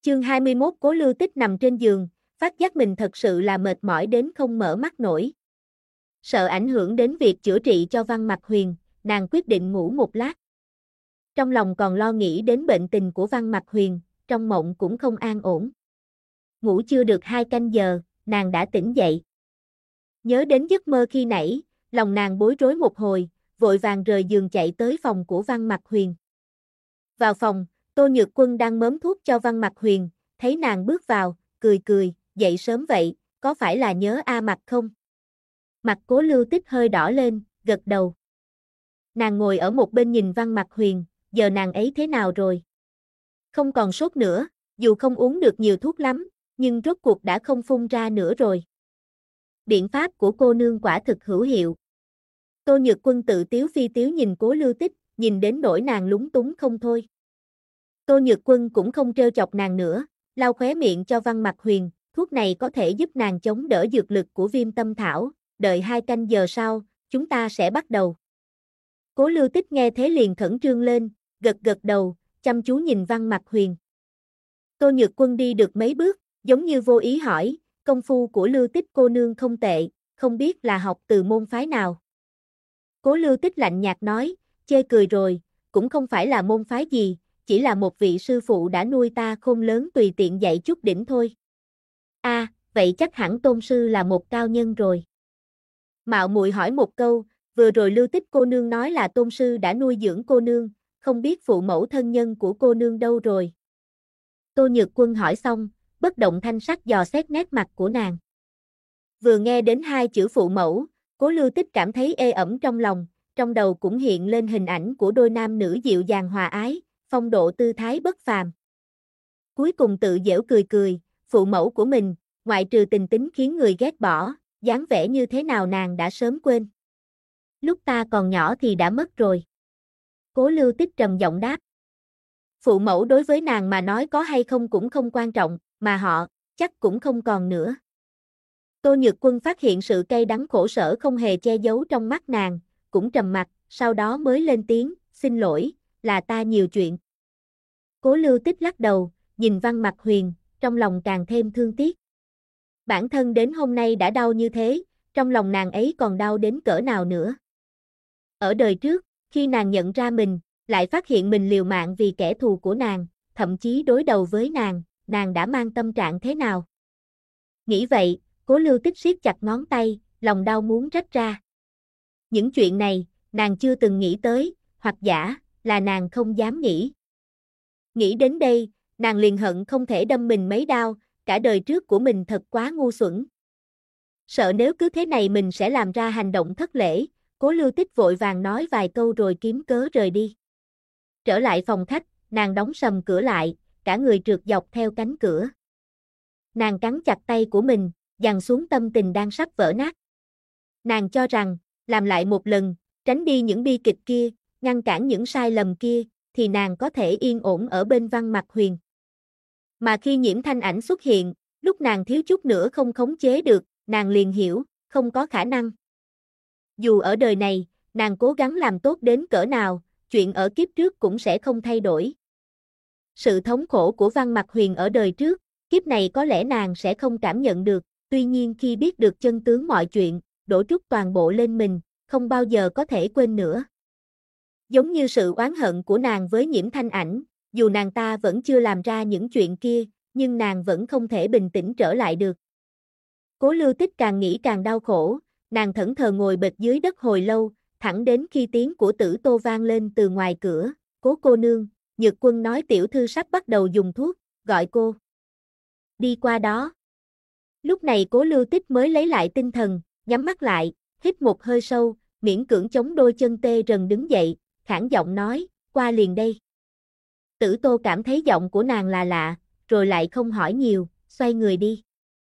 Chương 21 Cố Lưu Tích nằm trên giường, phát giác mình thật sự là mệt mỏi đến không mở mắt nổi. Sợ ảnh hưởng đến việc chữa trị cho Văn Mặc Huyền, nàng quyết định ngủ một lát. Trong lòng còn lo nghĩ đến bệnh tình của Văn Mặc Huyền, trong mộng cũng không an ổn. Ngủ chưa được 2 canh giờ, nàng đã tỉnh dậy. Nhớ đến giấc mơ khi nãy, lòng nàng bối rối một hồi, vội vàng rời giường chạy tới phòng của Văn Mặc Huyền. Vào phòng, Tô Nhược Quân đang mớm thuốc cho Văn Mặc Huyền, thấy nàng bước vào, cười cười, dậy sớm vậy, có phải là nhớ A Mặc không? Mặt Cố Lưu Tích hơi đỏ lên, gật đầu. Nàng ngồi ở một bên nhìn Văn Mặc Huyền, giờ nàng ấy thế nào rồi? Không còn sốt nữa, dù không uống được nhiều thuốc lắm, nhưng rốt cuộc đã không phun ra nữa rồi. Biện pháp của cô nương quả thực hữu hiệu. Tô Nhược Quân tự tiếu phi tiếu nhìn Cố Lưu Tích, nhìn đến nỗi nàng lúng túng không thôi. Tô Nhược Quân cũng không trêu chọc nàng nữa, lau khóe miệng cho Văn Mặc Huyền, thuốc này có thể giúp nàng chống đỡ dược lực của Viêm Tâm Thảo, đợi 2 canh giờ sau, chúng ta sẽ bắt đầu. Cố Lưu Tích nghe thế liền khẩn trương lên, gật gật đầu, chăm chú nhìn Văn Mặc Huyền. Tô Nhược Quân đi được mấy bước, giống như vô ý hỏi, công phu của Lưu Tích cô nương không tệ, không biết là học từ môn phái nào. Cố Lưu Tích lạnh nhạt nói, chê cười rồi, cũng không phải là môn phái gì, chỉ là một vị sư phụ đã nuôi ta khôn lớn tùy tiện dạy chút đỉnh thôi. Vậy chắc hẳn Tôn sư là một cao nhân rồi. Mạo muội hỏi một câu, vừa rồi Lưu Tích cô nương nói là Tôn sư đã nuôi dưỡng cô nương, không biết phụ mẫu thân nhân của cô nương đâu rồi. Tô Nhược Quân hỏi xong, bất động thanh sắc dò xét nét mặt của nàng. Vừa nghe đến 2 chữ phụ mẫu, Cố Lưu Tích cảm thấy ê ẩm trong lòng, trong đầu cũng hiện lên hình ảnh của đôi nam nữ dịu dàng hòa ái, phong độ tư thái bất phàm. Cuối cùng tự giễu cười cười, phụ mẫu của mình, ngoại trừ tình tính khiến người ghét bỏ, dáng vẻ như thế nào nàng đã sớm quên. Lúc ta còn nhỏ thì đã mất rồi. Cố Lưu Tích trầm giọng đáp. Phụ mẫu đối với nàng mà nói có hay không cũng không quan trọng, mà họ, chắc cũng không còn nữa. Tô Nhược Quân phát hiện sự cay đắng khổ sở không hề che giấu trong mắt nàng, cũng trầm mặt, sau đó mới lên tiếng, xin lỗi, là ta nhiều chuyện. Cố Lưu Tích lắc đầu, nhìn Văn Mặc Huyền, trong lòng càng thêm thương tiếc. Bản thân đến hôm nay đã đau như thế, trong lòng nàng ấy còn đau đến cỡ nào nữa. Ở đời trước, khi nàng nhận ra mình, lại phát hiện mình liều mạng vì kẻ thù của nàng, thậm chí đối đầu với nàng đã mang tâm trạng thế nào. Nghĩ vậy, Cố Lưu Tích siết chặt ngón tay, lòng đau muốn rách ra. Những chuyện này, nàng chưa từng nghĩ tới, hoặc giả, là nàng không dám nghĩ. Nghĩ đến đây, nàng liền hận không thể đâm mình mấy đao, cả đời trước của mình thật quá ngu xuẩn. Sợ nếu cứ thế này mình sẽ làm ra hành động thất lễ, Cố Lưu Tích vội vàng nói vài câu rồi kiếm cớ rời đi. Trở lại phòng khách, nàng đóng sầm cửa lại, cả người trượt dọc theo cánh cửa. Nàng cắn chặt tay của mình, giằng xuống tâm tình đang sắp vỡ nát. Nàng cho rằng, làm lại một lần, tránh đi những bi kịch kia, ngăn cản những sai lầm kia, thì nàng có thể yên ổn ở bên Văn Mặc Huyền. Mà khi Nhiễm Thanh Ảnh xuất hiện, lúc nàng thiếu chút nữa không khống chế được, nàng liền hiểu, không có khả năng. Dù ở đời này, nàng cố gắng làm tốt đến cỡ nào, chuyện ở kiếp trước cũng sẽ không thay đổi. Sự thống khổ của Văn Mặc Huyền ở đời trước, kiếp này có lẽ nàng sẽ không cảm nhận được, tuy nhiên khi biết được chân tướng mọi chuyện, đổ trút toàn bộ lên mình, không bao giờ có thể quên nữa. Giống như sự oán hận của nàng với Nhiễm Thanh Ảnh, dù nàng ta vẫn chưa làm ra những chuyện kia, nhưng nàng vẫn không thể bình tĩnh trở lại được. Cố Lưu Tích càng nghĩ càng đau khổ, nàng thẫn thờ ngồi bệt dưới đất hồi lâu, thẳng đến khi tiếng của Tử Tô vang lên từ ngoài cửa, Cố cô nương, Nhược Quân nói tiểu thư sắp bắt đầu dùng thuốc, gọi cô. Đi qua đó. Lúc này Cố Lưu Tích mới lấy lại tinh thần, nhắm mắt lại, hít một hơi sâu, miễn cưỡng chống đôi chân tê rần đứng dậy, khản giọng nói, qua liền đây. Tử Tô cảm thấy giọng của nàng là lạ, rồi lại không hỏi nhiều, xoay người đi.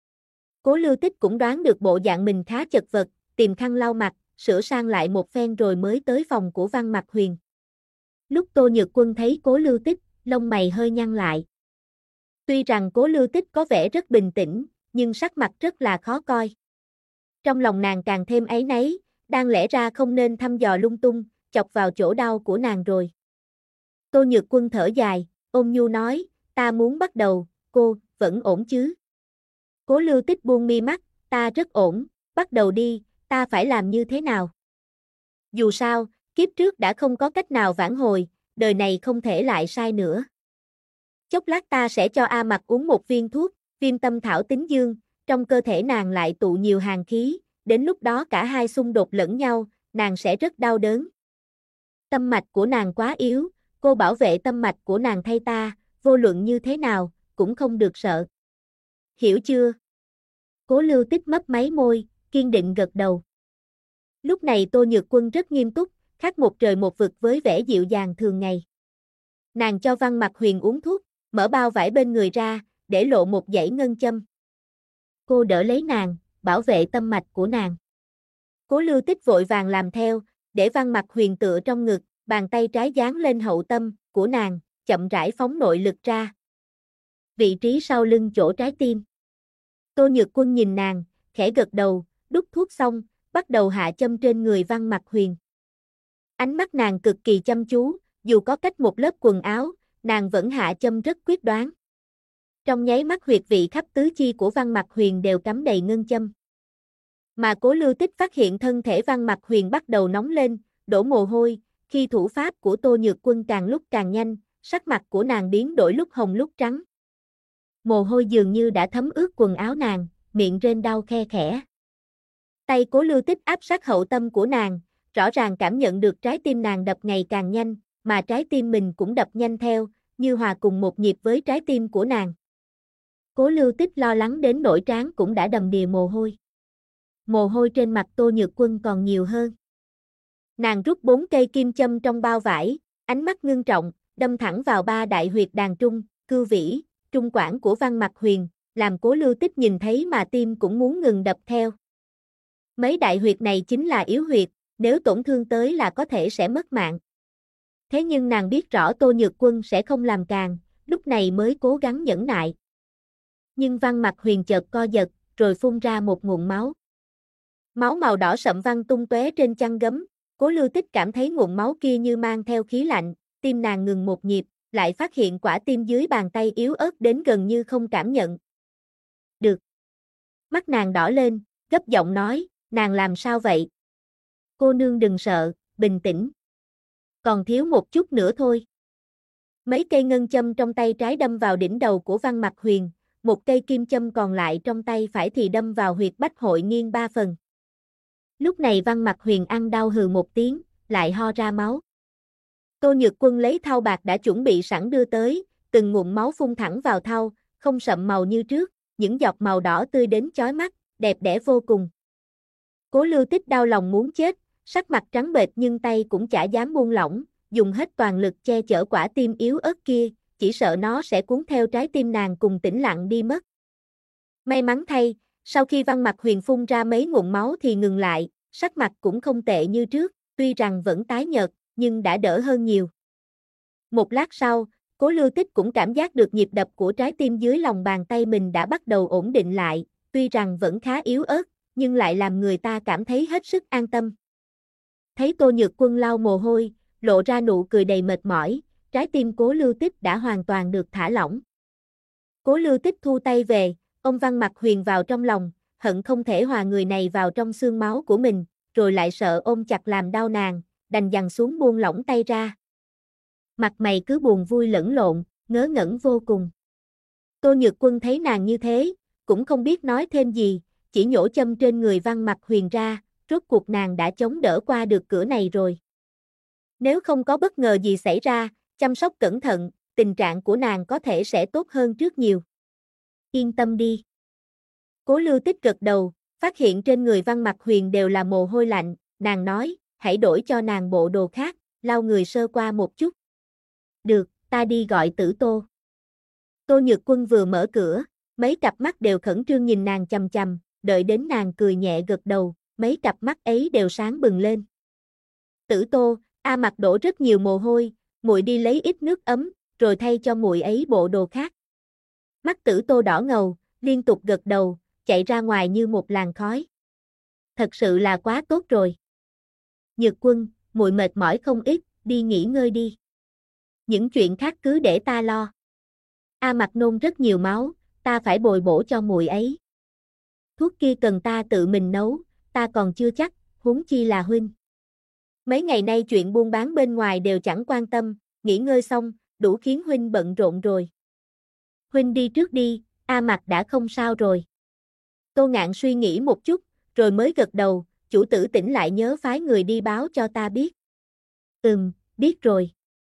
Cố Lưu Tích cũng đoán được bộ dạng mình khá chật vật, tìm khăn lau mặt, sửa sang lại một phen rồi mới tới phòng của Văn Mặc Huyền. Lúc Tô Nhược Quân thấy Cố Lưu Tích, lông mày hơi nhăn lại. Tuy rằng Cố Lưu Tích có vẻ rất bình tĩnh, nhưng sắc mặt rất là khó coi. Trong lòng nàng càng thêm áy náy, đang lẽ ra không nên thăm dò lung tung, chọc vào chỗ đau của nàng rồi. Tô Nhược Quân thở dài, ôn nhu nói, ta muốn bắt đầu, cô, vẫn ổn chứ? Cố Lưu Tích buông mi mắt, ta rất ổn, bắt đầu đi, ta phải làm như thế nào? Dù sao, kiếp trước đã không có cách nào vãn hồi, đời này không thể lại sai nữa. Chốc lát ta sẽ cho A Mặc uống một viên thuốc, viêm tâm thảo tính dương, trong cơ thể nàng lại tụ nhiều hàn khí, đến lúc đó cả hai xung đột lẫn nhau, nàng sẽ rất đau đớn. Tâm mạch của nàng quá yếu, cô bảo vệ tâm mạch của nàng thay ta, vô luận như thế nào, cũng không được sợ. Hiểu chưa? Cố Lưu Tích mấp máy môi, kiên định gật đầu. Lúc này Tô Nhược Quân rất nghiêm túc, khác một trời một vực với vẻ dịu dàng thường ngày. Nàng cho Văn Mặc Huyền uống thuốc, mở bao vải bên người ra, để lộ một dãy ngân châm. Cô đỡ lấy nàng, bảo vệ tâm mạch của nàng. Cố Lưu Tích vội vàng làm theo, để Văn Mặc Huyền tựa trong ngực, bàn tay trái dán lên hậu tâm của nàng, chậm rãi phóng nội lực ra. Vị trí sau lưng chỗ trái tim. Tô Nhược Quân nhìn nàng, khẽ gật đầu, đút thuốc xong, bắt đầu hạ châm trên người Văn Mặc Huyền. Ánh mắt nàng cực kỳ chăm chú, dù có cách một lớp quần áo, nàng vẫn hạ châm rất quyết đoán. Trong nháy mắt huyệt vị khắp tứ chi của Văn Mặc Huyền đều cắm đầy ngân châm. Mà Cố Lưu Tích phát hiện thân thể Văn Mặc Huyền bắt đầu nóng lên, đổ mồ hôi, khi thủ pháp của Tô Nhược Quân càng lúc càng nhanh, sắc mặt của nàng biến đổi lúc hồng lúc trắng. Mồ hôi dường như đã thấm ướt quần áo nàng, miệng rên đau khe khẽ. Tay Cố Lưu Tích áp sát hậu tâm của nàng, rõ ràng cảm nhận được trái tim nàng đập ngày càng nhanh, mà trái tim mình cũng đập nhanh theo, như hòa cùng một nhịp với trái tim của nàng. Cố Lưu Tích lo lắng đến nỗi trán cũng đã đầm đìa mồ hôi. Mồ hôi trên mặt Tô Nhược Quân còn nhiều hơn. Nàng rút 4 cây kim châm trong bao vải, ánh mắt ngưng trọng, đâm thẳng vào 3 đại huyệt đàn trung, cư vĩ, trung quản của Văn Mặc Huyền, làm Cố Lưu Tích nhìn thấy mà tim cũng muốn ngừng đập theo. Mấy đại huyệt này chính là yếu huyệt, nếu tổn thương tới là có thể sẽ mất mạng. Thế nhưng nàng biết rõ Tô Nhược Quân sẽ không làm càng, lúc này mới cố gắng nhẫn nại. Nhưng Văn Mặc Huyền chợt co giật, rồi phun ra một nguồn máu. Máu màu đỏ sậm văng tung tóe trên chăn gấm, Cố Lưu Tích cảm thấy nguồn máu kia như mang theo khí lạnh, tim nàng ngừng một nhịp, lại phát hiện quả tim dưới bàn tay yếu ớt đến gần như không cảm nhận. Được. Mắt nàng đỏ lên, gấp giọng nói, nàng làm sao vậy? Cô nương đừng sợ, bình tĩnh. Còn thiếu một chút nữa thôi. Mấy cây ngân châm trong tay trái đâm vào đỉnh đầu của Văn Mặc Huyền, một cây kim châm còn lại trong tay phải thì đâm vào huyệt bách hội nghiêng 3 phần. Lúc này Văn Mặc Huyền ăn đau hừ một tiếng, lại ho ra máu. Tô Nhược Quân lấy thau bạc đã chuẩn bị sẵn đưa tới, từng ngụm máu phun thẳng vào thau, không sậm màu như trước, những giọt màu đỏ tươi đến chói mắt, đẹp đẽ vô cùng. Cố Lưu Tích đau lòng muốn chết, sắc mặt trắng bệch nhưng tay cũng chả dám buông lỏng, dùng hết toàn lực che chở quả tim yếu ớt kia, chỉ sợ nó sẽ cuốn theo trái tim nàng cùng tĩnh lặng đi mất. May mắn thay, sau khi Văn Mặc Huyền phun ra mấy ngụm máu thì ngừng lại, sắc mặt cũng không tệ như trước, tuy rằng vẫn tái nhợt, nhưng đã đỡ hơn nhiều. Một lát sau, Cố Lưu Tích cũng cảm giác được nhịp đập của trái tim dưới lòng bàn tay mình đã bắt đầu ổn định lại, tuy rằng vẫn khá yếu ớt, nhưng lại làm người ta cảm thấy hết sức an tâm. Thấy Tô Nhược Quân lau mồ hôi, lộ ra nụ cười đầy mệt mỏi, trái tim Cố Lưu Tích đã hoàn toàn được thả lỏng. Cố Lưu Tích thu tay về, ôm Văn Mặc Huyền vào trong lòng, hận không thể hòa người này vào trong xương máu của mình, rồi lại sợ ôm chặt làm đau nàng, đành dằn xuống buông lỏng tay ra. Mặt mày cứ buồn vui lẫn lộn, ngớ ngẩn vô cùng. Tô Nhược Quân thấy nàng như thế, cũng không biết nói thêm gì, chỉ nhổ châm trên người Văn Mặc Huyền ra, rốt cuộc nàng đã chống đỡ qua được cửa này rồi. Nếu không có bất ngờ gì xảy ra, chăm sóc cẩn thận, tình trạng của nàng có thể sẽ tốt hơn trước nhiều. Yên tâm đi. Cố Lưu Tích gật đầu, phát hiện trên người Văn Mặc Huyền đều là mồ hôi lạnh, nàng nói, hãy đổi cho nàng bộ đồ khác, lau người sơ qua một chút. Được, ta đi gọi Tử Tô. Tô Nhược Quân vừa mở cửa, mấy cặp mắt đều khẩn trương nhìn nàng chằm chằm, đợi đến nàng cười nhẹ gật đầu, mấy cặp mắt ấy đều sáng bừng lên. Tử Tô, A Mặc đổ rất nhiều mồ hôi, muội đi lấy ít nước ấm, rồi thay cho muội ấy bộ đồ khác. Mắt Tử Tô đỏ ngầu, liên tục gật đầu, chạy ra ngoài như một làn khói. Thật sự là quá tốt rồi. Nhược Quân, muội mệt mỏi không ít, đi nghỉ ngơi đi. Những chuyện khác cứ để ta lo. A Mặc nôn rất nhiều máu, ta phải bồi bổ cho muội ấy. Thuốc kia cần ta tự mình nấu, ta còn chưa chắc, huống chi là huynh. Mấy ngày nay chuyện buôn bán bên ngoài đều chẳng quan tâm, nghỉ ngơi xong, đủ khiến huynh bận rộn rồi. Huynh đi trước đi, A Mặc đã không sao rồi. Tô Ngạn suy nghĩ một chút, rồi mới gật đầu, chủ tử tỉnh lại nhớ phái người đi báo cho ta biết. Biết rồi.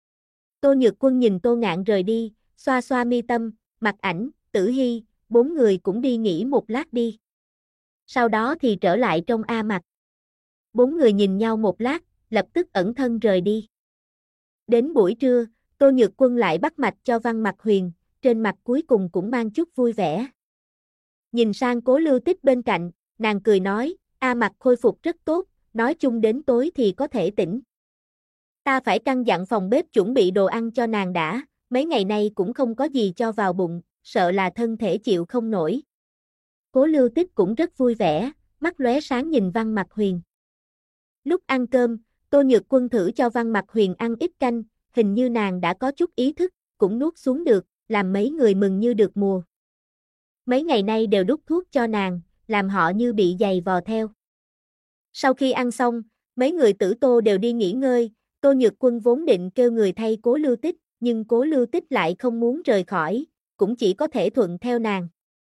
Tô Nhược Quân nhìn Tô Ngạn rời đi, xoa xoa mi tâm, Mặc Ảnh, Tử Hy, 4 người cũng đi nghỉ một lát đi. Sau đó thì trở lại trong A Mặc. 4 người nhìn nhau một lát, lập tức ẩn thân rời đi. Đến buổi trưa, Tô Nhược Quân lại bắt mạch cho Văn Mặc Huyền, trên mặt cuối cùng cũng mang chút vui vẻ. Nhìn sang Cố Lưu Tích bên cạnh, nàng cười nói, A Mặc khôi phục rất tốt, nói chung đến tối thì có thể tỉnh. Ta phải căn dặn phòng bếp chuẩn bị đồ ăn cho nàng đã, mấy ngày nay cũng không có gì cho vào bụng, sợ là thân thể chịu không nổi. Cố Lưu Tích cũng rất vui vẻ, mắt lóe sáng nhìn Văn Mặc Huyền. Lúc ăn cơm, Tô Nhược Quân thử cho Văn Mặc Huyền ăn ít canh, hình như nàng đã có chút ý thức, cũng nuốt xuống được, làm mấy người mừng như được mùa. Mấy ngày nay đều đút thuốc cho nàng, làm họ như bị giày vò theo. Sau khi ăn xong, mấy người Tử Tô đều đi nghỉ ngơi, Tô Nhược Quân vốn định kêu người thay Cố Lưu Tích, nhưng Cố Lưu Tích lại không muốn rời khỏi, cũng chỉ có thể thuận theo nàng.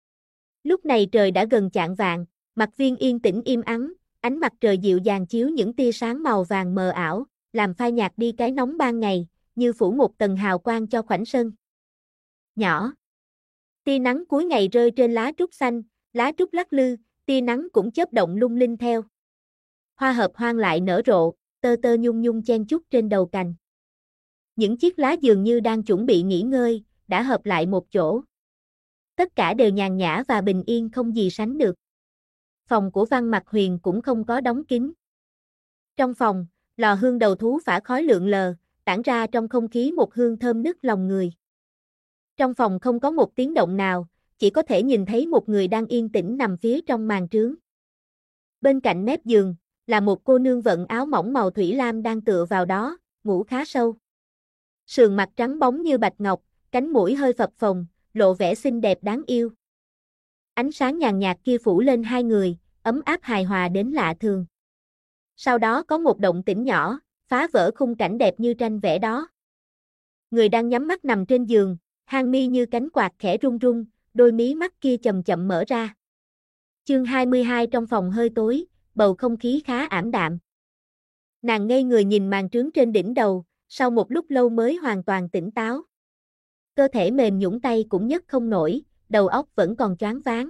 Lúc này trời đã gần chạng vạng, mặt viên yên tĩnh im ắng, ánh mặt trời dịu dàng chiếu những tia sáng màu vàng mờ ảo, làm phai nhạt đi cái nóng ban ngày, như phủ một tầng hào quang cho khoảnh sân. Nhỏ. Tia nắng cuối ngày rơi trên lá trúc xanh, lá trúc lắc lư, tia nắng cũng chớp động lung linh theo. Hoa hợp hoang lại nở rộ, tơ tơ nhung nhung chen chúc trên đầu cành. Những chiếc lá dường như đang chuẩn bị nghỉ ngơi, đã hợp lại một chỗ. Tất cả đều nhàn nhã và bình yên không gì sánh được. Phòng của Văn Mặc Huyền cũng không có đóng kín. Trong phòng, lò hương đầu thú phả khói lượn lờ, tản ra trong không khí một hương thơm nức lòng người. Trong phòng không có một tiếng động nào, chỉ có thể nhìn thấy một người đang yên tĩnh nằm phía trong màn trướng. Bên cạnh mép giường, là một cô nương vận áo mỏng màu thủy lam đang tựa vào đó, ngủ khá sâu. Sườn mặt trắng bóng như bạch ngọc, cánh mũi hơi phập phồng, lộ vẻ xinh đẹp đáng yêu. Ánh sáng nhàn nhạt kia phủ lên hai người, ấm áp hài hòa đến lạ thường. Sau đó có một động tĩnh nhỏ, phá vỡ khung cảnh đẹp như tranh vẽ đó. Người đang nhắm mắt nằm trên giường, hang mi như cánh quạt khẽ rung rung, đôi mí mắt kia chậm chậm mở ra. Chương 22 trong phòng hơi tối, bầu không khí khá ảm đạm. Nàng ngây người nhìn màn trướng trên đỉnh đầu, sau một lúc lâu mới hoàn toàn tỉnh táo. Cơ thể mềm nhũn tay cũng nhấc không nổi, đầu óc vẫn còn choáng váng.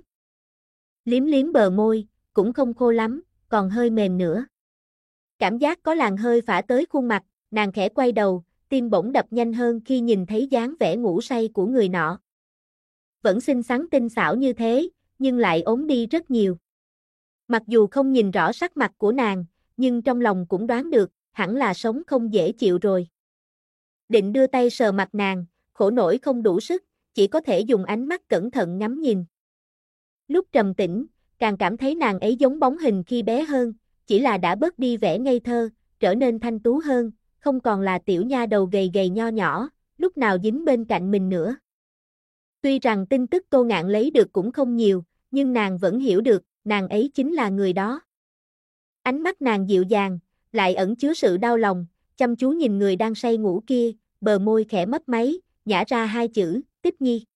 Liếm liếm bờ môi, cũng không khô lắm, còn hơi mềm nữa. Cảm giác có làn hơi phả tới khuôn mặt, nàng khẽ quay đầu, tim bỗng đập nhanh hơn khi nhìn thấy dáng vẻ ngủ say của người nọ. Vẫn xinh xắn tinh xảo như thế, nhưng lại ốm đi rất nhiều. Mặc dù không nhìn rõ sắc mặt của nàng, nhưng trong lòng cũng đoán được, hẳn là sống không dễ chịu rồi. Định đưa tay sờ mặt nàng, khổ nổi không đủ sức, chỉ có thể dùng ánh mắt cẩn thận ngắm nhìn. Lúc trầm tĩnh, càng cảm thấy nàng ấy giống bóng hình khi bé hơn, chỉ là đã bớt đi vẻ ngây thơ, trở nên thanh tú hơn, không còn là tiểu nha đầu gầy gầy nho nhỏ, lúc nào dính bên cạnh mình nữa. Tuy rằng tin tức Tô Ngạn lấy được cũng không nhiều, nhưng nàng vẫn hiểu được, nàng ấy chính là người đó. Ánh mắt nàng dịu dàng, lại ẩn chứa sự đau lòng, chăm chú nhìn người đang say ngủ kia, bờ môi khẽ mấp máy, nhả ra hai chữ, Tích Nhi.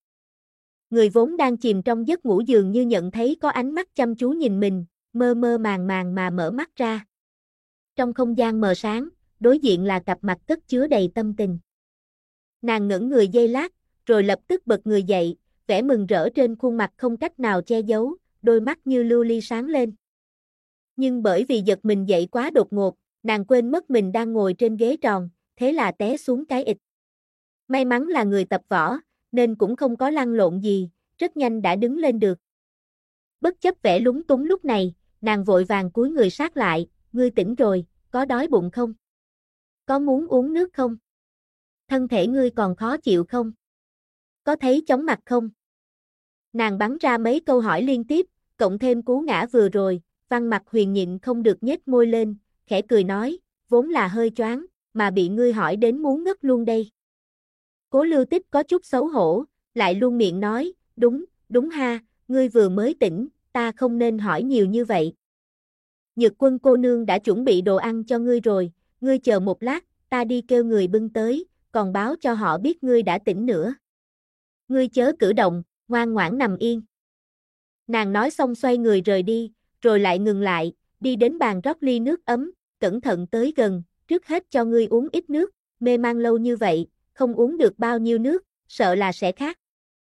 Người vốn đang chìm trong giấc ngủ dường như nhận thấy có ánh mắt chăm chú nhìn mình, mơ mơ màng màng mà mở mắt ra. Trong không gian mờ sáng, đối diện là cặp mặt cất chứa đầy tâm tình. Nàng ngẩn người giây lát, rồi lập tức bật người dậy, vẻ mừng rỡ trên khuôn mặt không cách nào che giấu, đôi mắt như lưu ly sáng lên. Nhưng bởi vì giật mình dậy quá đột ngột, nàng quên mất mình đang ngồi trên ghế tròn, thế là té xuống cái ịt. May mắn là người tập võ, nên cũng không có lăn lộn gì, rất nhanh đã đứng lên được. Bất chấp vẻ lúng túng lúc này, nàng vội vàng cúi người sát lại, ngươi tỉnh rồi, có đói bụng không? Có muốn uống nước không? Thân thể ngươi còn khó chịu không? Có thấy chóng mặt không? Nàng bắn ra mấy câu hỏi liên tiếp, cộng thêm cú ngã vừa rồi, Văn Mặc Huyền nhịn không được nhếch môi lên, khẽ cười nói, vốn là hơi choáng, mà bị ngươi hỏi đến muốn ngất luôn đây. Cố Lưu Tích có chút xấu hổ, lại luôn miệng nói, đúng, đúng ha, ngươi vừa mới tỉnh, ta không nên hỏi nhiều như vậy. Nhược Quân cô nương đã chuẩn bị đồ ăn cho ngươi rồi, ngươi chờ một lát, ta đi kêu người bưng tới, còn báo cho họ biết ngươi đã tỉnh nữa. Ngươi chớ cử động, ngoan ngoãn nằm yên. Nàng nói xong xoay người rời đi, rồi lại ngừng lại, đi đến bàn rót ly nước ấm, cẩn thận tới gần, trước hết cho ngươi uống ít nước, mê man lâu như vậy, không uống được bao nhiêu nước, sợ là sẽ khát.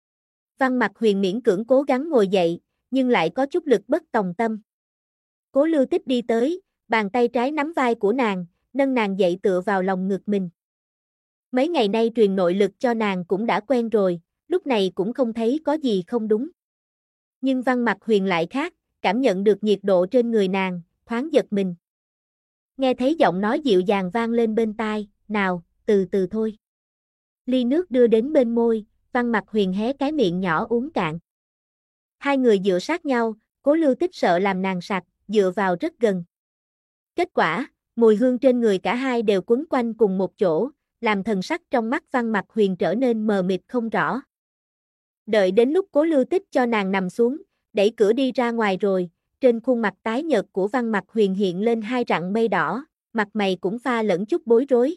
Văn Mặc Huyền miễn cưỡng cố gắng ngồi dậy, nhưng lại có chút lực bất tòng tâm. Cố Lưu Tích đi tới, bàn tay trái nắm vai của nàng, nâng nàng dậy tựa vào lòng ngực mình. Mấy ngày nay truyền nội lực cho nàng cũng đã quen rồi, lúc này cũng không thấy có gì không đúng. Nhưng Văn Mặc Huyền lại khác, cảm nhận được nhiệt độ trên người nàng, thoáng giật mình. Nghe thấy giọng nói dịu dàng vang lên bên tai, nào, từ từ thôi. Ly nước đưa đến bên môi, Văn Mặc Huyền hé cái miệng nhỏ uống cạn. Hai người dựa sát nhau, Cố Lưu Tích sợ làm nàng sặc, dựa vào rất gần. Kết quả, mùi hương trên người cả hai đều quấn quanh cùng một chỗ, làm thần sắc trong mắt Văn Mặc Huyền trở nên mờ mịt không rõ. Đợi đến lúc Cố Lưu Tích cho nàng nằm xuống, đẩy cửa đi ra ngoài rồi, trên khuôn mặt tái nhợt của Văn Mặc Huyền hiện lên hai rặng mây đỏ, mặt mày cũng pha lẫn chút bối rối.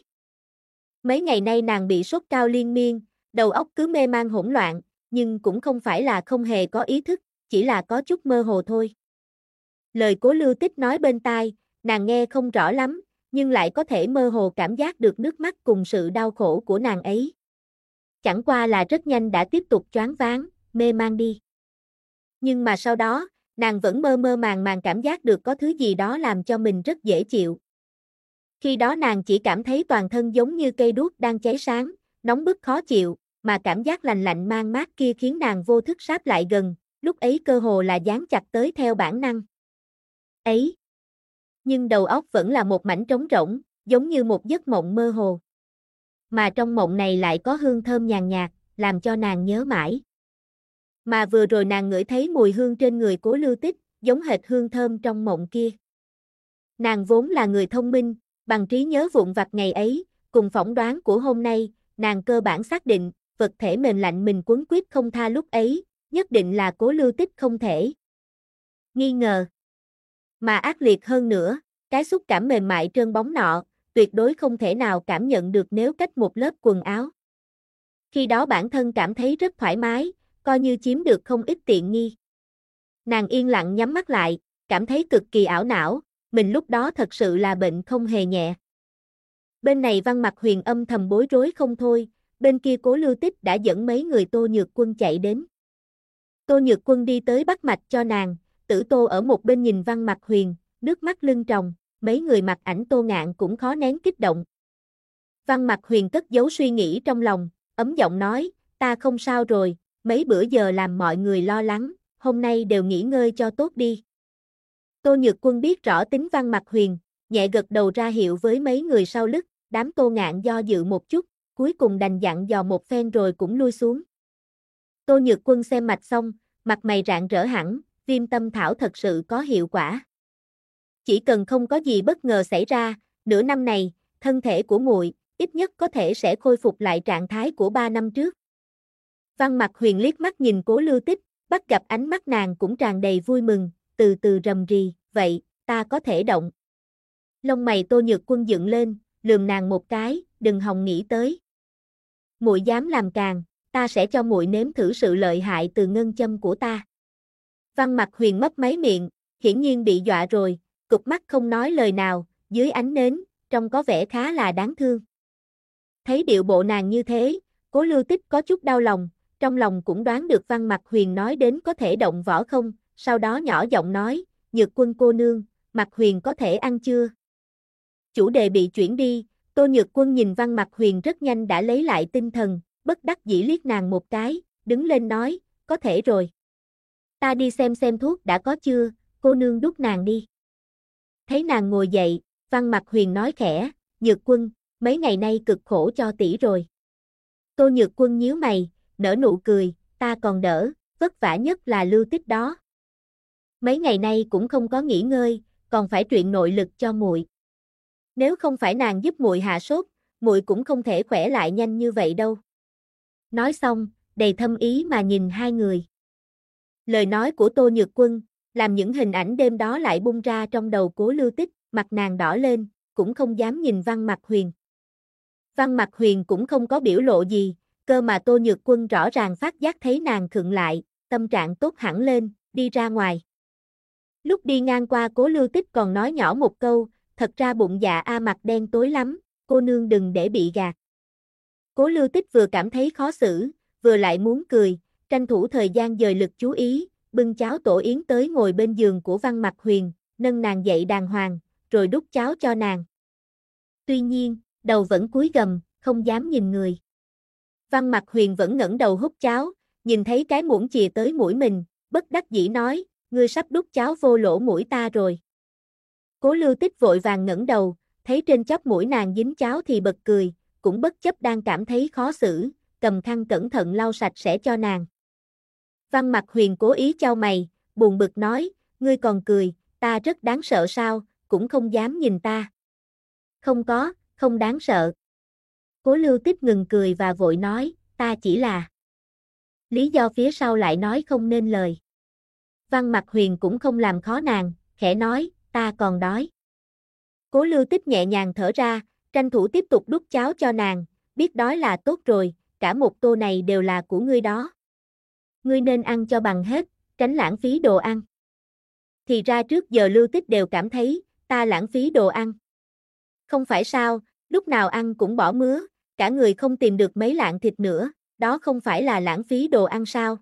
Mấy ngày nay nàng bị sốt cao liên miên, đầu óc cứ mê man hỗn loạn, nhưng cũng không phải là không hề có ý thức, chỉ là có chút mơ hồ thôi. Lời Cố Lưu Tích nói bên tai, nàng nghe không rõ lắm, nhưng lại có thể mơ hồ cảm giác được nước mắt cùng sự đau khổ của nàng ấy. Chẳng qua là rất nhanh đã tiếp tục choáng váng, mê man đi. Nhưng mà sau đó, nàng vẫn mơ mơ màng màng cảm giác được có thứ gì đó làm cho mình rất dễ chịu. Khi đó nàng chỉ cảm thấy toàn thân giống như cây đuốc đang cháy sáng, nóng bức khó chịu, mà cảm giác lạnh lạnh man mát kia khiến nàng vô thức sáp lại gần, lúc ấy cơ hồ là dán chặt tới theo bản năng. Ấy! Nhưng đầu óc vẫn là một mảnh trống rỗng, giống như một giấc mộng mơ hồ. Mà trong mộng này lại có hương thơm nhàn nhạt, làm cho nàng nhớ mãi. Mà vừa rồi nàng ngửi thấy mùi hương trên người Cố Lưu Tích, giống hệt hương thơm trong mộng kia. Nàng vốn là người thông minh, bằng trí nhớ vụn vặt ngày ấy, cùng phỏng đoán của hôm nay, nàng cơ bản xác định, vật thể mềm lạnh mình quấn quýt không tha lúc ấy, nhất định là Cố Lưu Tích không thể nghi ngờ. Mà ác liệt hơn nữa, cái xúc cảm mềm mại trơn bóng nọ, tuyệt đối không thể nào cảm nhận được nếu cách một lớp quần áo. Khi đó bản thân cảm thấy rất thoải mái, coi như chiếm được không ít tiện nghi. Nàng yên lặng nhắm mắt lại, cảm thấy cực kỳ ảo não, mình lúc đó thật sự là bệnh không hề nhẹ. Bên này Văn Mặc Huyền âm thầm bối rối không thôi, bên kia Cố Lưu Tích đã dẫn mấy người Tô Nhược Quân chạy đến. Tô Nhược Quân đi tới bắt mạch cho nàng, Tử Tô ở một bên nhìn Văn Mặc Huyền, nước mắt lưng tròng, mấy người mặc ảnh Tô Ngạn cũng khó nén kích động. Văn Mặc Huyền cất giấu suy nghĩ trong lòng, ấm giọng nói, ta không sao rồi, mấy bữa giờ làm mọi người lo lắng, hôm nay đều nghỉ ngơi cho tốt đi. Tô Nhược Quân biết rõ tính Văn Mặc Huyền, nhẹ gật đầu ra hiệu với mấy người sau lưng, đám Tô Ngạn do dự một chút, cuối cùng đành dặn dò một phen rồi cũng lui xuống. Tô Nhược Quân xem mạch xong, mặt mày rạng rỡ hẳn, Viêm Tâm Thảo thật sự có hiệu quả. Chỉ cần không có gì bất ngờ xảy ra, nửa năm này, thân thể của muội ít nhất có thể sẽ khôi phục lại trạng thái của 3 năm trước. Văn Mặc Huyền liếc mắt nhìn Cố Lưu Tích, bắt gặp ánh mắt nàng cũng tràn đầy vui mừng, từ từ rầm rì, vậy, ta có thể động. Lông mày Tô Nhược Quân dựng lên, lườm nàng một cái, đừng hòng nghĩ tới. Muội dám làm càng, ta sẽ cho muội nếm thử sự lợi hại từ ngân châm của ta. Văn Mặc Huyền mấp máy miệng, hiển nhiên bị dọa rồi, cụp mắt không nói lời nào, dưới ánh nến, trông có vẻ khá là đáng thương. Thấy điệu bộ nàng như thế, Cố Lưu Tích có chút đau lòng, trong lòng cũng đoán được Văn Mặc Huyền nói đến có thể động võ không, sau đó nhỏ giọng nói, Nhược Quân cô nương, Mặc Huyền có thể ăn chưa? Chủ đề bị chuyển đi, Tô Nhược Quân nhìn Văn Mặc Huyền rất nhanh đã lấy lại tinh thần, bất đắc dĩ liếc nàng một cái, đứng lên nói, có thể rồi. Ta đi xem thuốc đã có chưa, cô nương đút nàng đi. Thấy nàng ngồi dậy, Văn Mặc Huyền nói khẽ, Nhược Quân, mấy ngày nay cực khổ cho tỷ rồi. Tô Nhược Quân nhíu mày, nở nụ cười, ta còn đỡ, vất vả nhất là Lưu Tích đó. Mấy ngày nay cũng không có nghỉ ngơi, còn phải truyền nội lực cho muội. Nếu không phải nàng giúp muội hạ sốt, muội cũng không thể khỏe lại nhanh như vậy đâu. Nói xong, đầy thâm ý mà nhìn hai người. Lời nói của Tô Nhược Quân, làm những hình ảnh đêm đó lại bung ra trong đầu Cố Lưu Tích, mặt nàng đỏ lên, cũng không dám nhìn Văn Mặc Huyền. Văn Mặc Huyền cũng không có biểu lộ gì, cơ mà Tô Nhược Quân rõ ràng phát giác thấy nàng khựng lại, tâm trạng tốt hẳn lên, đi ra ngoài. Lúc đi ngang qua Cố Lưu Tích còn nói nhỏ một câu, thật ra bụng dạ A mặt đen tối lắm, cô nương đừng để bị gạt. Cố Lưu Tích vừa cảm thấy khó xử, vừa lại muốn cười, tranh thủ thời gian dời lực chú ý, bưng cháo tổ yến tới ngồi bên giường của Văn Mặc Huyền, nâng nàng dậy đàng hoàng, rồi đút cháo cho nàng. Tuy nhiên, đầu vẫn cúi gằm, không dám nhìn người. Văn Mặc Huyền vẫn ngẩng đầu hút cháo, nhìn thấy cái muỗng chìa tới mũi mình, bất đắc dĩ nói, ngươi sắp đút cháo vô lỗ mũi ta rồi. Cố Lưu Tích vội vàng ngẩng đầu, thấy trên chóp mũi nàng dính cháo thì bật cười, cũng bất chấp đang cảm thấy khó xử, cầm khăn cẩn thận lau sạch sẽ cho nàng. Văn Mặc Huyền cố ý chau mày, buồn bực nói, ngươi còn cười, ta rất đáng sợ sao, cũng không dám nhìn ta. Không có, không đáng sợ. Cố Lưu Tích ngừng cười và vội nói, ta chỉ là. Lý do phía sau lại nói không nên lời. Văn Mặc Huyền cũng không làm khó nàng, khẽ nói, ta còn đói. Cố Lưu Tích nhẹ nhàng thở ra, tranh thủ tiếp tục đút cháo cho nàng, biết đói là tốt rồi, cả một tô này đều là của ngươi đó. Ngươi nên ăn cho bằng hết, tránh lãng phí đồ ăn. Thì ra trước giờ Lưu Tích đều cảm thấy, ta lãng phí đồ ăn. Không phải sao, lúc nào ăn cũng bỏ mứa, cả người không tìm được mấy lạng thịt nữa, đó không phải là lãng phí đồ ăn sao?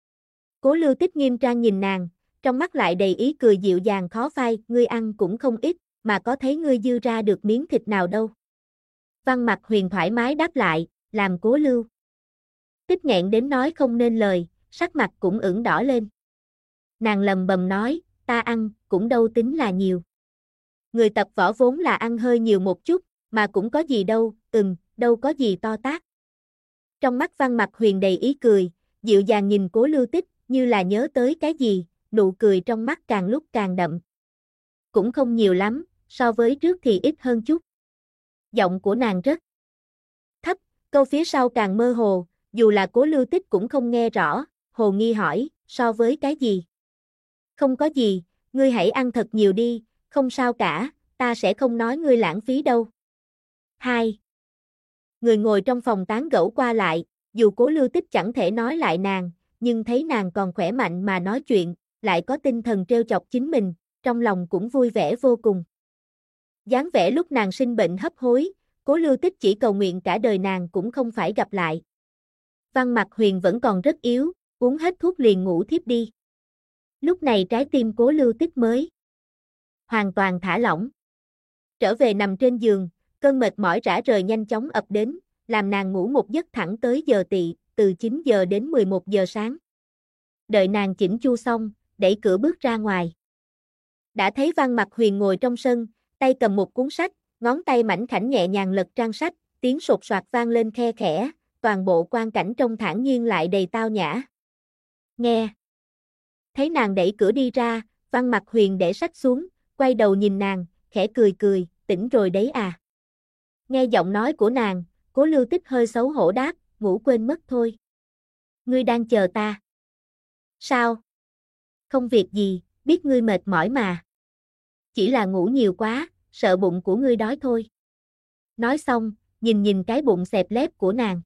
Cố Lưu Tích nghiêm trang nhìn nàng, trong mắt lại đầy ý cười dịu dàng khó phai, ngươi ăn cũng không ít, mà có thấy ngươi dư ra được miếng thịt nào đâu. Văn Mặc Huyền thoải mái đáp lại, làm Cố Lưu Tích nghẹn đến nói không nên lời, sắc mặt cũng ửng đỏ lên. Nàng lầm bầm nói, ta ăn, cũng đâu tính là nhiều. Người tập võ vốn là ăn hơi nhiều một chút, mà cũng có gì đâu, đâu có gì to tát. Trong mắt Văn Mặc Huyền đầy ý cười, dịu dàng nhìn Cố Lưu Tích, như là nhớ tới cái gì, nụ cười trong mắt càng lúc càng đậm. Cũng không nhiều lắm, so với trước thì ít hơn chút. Giọng của nàng rất thấp, câu phía sau càng mơ hồ, dù là Cố Lưu Tích cũng không nghe rõ, hồ nghi hỏi, so với cái gì? Không có gì, ngươi hãy ăn thật nhiều đi, không sao cả, ta sẽ không nói ngươi lãng phí đâu. 2. Người ngồi trong phòng tán gẫu qua lại, dù Cố Lưu Tích chẳng thể nói lại nàng, nhưng thấy nàng còn khỏe mạnh mà nói chuyện, lại có tinh thần trêu chọc chính mình, trong lòng cũng vui vẻ vô cùng. Dáng vẻ lúc nàng sinh bệnh hấp hối, Cố Lưu Tích chỉ cầu nguyện cả đời nàng cũng không phải gặp lại. Văn Mặc Huyền vẫn còn rất yếu, uống hết thuốc liền ngủ thiếp đi. Lúc này trái tim Cố Lưu Tích mới hoàn toàn thả lỏng. Trở về nằm trên giường, cơn mệt mỏi rã rời nhanh chóng ập đến, làm nàng ngủ một giấc thẳng tới giờ tỵ, từ 9 giờ đến 11 giờ sáng. Đợi nàng chỉnh chu xong, đẩy cửa bước ra ngoài. Đã thấy Văn Mặc Huyền ngồi trong sân, tay cầm một cuốn sách, ngón tay mảnh khảnh nhẹ nhàng lật trang sách, tiếng sột soạt vang lên khe khẽ, toàn bộ quang cảnh trông thản nhiên lại đầy tao nhã. Nghe. Thấy nàng đẩy cửa đi ra, Văn Mặc Huyền để sách xuống, quay đầu nhìn nàng, khẽ cười cười, tỉnh rồi đấy à. Nghe giọng nói của nàng, Cố Lưu Tích hơi xấu hổ đáp, ngủ quên mất thôi. Ngươi đang chờ ta. Sao? Không việc gì, biết ngươi mệt mỏi mà. Chỉ là ngủ nhiều quá, sợ bụng của ngươi đói thôi. Nói xong, nhìn cái bụng xẹp lép của nàng.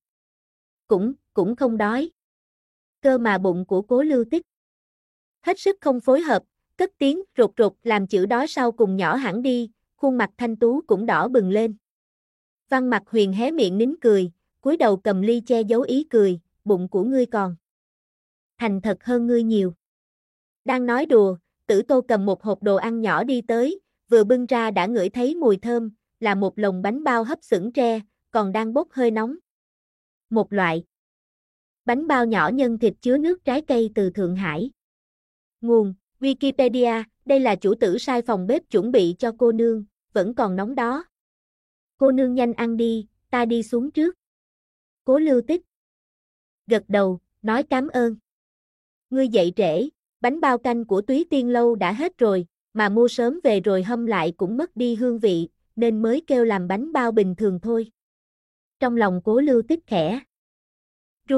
Cũng không đói. Cơ mà bụng của Cố Lưu Tích hết sức không phối hợp, cất tiếng rụt rụt làm chữ đói sau cùng nhỏ hẳn đi, khuôn mặt thanh tú cũng đỏ bừng lên. Văn Mặc Huyền hé miệng nín cười, cúi đầu cầm ly che giấu ý cười, bụng của ngươi còn thành thật hơn ngươi nhiều. Đang nói đùa, Tử Tô cầm một hộp đồ ăn nhỏ đi tới, vừa bưng ra đã ngửi thấy mùi thơm, là một lồng bánh bao hấp xửng tre, còn đang bốc hơi nóng. Một loại bánh bao nhỏ nhân thịt chứa nước trái cây từ Thượng Hải. Nguồn Wikipedia, đây là chủ tử sai phòng bếp chuẩn bị cho cô nương, vẫn còn nóng đó. Cô nương nhanh ăn đi, ta đi xuống trước. Cố Lưu Tích gật đầu, nói cảm ơn. Ngươi dậy trễ, bánh bao canh của Túy Tiên Lâu đã hết rồi, mà mua sớm về rồi hâm lại cũng mất đi hương vị, nên mới kêu làm bánh bao bình thường thôi. Trong lòng Cố Lưu Tích khẽ run,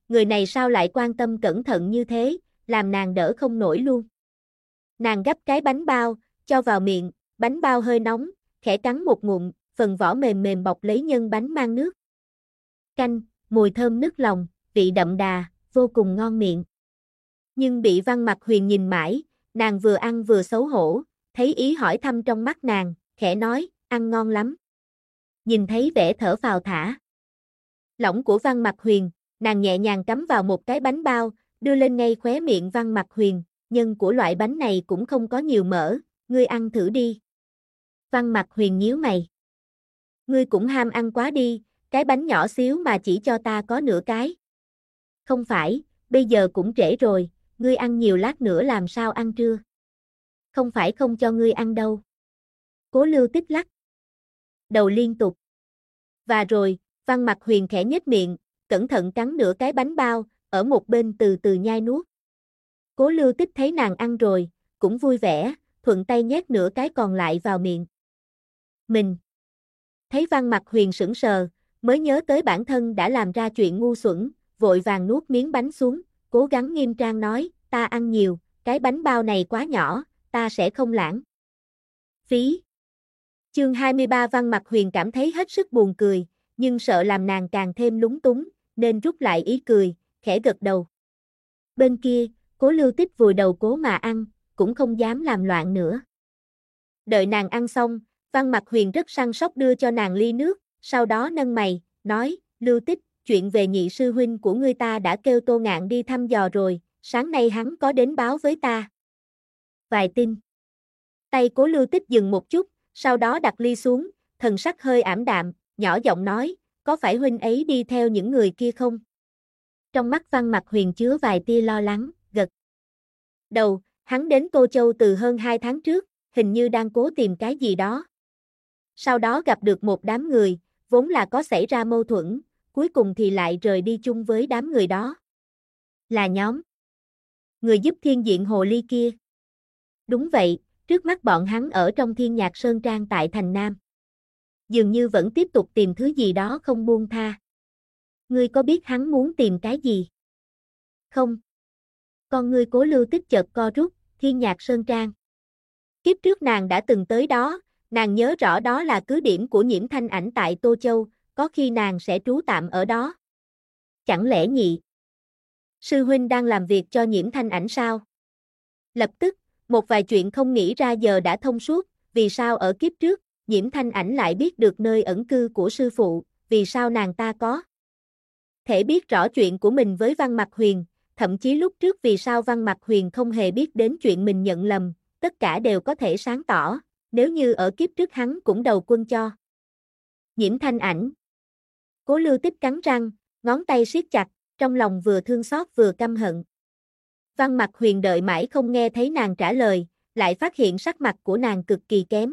người này sao lại quan tâm cẩn thận như thế, làm nàng đỡ không nổi luôn. Nàng gấp cái bánh bao, cho vào miệng, bánh bao hơi nóng, khẽ cắn một ngụm, phần vỏ mềm mềm bọc lấy nhân bánh mang nước. Canh, mùi thơm nức lòng, vị đậm đà, vô cùng ngon miệng. Nhưng bị Văn Mặc Huyền nhìn mãi, nàng vừa ăn vừa xấu hổ, thấy ý hỏi thăm trong mắt nàng, khẽ nói, ăn ngon lắm. Nhìn thấy vẻ thở phào thả lỏng của Văn Mặc Huyền, nàng nhẹ nhàng cắm vào một cái bánh bao, đưa lên ngay khóe miệng Văn Mặc Huyền, nhân của loại bánh này cũng không có nhiều mỡ, ngươi ăn thử đi. Văn Mặc Huyền nhíu mày. Ngươi cũng ham ăn quá đi, cái bánh nhỏ xíu mà chỉ cho ta có nửa cái. Không phải, bây giờ cũng trễ rồi, ngươi ăn nhiều lát nữa làm sao ăn trưa. Không phải không cho ngươi ăn đâu. Cố Lưu Tích lắc đầu liên tục. Và rồi, Văn Mặc Huyền khẽ nhếch miệng, cẩn thận cắn nửa cái bánh bao, ở một bên từ từ nhai nuốt. Cố Lưu Tích thấy nàng ăn rồi, cũng vui vẻ, thuận tay nhét nửa cái còn lại vào miệng. Mình thấy Văn Mặc Huyền sững sờ, mới nhớ tới bản thân đã làm ra chuyện ngu xuẩn, vội vàng nuốt miếng bánh xuống, cố gắng nghiêm trang nói, ta ăn nhiều, cái bánh bao này quá nhỏ, ta sẽ không lãng phí. Chương 23 Văn Mặc Huyền cảm thấy hết sức buồn cười, nhưng sợ làm nàng càng thêm lúng túng, nên rút lại ý cười, khẽ gật đầu. Bên kia, Cố Lưu Tích vùi đầu cố mà ăn, cũng không dám làm loạn nữa. Đợi nàng ăn xong, Văn Mặc Huyền rất săn sóc đưa cho nàng ly nước, sau đó nâng mày, nói, Lưu Tích, chuyện về nhị sư huynh của ngươi ta đã kêu Tô Ngạn đi thăm dò rồi, sáng nay hắn có đến báo với ta vài tin. Tay Cố Lưu Tích dừng một chút, sau đó đặt ly xuống, thần sắc hơi ảm đạm, nhỏ giọng nói, có phải huynh ấy đi theo những người kia không? Trong mắt Văn Mặc Huyền chứa vài tia lo lắng, gật đầu, hắn đến Tô Châu từ hơn 2 tháng trước, hình như đang cố tìm cái gì đó. Sau đó gặp được một đám người, vốn là có xảy ra mâu thuẫn, cuối cùng thì lại rời đi chung với đám người đó. Là nhóm người giúp Thiên Diện Hồ Ly kia. Đúng vậy, trước mắt bọn hắn ở trong Thiên Nhạc Sơn Trang tại thành Nam. Dường như vẫn tiếp tục tìm thứ gì đó không buông tha. Ngươi có biết hắn muốn tìm cái gì? Không. Con ngươi Cố Lưu Tích chợt co rút, Thiên Nhạc Sơn Trang. Kiếp trước nàng đã từng tới đó, nàng nhớ rõ đó là cứ điểm của Nhiễm Thanh Ảnh tại Tô Châu, có khi nàng sẽ trú tạm ở đó. Chẳng lẽ nhị sư huynh đang làm việc cho Nhiễm Thanh Ảnh sao? Lập tức, một vài chuyện không nghĩ ra giờ đã thông suốt, vì sao ở kiếp trước, Nhiễm Thanh Ảnh lại biết được nơi ẩn cư của sư phụ, vì sao nàng ta có thể biết rõ chuyện của mình với Văn Mặc Huyền, thậm chí lúc trước vì sao Văn Mặc Huyền không hề biết đến chuyện mình nhận lầm, tất cả đều có thể sáng tỏ, nếu như ở kiếp trước hắn cũng đầu quân cho Nhiễm Thanh Ảnh. Cố Lưu Tích cắn răng, ngón tay siết chặt, trong lòng vừa thương xót vừa căm hận. Văn Mặc Huyền đợi mãi không nghe thấy nàng trả lời, lại phát hiện sắc mặt của nàng cực kỳ kém,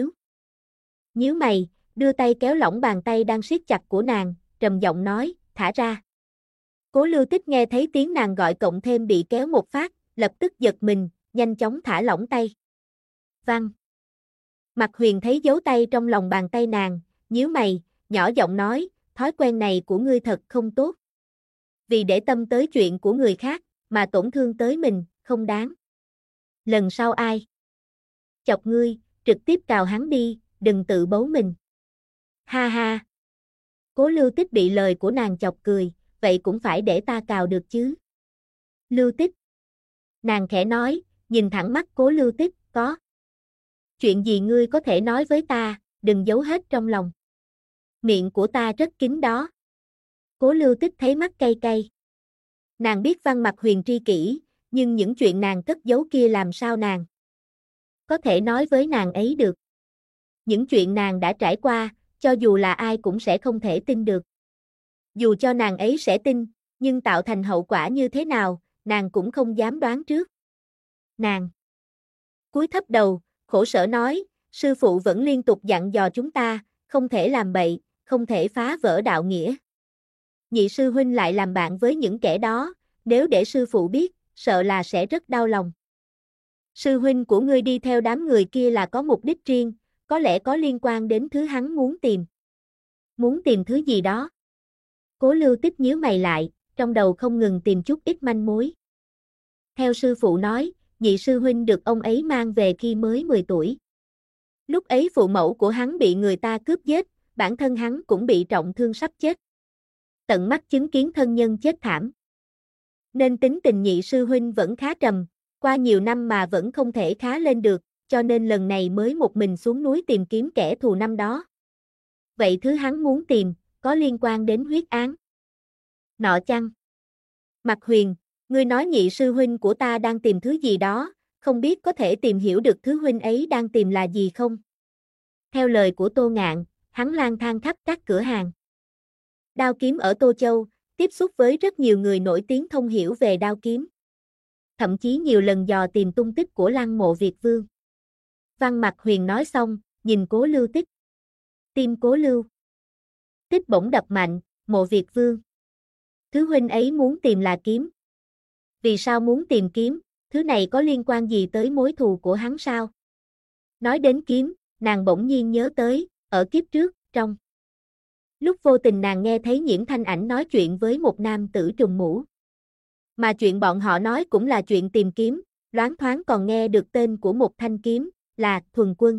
nhíu mày, đưa tay kéo lỏng bàn tay đang siết chặt của nàng, trầm giọng nói, thả ra. Cố Lưu Tích nghe thấy tiếng nàng gọi cộng thêm bị kéo một phát, lập tức giật mình, nhanh chóng thả lỏng tay. Văn Mặc Huyền thấy dấu tay trong lòng bàn tay nàng, nhíu mày, nhỏ giọng nói, thói quen này của ngươi thật không tốt. Vì để tâm tới chuyện của người khác, mà tổn thương tới mình, không đáng. Lần sau ai chọc ngươi, trực tiếp cào hắn đi, đừng tự bấu mình. Ha ha. Cố Lưu Tích bị lời của nàng chọc cười, vậy cũng phải để ta cào được chứ. Lưu Tích. Nàng khẽ nói, nhìn thẳng mắt Cố Lưu Tích, có chuyện gì ngươi có thể nói với ta, đừng giấu hết trong lòng. Miệng của ta rất kín đó. Cố Lưu Tích thấy mắt cay cay. Nàng biết Văn Mặc Huyền tri kỷ, nhưng những chuyện nàng cất giấu kia làm sao nàng có thể nói với nàng ấy được. Những chuyện nàng đã trải qua, cho dù là ai cũng sẽ không thể tin được. Dù cho nàng ấy sẽ tin, nhưng tạo thành hậu quả như thế nào, nàng cũng không dám đoán trước. Nàng cúi thấp đầu, khổ sở nói, sư phụ vẫn liên tục dặn dò chúng ta, không thể làm bậy, không thể phá vỡ đạo nghĩa. Nhị sư huynh lại làm bạn với những kẻ đó, nếu để sư phụ biết, sợ là sẽ rất đau lòng. Sư huynh của ngươi đi theo đám người kia là có mục đích riêng, có lẽ có liên quan đến thứ hắn muốn tìm. Muốn tìm thứ gì đó? Cố Lưu Tích nhíu mày lại, trong đầu không ngừng tìm chút ít manh mối. Theo sư phụ nói, nhị sư huynh được ông ấy mang về khi mới 10 tuổi. Lúc ấy phụ mẫu của hắn bị người ta cướp giết, bản thân hắn cũng bị trọng thương sắp chết. Tận mắt chứng kiến thân nhân chết thảm. Nên tính tình nhị sư huynh vẫn khá trầm, qua nhiều năm mà vẫn không thể khá lên được, cho nên lần này mới một mình xuống núi tìm kiếm kẻ thù năm đó. Vậy thứ hắn muốn tìm, có liên quan đến huyết án nọ chăng? Mạc Huyền, ngươi nói nhị sư huynh của ta đang tìm thứ gì đó, không biết có thể tìm hiểu được thứ huynh ấy đang tìm là gì không? Theo lời của Tô Ngạn, hắn lang thang khắp các cửa hàng đao kiếm ở Tô Châu, tiếp xúc với rất nhiều người nổi tiếng thông hiểu về đao kiếm. Thậm chí nhiều lần dò tìm tung tích của Lăng Mộ Việt Vương. Văn Mạc Huyền nói xong, nhìn Cố Lưu Tích. Tim Cố Lưu Tích bỗng đập mạnh, Mộ Việt Vương. Thứ huynh ấy muốn tìm là kiếm. Vì sao muốn tìm kiếm, thứ này có liên quan gì tới mối thù của hắn sao? Nói đến kiếm, nàng bỗng nhiên nhớ tới, ở kiếp trước, trong lúc vô tình nàng nghe thấy Nhiễm Thanh Ảnh nói chuyện với một nam tử trùm mũ. Mà chuyện bọn họ nói cũng là chuyện tìm kiếm, loáng thoáng còn nghe được tên của một thanh kiếm, là Thuần Quân.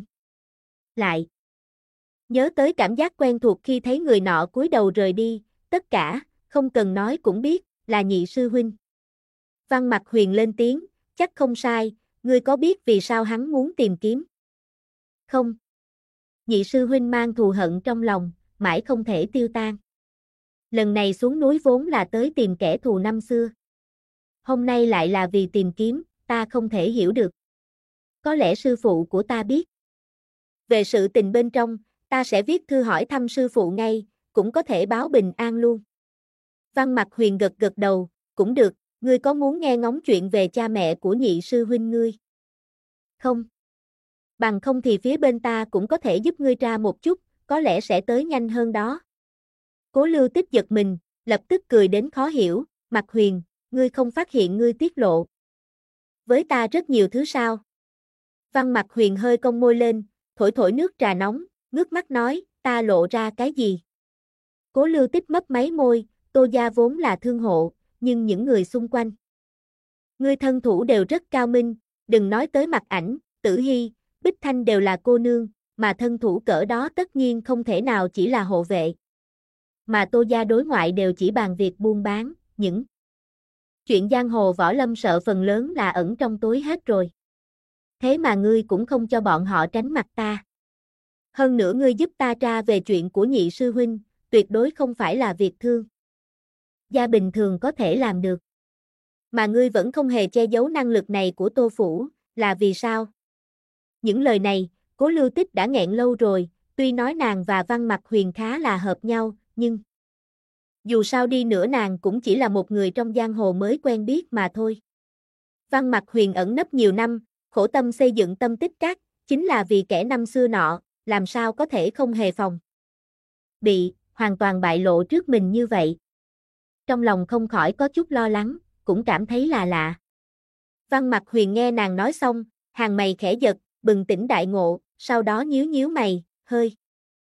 Lại nhớ tới cảm giác quen thuộc khi thấy người nọ cúi đầu rời đi, tất cả, không cần nói cũng biết, là nhị sư huynh. Văn Mạc Huyền lên tiếng, chắc không sai, ngươi có biết vì sao hắn muốn tìm kiếm? Không. Nhị sư huynh mang thù hận trong lòng, mãi không thể tiêu tan. Lần này xuống núi vốn là tới tìm kẻ thù năm xưa. Hôm nay lại là vì tìm kiếm, ta không thể hiểu được. Có lẽ sư phụ của ta biết. Về sự tình bên trong, ta sẽ viết thư hỏi thăm sư phụ ngay, cũng có thể báo bình an luôn. Văn Mạc Huyền gật gật đầu, cũng được, ngươi có muốn nghe ngóng chuyện về cha mẹ của nhị sư huynh ngươi? Không. Bằng không thì phía bên ta cũng có thể giúp ngươi tra một chút, có lẽ sẽ tới nhanh hơn đó. Cố Lưu Tích giật mình, lập tức cười đến khó hiểu, Mạc Huyền, ngươi không phát hiện ngươi tiết lộ với ta rất nhiều thứ sao? Văn Mạc Huyền hơi cong môi lên, thổi thổi nước trà nóng, ngước mắt nói, ta lộ ra cái gì? Cố Lưu Tích mấp máy môi, Tô gia vốn là thương hộ, nhưng những người xung quanh ngươi thân thủ đều rất cao minh, đừng nói tới Mạc Ảnh, Tử Hy, Bích Thanh đều là cô nương, mà thân thủ cỡ đó tất nhiên không thể nào chỉ là hộ vệ. Mà Tô gia đối ngoại đều chỉ bàn việc buôn bán, những chuyện giang hồ võ lâm sợ phần lớn là ẩn trong tối hết rồi. Thế mà ngươi cũng không cho bọn họ tránh mặt ta. Hơn nữa ngươi giúp ta tra về chuyện của nhị sư huynh, tuyệt đối không phải là việc thương gia bình thường có thể làm được. Mà ngươi vẫn không hề che giấu năng lực này của Tô phủ, là vì sao? Những lời này, Cố Lưu Tích đã nghẹn lâu rồi, tuy nói nàng và Văn Mạc Huyền khá là hợp nhau, nhưng dù sao đi nữa nàng cũng chỉ là một người trong giang hồ mới quen biết mà thôi. Văn Mạc Huyền ẩn nấp nhiều năm, khổ tâm xây dựng Tâm Tích Các, chính là vì kẻ năm xưa nọ, làm sao có thể không hề phòng bị, hoàn toàn bại lộ trước mình như vậy. Trong lòng không khỏi có chút lo lắng, cũng cảm thấy là lạ. Văn Mạc Huyền nghe nàng nói xong, hàng mày khẽ giật, bừng tỉnh đại ngộ, sau đó nhíu nhíu mày, hơi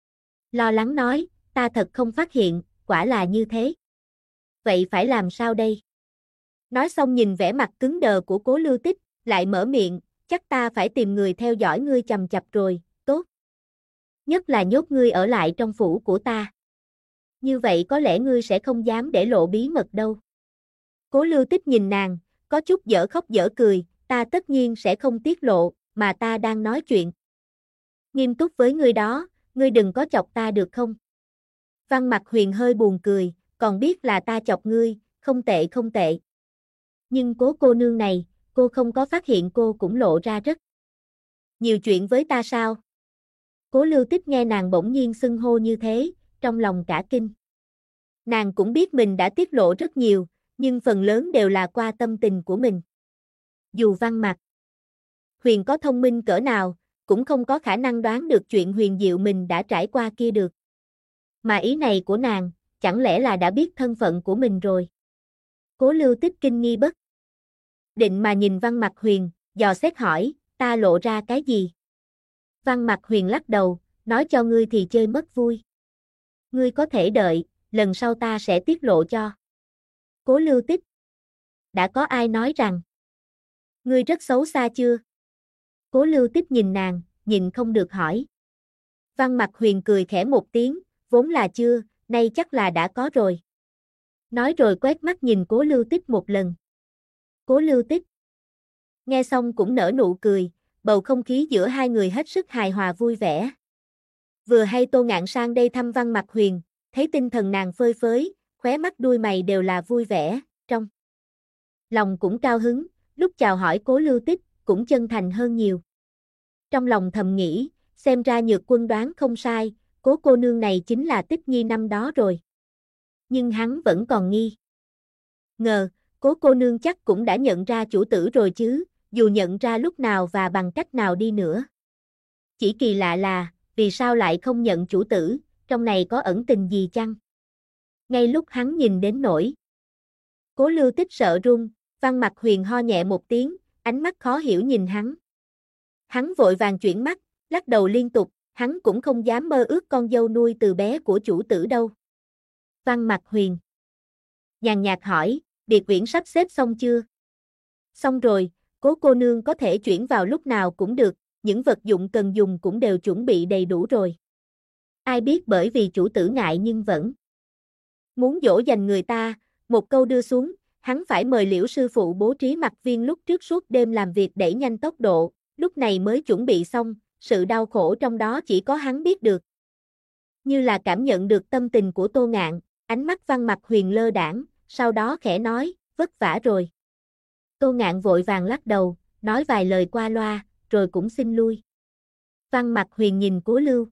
lo lắng nói, ta thật không phát hiện, quả là như thế. Vậy phải làm sao đây? Nói xong nhìn vẻ mặt cứng đờ của Cố Lưu Tích, lại mở miệng, chắc ta phải tìm người theo dõi ngươi chằm chằm rồi, tốt. Nhất là nhốt ngươi ở lại trong phủ của ta. Như vậy có lẽ ngươi sẽ không dám để lộ bí mật đâu. Cố Lưu Tích nhìn nàng, có chút dở khóc dở cười, ta tất nhiên sẽ không tiết lộ, mà ta đang nói chuyện nghiêm túc với ngươi đó, ngươi đừng có chọc ta được không? Văn Mạc Huyền hơi buồn cười, còn biết là ta chọc ngươi, không tệ không tệ. Nhưng Cố cô nương này, cô không có phát hiện cô cũng lộ ra rất nhiều chuyện với ta sao? Cố Lưu Tích nghe nàng bỗng nhiên xưng hô như thế, trong lòng cả kinh. Nàng cũng biết mình đã tiết lộ rất nhiều, nhưng phần lớn đều là qua tâm tình của mình. Dù Văn Mạc Huyền có thông minh cỡ nào, cũng không có khả năng đoán được chuyện huyền diệu mình đã trải qua kia được. Mà ý này của nàng, chẳng lẽ là đã biết thân phận của mình rồi? Cố Lưu Tích kinh nghi bất định mà nhìn Văn Mạc Huyền, dò xét hỏi, ta lộ ra cái gì? Văn Mạc Huyền lắc đầu, nói cho ngươi thì chơi mất vui. Ngươi có thể đợi, lần sau ta sẽ tiết lộ cho. Cố Lưu Tích. Đã có ai nói rằng ngươi rất xấu xa chưa? Cố Lưu Tích nhìn nàng, nhịn không được hỏi. Văn Mặc Huyền cười khẽ một tiếng, vốn là chưa, nay chắc là đã có rồi. Nói rồi quét mắt nhìn Cố Lưu Tích một lần. Cố Lưu Tích nghe xong cũng nở nụ cười, bầu không khí giữa hai người hết sức hài hòa vui vẻ. Vừa hay Tô Ngạn sang đây thăm Văn Mặc Huyền, thấy tinh thần nàng phơi phới, khóe mắt đuôi mày đều là vui vẻ, trong lòng cũng cao hứng, lúc chào hỏi Cố Lưu Tích, cũng chân thành hơn nhiều. Trong lòng thầm nghĩ, xem ra Nhược Quân đoán không sai, Cố cô nương này chính là Tích Nhi năm đó rồi. Nhưng hắn vẫn còn nghi ngờ, Cố cô nương chắc cũng đã nhận ra chủ tử rồi chứ, dù nhận ra lúc nào và bằng cách nào đi nữa. Chỉ kỳ lạ là, vì sao lại không nhận chủ tử, trong này có ẩn tình gì chăng? Ngay lúc hắn nhìn đến nỗi Cố Lưu Tích sợ run, Văn Mặc Huyền ho nhẹ một tiếng, ánh mắt khó hiểu nhìn hắn. Hắn vội vàng chuyển mắt, lắc đầu liên tục, hắn cũng không dám mơ ước con dâu nuôi từ bé của chủ tử đâu. Văn Mặc Huyền nhàn nhạt hỏi, biệt viện sắp xếp xong chưa? Xong rồi, Cố cô nương có thể chuyển vào lúc nào cũng được, những vật dụng cần dùng cũng đều chuẩn bị đầy đủ rồi. Ai biết bởi vì chủ tử ngại nhưng vẫn muốn dỗ dành người ta, một câu đưa xuống, hắn phải mời Liễu sư phụ bố trí mặc viên lúc trước suốt đêm làm việc đẩy nhanh tốc độ, lúc này mới chuẩn bị xong, sự đau khổ trong đó chỉ có hắn biết được. Như là cảm nhận được tâm tình của Tô Ngạn, ánh mắt Văn Mặc Huyền lơ đãng, sau đó khẽ nói, vất vả rồi. Tô Ngạn vội vàng lắc đầu, nói vài lời qua loa, rồi cũng xin lui. Văn Mặc Huyền nhìn Cố Lưu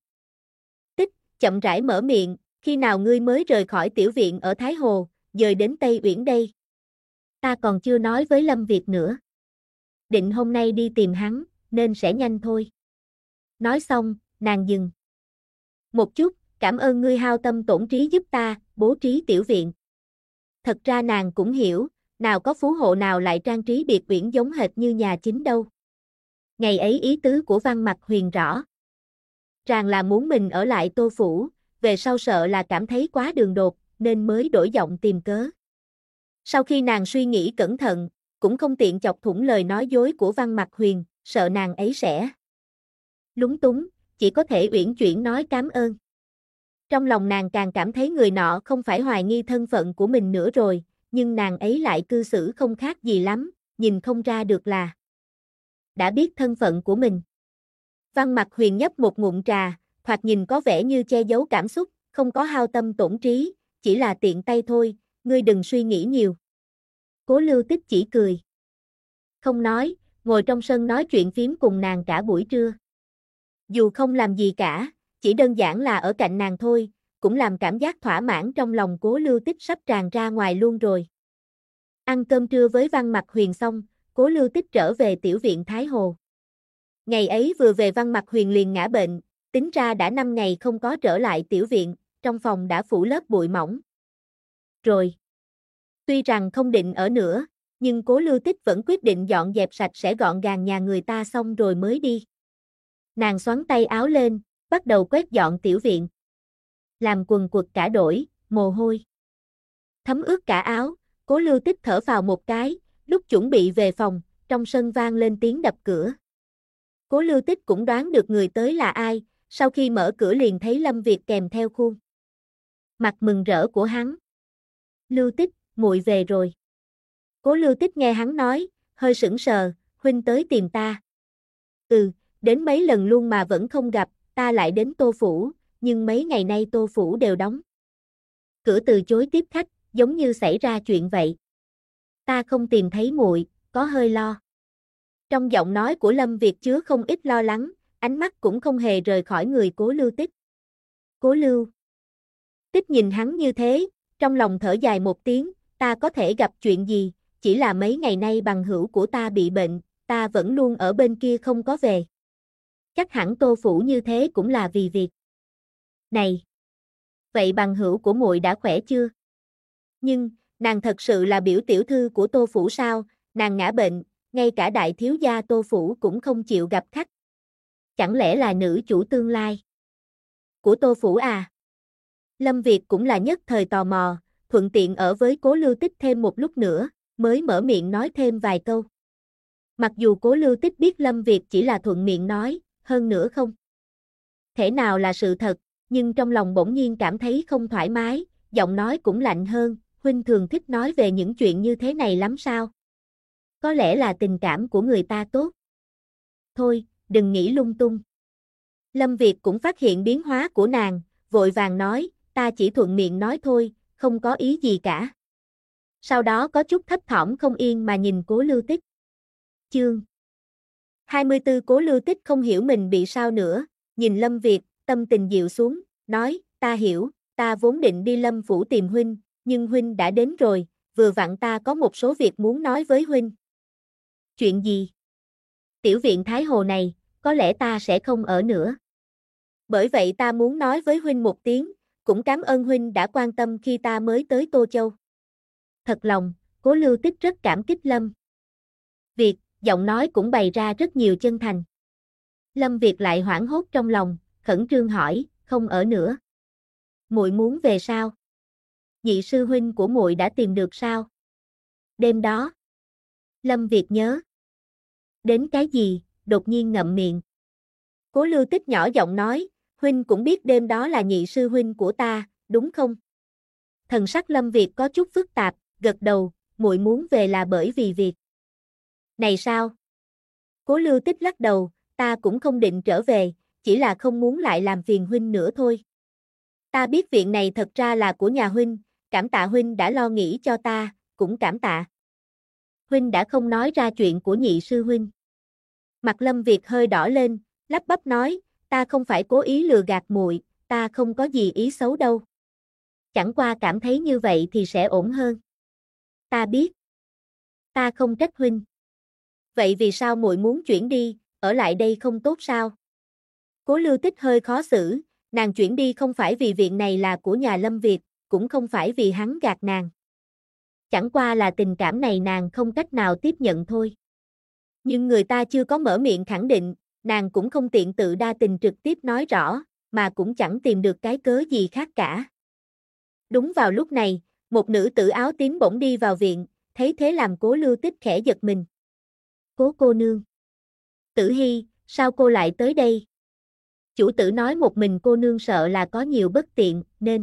Tích, chậm rãi mở miệng, khi nào ngươi mới rời khỏi tiểu viện ở Thái Hồ, dời đến Tây Uyển đây? Ta còn chưa nói với Lâm Việt nữa. Định hôm nay đi tìm hắn, nên sẽ nhanh thôi. Nói xong, nàng dừng một chút, cảm ơn ngươi hao tâm tổn trí giúp ta, bố trí tiểu viện. Thật ra nàng cũng hiểu, nào có phú hộ nào lại trang trí biệt uyển giống hệt như nhà chính đâu. Ngày ấy ý tứ của Văn Mặc Huyền rõ ràng là muốn mình ở lại Tô Phủ, về sau sợ là cảm thấy quá đường đột, nên mới đổi giọng tìm cớ. Sau khi nàng suy nghĩ cẩn thận, cũng không tiện chọc thủng lời nói dối của Văn Mặc Huyền, sợ nàng ấy sẽ lúng túng, chỉ có thể uyển chuyển nói cảm ơn. Trong lòng nàng càng cảm thấy người nọ không phải hoài nghi thân phận của mình nữa rồi, nhưng nàng ấy lại cư xử không khác gì lắm, nhìn không ra được là đã biết thân phận của mình. Văn Mặc Huyền nhấp một ngụm trà, thoạt nhìn có vẻ như che giấu cảm xúc, không có hao tâm tổn trí, chỉ là tiện tay thôi, ngươi đừng suy nghĩ nhiều. Cố Lưu Tích chỉ cười, không nói, ngồi trong sân nói chuyện phím cùng nàng cả buổi trưa. Dù không làm gì cả, chỉ đơn giản là ở cạnh nàng thôi, cũng làm cảm giác thỏa mãn trong lòng Cố Lưu Tích sắp tràn ra ngoài luôn rồi. Ăn cơm trưa với Văn Mặc Huyền xong, Cố Lưu Tích trở về tiểu viện Thái Hồ. Ngày ấy vừa về Văn Mặc Huyền liền ngã bệnh, tính ra đã 5 ngày không có trở lại tiểu viện, trong phòng đã phủ lớp bụi mỏng. Rồi, tuy rằng không định ở nữa, nhưng Cố Lưu Tích vẫn quyết định dọn dẹp sạch sẽ gọn gàng nhà người ta xong rồi mới đi. Nàng xoắn tay áo lên, bắt đầu quét dọn tiểu viện. Làm quần quật cả đổi, mồ hôi thấm ướt cả áo, Cố Lưu Tích thở phào một cái, lúc chuẩn bị về phòng, trong sân vang lên tiếng đập cửa. Cố Lưu Tích cũng đoán được người tới là ai, sau khi mở cửa liền thấy Lâm Việt kèm theo khuôn mặt mừng rỡ của hắn. Lưu Tích, muội về rồi. Cố Lưu Tích nghe hắn nói, hơi sững sờ, huynh tới tìm ta. Ừ, đến mấy lần luôn mà vẫn không gặp, ta lại đến Tô Phủ, nhưng mấy ngày nay Tô Phủ đều đóng cửa từ chối tiếp khách, giống như xảy ra chuyện vậy. Ta không tìm thấy muội, có hơi lo. Trong giọng nói của Lâm Việt chứa không ít lo lắng, ánh mắt cũng không hề rời khỏi người Cố Lưu Tích. Cố Lưu Tích nhìn hắn như thế, trong lòng thở dài một tiếng, ta có thể gặp chuyện gì, chỉ là mấy ngày nay bằng hữu của ta bị bệnh, ta vẫn luôn ở bên kia không có về. Chắc hẳn Tô Phủ như thế cũng là vì việc này. Vậy bằng hữu của muội đã khỏe chưa? Nhưng, nàng thật sự là biểu tiểu thư của Tô Phủ sao, nàng ngã bệnh, ngay cả đại thiếu gia Tô Phủ cũng không chịu gặp khách. Chẳng lẽ là nữ chủ tương lai của Tô Phủ à? Lâm Việt cũng là nhất thời tò mò, thuận tiện ở với Cố Lưu Tích thêm một lúc nữa, mới mở miệng nói thêm vài câu. Mặc dù Cố Lưu Tích biết Lâm Việt chỉ là thuận miệng nói, hơn nữa không thể nào là sự thật, nhưng trong lòng bỗng nhiên cảm thấy không thoải mái, giọng nói cũng lạnh hơn, huynh thường thích nói về những chuyện như thế này lắm sao? Có lẽ là tình cảm của người ta tốt. Thôi, đừng nghĩ lung tung. Lâm Việt cũng phát hiện biến hóa của nàng, vội vàng nói, ta chỉ thuận miệng nói thôi, không có ý gì cả. Sau đó có chút thấp thỏm không yên mà nhìn Cố Lưu Tích. Chương 24 Cố Lưu Tích không hiểu mình bị sao nữa, nhìn Lâm Việt, tâm tình dịu xuống, nói, ta hiểu, ta vốn định đi Lâm Phủ tìm huynh, nhưng huynh đã đến rồi, vừa vặn ta có một số việc muốn nói với huynh. Chuyện gì? Tiểu viện Thái Hồ này, có lẽ ta sẽ không ở nữa. Bởi vậy ta muốn nói với huynh một tiếng, cũng cảm ơn huynh đã quan tâm khi ta mới tới Tô Châu. Thật lòng, Cố Lưu Tích rất cảm kích Lâm Việt, giọng nói cũng bày ra rất nhiều chân thành. Lâm Việt lại hoảng hốt trong lòng, khẩn trương hỏi, không ở nữa. Muội muốn về sao? Nhị sư huynh của muội đã tìm được sao? Đêm đó, Lâm Việt nhớ đến cái gì, đột nhiên ngậm miệng. Cố Lưu Tích nhỏ giọng nói, huynh cũng biết đêm đó là nhị sư huynh của ta, đúng không? Thần sắc Lâm Việt có chút phức tạp, gật đầu, muội muốn về là bởi vì việc này sao? Cố Lưu Tích lắc đầu, ta cũng không định trở về, chỉ là không muốn lại làm phiền huynh nữa thôi. Ta biết viện này thật ra là của nhà huynh, cảm tạ huynh đã lo nghĩ cho ta, cũng cảm tạ. Huynh đã không nói ra chuyện của nhị sư huynh. Mặt Lâm Việt hơi đỏ lên, lắp bắp nói, ta không phải cố ý lừa gạt muội, ta không có gì ý xấu đâu. Chẳng qua cảm thấy như vậy thì sẽ ổn hơn. Ta biết. Ta không trách huynh. Vậy vì sao muội muốn chuyển đi, ở lại đây không tốt sao? Cố Lưu Tích hơi khó xử, nàng chuyển đi không phải vì viện này là của nhà Lâm Việt, cũng không phải vì hắn gạt nàng. Chẳng qua là tình cảm này nàng không cách nào tiếp nhận thôi. Nhưng người ta chưa có mở miệng khẳng định, nàng cũng không tiện tự đa tình trực tiếp nói rõ, mà cũng chẳng tìm được cái cớ gì khác cả. Đúng vào lúc này, một nữ tử áo tím bỗng đi vào viện, thấy thế làm Cố Lưu Tích khẽ giật mình. Cố cô nương. Tử Hy, sao cô lại tới đây? Chủ tử nói một mình cô nương sợ là có nhiều bất tiện, nên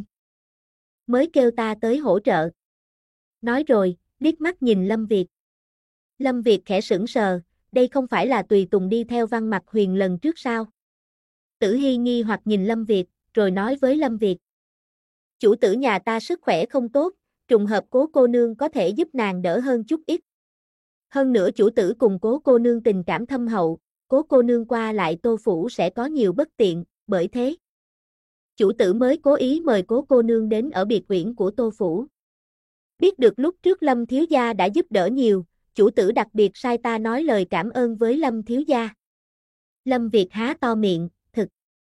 mới kêu ta tới hỗ trợ. Nói rồi, liếc mắt nhìn Lâm Việt. Lâm Việt khẽ sững sờ, đây không phải là tùy tùng đi theo Văn Mặc Huyền lần trước sao? Tử Hy nghi hoặc nhìn Lâm Việt, rồi nói với Lâm Việt. Chủ tử nhà ta sức khỏe không tốt, trùng hợp Cố cô nương có thể giúp nàng đỡ hơn chút ít. Hơn nữa chủ tử cùng Cố cô nương tình cảm thâm hậu, Cố cô nương qua lại Tô Phủ sẽ có nhiều bất tiện, bởi thế chủ tử mới cố ý mời Cố cô nương đến ở biệt uyển của Tô Phủ. Biết được lúc trước Lâm thiếu gia đã giúp đỡ nhiều, chủ tử đặc biệt sai ta nói lời cảm ơn với Lâm thiếu gia. Lâm Việt há to miệng, thực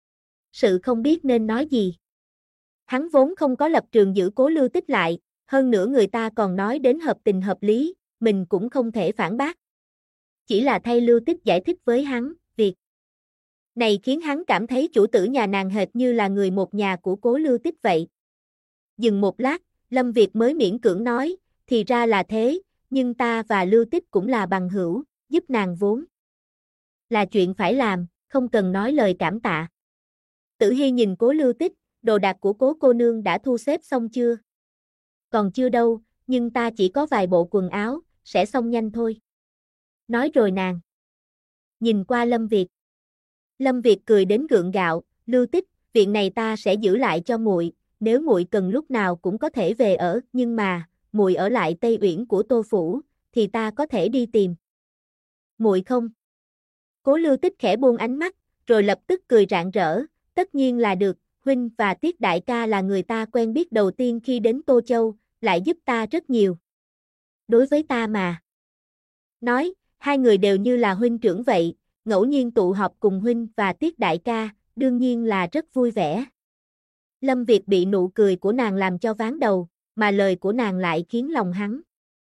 sự không biết nên nói gì. Hắn vốn không có lập trường giữ Cố Lưu Tích lại, hơn nữa người ta còn nói đến hợp tình hợp lý, mình cũng không thể phản bác. Chỉ là thay Lưu Tích giải thích với hắn, việc này khiến hắn cảm thấy chủ tử nhà nàng hệt như là người một nhà của Cố Lưu Tích vậy. Dừng một lát, Lâm Việt mới miễn cưỡng nói, thì ra là thế, nhưng ta và Lưu Tích cũng là bằng hữu, giúp nàng vốn là chuyện phải làm, không cần nói lời cảm tạ. Tử Hy nhìn Cố Lưu Tích, đồ đạc của Cố cô nương đã thu xếp xong chưa? Còn chưa đâu, nhưng ta chỉ có vài bộ quần áo, sẽ xong nhanh thôi. Nói rồi nàng nhìn qua Lâm Việt. Lâm Việt cười đến gượng gạo, Lưu Tích, viện này ta sẽ giữ lại cho muội, nếu muội cần lúc nào cũng có thể về ở, nhưng mà, muội ở lại Tây Uyển của Tô Phủ, thì ta có thể đi tìm. Muội không? Cố Lưu Tích khẽ buông ánh mắt, rồi lập tức cười rạng rỡ, tất nhiên là được, huynh và Tiết đại ca là người ta quen biết đầu tiên khi đến Tô Châu, lại giúp ta rất nhiều. Đối với ta mà nói, hai người đều như là huynh trưởng vậy, ngẫu nhiên tụ họp cùng huynh và Tiết đại ca, đương nhiên là rất vui vẻ. Lâm Việt bị nụ cười của nàng làm cho ván đầu, mà lời của nàng lại khiến lòng hắn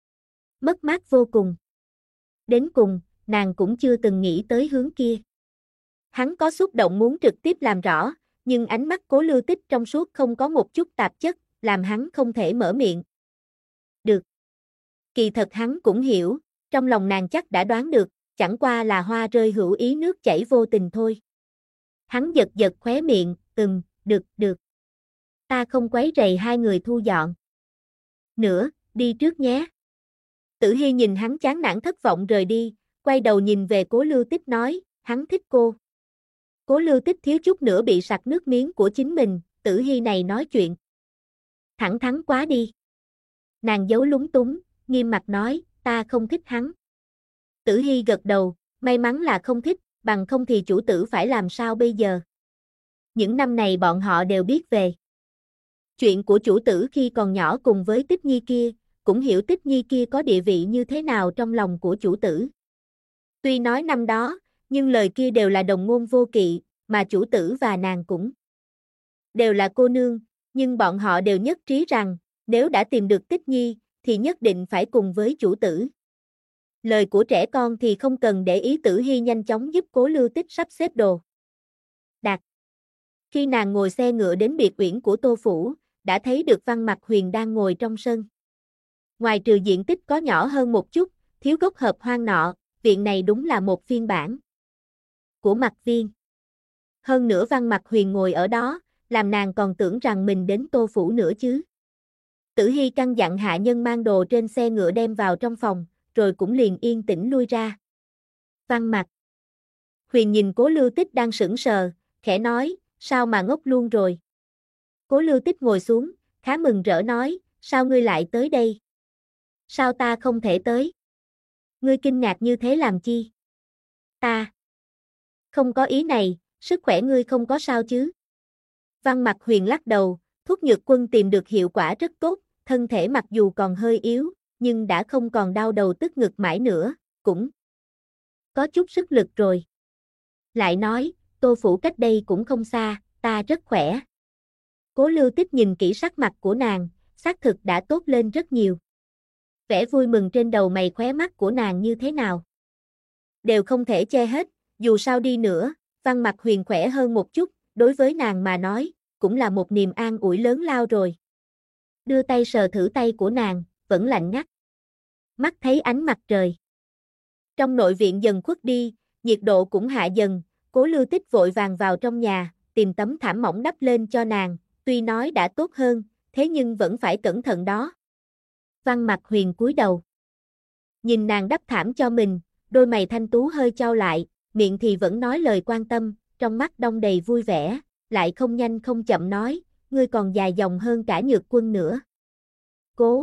mất mát vô cùng. Đến cùng, nàng cũng chưa từng nghĩ tới hướng kia. Hắn có xúc động muốn trực tiếp làm rõ, nhưng ánh mắt Cố Lưu Tích trong suốt không có một chút tạp chất, làm hắn không thể mở miệng. Được. Kỳ thật hắn cũng hiểu, trong lòng nàng chắc đã đoán được, chẳng qua là hoa rơi hữu ý nước chảy vô tình thôi. Hắn giật giật khóe miệng, được. Ta không quấy rầy hai người thu dọn. Nữa, đi trước nhé. Tử Hi nhìn hắn chán nản thất vọng rời đi, quay đầu nhìn về Cố Lưu Tích nói, hắn thích cô. Cố Lưu Tích thiếu chút nữa bị sặc nước miếng của chính mình, Tử Hi này nói chuyện. Thẳng thắn quá đi. Nàng giấu lúng túng, nghiêm mặt nói, ta không thích hắn. Tử Hi gật đầu, may mắn là không thích, bằng không thì chủ tử phải làm sao bây giờ. Những năm này bọn họ đều biết về chuyện của chủ tử khi còn nhỏ cùng với Tích Nhi kia, cũng hiểu Tích Nhi kia có địa vị như thế nào trong lòng của chủ tử. Tuy nói năm đó, nhưng lời kia đều là đồng ngôn vô kỵ, mà chủ tử và nàng cũng đều là cô nương, nhưng bọn họ đều nhất trí rằng, nếu đã tìm được Tích Nhi, thì nhất định phải cùng với chủ tử. Lời của trẻ con thì không cần để ý. Tử Hi nhanh chóng giúp Cố Lưu Tích sắp xếp đồ đạc. Khi nàng ngồi xe ngựa đến biệt uyển của Tô Phủ, đã thấy được Văn Mặc Huyền đang ngồi trong sân. Ngoài trừ diện tích có nhỏ hơn một chút, thiếu gốc hợp hoang nọ, viện này đúng là một phiên bản của Mặc Viên. Hơn nữa Văn Mặc Huyền ngồi ở đó, làm nàng còn tưởng rằng mình đến Tô Phủ nữa chứ. Tử Hi căn dặn hạ nhân mang đồ trên xe ngựa đem vào trong phòng, rồi cũng liền yên tĩnh lui ra. Văn Mặc Huyền nhìn Cố Lưu Tích đang sững sờ, khẽ nói, sao mà ngốc luôn rồi. Cố Lưu Tích ngồi xuống, khá mừng rỡ nói, sao ngươi lại tới đây? Sao ta không thể tới? Ngươi kinh ngạc như thế làm chi? Ta không có ý này, sức khỏe ngươi không có sao chứ? Văn Mặc Huyền lắc đầu, thuốc nhược quân tìm được hiệu quả rất tốt, thân thể mặc dù còn hơi yếu, nhưng đã không còn đau đầu tức ngực mãi nữa, cũng có chút sức lực rồi. Lại nói, Tô Phủ cách đây cũng không xa, ta rất khỏe. Cố Lưu Tích nhìn kỹ sắc mặt của nàng, xác thực đã tốt lên rất nhiều. Vẻ vui mừng trên đầu mày khóe mắt của nàng như thế nào đều không thể che hết, dù sao đi nữa, Văn Mặc Huyền khỏe hơn một chút, đối với nàng mà nói, cũng là một niềm an ủi lớn lao rồi. Đưa tay sờ thử tay của nàng, vẫn lạnh ngắt. Mắt thấy ánh mặt trời. Trong nội viện dần khuất đi, nhiệt độ cũng hạ dần, Cố Lưu Tích vội vàng vào trong nhà, tìm tấm thảm mỏng đắp lên cho nàng, tuy nói đã tốt hơn, thế nhưng vẫn phải cẩn thận đó. Văn Mặc Huyền cúi đầu. Nhìn nàng đắp thảm cho mình, đôi mày thanh tú hơi chau lại, miệng thì vẫn nói lời quan tâm, trong mắt đong đầy vui vẻ, lại không nhanh không chậm nói, ngươi còn dài dòng hơn cả Nhược Quân nữa. Cố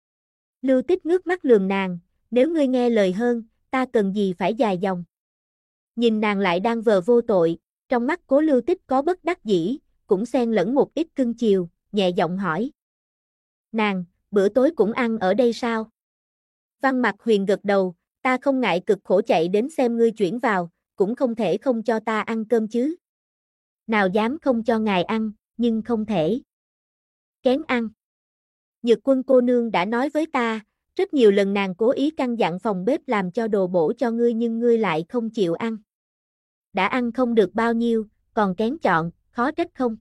Lưu Tích ngước mắt lườm nàng, nếu ngươi nghe lời hơn, ta cần gì phải dài dòng. Nhìn nàng lại đang vờ vô tội, trong mắt Cố Lưu Tích có bất đắc dĩ, cũng xen lẫn một ít cưng chiều, nhẹ giọng hỏi. Nàng, bữa tối cũng ăn ở đây sao? Văn Mặc Huyền gật đầu, ta không ngại cực khổ chạy đến xem ngươi chuyển vào, cũng không thể không cho ta ăn cơm chứ. Nào dám không cho ngài ăn, nhưng không thể kén ăn. Nhược Quân cô nương đã nói với ta, rất nhiều lần nàng cố ý căn dặn phòng bếp làm cho đồ bổ cho ngươi nhưng ngươi lại không chịu ăn. Đã ăn không được bao nhiêu, còn kén chọn, khó trách không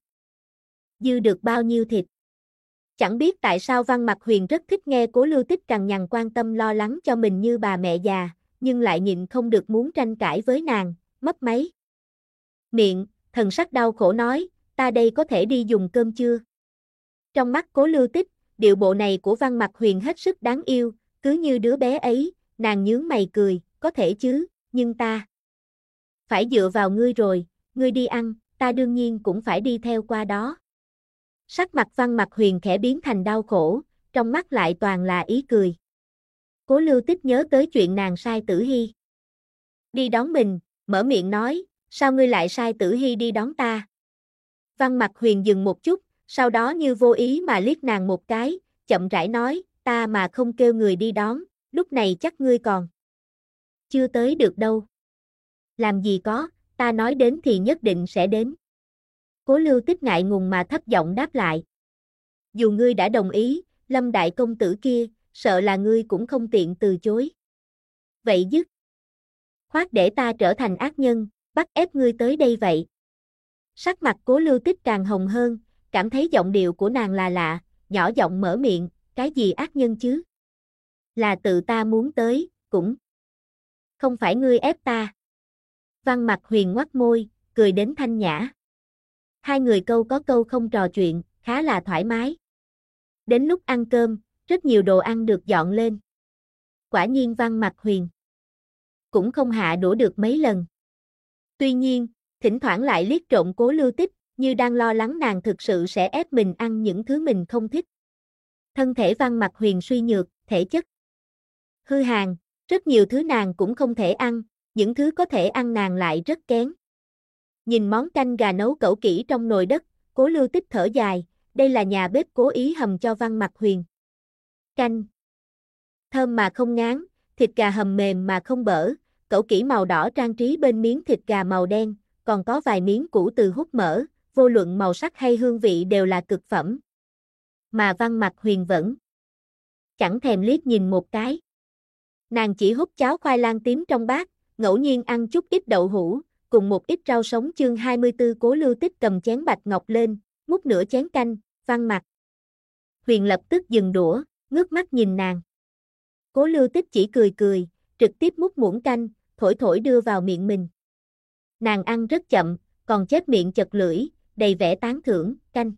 dư được bao nhiêu thịt. Chẳng biết tại sao Văn Mặc Huyền rất thích nghe Cố Lưu Tích cằn nhằn quan tâm lo lắng cho mình như bà mẹ già, nhưng lại nhịn không được muốn tranh cãi với nàng, mấp máy miệng, thần sắc đau khổ nói, ta đây có thể đi dùng cơm chưa? Trong mắt Cố Lưu Tích, điệu bộ này của Văn Mặc Huyền hết sức đáng yêu, cứ như đứa bé ấy, nàng nhướng mày cười, có thể chứ, nhưng ta phải dựa vào ngươi rồi, ngươi đi ăn, ta đương nhiên cũng phải đi theo qua đó. Sắc mặt Văn Mặc Huyền khẽ biến thành đau khổ, trong mắt lại toàn là ý cười. Cố Lưu Tích nhớ tới chuyện nàng sai Tử Hi đi đón mình, mở miệng nói, sao ngươi lại sai Tử Hi đi đón ta? Văn Mặc Huyền dừng một chút, sau đó như vô ý mà liếc nàng một cái, chậm rãi nói, ta mà không kêu người đi đón, lúc này chắc ngươi còn chưa tới được đâu. Làm gì có, ta nói đến thì nhất định sẽ đến. Cố Lưu Tích ngại ngùng mà thấp giọng đáp lại. Dù ngươi đã đồng ý, Lâm đại công tử kia, sợ là ngươi cũng không tiện từ chối. Vậy dứt khoát để ta trở thành ác nhân, bắt ép ngươi tới đây vậy. Sắc mặt Cố Lưu Tích càng hồng hơn, cảm thấy giọng điệu của nàng là lạ, nhỏ giọng mở miệng, cái gì ác nhân chứ? Là tự ta muốn tới, cũng không phải ngươi ép ta. Văn Mặc Huyền ngoác môi, cười đến thanh nhã. Hai người câu có câu không trò chuyện, khá là thoải mái. Đến lúc ăn cơm, rất nhiều đồ ăn được dọn lên. Quả nhiên Văn Mặc Huyền cũng không hạ đũa được mấy lần. Tuy nhiên, thỉnh thoảng lại liếc trộm Cố Lưu Tích, như đang lo lắng nàng thực sự sẽ ép mình ăn những thứ mình không thích. Thân thể Văn Mặc Huyền suy nhược, thể chất hư hàn, rất nhiều thứ nàng cũng không thể ăn, những thứ có thể ăn nàng lại rất kén. Nhìn món canh gà nấu cẩu kỹ trong nồi đất, Cố Lưu Tích thở dài, đây là nhà bếp cố ý hầm cho Văn Mặc Huyền. Canh thơm mà không ngán, thịt gà hầm mềm mà không bở, cẩu kỹ màu đỏ trang trí bên miếng thịt gà màu đen, còn có vài miếng củ từ hút mỡ, vô luận màu sắc hay hương vị đều là cực phẩm. Mà Văn Mặc Huyền vẫn chẳng thèm liếc nhìn một cái. Nàng chỉ hút cháo khoai lang tím trong bát, ngẫu nhiên ăn chút ít đậu hũ, cùng một ít rau sống. Chương 24 Cố Lưu Tích cầm chén bạch ngọc lên, múc nửa chén canh, Văn Mặc Huyền lập tức dừng đũa, ngước mắt nhìn nàng. Cố Lưu Tích chỉ cười cười, trực tiếp múc muỗng canh, thổi thổi đưa vào miệng mình. Nàng ăn rất chậm, còn chép miệng chật lưỡi, đầy vẻ tán thưởng, canh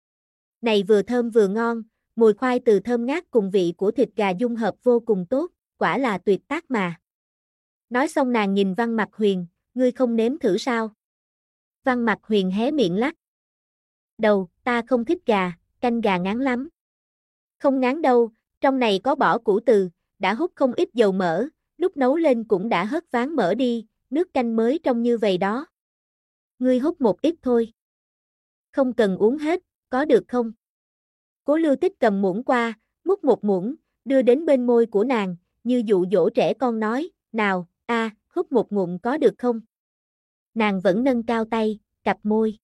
này vừa thơm vừa ngon, mùi khoai từ thơm ngát cùng vị của thịt gà dung hợp vô cùng tốt, quả là tuyệt tác mà. Nói xong nàng nhìn Văn Mặc Huyền, ngươi không nếm thử sao? Văn Mặc Huyền hé miệng lắc đầu, ta không thích gà, canh gà ngán lắm. Không ngán đâu, trong này có bỏ củ từ, đã hút không ít dầu mỡ, lúc nấu lên cũng đã hớt ván mỡ đi, nước canh mới trong như vậy đó. Ngươi hút một ít thôi. Không cần uống hết, có được không? Cố Lưu Tích cầm muỗng qua, múc một muỗng, đưa đến bên môi của nàng, như dụ dỗ trẻ con nói, nào, hút một ngụm có được không? Nàng vẫn nâng cao tay, cặp môi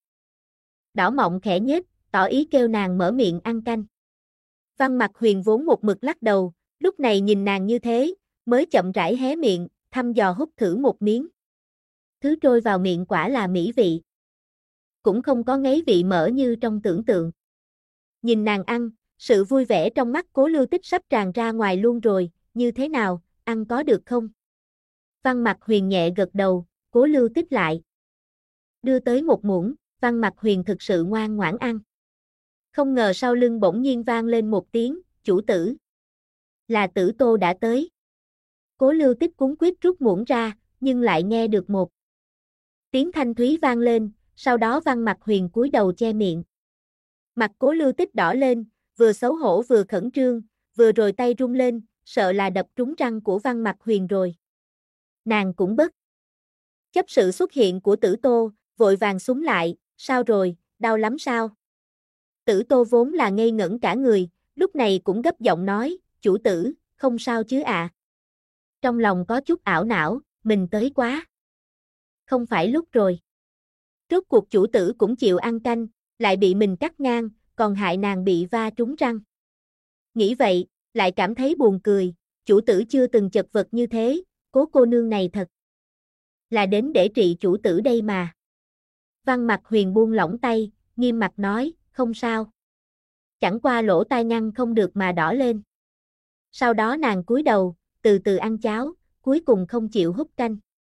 đỏ mọng khẽ nhếch, tỏ ý kêu nàng mở miệng ăn canh. Văn Mặc Huyền vốn một mực lắc đầu, lúc này nhìn nàng như thế, mới chậm rãi hé miệng, thăm dò hút thử một miếng. Thứ trôi vào miệng quả là mỹ vị. Cũng không có ngấy vị mỡ như trong tưởng tượng. Nhìn nàng ăn, sự vui vẻ trong mắt Cố Lưu Tích sắp tràn ra ngoài luôn rồi, như thế nào, ăn có được không? Văn Mặc Huyền nhẹ gật đầu, Cố Lưu Tích lại đưa tới một muỗng, Văn Mặc Huyền thực sự ngoan ngoãn ăn. Không ngờ sau lưng bỗng nhiên vang lên một tiếng, chủ tử. Là Tử Tô đã tới. Cố Lưu Tích cuống quýt rút muỗng ra, nhưng lại nghe được một tiếng thanh thúy vang lên, sau đó Văn Mặc Huyền cúi đầu che miệng. Mặt Cố Lưu Tích đỏ lên, vừa xấu hổ vừa khẩn trương, vừa rồi tay run lên, sợ là đập trúng răng của Văn Mặc Huyền rồi. Nàng cũng bất chấp sự xuất hiện của Tử Tô, vội vàng súng lại, sao rồi, đau lắm sao? Tử Tô vốn là ngây ngẩn cả người, lúc này cũng gấp giọng nói, chủ tử, không sao chứ ạ. Trong lòng có chút ảo não, mình tới quá. Không phải lúc rồi. Rốt cuộc chủ tử cũng chịu ăn canh, lại bị mình cắt ngang, còn hại nàng bị va trúng răng. Nghĩ vậy, lại cảm thấy buồn cười, chủ tử chưa từng chật vật như thế, Cố cô nương này thật là đến để trị chủ tử đây mà. Văn Mặc Huyền buông lỏng tay, nghiêm mặt nói, không sao. Chẳng qua lỗ tai ngăn không được mà đỏ lên. Sau đó nàng cúi đầu, từ từ ăn cháo, cuối cùng không chịu hút canh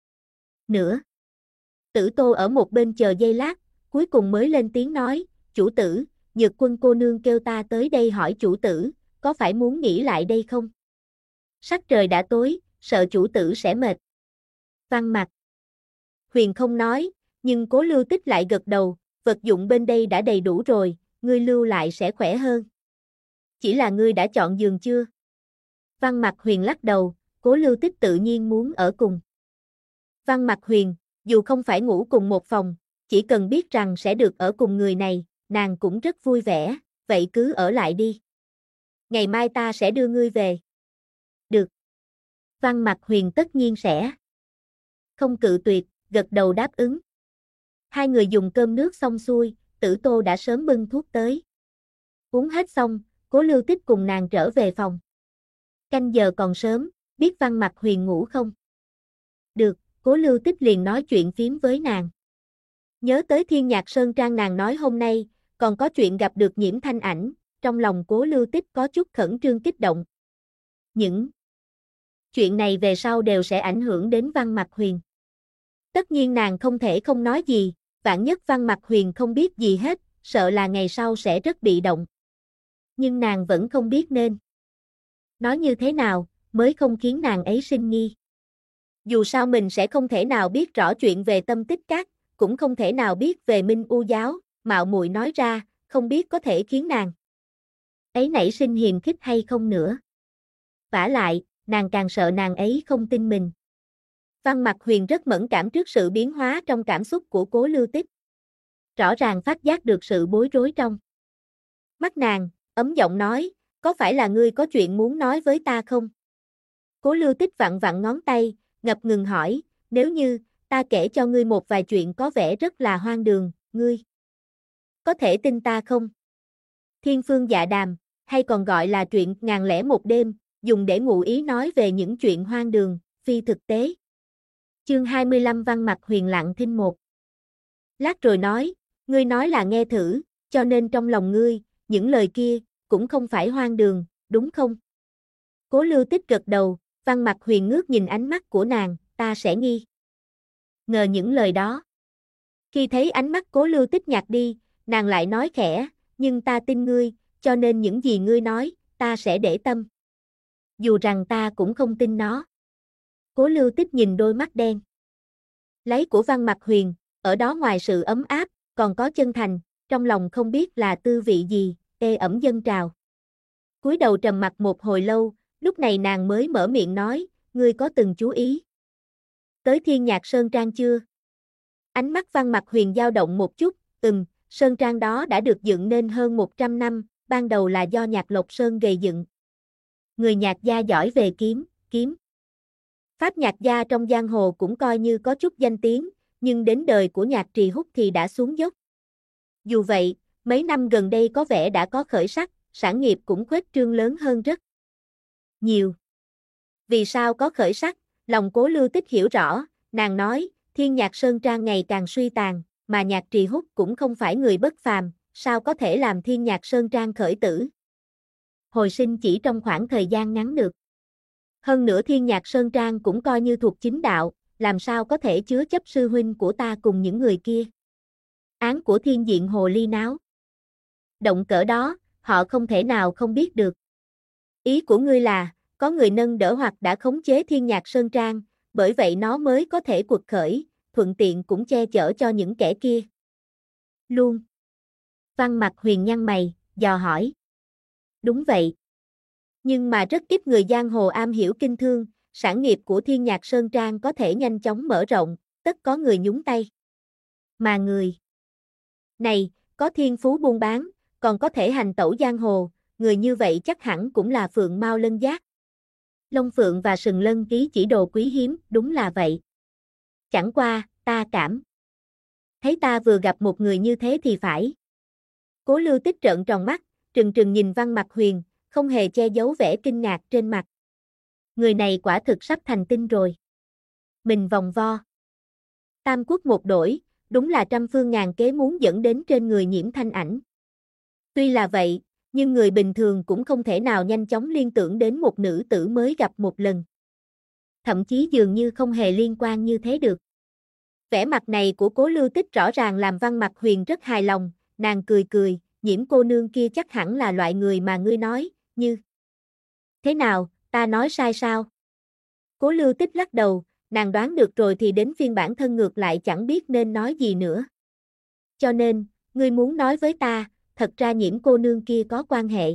nữa. Tử Tô ở một bên chờ giây lát, cuối cùng mới lên tiếng nói, chủ tử, Nhược Quân cô nương kêu ta tới đây hỏi chủ tử, có phải muốn nghỉ lại đây không? Sắc trời đã tối, sợ chủ tử sẽ mệt. Văn Mặc Huyền không nói, nhưng Cố Lưu Tích lại gật đầu, vật dụng bên đây đã đầy đủ rồi, ngươi lưu lại sẽ khỏe hơn. Chỉ là ngươi đã chọn giường chưa? Văn Mặc Huyền lắc đầu, Cố Lưu Tích tự nhiên muốn ở cùng. Văn Mặc Huyền, dù không phải ngủ cùng một phòng, chỉ cần biết rằng sẽ được ở cùng người này, nàng cũng rất vui vẻ, vậy cứ ở lại đi. Ngày mai ta sẽ đưa ngươi về. Được. Văn Mặc Huyền tất nhiên sẽ không cự tuyệt, gật đầu đáp ứng. Hai người dùng cơm nước xong xuôi, Tử Tô đã sớm bưng thuốc tới. Uống hết xong, Cố Lưu Tích cùng nàng trở về phòng. Canh giờ còn sớm, biết Văn Mặc Huyền ngủ không? Được, Cố Lưu Tích liền nói chuyện phím với nàng. Nhớ tới Thiên Nhạc Sơn Trang nàng nói hôm nay, còn có chuyện gặp được Nhiễm Thanh Ảnh, trong lòng Cố Lưu Tích có chút khẩn trương kích động. Những chuyện này về sau đều sẽ ảnh hưởng đến Văn Mạc Huyền. Tất nhiên nàng không thể không nói gì, vạn nhất Văn Mạc Huyền không biết gì hết, sợ là ngày sau sẽ rất bị động. Nhưng nàng vẫn không biết nên nói như thế nào, mới không khiến nàng ấy sinh nghi. Dù sao mình sẽ không thể nào biết rõ chuyện về Tâm Tích Các, cũng không thể nào biết về Minh U giáo, mạo muội nói ra, không biết có thể khiến nàng ấy nảy sinh hiềm khích hay không nữa. Vả lại, nàng càng sợ nàng ấy không tin mình. Văn Mạc Huyền rất mẫn cảm trước sự biến hóa trong cảm xúc của Cố Lưu Tích. Rõ ràng phát giác được sự bối rối trong mắt nàng, ấm giọng nói, có phải là ngươi có chuyện muốn nói với ta không? Cố Lưu Tích vặn vặn ngón tay, ngập ngừng hỏi, nếu như, ta kể cho ngươi một vài chuyện có vẻ rất là hoang đường, ngươi có thể tin ta không? Thiên Phương Dạ Đàm, hay còn gọi là truyện Ngàn lẻ một đêm, dùng để ngụ ý nói về những chuyện hoang đường, phi thực tế. Chương 25 Văn Mạc Huyền lặng thinh một lát rồi nói, ngươi nói là nghe thử, cho nên trong lòng ngươi, những lời kia, cũng không phải hoang đường, đúng không? Cố Lưu Tích gật đầu, Văn Mạc Huyền ngước nhìn ánh mắt của nàng, ta sẽ nghi ngờ những lời đó. Khi thấy ánh mắt Cố Lưu Tích nhạt đi, nàng lại nói khẽ, nhưng ta tin ngươi, cho nên những gì ngươi nói, ta sẽ để tâm. Dù rằng ta cũng không tin nó. Cố Lưu Tích nhìn đôi mắt đen lấy của Văn Mạc Huyền, ở đó ngoài sự ấm áp, còn có chân thành, trong lòng không biết là tư vị gì, ê ẩm dâng trào. Cúi đầu trầm mặc một hồi lâu, lúc này nàng mới mở miệng nói, ngươi có từng chú ý tới Thiên Nhạc Sơn Trang chưa? Ánh mắt Văn Mạc Huyền dao động một chút, Sơn Trang đó đã được dựng nên hơn 100 năm, ban đầu là do Nhạc Lộc Sơn gầy dựng. Người Nhạc gia giỏi về kiếm pháp Nhạc gia trong giang hồ cũng coi như có chút danh tiếng, nhưng đến đời của Nhạc Trì Húc thì đã xuống dốc. Dù vậy, mấy năm gần đây có vẻ đã có khởi sắc, sản nghiệp cũng khuếch trương lớn hơn rất nhiều. Vì sao có khởi sắc? Lòng Cố Lưu Tích hiểu rõ, nàng nói, Thiên Nhạc Sơn Trang ngày càng suy tàn, mà Nhạc Trì Húc cũng không phải người bất phàm, sao có thể làm Thiên Nhạc Sơn Trang khởi tử hồi sinh chỉ trong khoảng thời gian ngắn được. Hơn nữa Thiên Nhạc Sơn Trang cũng coi như thuộc chính đạo, làm sao có thể chứa chấp sư huynh của ta cùng những người kia. Án của Thiên Diện Hồ Ly náo động cỡ đó, họ không thể nào không biết được. Ý của ngươi là, có người nâng đỡ hoặc đã khống chế Thiên Nhạc Sơn Trang, bởi vậy nó mới có thể quật khởi, thuận tiện cũng che chở cho những kẻ kia. Luôn. Văn Mạc Huyền nhăn mày, dò hỏi. Đúng vậy. Nhưng mà rất ít người giang hồ am hiểu kinh thương, sản nghiệp của Thiên Nhạc Sơn Trang có thể nhanh chóng mở rộng, tất có người nhúng tay. Mà người này, có thiên phú buôn bán, còn có thể hành tẩu giang hồ, người như vậy chắc hẳn cũng là phượng mao lân giác. Long phượng và sừng lân ký chỉ đồ quý hiếm, đúng là vậy. Chẳng qua, ta cảm thấy ta vừa gặp một người như thế thì phải. Cố Lưu Tích trợn tròn mắt, trừng trừng nhìn Văn Mạc Huyền, không hề che giấu vẻ kinh ngạc trên mặt. Người này quả thực sắp thành tinh rồi. Mình vòng vo. Tam quốc một đổi, đúng là trăm phương ngàn kế muốn dẫn đến trên người Nhiễm Thanh Ảnh. Tuy là vậy, nhưng người bình thường cũng không thể nào nhanh chóng liên tưởng đến một nữ tử mới gặp một lần. Thậm chí dường như không hề liên quan như thế được. Vẻ mặt này của Cố Lưu Tích rõ ràng làm Văn Mạc Huyền rất hài lòng, nàng cười cười, Nhiễm cô nương kia chắc hẳn là loại người mà ngươi nói, như thế nào, ta nói sai sao? Cố Lưu Tích lắc đầu, nàng đoán được rồi thì đến phiên bản thân ngược lại chẳng biết nên nói gì nữa. Cho nên, ngươi muốn nói với ta, thật ra Nhiễm cô nương kia có quan hệ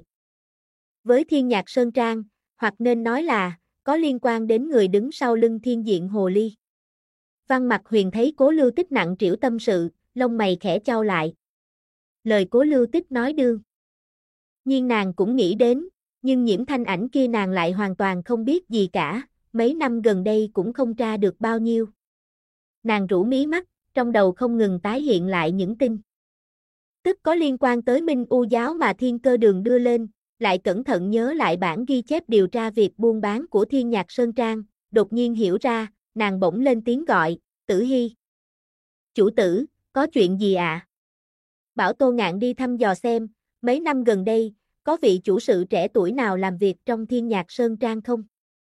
với Thiên Nhạc Sơn Trang, hoặc nên nói là, có liên quan đến người đứng sau lưng Thiên Diện Hồ Ly. Văn Mạc Huyền thấy Cố Lưu Tích nặng trĩu tâm sự, lông mày khẽ chau lại. Lời Cố Lưu Tích nói đương nhiên nàng cũng nghĩ đến, nhưng Nhiễm Thanh Ảnh kia nàng lại hoàn toàn không biết gì cả, mấy năm gần đây cũng không tra được bao nhiêu. Nàng rũ mí mắt, trong đầu không ngừng tái hiện lại những tin tức có liên quan tới Minh U giáo mà Thiên Cơ Đường đưa lên, lại cẩn thận nhớ lại bản ghi chép điều tra việc buôn bán của Thiên Nhạc Sơn Trang, đột nhiên hiểu ra, nàng bỗng lên tiếng gọi, Tử Hy. Chủ tử, có chuyện gì ạ? Bảo Tô Ngạn đi thăm dò xem, mấy năm gần đây, có vị chủ sự trẻ tuổi nào làm việc trong Thiên Nhạc Sơn Trang không?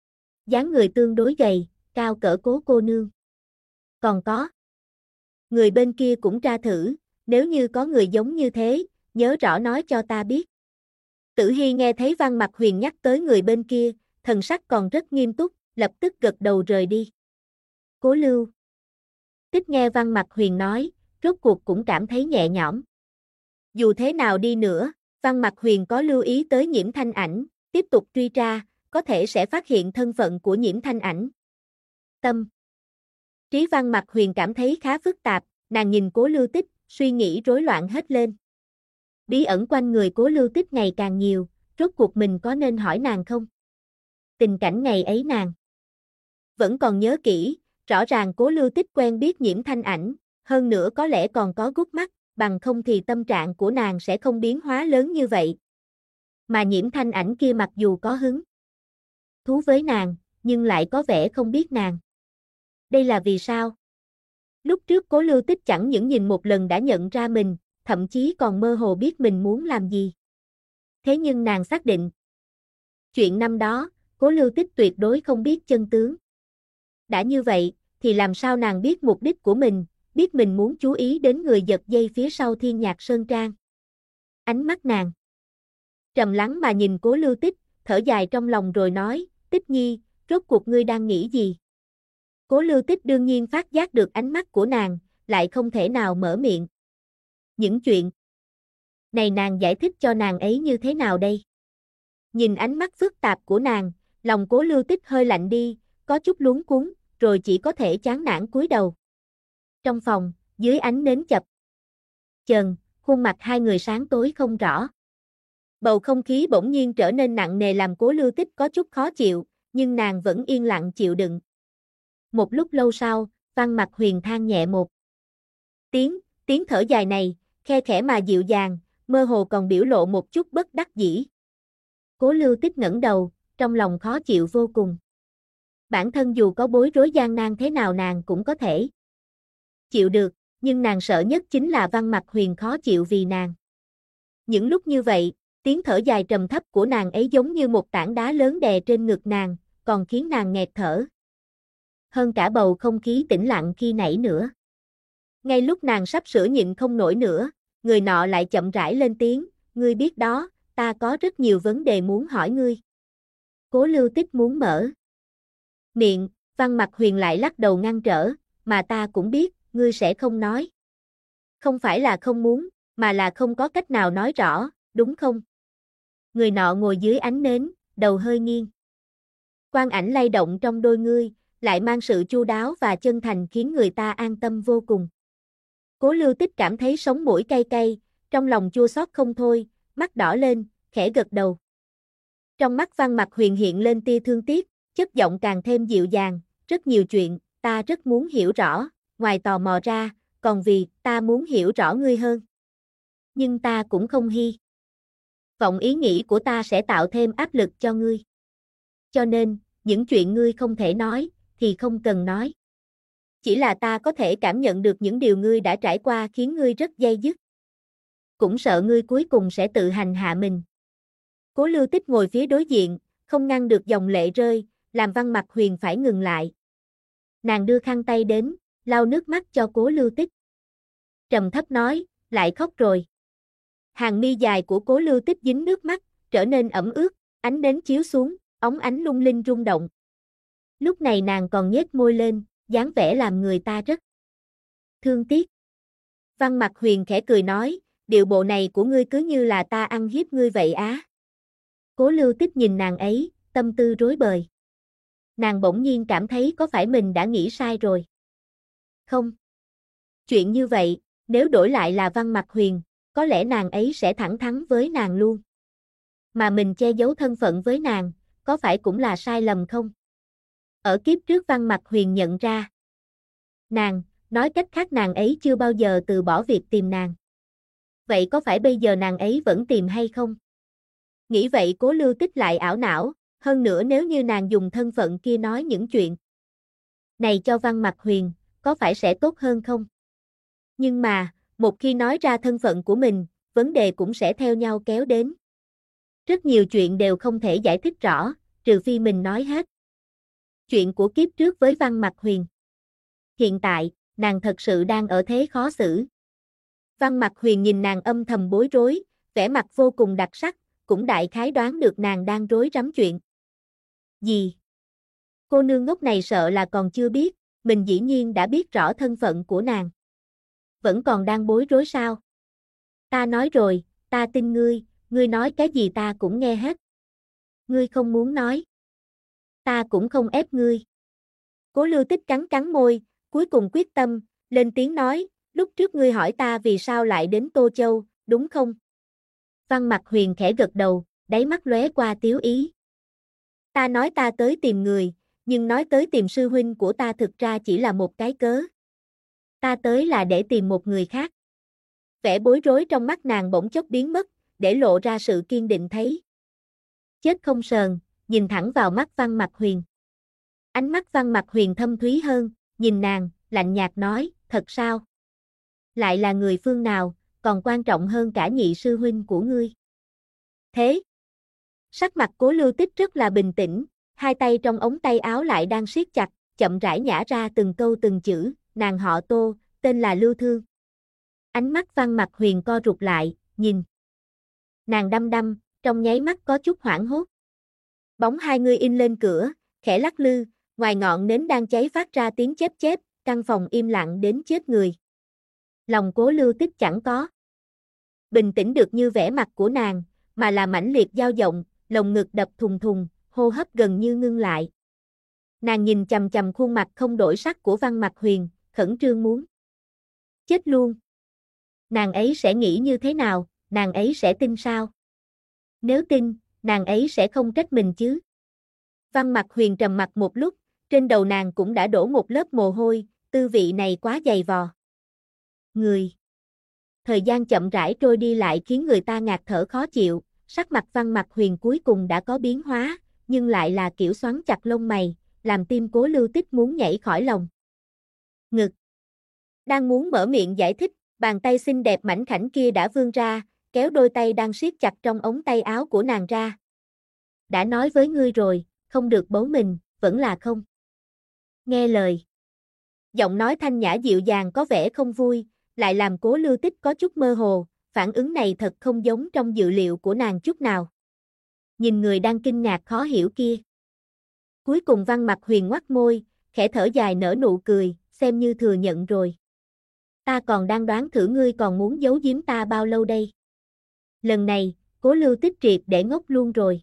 Dáng người tương đối gầy, cao cỡ Cố cô nương. Còn có. Người bên kia cũng tra thử, nếu như có người giống như thế, nhớ rõ nói cho ta biết. Tử Hy nghe thấy Văn Mặc Huyền nhắc tới người bên kia, thần sắc còn rất nghiêm túc, lập tức gật đầu rời đi. Cố Lưu. Tích nghe Văn Mặc Huyền nói, rốt cuộc cũng cảm thấy nhẹ nhõm. Dù thế nào đi nữa, Văn Mặc Huyền có lưu ý tới Nhiễm Thanh Ảnh, tiếp tục truy tra, có thể sẽ phát hiện thân phận của Nhiễm Thanh Ảnh. Tâm. Trí Văn Mặc Huyền cảm thấy khá phức tạp, nàng nhìn Cố Lưu Tích, suy nghĩ rối loạn hết lên. Bí ẩn quanh người Cố Lưu Tích ngày càng nhiều, rốt cuộc mình có nên hỏi nàng không? Tình cảnh ngày ấy nàng vẫn còn nhớ kỹ, rõ ràng Cố Lưu Tích quen biết Nhiễm Thanh Ảnh, hơn nữa có lẽ còn có gút mắt, bằng không thì tâm trạng của nàng sẽ không biến hóa lớn như vậy. Mà Nhiễm Thanh Ảnh kia mặc dù có hứng thú với nàng, nhưng lại có vẻ không biết nàng. Đây là vì sao? Lúc trước Cố Lưu Tích chẳng những nhìn một lần đã nhận ra mình, thậm chí còn mơ hồ biết mình muốn làm gì. Thế nhưng nàng xác định, chuyện năm đó, Cố Lưu Tích tuyệt đối không biết chân tướng. Đã như vậy, thì làm sao nàng biết mục đích của mình, biết mình muốn chú ý đến người giật dây phía sau Thiên Nhạc Sơn Trang. Ánh mắt nàng trầm lắng mà nhìn Cố Lưu Tích, thở dài trong lòng rồi nói, Tích Nhi, rốt cuộc ngươi đang nghĩ gì? Cố Lưu Tích đương nhiên phát giác được ánh mắt của nàng, lại không thể nào mở miệng. Những chuyện này nàng giải thích cho nàng ấy như thế nào đây? Nhìn ánh mắt phức tạp của nàng, lòng Cố Lưu Tích hơi lạnh đi, có chút luống cuống, rồi chỉ có thể chán nản cúi đầu. Trong phòng, dưới ánh nến chập chờn, khuôn mặt hai người sáng tối không rõ. Bầu không khí bỗng nhiên trở nên nặng nề làm Cố Lưu Tích có chút khó chịu, nhưng nàng vẫn yên lặng chịu đựng. Một lúc lâu sau, Văn Mặc Huyền than nhẹ một tiếng thở dài này, khe khẽ mà dịu dàng, mơ hồ còn biểu lộ một chút bất đắc dĩ. Cố Lưu Tích ngẩng đầu, trong lòng khó chịu vô cùng. Bản thân dù có bối rối gian nan thế nào nàng cũng có thể chịu được, nhưng nàng sợ nhất chính là Văn Mặc Huyền khó chịu vì nàng. Những lúc như vậy, tiếng thở dài trầm thấp của nàng ấy giống như một tảng đá lớn đè trên ngực nàng, còn khiến nàng nghẹt thở. Hơn cả bầu không khí tĩnh lặng khi nãy nữa. Ngay lúc nàng sắp sửa nhịn không nổi nữa, người nọ lại chậm rãi lên tiếng, ngươi biết đó, ta có rất nhiều vấn đề muốn hỏi ngươi. Cố Lưu Tích muốn mở miệng, Văn Mặc Huyền lại lắc đầu ngăn trở, mà ta cũng biết, ngươi sẽ không nói. Không phải là không muốn, mà là không có cách nào nói rõ, đúng không? Người nọ ngồi dưới ánh nến, đầu hơi nghiêng. Quang ảnh lay động trong đôi ngươi, lại mang sự chu đáo và chân thành khiến người ta an tâm vô cùng. Cố Lưu Tích cảm thấy sống mũi cay cay, trong lòng chua xót không thôi, mắt đỏ lên, khẽ gật đầu. Trong mắt Văn Mặc Huyền hiện lên tia thương tiếc, chất giọng càng thêm dịu dàng, rất nhiều chuyện, ta rất muốn hiểu rõ, ngoài tò mò ra, còn vì ta muốn hiểu rõ ngươi hơn. Nhưng ta cũng không hy vọng ý nghĩ của ta sẽ tạo thêm áp lực cho ngươi. Cho nên, những chuyện ngươi không thể nói, thì không cần nói. Chỉ là ta có thể cảm nhận được những điều ngươi đã trải qua khiến ngươi rất day dứt. Cũng sợ ngươi cuối cùng sẽ tự hành hạ mình. Cố Lưu Tích ngồi phía đối diện, không ngăn được dòng lệ rơi, làm Văn Mặc Huyền phải ngừng lại. Nàng đưa khăn tay đến, lau nước mắt cho Cố Lưu Tích. Trầm thấp nói, lại khóc rồi. Hàng mi dài của Cố Lưu Tích dính nước mắt, trở nên ẩm ướt, ánh nến chiếu xuống, óng ánh lung linh rung động. Lúc này nàng còn nhếch môi lên, dáng vẻ làm người ta rất thương tiếc. Văn Mặc Huyền khẽ cười nói, điệu bộ này của ngươi cứ như là ta ăn hiếp ngươi vậy á. Cố Lưu Tích nhìn nàng ấy, tâm tư rối bời. Nàng bỗng nhiên cảm thấy có phải mình đã nghĩ sai rồi. Không. Chuyện như vậy, nếu đổi lại là Văn Mặc Huyền, có lẽ nàng ấy sẽ thẳng thắn với nàng luôn. Mà mình che giấu thân phận với nàng, có phải cũng là sai lầm không? Ở kiếp trước Văn Mặc Huyền nhận ra. Nàng, nói cách khác nàng ấy chưa bao giờ từ bỏ việc tìm nàng. Vậy có phải bây giờ nàng ấy vẫn tìm hay không? Nghĩ vậy Cố Lưu Tích lại ảo não, hơn nữa nếu như nàng dùng thân phận kia nói những chuyện này cho Văn Mặc Huyền, có phải sẽ tốt hơn không? Nhưng mà, một khi nói ra thân phận của mình, vấn đề cũng sẽ theo nhau kéo đến. Rất nhiều chuyện đều không thể giải thích rõ, trừ phi mình nói hết. Chuyện của kiếp trước với Văn Mặc Huyền. Hiện tại, nàng thật sự đang ở thế khó xử. Văn Mặc Huyền nhìn nàng âm thầm bối rối, vẻ mặt vô cùng đặc sắc, cũng đại khái đoán được nàng đang rối rắm chuyện. Gì? Cô nương ngốc này sợ là còn chưa biết, mình dĩ nhiên đã biết rõ thân phận của nàng. Vẫn còn đang bối rối sao? Ta nói rồi, ta tin ngươi nói cái gì ta cũng nghe hết. Ngươi không muốn nói. Ta cũng không ép ngươi. Cố Lưu Tích cắn cắn môi, cuối cùng quyết tâm, lên tiếng nói, lúc trước ngươi hỏi ta vì sao lại đến Tô Châu, đúng không? Văn Mặc Huyền khẽ gật đầu, đáy mắt lóe qua tiếu ý. Ta nói ta tới tìm người, nhưng nói tới tìm sư huynh của ta thực ra chỉ là một cái cớ. Ta tới là để tìm một người khác. Vẻ bối rối trong mắt nàng bỗng chốc biến mất, để lộ ra sự kiên định thấy. Chết không sờn, nhìn thẳng vào mắt Văn Mặc Huyền. Ánh mắt Văn Mặc Huyền thâm thúy hơn, nhìn nàng, lạnh nhạt nói, thật sao? Lại là người phương nào, còn quan trọng hơn cả nhị sư huynh của ngươi. Thế? Sắc mặt Cố Lưu Tích rất là bình tĩnh, hai tay trong ống tay áo lại đang siết chặt, chậm rãi nhả ra từng câu từng chữ, nàng họ Tô, tên là Lưu Thương. Ánh mắt Văn Mặc Huyền co rụt lại, nhìn. Nàng đăm đăm, trong nháy mắt có chút hoảng hốt. Bóng hai người in lên cửa, khẽ lắc lư, ngoài ngọn nến đang cháy phát ra tiếng chép chép, căn phòng im lặng đến chết người. Lòng Cố Lưu Tích chẳng có bình tĩnh được như vẻ mặt của nàng, mà là mãnh liệt dao động, lồng ngực đập thùng thùng, hô hấp gần như ngưng lại. Nàng nhìn chằm chằm khuôn mặt không đổi sắc của Văn Mặc Huyền, khẩn trương muốn chết luôn. Nàng ấy sẽ nghĩ như thế nào, nàng ấy sẽ tin sao? Nếu tin, nàng ấy sẽ không trách mình chứ. Văn Mặc Huyền trầm mặc một lúc, trên đầu nàng cũng đã đổ một lớp mồ hôi, tư vị này quá dày vò. Người. Thời gian chậm rãi trôi đi lại khiến người ta ngạt thở khó chịu, sắc mặt Văn Mặc Huyền cuối cùng đã có biến hóa, nhưng lại là kiểu xoắn chặt lông mày, làm tim Cố Lưu Tích muốn nhảy khỏi lòng. Ngực. Đang muốn mở miệng giải thích, bàn tay xinh đẹp mảnh khảnh kia đã vươn ra, kéo đôi tay đang siết chặt trong ống tay áo của nàng ra. Đã nói với ngươi rồi, không được bấu mình, vẫn là không. Nghe lời. Giọng nói thanh nhã dịu dàng có vẻ không vui, lại làm Cố Lưu Tích có chút mơ hồ, phản ứng này thật không giống trong dự liệu của nàng chút nào. Nhìn người đang kinh ngạc khó hiểu kia. Cuối cùng Văn Mặc Huyền ngoắt môi, khẽ thở dài nở nụ cười, xem như thừa nhận rồi. Ta còn đang đoán thử ngươi còn muốn giấu giếm ta bao lâu đây. Lần này, Cố Lưu Tích triệt để ngốc luôn rồi.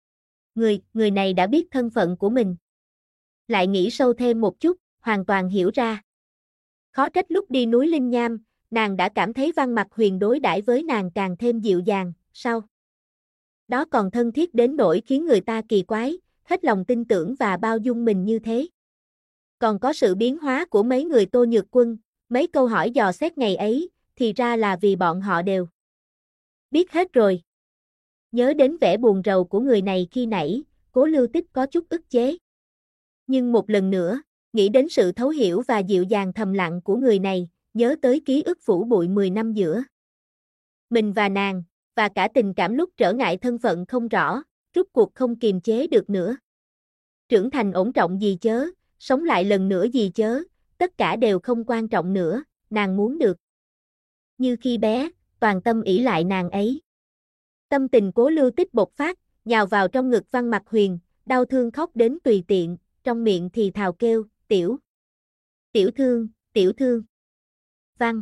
Người này đã biết thân phận của mình. Lại nghĩ sâu thêm một chút, hoàn toàn hiểu ra. Khó trách lúc đi núi Linh Nham, nàng đã cảm thấy Văn Mặc Huyền đối đãi với nàng càng thêm dịu dàng, sao? Đó còn thân thiết đến nỗi khiến người ta kỳ quái, hết lòng tin tưởng và bao dung mình như thế. Còn có sự biến hóa của mấy người Tô Nhược Quân, mấy câu hỏi dò xét ngày ấy, thì ra là vì bọn họ đều biết hết rồi. Nhớ đến vẻ buồn rầu của người này khi nãy, Cố Lưu Tích có chút ức chế. Nhưng một lần nữa, nghĩ đến sự thấu hiểu và dịu dàng thầm lặng của người này, nhớ tới ký ức phủ bụi 10 năm giữa mình và nàng, và cả tình cảm lúc trở ngại thân phận không rõ, rút cuộc không kiềm chế được nữa. Trưởng thành ổn trọng gì chớ, sống lại lần nữa gì chớ, tất cả đều không quan trọng nữa, nàng muốn được. Như khi bé, toàn tâm ỷ lại nàng ấy. Tâm tình Cố Lưu Tích bộc phát, nhào vào trong ngực Văn Mặc Huyền, đau thương khóc đến tùy tiện, trong miệng thì thào kêu, tiểu thương. Văn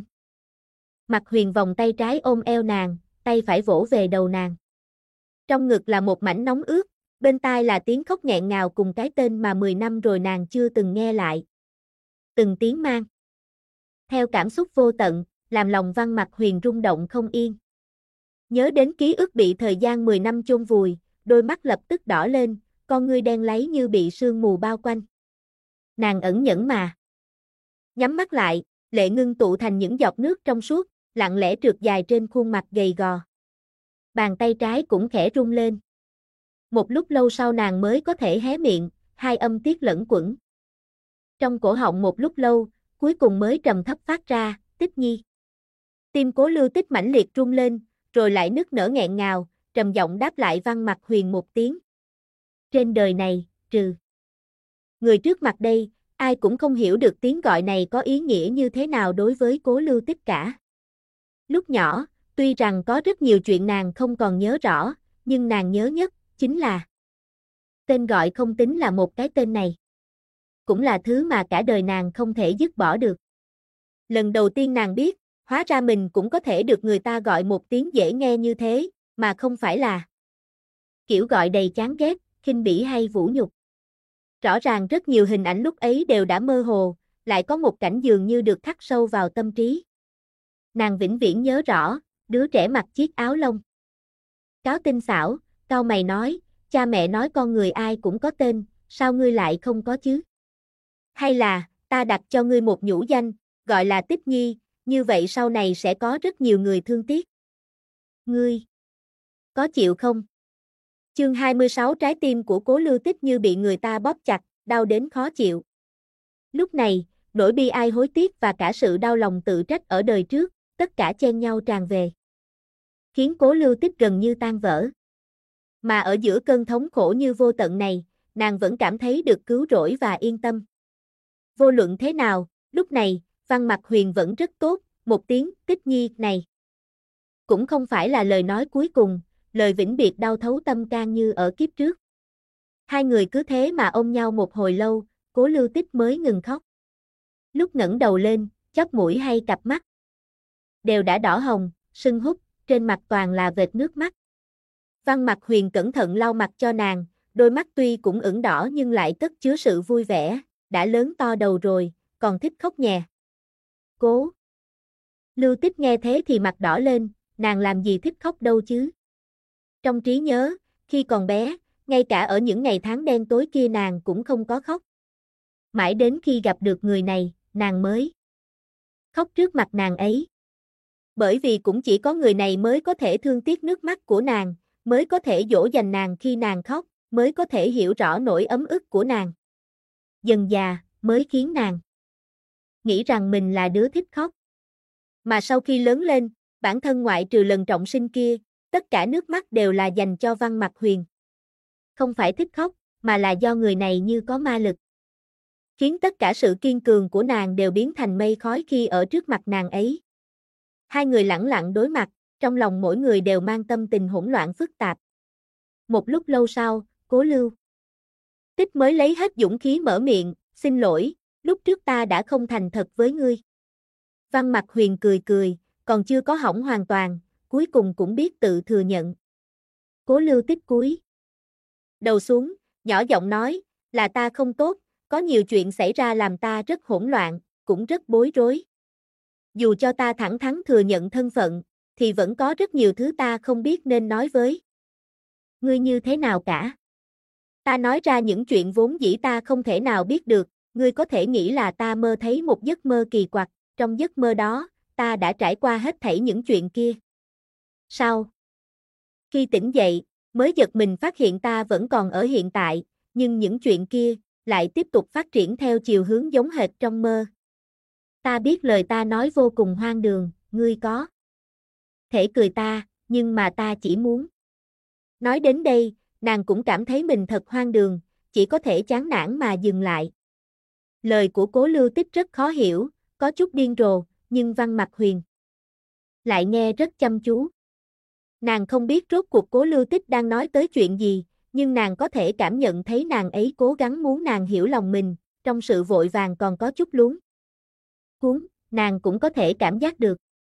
Mặc Huyền vòng tay trái ôm eo nàng, tay phải vỗ về đầu nàng. Trong ngực là một mảnh nóng ướt, bên tai là tiếng khóc nghẹn ngào cùng cái tên mà 10 năm rồi nàng chưa từng nghe lại. Từng tiếng mang theo cảm xúc vô tận, làm lòng Văn Mặc Huyền rung động không yên. Nhớ đến ký ức bị thời gian 10 năm chôn vùi, đôi mắt lập tức đỏ lên, con ngươi đen láy như bị sương mù bao quanh. Nàng ẩn nhẫn mà. Nhắm mắt lại, lệ ngưng tụ thành những giọt nước trong suốt, lặng lẽ trượt dài trên khuôn mặt gầy gò. Bàn tay trái cũng khẽ rung lên. Một lúc lâu sau nàng mới có thể hé miệng, hai âm tiết lẫn quẩn. Trong cổ họng một lúc lâu, cuối cùng mới trầm thấp phát ra, Tích Nhi. Tim Cố Lưu Tích mãnh liệt rung lên, rồi lại nức nở nghẹn ngào, trầm giọng đáp lại Văn Mặc Huyền một tiếng. Trên đời này, trừ người trước mặt đây, ai cũng không hiểu được tiếng gọi này có ý nghĩa như thế nào đối với Cố Lưu Tích cả. Lúc nhỏ, tuy rằng có rất nhiều chuyện nàng không còn nhớ rõ, nhưng nàng nhớ nhất, chính là tên gọi không tính là một cái tên này. Cũng là thứ mà cả đời nàng không thể dứt bỏ được. Lần đầu tiên nàng biết, hóa ra mình cũng có thể được người ta gọi một tiếng dễ nghe như thế, mà không phải là kiểu gọi đầy chán ghét, khinh bỉ hay vũ nhục. Rõ ràng rất nhiều hình ảnh lúc ấy đều đã mơ hồ, lại có một cảnh dường như được khắc sâu vào tâm trí. Nàng vĩnh viễn nhớ rõ, đứa trẻ mặc chiếc áo lông cáo tinh xảo, cau mày nói, cha mẹ nói con người ai cũng có tên, sao ngươi lại không có chứ? Hay là, ta đặt cho ngươi một nhũ danh, gọi là Tích Nhi, như vậy sau này sẽ có rất nhiều người thương tiếc. Ngươi có chịu không? Chương 26 trái tim của Cố Lưu Tích như bị người ta bóp chặt, đau đến khó chịu. Lúc này, nỗi bi ai hối tiếc và cả sự đau lòng tự trách ở đời trước, tất cả chen nhau tràn về. Khiến Cố Lưu Tích gần như tan vỡ. Mà ở giữa cơn thống khổ như vô tận này, nàng vẫn cảm thấy được cứu rỗi và yên tâm. Vô luận thế nào, lúc này, Văn Mặc Huyền vẫn rất tốt, một tiếng Tích Nhi này. Cũng không phải là lời nói cuối cùng, lời vĩnh biệt đau thấu tâm can như ở kiếp trước. Hai người cứ thế mà ôm nhau một hồi lâu, Cố Lưu Tích mới ngừng khóc. Lúc ngẩng đầu lên, chóp mũi hay cặp mắt đều đã đỏ hồng, sưng húp, trên mặt toàn là vệt nước mắt. Văn Mặc Huyền cẩn thận lau mặt cho nàng, đôi mắt tuy cũng ửng đỏ nhưng lại cất chứa sự vui vẻ, đã lớn to đầu rồi, còn thích khóc nhè. Cố Lưu Tích nghe thế thì mặt đỏ lên, nàng làm gì thích khóc đâu chứ. Trong trí nhớ, khi còn bé, ngay cả ở những ngày tháng đen tối kia nàng cũng không có khóc. Mãi đến khi gặp được người này, nàng mới khóc trước mặt nàng ấy. Bởi vì cũng chỉ có người này mới có thể thương tiếc nước mắt của nàng, mới có thể dỗ dành nàng khi nàng khóc, mới có thể hiểu rõ nỗi ấm ức của nàng. Dần già, mới khiến nàng nghĩ rằng mình là đứa thích khóc. Mà sau khi lớn lên, bản thân ngoại trừ lần trọng sinh kia, tất cả nước mắt đều là dành cho Văn Mặc Huyền. Không phải thích khóc, mà là do người này như có ma lực. Khiến tất cả sự kiên cường của nàng đều biến thành mây khói khi ở trước mặt nàng ấy. Hai người lẳng lặng đối mặt, trong lòng mỗi người đều mang tâm tình hỗn loạn phức tạp. Một lúc lâu sau, Cố Lưu Tích mới lấy hết dũng khí mở miệng, xin lỗi, lúc trước ta đã không thành thật với ngươi. Văn Mặc Huyền cười cười, còn chưa có hỏng hoàn toàn, cuối cùng cũng biết tự thừa nhận. Cố Lưu Tích cúi đầu xuống, nhỏ giọng nói, là ta không tốt, có nhiều chuyện xảy ra làm ta rất hỗn loạn, cũng rất bối rối. Dù cho ta thẳng thắn thừa nhận thân phận, thì vẫn có rất nhiều thứ ta không biết nên nói với ngươi như thế nào cả. Ta nói ra những chuyện vốn dĩ ta không thể nào biết được, ngươi có thể nghĩ là ta mơ thấy một giấc mơ kỳ quặc, trong giấc mơ đó, ta đã trải qua hết thảy những chuyện kia. Sao? Khi tỉnh dậy, mới giật mình phát hiện ta vẫn còn ở hiện tại, nhưng những chuyện kia lại tiếp tục phát triển theo chiều hướng giống hệt trong mơ. Ta biết lời ta nói vô cùng hoang đường, ngươi có thể cười ta, nhưng mà ta chỉ muốn. Nói đến đây, nàng cũng cảm thấy mình thật hoang đường, chỉ có thể chán nản mà dừng lại. Lời của Cố Lưu Tích rất khó hiểu, có chút điên rồ, nhưng Văn Mặc Huyền lại nghe rất chăm chú. Nàng không biết rốt cuộc Cố Lưu Tích đang nói tới chuyện gì, nhưng nàng có thể cảm nhận thấy nàng ấy cố gắng muốn nàng hiểu lòng mình, trong sự vội vàng còn có chút luống cuống, nàng cũng có thể cảm giác được.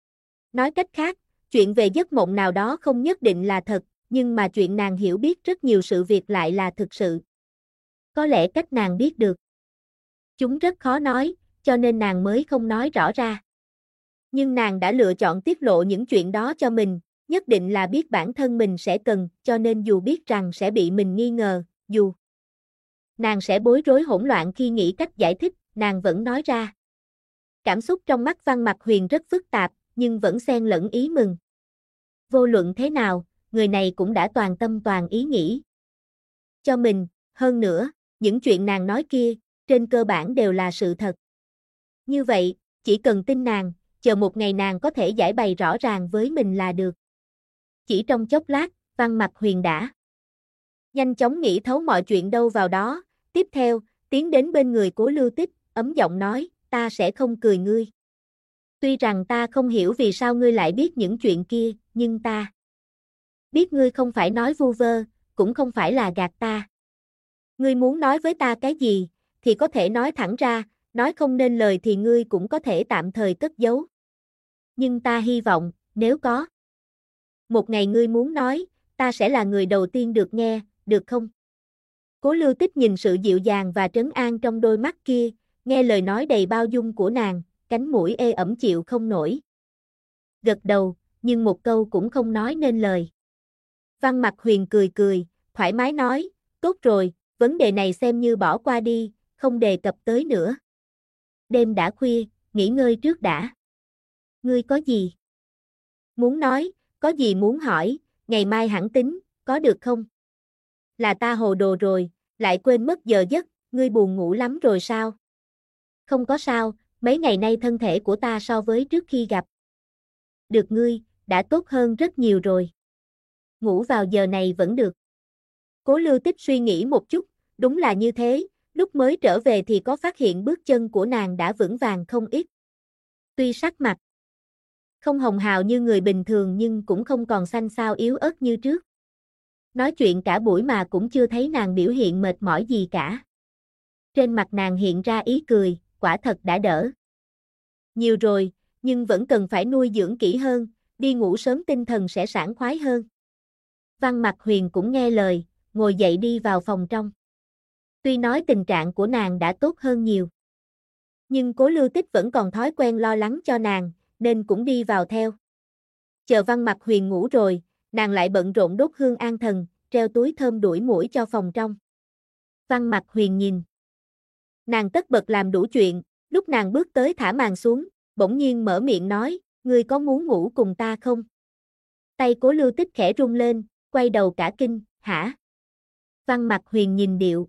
Nói cách khác, chuyện về giấc mộng nào đó không nhất định là thật, nhưng mà chuyện nàng hiểu biết rất nhiều sự việc lại là thực sự. Có lẽ cách nàng biết được chúng rất khó nói, cho nên nàng mới không nói rõ ra. Nhưng nàng đã lựa chọn tiết lộ những chuyện đó cho mình, nhất định là biết bản thân mình sẽ cần, cho nên dù biết rằng sẽ bị mình nghi ngờ, dù nàng sẽ bối rối hỗn loạn khi nghĩ cách giải thích, nàng vẫn nói ra. Cảm xúc trong mắt Văn Mặc Huyền rất phức tạp, nhưng vẫn xen lẫn ý mừng. Vô luận thế nào, người này cũng đã toàn tâm toàn ý nghĩ cho mình, hơn nữa, những chuyện nàng nói kia, trên cơ bản đều là sự thật. Như vậy, chỉ cần tin nàng, chờ một ngày nàng có thể giải bày rõ ràng với mình là được. Chỉ trong chốc lát, Văn Mặc Huyền đã nhanh chóng nghĩ thấu mọi chuyện đâu vào đó, tiếp theo, tiến đến bên người Cố Lưu Tích, ấm giọng nói, ta sẽ không cười ngươi. Tuy rằng ta không hiểu vì sao ngươi lại biết những chuyện kia, nhưng ta biết ngươi không phải nói vu vơ, cũng không phải là gạt ta. Ngươi muốn nói với ta cái gì, thì có thể nói thẳng ra, nói không nên lời thì ngươi cũng có thể tạm thời cất giấu. Nhưng ta hy vọng, nếu có một ngày ngươi muốn nói, ta sẽ là người đầu tiên được nghe, được không? Cố Lưu Tích nhìn sự dịu dàng và trấn an trong đôi mắt kia, nghe lời nói đầy bao dung của nàng, cánh mũi ê ẩm chịu không nổi. Gật đầu, nhưng một câu cũng không nói nên lời. Văn Mặc Huyền cười cười, thoải mái nói, tốt rồi, vấn đề này xem như bỏ qua đi, không đề cập tới nữa. Đêm đã khuya, nghỉ ngơi trước đã. Ngươi có gì muốn nói, có gì muốn hỏi, ngày mai hẳn tính, có được không? Là ta hồ đồ rồi, lại quên mất giờ giấc, ngươi buồn ngủ lắm rồi sao? Không có sao, mấy ngày nay thân thể của ta so với trước khi gặp được ngươi, đã tốt hơn rất nhiều rồi. Ngủ vào giờ này vẫn được. Cố Lưu Tích suy nghĩ một chút, đúng là như thế, lúc mới trở về thì có phát hiện bước chân của nàng đã vững vàng không ít. Tuy sắc mặt không hồng hào như người bình thường nhưng cũng không còn xanh xao yếu ớt như trước. Nói chuyện cả buổi mà cũng chưa thấy nàng biểu hiện mệt mỏi gì cả. Trên mặt nàng hiện ra ý cười, quả thật đã đỡ nhiều rồi, nhưng vẫn cần phải nuôi dưỡng kỹ hơn, đi ngủ sớm tinh thần sẽ sảng khoái hơn. Văn Mặc Huyền cũng nghe lời, ngồi dậy đi vào phòng trong. Tuy nói tình trạng của nàng đã tốt hơn nhiều, nhưng Cố Lưu Tích vẫn còn thói quen lo lắng cho nàng, nên cũng đi vào theo. Chờ Văn Mặc Huyền ngủ rồi, nàng lại bận rộn đốt hương an thần, treo túi thơm đuổi muỗi cho phòng trong. Văn Mặc Huyền nhìn nàng tất bật làm đủ chuyện, lúc nàng bước tới thả màn xuống, bỗng nhiên mở miệng nói, ngươi có muốn ngủ cùng ta không? Tay Cố Lưu Tích khẽ rung lên, quay đầu cả kinh, hả? Văn Mặc Huyền nhìn điệu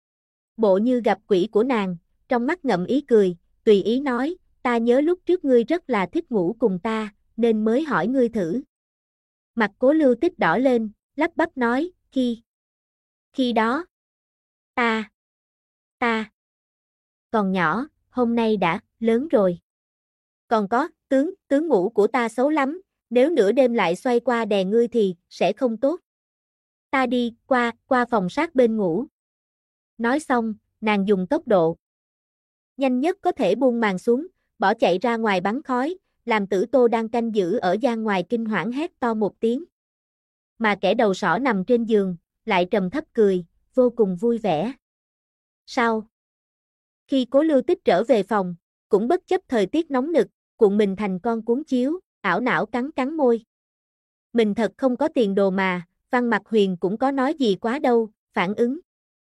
bộ như gặp quỷ của nàng, trong mắt ngậm ý cười, tùy ý nói, ta nhớ lúc trước ngươi rất là thích ngủ cùng ta, nên mới hỏi ngươi thử. Mặt Cố Lưu Tích đỏ lên, lắp bắp nói, khi đó, ta còn nhỏ, hôm nay đã lớn rồi. Còn có, tướng ngủ của ta xấu lắm, nếu nửa đêm lại xoay qua đè ngươi thì sẽ không tốt. Ta đi, qua phòng sát bên ngủ. Nói xong, nàng dùng tốc độ nhanh nhất có thể buông màn xuống, bỏ chạy ra ngoài bắn khói, làm Tử Tô đang canh giữ ở gian ngoài kinh hoảng hét to một tiếng. Mà kẻ đầu sỏ nằm trên giường, lại trầm thấp cười, vô cùng vui vẻ. Sau khi Cố Lưu Tích trở về phòng, cũng bất chấp thời tiết nóng nực, cuộn mình thành con cuốn chiếu, ảo não cắn môi. Mình thật không có tiền đồ mà, Văn Mặc Huyền cũng có nói gì quá đâu, phản ứng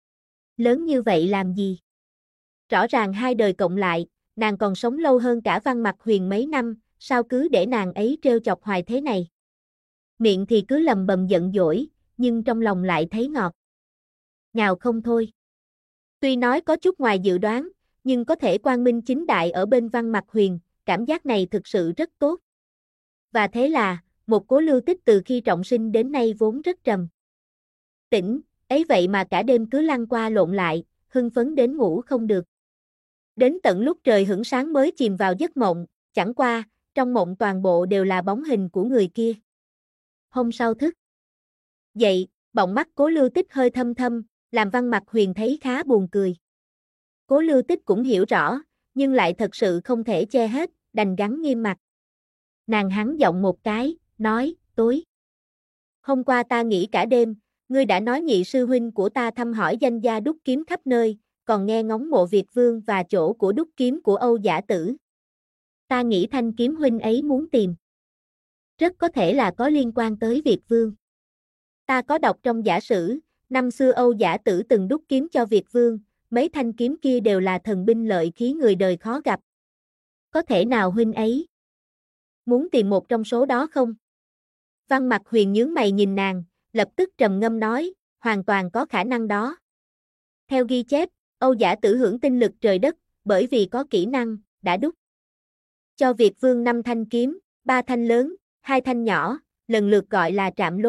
lớn như vậy làm gì? Rõ ràng hai đời cộng lại, nàng còn sống lâu hơn cả Văn Mặc Huyền mấy năm, sao cứ để nàng ấy trêu chọc hoài thế này? Miệng thì cứ lầm bầm giận dỗi, nhưng trong lòng lại thấy ngọt ngào không thôi. Tuy nói có chút ngoài dự đoán, nhưng có thể quang minh chính đại ở bên Văn Mặc Huyền, cảm giác này thực sự rất tốt. Và thế là, một Cố Lưu Tích từ khi trọng sinh đến nay vốn rất trầm tĩnh, ấy vậy mà cả đêm cứ lăn qua lộn lại, hưng phấn đến ngủ không được. Đến tận lúc trời hửng sáng mới chìm vào giấc mộng, chẳng qua, trong mộng toàn bộ đều là bóng hình của người kia. Hôm sau thức dậy, bọng mắt Cố Lưu Tích hơi thâm thâm, làm Văn Mặc Huyền thấy khá buồn cười. Cố Lưu Tích cũng hiểu rõ, nhưng lại thật sự không thể che hết, đành gắng nghiêm mặt. Nàng hắn giọng một cái, nói, tối hôm qua ta nghĩ cả đêm, ngươi đã nói nhị sư huynh của ta thăm hỏi danh gia đúc kiếm khắp nơi, còn nghe ngóng mộ Việt Vương và chỗ của đúc kiếm của Âu Giả Tử. Ta nghĩ thanh kiếm huynh ấy muốn tìm, rất có thể là có liên quan tới Việt Vương. Ta có đọc trong giả sử, năm xưa Âu Giả Tử từng đúc kiếm cho Việt Vương, mấy thanh kiếm kia đều là thần binh lợi khí người đời khó gặp. Có thể nào huynh ấy muốn tìm một trong số đó không? Văn Mặc Huyền nhướng mày nhìn nàng, lập tức trầm ngâm nói, hoàn toàn có khả năng đó. Theo ghi chép, Âu Giả Tử hưởng tinh lực trời đất, bởi vì có kỹ năng, đã đúc cho Việt Vương 5 thanh kiếm, 3 thanh lớn, 2 thanh nhỏ, lần lượt gọi là Trạm Lô,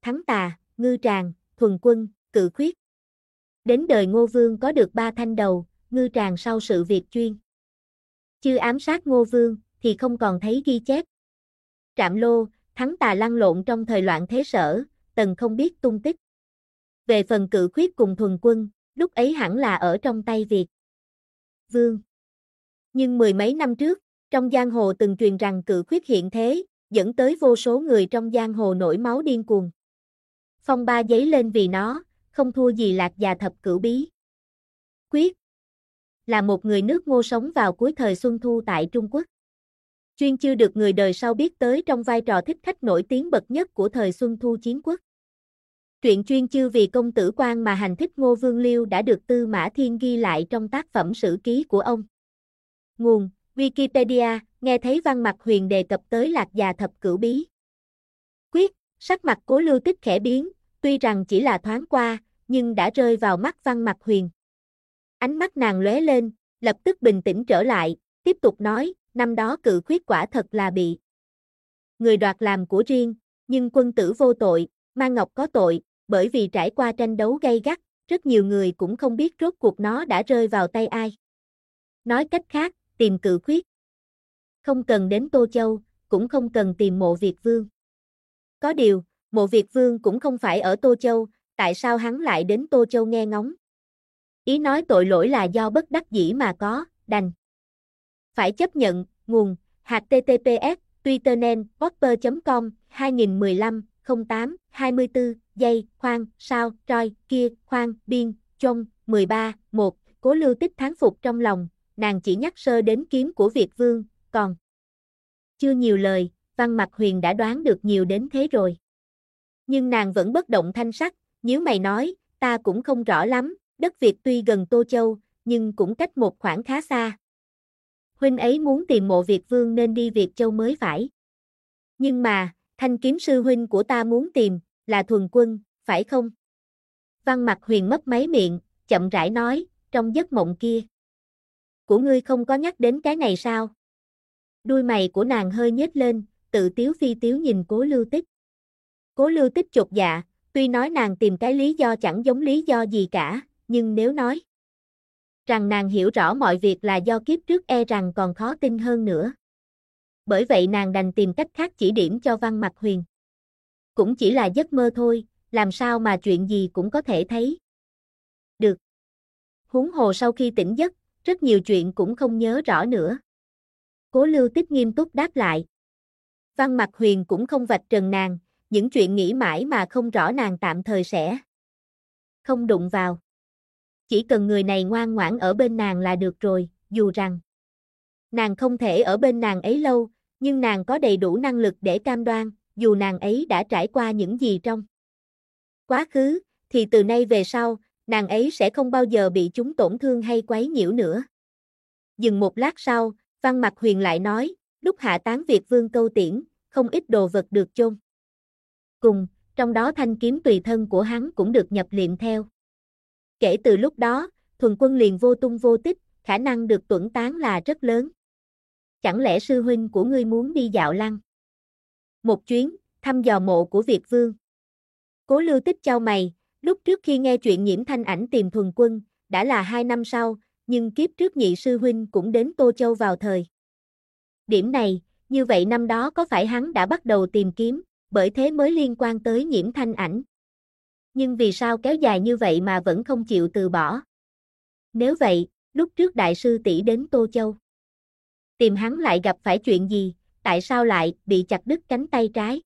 Thắng Tà, Ngư Tràng, Thuần Quân, Cự Khuyết. Đến đời Ngô Vương có được 3 thanh đầu, Ngư Tràng sau sự việc chuyên chư ám sát Ngô Vương, thì không còn thấy ghi chép. Trạm Lô, Thắng Tà lăn lộn trong thời loạn thế Sở, Tần không biết tung tích. Về phần Cự Khuyết cùng Thuần Quân, lúc ấy hẳn là ở trong tay Việt Vương. Nhưng mười mấy năm trước, trong giang hồ từng truyền rằng Cự Khuyết hiện thế, dẫn tới vô số người trong giang hồ nổi máu điên cuồng. Phong ba giấy lên vì nó, không thua gì Lạc Già Thập Cửu Bí. Quyết là một người nước Ngô sống vào cuối thời Xuân Thu tại Trung Quốc. Chuyên chưa được người đời sau biết tới trong vai trò thích khách nổi tiếng bậc nhất của thời Xuân Thu Chiến Quốc. Truyện chuyên chư vì công tử quan mà hành thích Ngô Vương Liêu đã được Tư Mã Thiên ghi lại trong tác phẩm sử ký của ông. Nguồn: Wikipedia, nghe thấy Văn Mặc Huyền đề cập tới Lạc Già Thập Cửu Bí. Quyết, sắc mặt Cố Lưu Tích khẽ biến, tuy rằng chỉ là thoáng qua, nhưng đã rơi vào mắt Văn Mặc Huyền. Ánh mắt nàng lóe lên, lập tức bình tĩnh trở lại, tiếp tục nói, năm đó Cự Khuyết quả thật là bị người đoạt làm của riêng, nhưng quân tử vô tội, Ma Ngọc có tội, bởi vì trải qua tranh đấu gay gắt, rất nhiều người cũng không biết rốt cuộc nó đã rơi vào tay ai. Nói cách khác, tìm Cự Khuyết không cần đến Tô Châu, cũng không cần tìm Mộ Việt Vương. Có điều, Mộ Việt Vương cũng không phải ở Tô Châu, tại sao hắn lại đến Tô Châu nghe ngóng? Ý nói tội lỗi là do bất đắc dĩ mà có, đành phải chấp nhận. Nguồn: https twitternen popper.com 2015-08-24 giây khoan sao troi kia khoan biên trong 13-1. Cố Lưu Tích thán phục trong lòng, nàng chỉ nhắc sơ đến kiếm của Việt Vương, còn chưa nhiều lời, Văn Mặc Huyền đã đoán được nhiều đến thế rồi. Nhưng nàng vẫn bất động thanh sắc, nhíu mày nói, ta cũng không rõ lắm, đất Việt tuy gần Tô Châu, nhưng cũng cách một khoảng khá xa. Huynh ấy muốn tìm Mộ Việt Vương nên đi Việt Châu mới phải. Nhưng mà, thanh kiếm sư huynh của ta muốn tìm, là Thuần Quân, phải không? Văn Mặc Huyền mấp máy miệng, chậm rãi nói, trong giấc mộng kia của ngươi không có nhắc đến cái này sao? Đuôi mày của nàng hơi nhếch lên, tự tiếu phi tiếu nhìn Cố Lưu Tích. Cố Lưu Tích chột dạ, tuy nói nàng tìm cái lý do chẳng giống lý do gì cả, nhưng nếu nói rằng nàng hiểu rõ mọi việc là do kiếp trước e rằng còn khó tin hơn nữa. Bởi vậy nàng đành tìm cách khác chỉ điểm cho Văn Mặc Huyền. Cũng chỉ là giấc mơ thôi, làm sao mà chuyện gì cũng có thể thấy được. Huống hồ sau khi tỉnh giấc, rất nhiều chuyện cũng không nhớ rõ nữa. Cố Lưu Tích nghiêm túc đáp lại. Văn Mặc Huyền cũng không vạch trần nàng, những chuyện nghĩ mãi mà không rõ nàng tạm thời sẽ không đụng vào. Chỉ cần người này ngoan ngoãn ở bên nàng là được rồi, dù rằng nàng không thể ở bên nàng ấy lâu, nhưng nàng có đầy đủ năng lực để cam đoan, dù nàng ấy đã trải qua những gì trong quá khứ, thì từ nay về sau, nàng ấy sẽ không bao giờ bị chúng tổn thương hay quấy nhiễu nữa. Dừng một lát sau, Văn Mặc Huyền lại nói, lúc hạ tán Việt Vương câu tiễn, không ít đồ vật được chôn cùng, trong đó thanh kiếm tùy thân của hắn cũng được nhập liệm theo. Kể từ lúc đó, Thuần Quân liền vô tung vô tích, khả năng được tuẫn tán là rất lớn. Chẳng lẽ sư huynh của ngươi muốn đi dạo lăng một chuyến, thăm dò mộ của Việt Vương? Cố Lưu Tích chau mày, lúc trước khi nghe chuyện Nhiễm Thanh Ảnh tìm Thuần Quân, đã là 2 năm sau, nhưng kiếp trước nhị sư huynh cũng đến Tô Châu vào thời điểm này, như vậy năm đó có phải hắn đã bắt đầu tìm kiếm, bởi thế mới liên quan tới Nhiễm Thanh Ảnh? Nhưng vì sao kéo dài như vậy mà vẫn không chịu từ bỏ? Nếu vậy, lúc trước đại sư tỷ đến Tô Châu tìm hắn lại gặp phải chuyện gì, tại sao lại bị chặt đứt cánh tay trái?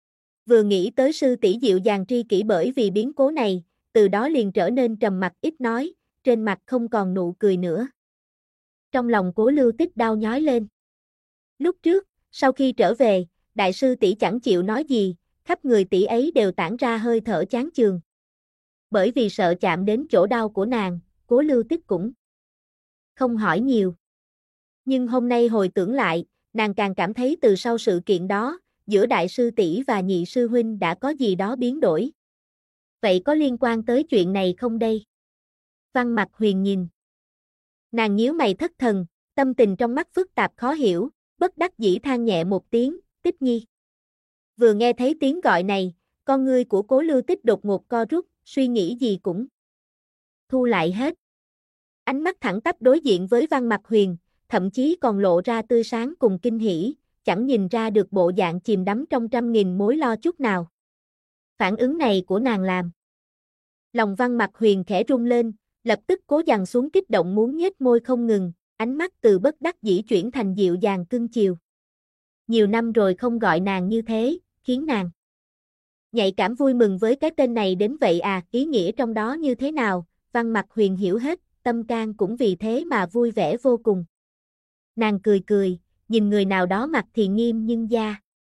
Vừa nghĩ tới sư tỷ dịu dàng tri kỷ bởi vì biến cố này, từ đó liền trở nên trầm mặc ít nói, trên mặt không còn nụ cười nữa. Trong lòng Cố Lưu Tích đau nhói lên. Lúc trước, sau khi trở về, đại sư tỷ chẳng chịu nói gì, khắp người tỷ ấy đều tản ra hơi thở chán chường. Bởi vì sợ chạm đến chỗ đau của nàng, Cố Lưu Tích cũng không hỏi nhiều. Nhưng hôm nay hồi tưởng lại, nàng càng cảm thấy từ sau sự kiện đó, giữa đại sư tỷ và nhị sư huynh đã có gì đó biến đổi. Vậy có liên quan tới chuyện này không đây? Văn Mặc Huyền nhìn. Nàng nhíu mày thất thần, tâm tình trong mắt phức tạp khó hiểu, bất đắc dĩ than nhẹ một tiếng, Tích Nhi. Vừa nghe thấy tiếng gọi này, Con ngươi của Cố Lưu Tích đột ngột co rút, suy nghĩ gì cũng thu lại hết. Ánh mắt thẳng tắp đối diện với Văn Mặc Huyền, thậm chí còn lộ ra tươi sáng cùng kinh hỉ, chẳng nhìn ra được bộ dạng chìm đắm trong trăm nghìn mối lo chút nào. Phản ứng này của nàng làm lòng Văn Mặc Huyền khẽ rung lên, lập tức cố dằn xuống kích động muốn nhếch môi không ngừng, ánh mắt từ bất đắc dĩ chuyển thành dịu dàng cưng chiều. Nhiều năm rồi không gọi nàng như thế, khiến nàng nhạy cảm vui mừng với cái tên này đến vậy à, ý nghĩa trong đó như thế nào, Văn Mặc Huyền hiểu hết, tâm can cũng vì thế mà vui vẻ vô cùng. Nàng cười cười, nhìn người nào đó mặt thì nghiêm nhưng da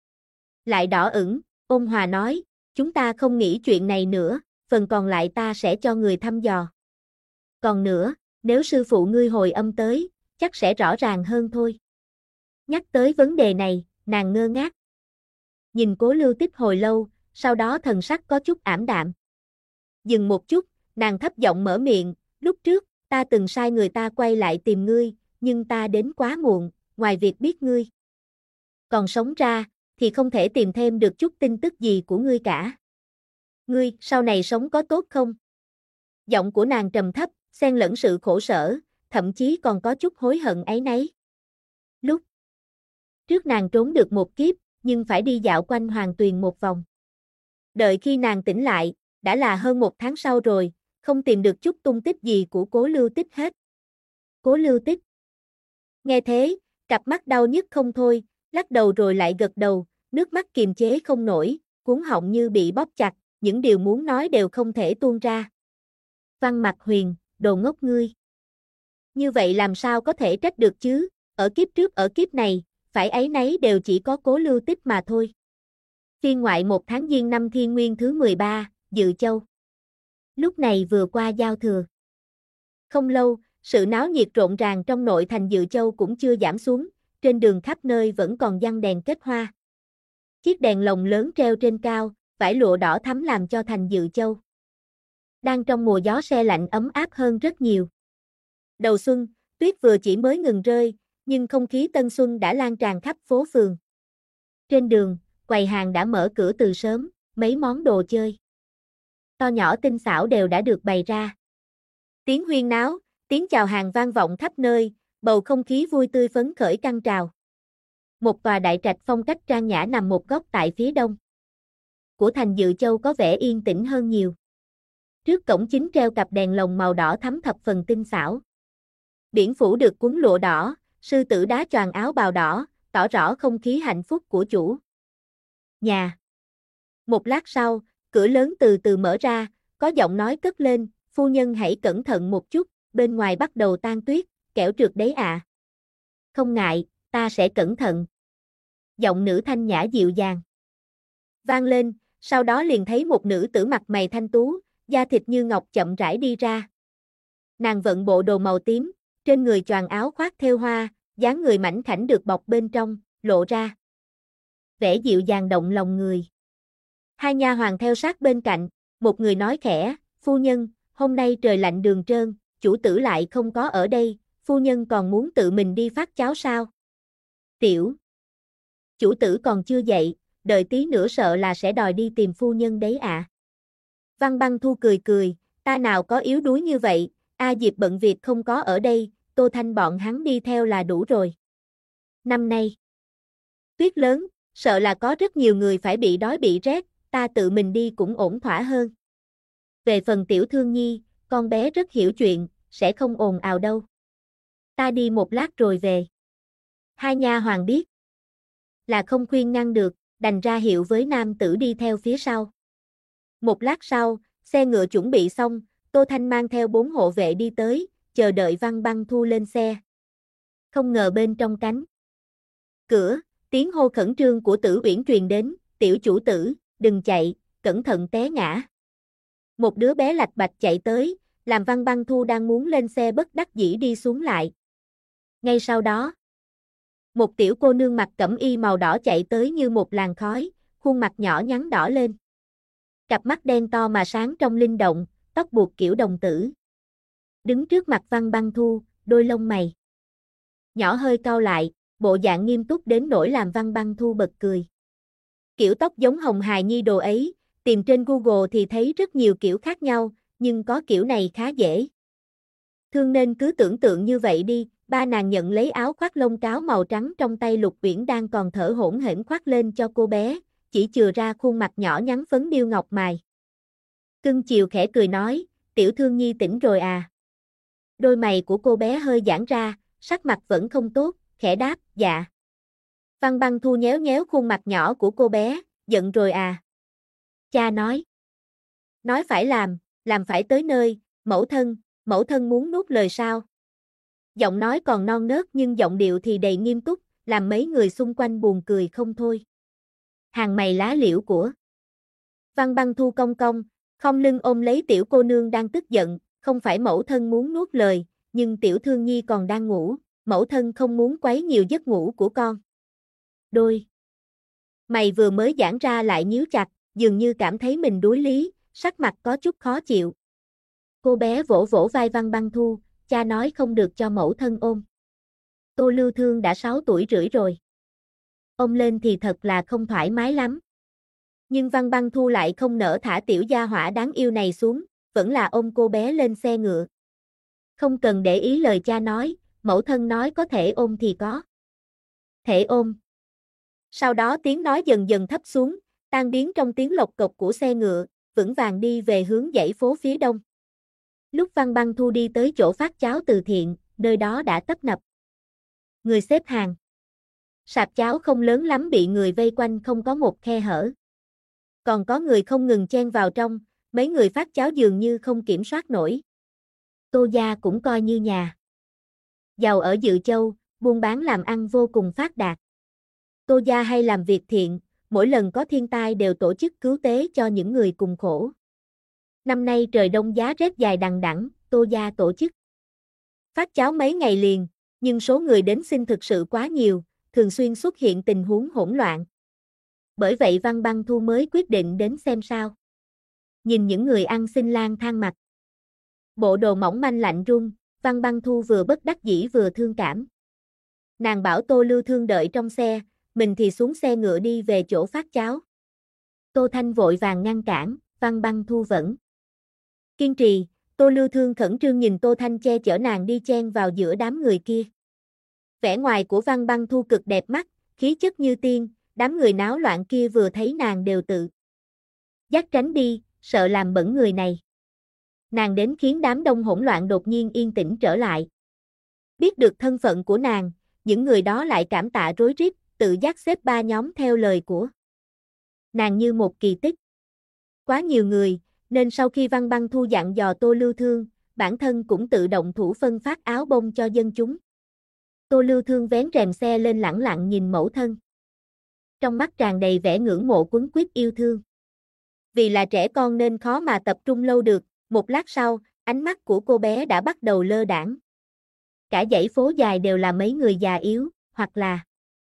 lại đỏ ửng, ôn hòa nói, chúng ta không nghĩ chuyện này nữa, phần còn lại ta sẽ cho người thăm dò. Còn nữa, nếu sư phụ ngươi hồi âm tới, chắc sẽ rõ ràng hơn thôi. Nhắc tới vấn đề này, nàng ngơ ngác. Nhìn Cố Lưu Tích hồi lâu, sau đó thần sắc có chút ảm đạm. Dừng một chút, nàng thấp giọng mở miệng, lúc trước, ta từng sai người ta quay lại tìm ngươi, nhưng ta đến quá muộn, ngoài việc biết ngươi còn sống ra, thì không thể tìm thêm được chút tin tức gì của ngươi cả. Ngươi, sau này sống có tốt không? Giọng của nàng trầm thấp, xen lẫn sự khổ sở, thậm chí còn có chút hối hận áy náy. Lúc trước nàng trốn được một kiếp, nhưng phải đi dạo quanh Hoàng Tuyền một vòng. Đợi khi nàng tỉnh lại, đã là hơn 1 tháng sau rồi, không tìm được chút tung tích gì của Cố Lưu Tích hết. Cố Lưu Tích nghe thế, cặp mắt đau nhức không thôi, lắc đầu rồi lại gật đầu, nước mắt kiềm chế không nổi, cuống họng như bị bóp chặt, những điều muốn nói đều không thể tuôn ra. Văn Mặc Huyền, đồ ngốc ngươi. Như vậy làm sao có thể trách được chứ, ở kiếp trước ở kiếp này, phải áy náy đều chỉ có Cố Lưu Tích mà thôi. Phiên ngoại 1 tháng Giêng năm Thiên Nguyên thứ 13, Dự Châu. Lúc này vừa qua giao thừa. Không lâu, sự náo nhiệt rộn ràng trong nội thành Dự Châu cũng chưa giảm xuống, trên đường khắp nơi vẫn còn giăng đèn kết hoa. Chiếc đèn lồng lớn treo trên cao, vải lụa đỏ thắm làm cho thành Dự Châu đang trong mùa gió se lạnh ấm áp hơn rất nhiều. Đầu xuân, tuyết vừa chỉ mới ngừng rơi, nhưng không khí tân xuân đã lan tràn khắp phố phường. Trên đường, quầy hàng đã mở cửa từ sớm, mấy món đồ chơi to nhỏ tinh xảo đều đã được bày ra. Tiếng huyên náo, tiếng chào hàng vang vọng khắp nơi, bầu không khí vui tươi phấn khởi căng trào. Một tòa đại trạch phong cách trang nhã nằm một góc tại phía đông của thành Dự Châu có vẻ yên tĩnh hơn nhiều. Trước cổng chính treo cặp đèn lồng màu đỏ thắm thập phần tinh xảo. Biển phủ được cuốn lụa đỏ, sư tử đá choàng áo bào đỏ, tỏ rõ không khí hạnh phúc của chủ nhà. Một lát sau, cửa lớn từ từ mở ra, có giọng nói cất lên, phu nhân hãy cẩn thận một chút, bên ngoài bắt đầu tan tuyết, kẻo trượt đấy ạ. Không ngại, ta sẽ cẩn thận. Giọng nữ thanh nhã dịu dàng vang lên, sau đó liền thấy một nữ tử mặt mày thanh tú, da thịt như ngọc chậm rãi đi ra. Nàng vận bộ đồ màu tím, trên người choàng áo khoác thêu hoa, dáng người mảnh khảnh được bọc bên trong, lộ ra vẻ dịu dàng động lòng người. Hai nha hoàn theo sát bên cạnh, một người nói khẽ, phu nhân, hôm nay trời lạnh đường trơn, chủ tử lại không có ở đây, phu nhân còn muốn tự mình đi phát cháo sao? Tiểu chủ tử còn chưa dậy, đợi tí nữa sợ là sẽ đòi đi tìm phu nhân đấy ạ. Văn Băng Thu cười cười, ta nào có yếu đuối như vậy, A Diệp bận việc không có ở đây, Tô Thanh bọn hắn đi theo là đủ rồi. Năm nay, tuyết lớn, sợ là có rất nhiều người phải bị đói bị rét, ta tự mình đi cũng ổn thỏa hơn. Về phần Tiểu Thương Nhi, con bé rất hiểu chuyện, sẽ không ồn ào đâu. Ta đi một lát rồi về. Hai nha hoàn biết là không khuyên ngăn được, đành ra hiệu với nam tử đi theo phía sau. Một lát sau, xe ngựa chuẩn bị xong, Tô Thanh mang theo 4 hộ vệ đi tới, chờ đợi Văn Băng Thu lên xe. Không ngờ bên trong cánh cửa, tiếng hô khẩn trương của Tử Uyển truyền đến, tiểu chủ tử, đừng chạy, cẩn thận té ngã. Một đứa bé lạch bạch chạy tới, làm Văn Băng Thu đang muốn lên xe bất đắc dĩ đi xuống lại. Ngay sau đó, một tiểu cô nương mặc cẩm y màu đỏ chạy tới như một làn khói, khuôn mặt nhỏ nhắn đỏ lên. Cặp mắt đen to mà sáng trong linh động, tóc buộc kiểu đồng tử. Đứng trước mặt Văn Băng Thu, đôi lông mày nhỏ hơi cau lại, bộ dạng nghiêm túc đến nỗi làm Văn Băng Thu bật cười. Kiểu tóc giống hồng hài nhi đồ ấy, Tìm trên Google thì thấy rất nhiều kiểu khác nhau, nhưng có kiểu này khá dễ. Thương nên cứ tưởng tượng như vậy đi, ba nàng nhận lấy áo khoác lông cáo màu trắng trong tay Lục Uyển đang còn thở hổn hển khoác lên cho cô bé, chỉ chừa ra khuôn mặt nhỏ nhắn phấn điêu ngọc mài. Cưng chiều khẽ cười nói, tiểu thương nhi tỉnh rồi à? Đôi mày của cô bé hơi giãn ra, sắc mặt vẫn không tốt, khẽ đáp, dạ. Văn Băng Thu nhéo nhéo khuôn mặt nhỏ của cô bé, giận rồi à? Cha nói. Nói phải làm phải tới nơi, mẫu thân muốn nuốt lời sao? Giọng nói còn non nớt nhưng giọng điệu thì đầy nghiêm túc, làm mấy người xung quanh buồn cười không thôi. Hàng mày lá liễu của Văn Băng Thu cong cong, không lưng ôm lấy tiểu cô nương đang tức giận, không phải mẫu thân muốn nuốt lời, nhưng tiểu thương nhi còn đang ngủ, mẫu thân không muốn quấy nhiều giấc ngủ của con. Đôi mày vừa mới giãn ra lại nhíu chặt, dường như cảm thấy mình đuối lý, sắc mặt có chút khó chịu. Cô bé vỗ vỗ vai Văn Băng Thu, cha nói không được cho mẫu thân ôm. Tô Lưu Thương đã 6 tuổi rưỡi rồi. Ôm lên thì thật là không thoải mái lắm. Nhưng Văn Băng Thu lại không nỡ thả tiểu gia hỏa đáng yêu này xuống, vẫn là ôm cô bé lên xe ngựa. Không cần để ý lời cha nói, mẫu thân nói có thể ôm thì có. Thể ôm. Sau đó tiếng nói dần dần thấp xuống, tan biến trong tiếng lộc cộc của xe ngựa, vững vàng đi về hướng dãy phố phía đông. Lúc Văn Băng Thu đi tới chỗ phát cháo từ thiện, nơi đó đã tấp nập. Người xếp hàng. Sạp cháo không lớn lắm bị người vây quanh không có một khe hở. Còn có người không ngừng chen vào trong, mấy người phát cháo dường như không kiểm soát nổi. Tô gia cũng coi như nhà. Giàu ở Dự Châu, buôn bán làm ăn vô cùng phát đạt. Tô gia hay làm việc thiện, mỗi lần có thiên tai đều tổ chức cứu tế cho những người cùng khổ. Năm nay trời đông giá rét dài đằng đẵng, Tô gia tổ chức phát cháo mấy ngày liền, nhưng số người đến xin thực sự quá nhiều, thường xuyên xuất hiện tình huống hỗn loạn. Bởi vậy Văn Băng Thu mới quyết định đến xem sao. Nhìn những người ăn xin lang thang mặc bộ đồ mỏng manh lạnh run, Văn Băng Thu vừa bất đắc dĩ vừa thương cảm. Nàng bảo Tô Lưu Thương đợi trong xe, mình thì xuống xe ngựa đi về chỗ phát cháo. Tô Thanh vội vàng ngăn cản, Văn Băng Thu vẫn kiên trì. Tô Lưu Thương khẩn trương nhìn Tô Thanh che chở nàng đi chen vào giữa đám người kia. Vẻ ngoài của Văn Băng Thu cực đẹp mắt, khí chất như tiên, đám người náo loạn kia vừa thấy nàng đều tự dắt tránh đi, sợ làm bẩn người này. Nàng đến khiến đám đông hỗn loạn đột nhiên yên tĩnh trở lại. Biết được thân phận của nàng, những người đó lại cảm tạ rối rít, tự dắt xếp ba nhóm theo lời của nàng như một kỳ tích. Quá nhiều người, nên sau khi Văn Băng Thu dặn dò Tô Lưu Thương, bản thân cũng tự động thủ phân phát áo bông cho dân chúng. Tô Lưu Thương vén rèm xe lên lẳng lặng nhìn mẫu thân. Trong mắt tràn đầy vẻ ngưỡng mộ quấn quýt yêu thương. Vì là trẻ con nên khó mà tập trung lâu được, một lát sau, ánh mắt của cô bé đã bắt đầu lơ đãng. Cả dãy phố dài đều là mấy người già yếu, hoặc là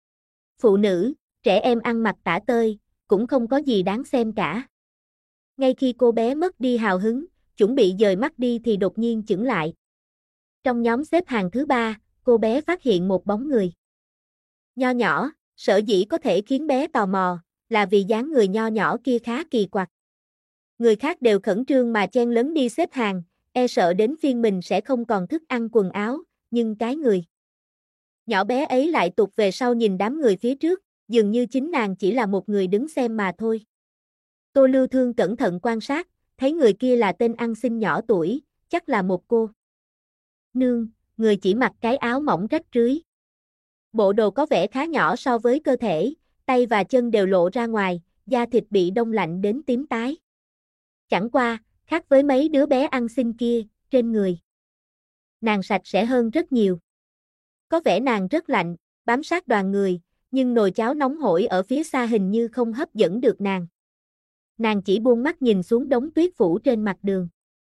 phụ nữ, trẻ em ăn mặc tả tơi, cũng không có gì đáng xem cả. Ngay khi cô bé mất đi hào hứng, chuẩn bị dời mắt đi thì đột nhiên chững lại. Trong nhóm xếp hàng thứ 3, cô bé phát hiện một bóng người. Nho nhỏ, sở dĩ có thể khiến bé tò mò, là vì dáng người nho nhỏ kia khá kỳ quặc. Người khác đều khẩn trương mà chen lấn đi xếp hàng, e sợ đến phiên mình sẽ không còn thức ăn quần áo, nhưng cái người nhỏ bé ấy lại tụt về sau nhìn đám người phía trước, dường như chính nàng chỉ là một người đứng xem mà thôi. Tô Lưu Thương cẩn thận quan sát, thấy người kia là tên ăn xin nhỏ tuổi, chắc là một cô nương, người chỉ mặc cái áo mỏng rách rưới. Bộ đồ có vẻ khá nhỏ so với cơ thể, tay và chân đều lộ ra ngoài, da thịt bị đông lạnh đến tím tái. Chẳng qua, khác với mấy đứa bé ăn xin kia, trên người nàng sạch sẽ hơn rất nhiều. Có vẻ nàng rất lạnh, bám sát đoàn người, nhưng nồi cháo nóng hổi ở phía xa hình như không hấp dẫn được nàng. Nàng chỉ buông mắt nhìn xuống đống tuyết phủ trên mặt đường.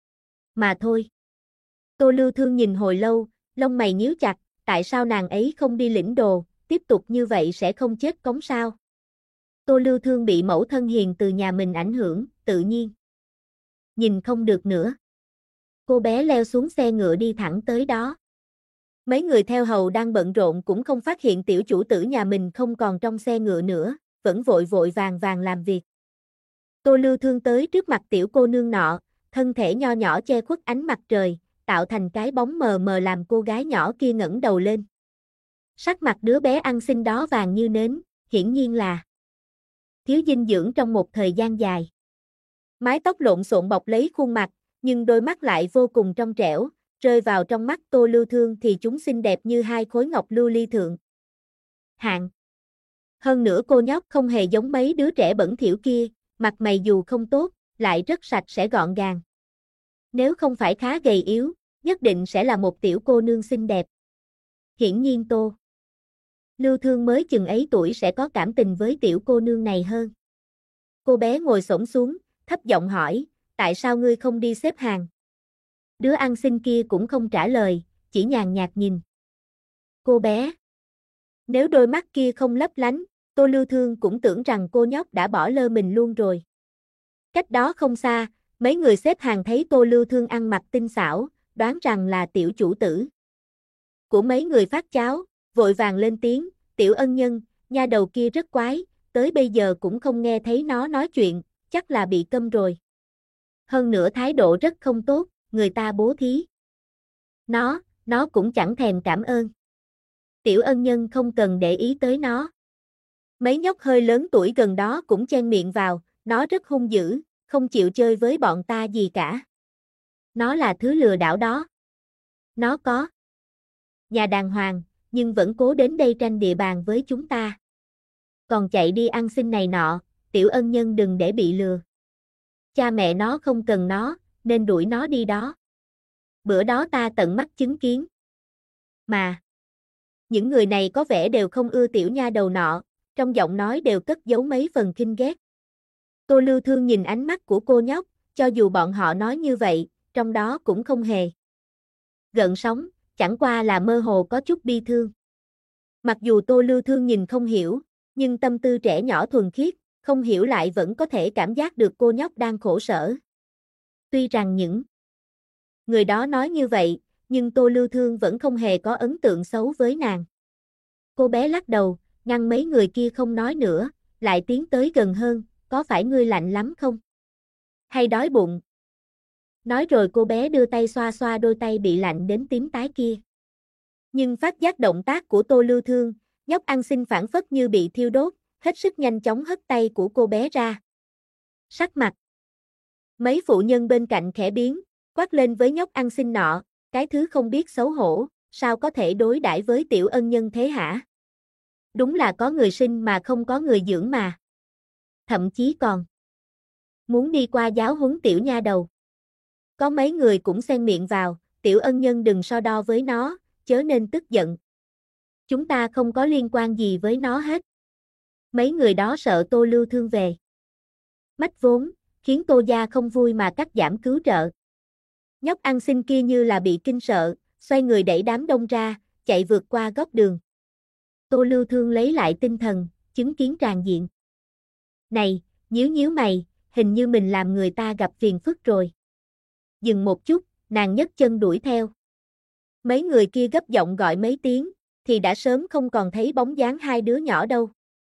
Mà thôi. Tô Lưu Thương nhìn hồi lâu, lông mày nhíu chặt, tại sao nàng ấy không đi lĩnh đồ, tiếp tục như vậy sẽ không chết cống sao? Tô Lưu Thương bị mẫu thân hiền từ nhà mình ảnh hưởng, tự nhiên nhìn không được nữa. Cô bé leo xuống xe ngựa đi thẳng tới đó. Mấy người theo hầu đang bận rộn cũng không phát hiện tiểu chủ tử nhà mình không còn trong xe ngựa nữa, vẫn vội vội vàng vàng làm việc. Tô Lưu Thương tới trước mặt tiểu cô nương nọ, thân thể nho nhỏ che khuất ánh mặt trời, tạo thành cái bóng mờ mờ làm cô gái nhỏ kia ngẩng đầu lên. Sắc mặt đứa bé ăn xin đó vàng như nến, hiển nhiên là thiếu dinh dưỡng trong một thời gian dài. Mái tóc lộn xộn bọc lấy khuôn mặt, nhưng đôi mắt lại vô cùng trong trẻo, rơi vào trong mắt Tô Lưu Thương thì chúng xinh đẹp như hai khối ngọc lưu ly thượng hạng. Hơn nữa cô nhóc không hề giống mấy đứa trẻ bẩn thỉu kia, mặt mày dù không tốt, lại rất sạch sẽ gọn gàng. Nếu không phải khá gầy yếu, nhất định sẽ là một tiểu cô nương xinh đẹp. Hiển nhiên Tô Lưu Thương mới chừng ấy tuổi sẽ có cảm tình với tiểu cô nương này hơn. Cô bé ngồi xổm xuống, thấp giọng hỏi, tại sao ngươi không đi xếp hàng? Đứa ăn xin kia cũng không trả lời, chỉ nhàn nhạt nhìn cô bé. Nếu đôi mắt kia không lấp lánh, Tô Lưu Thương cũng tưởng rằng cô nhóc đã bỏ lơ mình luôn rồi. Cách đó không xa, mấy người xếp hàng thấy Tô Lưu Thương ăn mặc tinh xảo, đoán rằng là tiểu chủ tử của mấy người phát cháo, vội vàng lên tiếng, tiểu ân nhân, nha đầu kia rất quái, tới bây giờ cũng không nghe thấy nó nói chuyện, chắc là bị câm rồi. Hơn nữa thái độ rất không tốt, người ta bố thí. Nó cũng chẳng thèm cảm ơn. Tiểu ân nhân không cần để ý tới nó. Mấy nhóc hơi lớn tuổi gần đó cũng chen miệng vào, nó rất hung dữ, không chịu chơi với bọn ta gì cả. Nó là thứ lừa đảo đó. Nó có nhà đàng hoàng, nhưng vẫn cố đến đây tranh địa bàn với chúng ta. Còn chạy đi ăn xin này nọ, tiểu ân nhân đừng để bị lừa. Cha mẹ nó không cần nó, nên đuổi nó đi đó. Bữa đó ta tận mắt chứng kiến. Mà, những người này có vẻ đều không ưa tiểu nha đầu nọ, trong giọng nói đều cất giấu mấy phần khinh ghét. Tô Lưu Thương nhìn ánh mắt của cô nhóc, cho dù bọn họ nói như vậy, trong đó cũng không hề gợn sóng, chẳng qua là mơ hồ có chút bi thương. Mặc dù Tô Lưu Thương nhìn không hiểu, nhưng tâm tư trẻ nhỏ thuần khiết, không hiểu lại vẫn có thể cảm giác được cô nhóc đang khổ sở. Tuy rằng những người đó nói như vậy, nhưng Tô Lưu Thương vẫn không hề có ấn tượng xấu với nàng. Cô bé lắc đầu, ngăn mấy người kia không nói nữa, lại tiến tới gần hơn, có phải ngươi lạnh lắm không? Hay đói bụng? Nói rồi cô bé đưa tay xoa xoa đôi tay bị lạnh đến tím tái kia. Nhưng phát giác động tác của Tô Lưu Thương, nhóc ăn xin phản phất như bị thiêu đốt, hết sức nhanh chóng hất tay của cô bé ra. Sắc mặt mấy phụ nhân bên cạnh khẽ biến, quát lên với nhóc ăn xin nọ, cái thứ không biết xấu hổ, sao có thể đối đãi với tiểu ân nhân thế hả? Đúng là có người sinh mà không có người dưỡng mà. Thậm chí còn muốn đi qua giáo huấn tiểu nha đầu. Có mấy người cũng xen miệng vào, tiểu ân nhân đừng so đo với nó, chớ nên tức giận. Chúng ta không có liên quan gì với nó hết. Mấy người đó sợ Tô Lưu Thương về mách vốn, khiến Tô gia không vui mà cắt giảm cứu trợ. Nhóc ăn xin kia như là bị kinh sợ, xoay người đẩy đám đông ra, chạy vượt qua góc đường. Tô Lưu Thương lấy lại tinh thần, chứng kiến tràn diện. Này, nhíu nhíu mày, hình như mình làm người ta gặp phiền phức rồi. Dừng một chút, nàng nhấc chân đuổi theo. Mấy người kia gấp giọng gọi mấy tiếng, thì đã sớm không còn thấy bóng dáng hai đứa nhỏ đâu.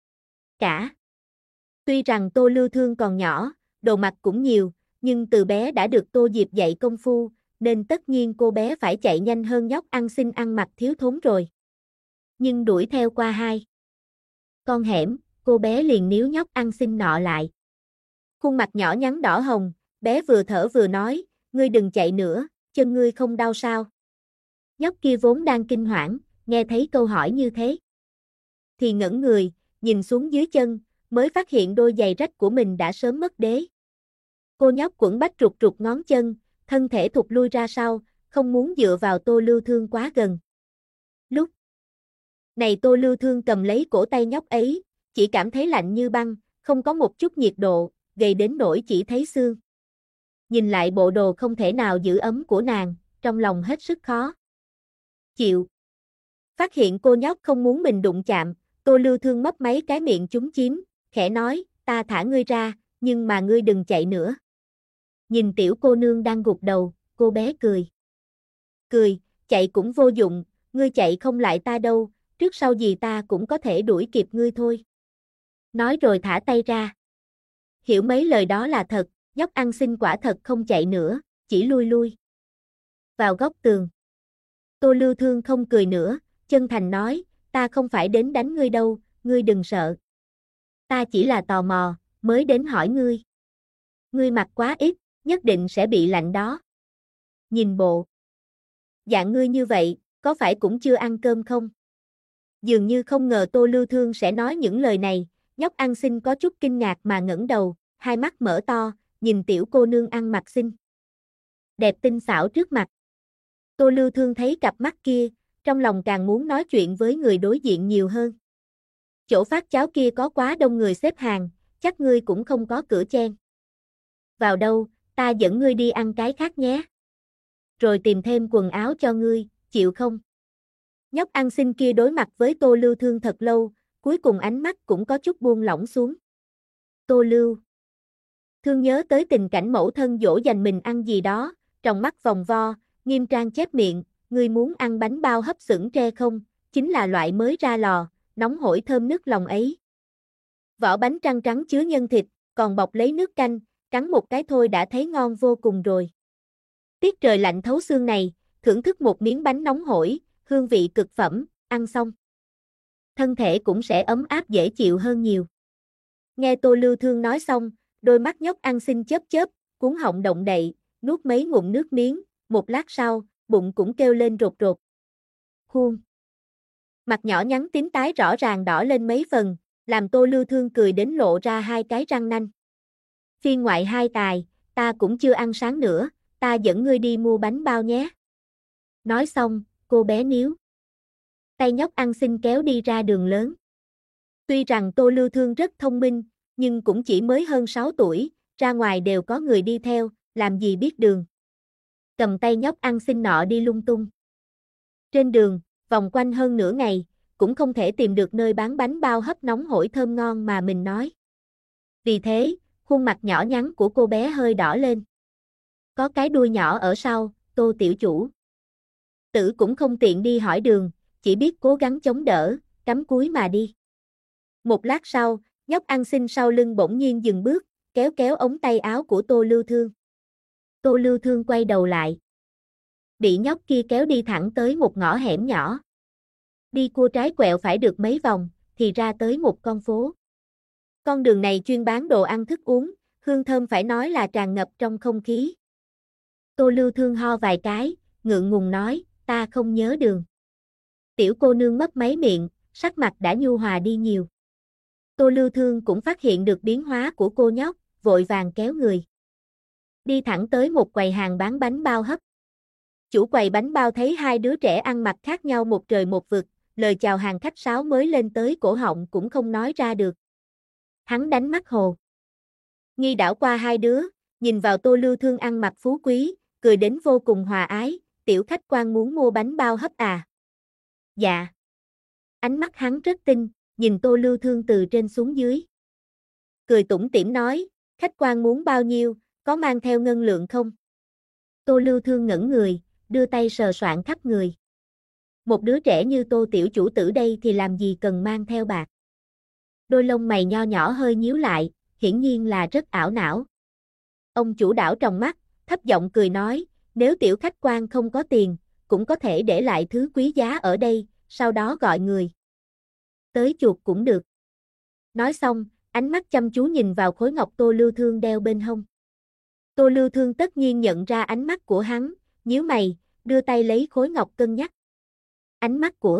Tuy rằng Tô Lưu Thương còn nhỏ, đồ mặt cũng nhiều, nhưng từ bé đã được Tô Diệp dạy công phu, nên tất nhiên cô bé phải chạy nhanh hơn nhóc ăn xin ăn mặc thiếu thốn rồi. Nhưng đuổi theo qua hai con hẻm, cô bé liền níu nhóc ăn xin nọ lại. Khuôn mặt nhỏ nhắn đỏ hồng, bé vừa thở vừa nói, ngươi đừng chạy nữa, chân ngươi không đau sao? Nhóc kia vốn đang kinh hoảng, nghe thấy câu hỏi như thế thì ngẩn người, nhìn xuống dưới chân, mới phát hiện đôi giày rách của mình đã sớm mất đế. Cô nhóc quẫn bách rụt rụt ngón chân, thân thể thụt lui ra sau, không muốn dựa vào Tô Lưu Thương quá gần. Lúc này Tô Lưu Thương cầm lấy cổ tay nhóc ấy, chỉ cảm thấy lạnh như băng, không có một chút nhiệt độ, gầy đến nỗi chỉ thấy xương. Nhìn lại bộ đồ không thể nào giữ ấm của nàng, trong lòng hết sức khó chịu. Phát hiện cô nhóc không muốn mình đụng chạm, Tô Lưu Thương mấp mấy cái miệng chúng chím, khẽ nói, ta thả ngươi ra, nhưng mà ngươi đừng chạy nữa. Nhìn tiểu cô nương đang gục đầu, cô bé cười. Cười, chạy cũng vô dụng, ngươi chạy không lại ta đâu, trước sau gì ta cũng có thể đuổi kịp ngươi thôi. Nói rồi thả tay ra. hiểu mấy lời đó là thật, nhóc ăn xin quả thật không chạy nữa, chỉ lui lui vào góc tường. Tô Lưu Thương không cười nữa, chân thành nói, ta không phải đến đánh ngươi đâu, ngươi đừng sợ. Ta chỉ là tò mò, mới đến hỏi ngươi. Ngươi mặc quá ít, nhất định sẽ bị lạnh đó. Nhìn bộ dạng ngươi như vậy, có phải cũng chưa ăn cơm không? Dường như không ngờ Tô Lưu Thương sẽ nói những lời này, nhóc ăn xin có chút kinh ngạc mà ngẩng đầu, hai mắt mở to, nhìn tiểu cô nương ăn mặc xinh đẹp tinh xảo trước mặt. Tô Lưu Thương thấy cặp mắt kia, trong lòng càng muốn nói chuyện với người đối diện nhiều hơn. Chỗ phát cháo kia có quá đông người xếp hàng, chắc ngươi cũng không có cửa chen vào đâu, ta dẫn ngươi đi ăn cái khác nhé. Rồi tìm thêm quần áo cho ngươi, chịu không? Nhóc ăn xin kia đối mặt với Tô Lưu Thương thật lâu, cuối cùng ánh mắt cũng có chút buông lỏng xuống. Tô Lưu Thương nhớ tới tình cảnh mẫu thân dỗ dành mình ăn gì đó, trong mắt vòng vo, nghiêm trang chép miệng, ngươi muốn ăn bánh bao hấp xửng tre không? Chính là loại mới ra lò, nóng hổi thơm nức lòng ấy. Vỏ bánh trăng trắng chứa nhân thịt, còn bọc lấy nước canh, cắn một cái thôi đã thấy ngon vô cùng rồi. Tiết trời lạnh thấu xương này, thưởng thức một miếng bánh nóng hổi, hương vị cực phẩm, ăn xong. Thân thể cũng sẽ ấm áp dễ chịu hơn nhiều. Nghe Tô Lưu Thương nói xong, đôi mắt nhóc ăn xin chớp chớp, cuống họng động đậy, nuốt mấy ngụm nước miếng, một lát sau, bụng cũng kêu lên rột rột. Khuôn mặt nhỏ nhắn tím tái rõ ràng đỏ lên mấy phần, làm Tô Lưu Thương cười đến lộ ra hai cái răng nanh. Phiên ngoại hai tài, ta cũng chưa ăn sáng nữa, ta dẫn ngươi đi mua bánh bao nhé. Nói xong, cô bé níu tay nhóc ăn xin kéo đi ra đường lớn. Tuy rằng Tô Lưu Thương rất thông minh, nhưng cũng chỉ mới hơn 6 tuổi, ra ngoài đều có người đi theo, làm gì biết đường. Cầm tay nhóc ăn xin nọ đi lung tung. Trên đường, vòng quanh hơn nửa ngày, cũng không thể tìm được nơi bán bánh bao hấp nóng hổi thơm ngon mà mình nói. Vì thế, khuôn mặt nhỏ nhắn của cô bé hơi đỏ lên. Có cái đuôi nhỏ ở sau, Tô tiểu chủ tử cũng không tiện đi hỏi đường, chỉ biết cố gắng chống đỡ, cắm cúi mà đi. Một lát sau, nhóc ăn xin sau lưng bỗng nhiên dừng bước, kéo kéo ống tay áo của Tô Lưu Thương. Tô Lưu Thương quay đầu lại. Bị nhóc kia kéo đi thẳng tới một ngõ hẻm nhỏ. Đi cua trái quẹo phải được mấy vòng, thì ra tới một con phố. Con đường này chuyên bán đồ ăn thức uống, hương thơm phải nói là tràn ngập trong không khí. Tô Lưu Thương ho vài cái, ngượng ngùng nói, ta không nhớ đường. Tiểu cô nương mấp máy miệng, sắc mặt đã nhu hòa đi nhiều. Tô Lưu Thương cũng phát hiện được biến hóa của cô nhóc, vội vàng kéo người. Đi thẳng tới một quầy hàng bán bánh bao hấp. Chủ quầy bánh bao thấy hai đứa trẻ ăn mặc khác nhau một trời một vực, lời chào hàng khách sáo mới lên tới cổ họng cũng không nói ra được. Hắn đánh mắt hồ nghi đảo qua hai đứa, nhìn vào Tô Lưu Thương ăn mặc phú quý, cười đến vô cùng hòa ái, tiểu khách quan muốn mua bánh bao hấp à? Dạ. Ánh mắt hắn rất tinh, nhìn Tô Lưu Thương từ trên xuống dưới. Cười tủm tỉm nói, khách quan muốn bao nhiêu, có mang theo ngân lượng không? Tô Lưu Thương ngẩn người, đưa tay sờ soạng khắp người. Một đứa trẻ như Tô tiểu chủ tử đây thì làm gì cần mang theo bạc. Đôi lông mày nho nhỏ hơi nhíu lại, hiển nhiên là rất ảo não. Ông chủ đảo trong mắt, thấp giọng cười nói, nếu tiểu khách quan không có tiền, cũng có thể để lại thứ quý giá ở đây, sau đó gọi người tới chuộc cũng được. Nói xong, ánh mắt chăm chú nhìn vào khối ngọc Tô Lưu Thương đeo bên hông. Tô Lưu Thương tất nhiên nhận ra ánh mắt của hắn, nhíu mày, đưa tay lấy khối ngọc cân nhắc. Ánh mắt của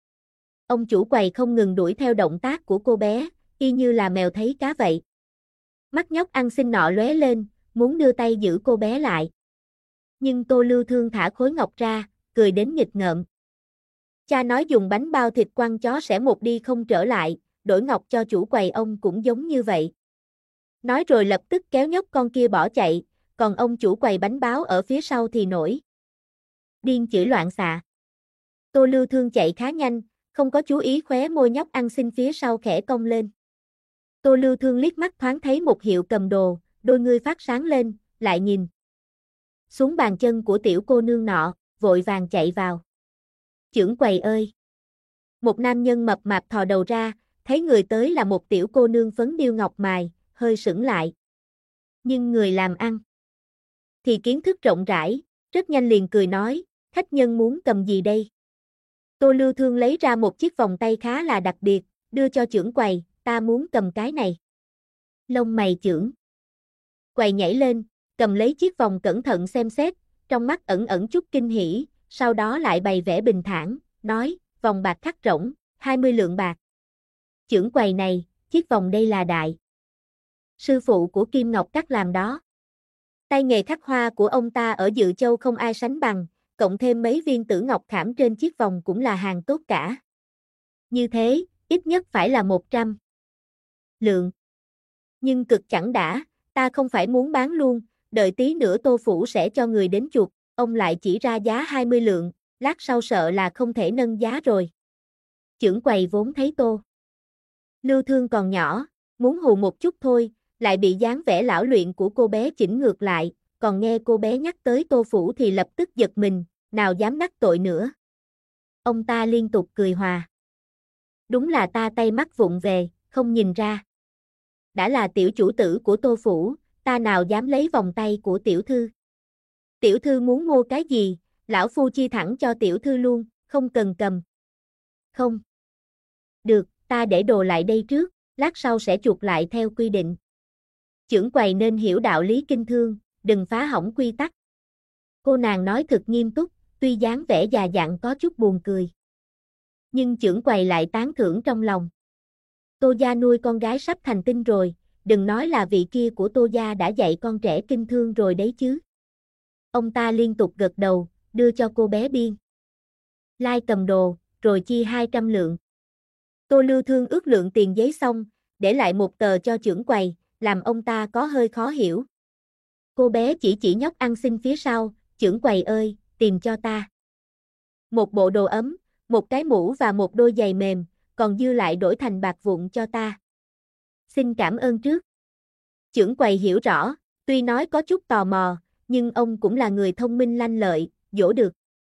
ông chủ quầy không ngừng đuổi theo động tác của cô bé, y như là mèo thấy cá vậy. Mắt nhóc ăn xin nọ lóe lên, muốn đưa tay giữ cô bé lại. Nhưng Tô Lưu Thương thả khối ngọc ra, cười đến nghịch ngợm. Cha nói dùng bánh bao thịt quăng chó sẽ một đi không trở lại, đổi ngọc cho chủ quầy ông cũng giống như vậy. Nói rồi lập tức kéo nhóc con kia bỏ chạy, còn ông chủ quầy bánh báo ở phía sau thì nổi điên chửi loạn xạ. Tô Lưu Thương chạy khá nhanh, không có chú ý khóe môi nhóc ăn xin phía sau khẽ cong lên. Tô Lưu Thương liếc mắt thoáng thấy một hiệu cầm đồ, đôi ngươi phát sáng lên, lại nhìn xuống bàn chân của tiểu cô nương nọ, vội vàng chạy vào. Chưởng quầy ơi! Một nam nhân mập mạp thò đầu ra, thấy người tới là một tiểu cô nương phấn điêu ngọc mài, hơi sững lại. Nhưng người làm ăn thì kiến thức rộng rãi, rất nhanh liền cười nói, khách nhân muốn cầm gì đây? Tô Lưu Thương lấy ra một chiếc vòng tay khá là đặc biệt, đưa cho chưởng quầy, ta muốn cầm cái này. Lông mày chưởng quầy nhảy lên, cầm lấy chiếc vòng cẩn thận xem xét, trong mắt ẩn ẩn chút kinh hỉ, sau đó lại bày vẻ bình thản, nói, vòng bạc khắc rỗng, 20 lượng bạc. Chưởng quầy này, chiếc vòng đây là đại sư phụ của Kim Ngọc Các làm đó. Tay nghề khắc hoa của ông ta ở Dự Châu không ai sánh bằng, cộng thêm mấy viên tử ngọc khảm trên chiếc vòng cũng là hàng tốt cả. Như thế, ít nhất phải là 100 lượng. Nhưng cực chẳng đã, ta không phải muốn bán luôn, đợi tí nữa Tô Phủ sẽ cho người đến chuộc, ông lại chỉ ra giá 20 lượng, lát sau sợ là không thể nâng giá rồi. Chưởng quầy vốn thấy Tô Lưu Thương còn nhỏ, muốn hù một chút thôi, lại bị dáng vẻ lão luyện của cô bé chỉnh ngược lại, còn nghe cô bé nhắc tới Tô Phủ thì lập tức giật mình, nào dám đắc tội nữa. Ông ta liên tục cười hòa. Đúng là ta tay mắt vụng về, không nhìn ra. Đã là tiểu chủ tử của Tô Phủ, ta nào dám lấy vòng tay của tiểu thư. Tiểu thư muốn mua cái gì, lão phu chi thẳng cho tiểu thư luôn, không cần cầm. Không. Được, ta để đồ lại đây trước, lát sau sẽ chuộc lại theo quy định. Chưởng quầy nên hiểu đạo lý kinh thương, đừng phá hỏng quy tắc. Cô nàng nói thật nghiêm túc, tuy dáng vẻ già dặn có chút buồn cười. Nhưng chưởng quầy lại tán thưởng trong lòng. Tô gia nuôi con gái sắp thành tinh rồi, đừng nói là vị kia của Tô gia đã dạy con trẻ kinh thương rồi đấy chứ. Ông ta liên tục gật đầu, đưa cho cô bé biên lai cầm đồ, rồi chia 200 lượng. Tô Lưu Thương ước lượng tiền giấy xong, để lại một tờ cho chưởng quầy, làm ông ta có hơi khó hiểu. Cô bé chỉ nhóc ăn xin phía sau, chưởng quầy ơi, tìm cho ta. Một bộ đồ ấm, một cái mũ và một đôi giày mềm, còn dư lại đổi thành bạc vụn cho ta. Xin cảm ơn trước. Chưởng quầy hiểu rõ, tuy nói có chút tò mò, nhưng ông cũng là người thông minh lanh lợi, dỗ được.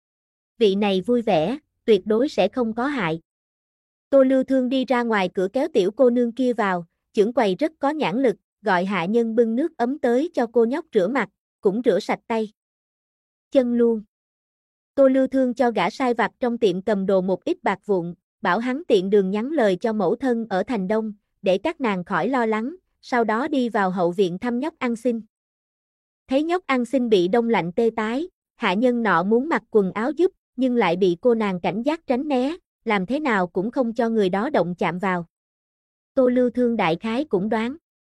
Vị này vui vẻ, tuyệt đối sẽ không có hại. Tô Lưu Thương đi ra ngoài cửa kéo tiểu cô nương kia vào, chưởng quầy rất có nhãn lực, gọi hạ nhân bưng nước ấm tới cho cô nhóc rửa mặt, cũng rửa sạch tay. Chân luôn. Tô Lưu Thương cho gã sai vặt trong tiệm cầm đồ một ít bạc vụn, bảo hắn tiện đường nhắn lời cho mẫu thân ở thành Đông, để các nàng khỏi lo lắng, sau đó đi vào hậu viện thăm nhóc ăn xin. Thấy nhóc ăn xin bị đông lạnh tê tái, hạ nhân nọ muốn mặc quần áo giúp, nhưng lại bị cô nàng cảnh giác tránh né, làm thế nào cũng không cho người đó động chạm vào. Tô Lưu Thương đại khái cũng đoán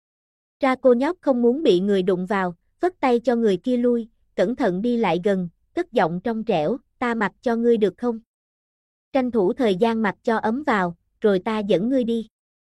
ra cô nhóc không muốn bị người đụng vào, vất tay cho người kia lui, cẩn thận đi lại gần, cất giọng trong trẻo, ta mặc cho ngươi được không? Tranh thủ thời gian mặc cho ấm vào, rồi ta dẫn ngươi đi.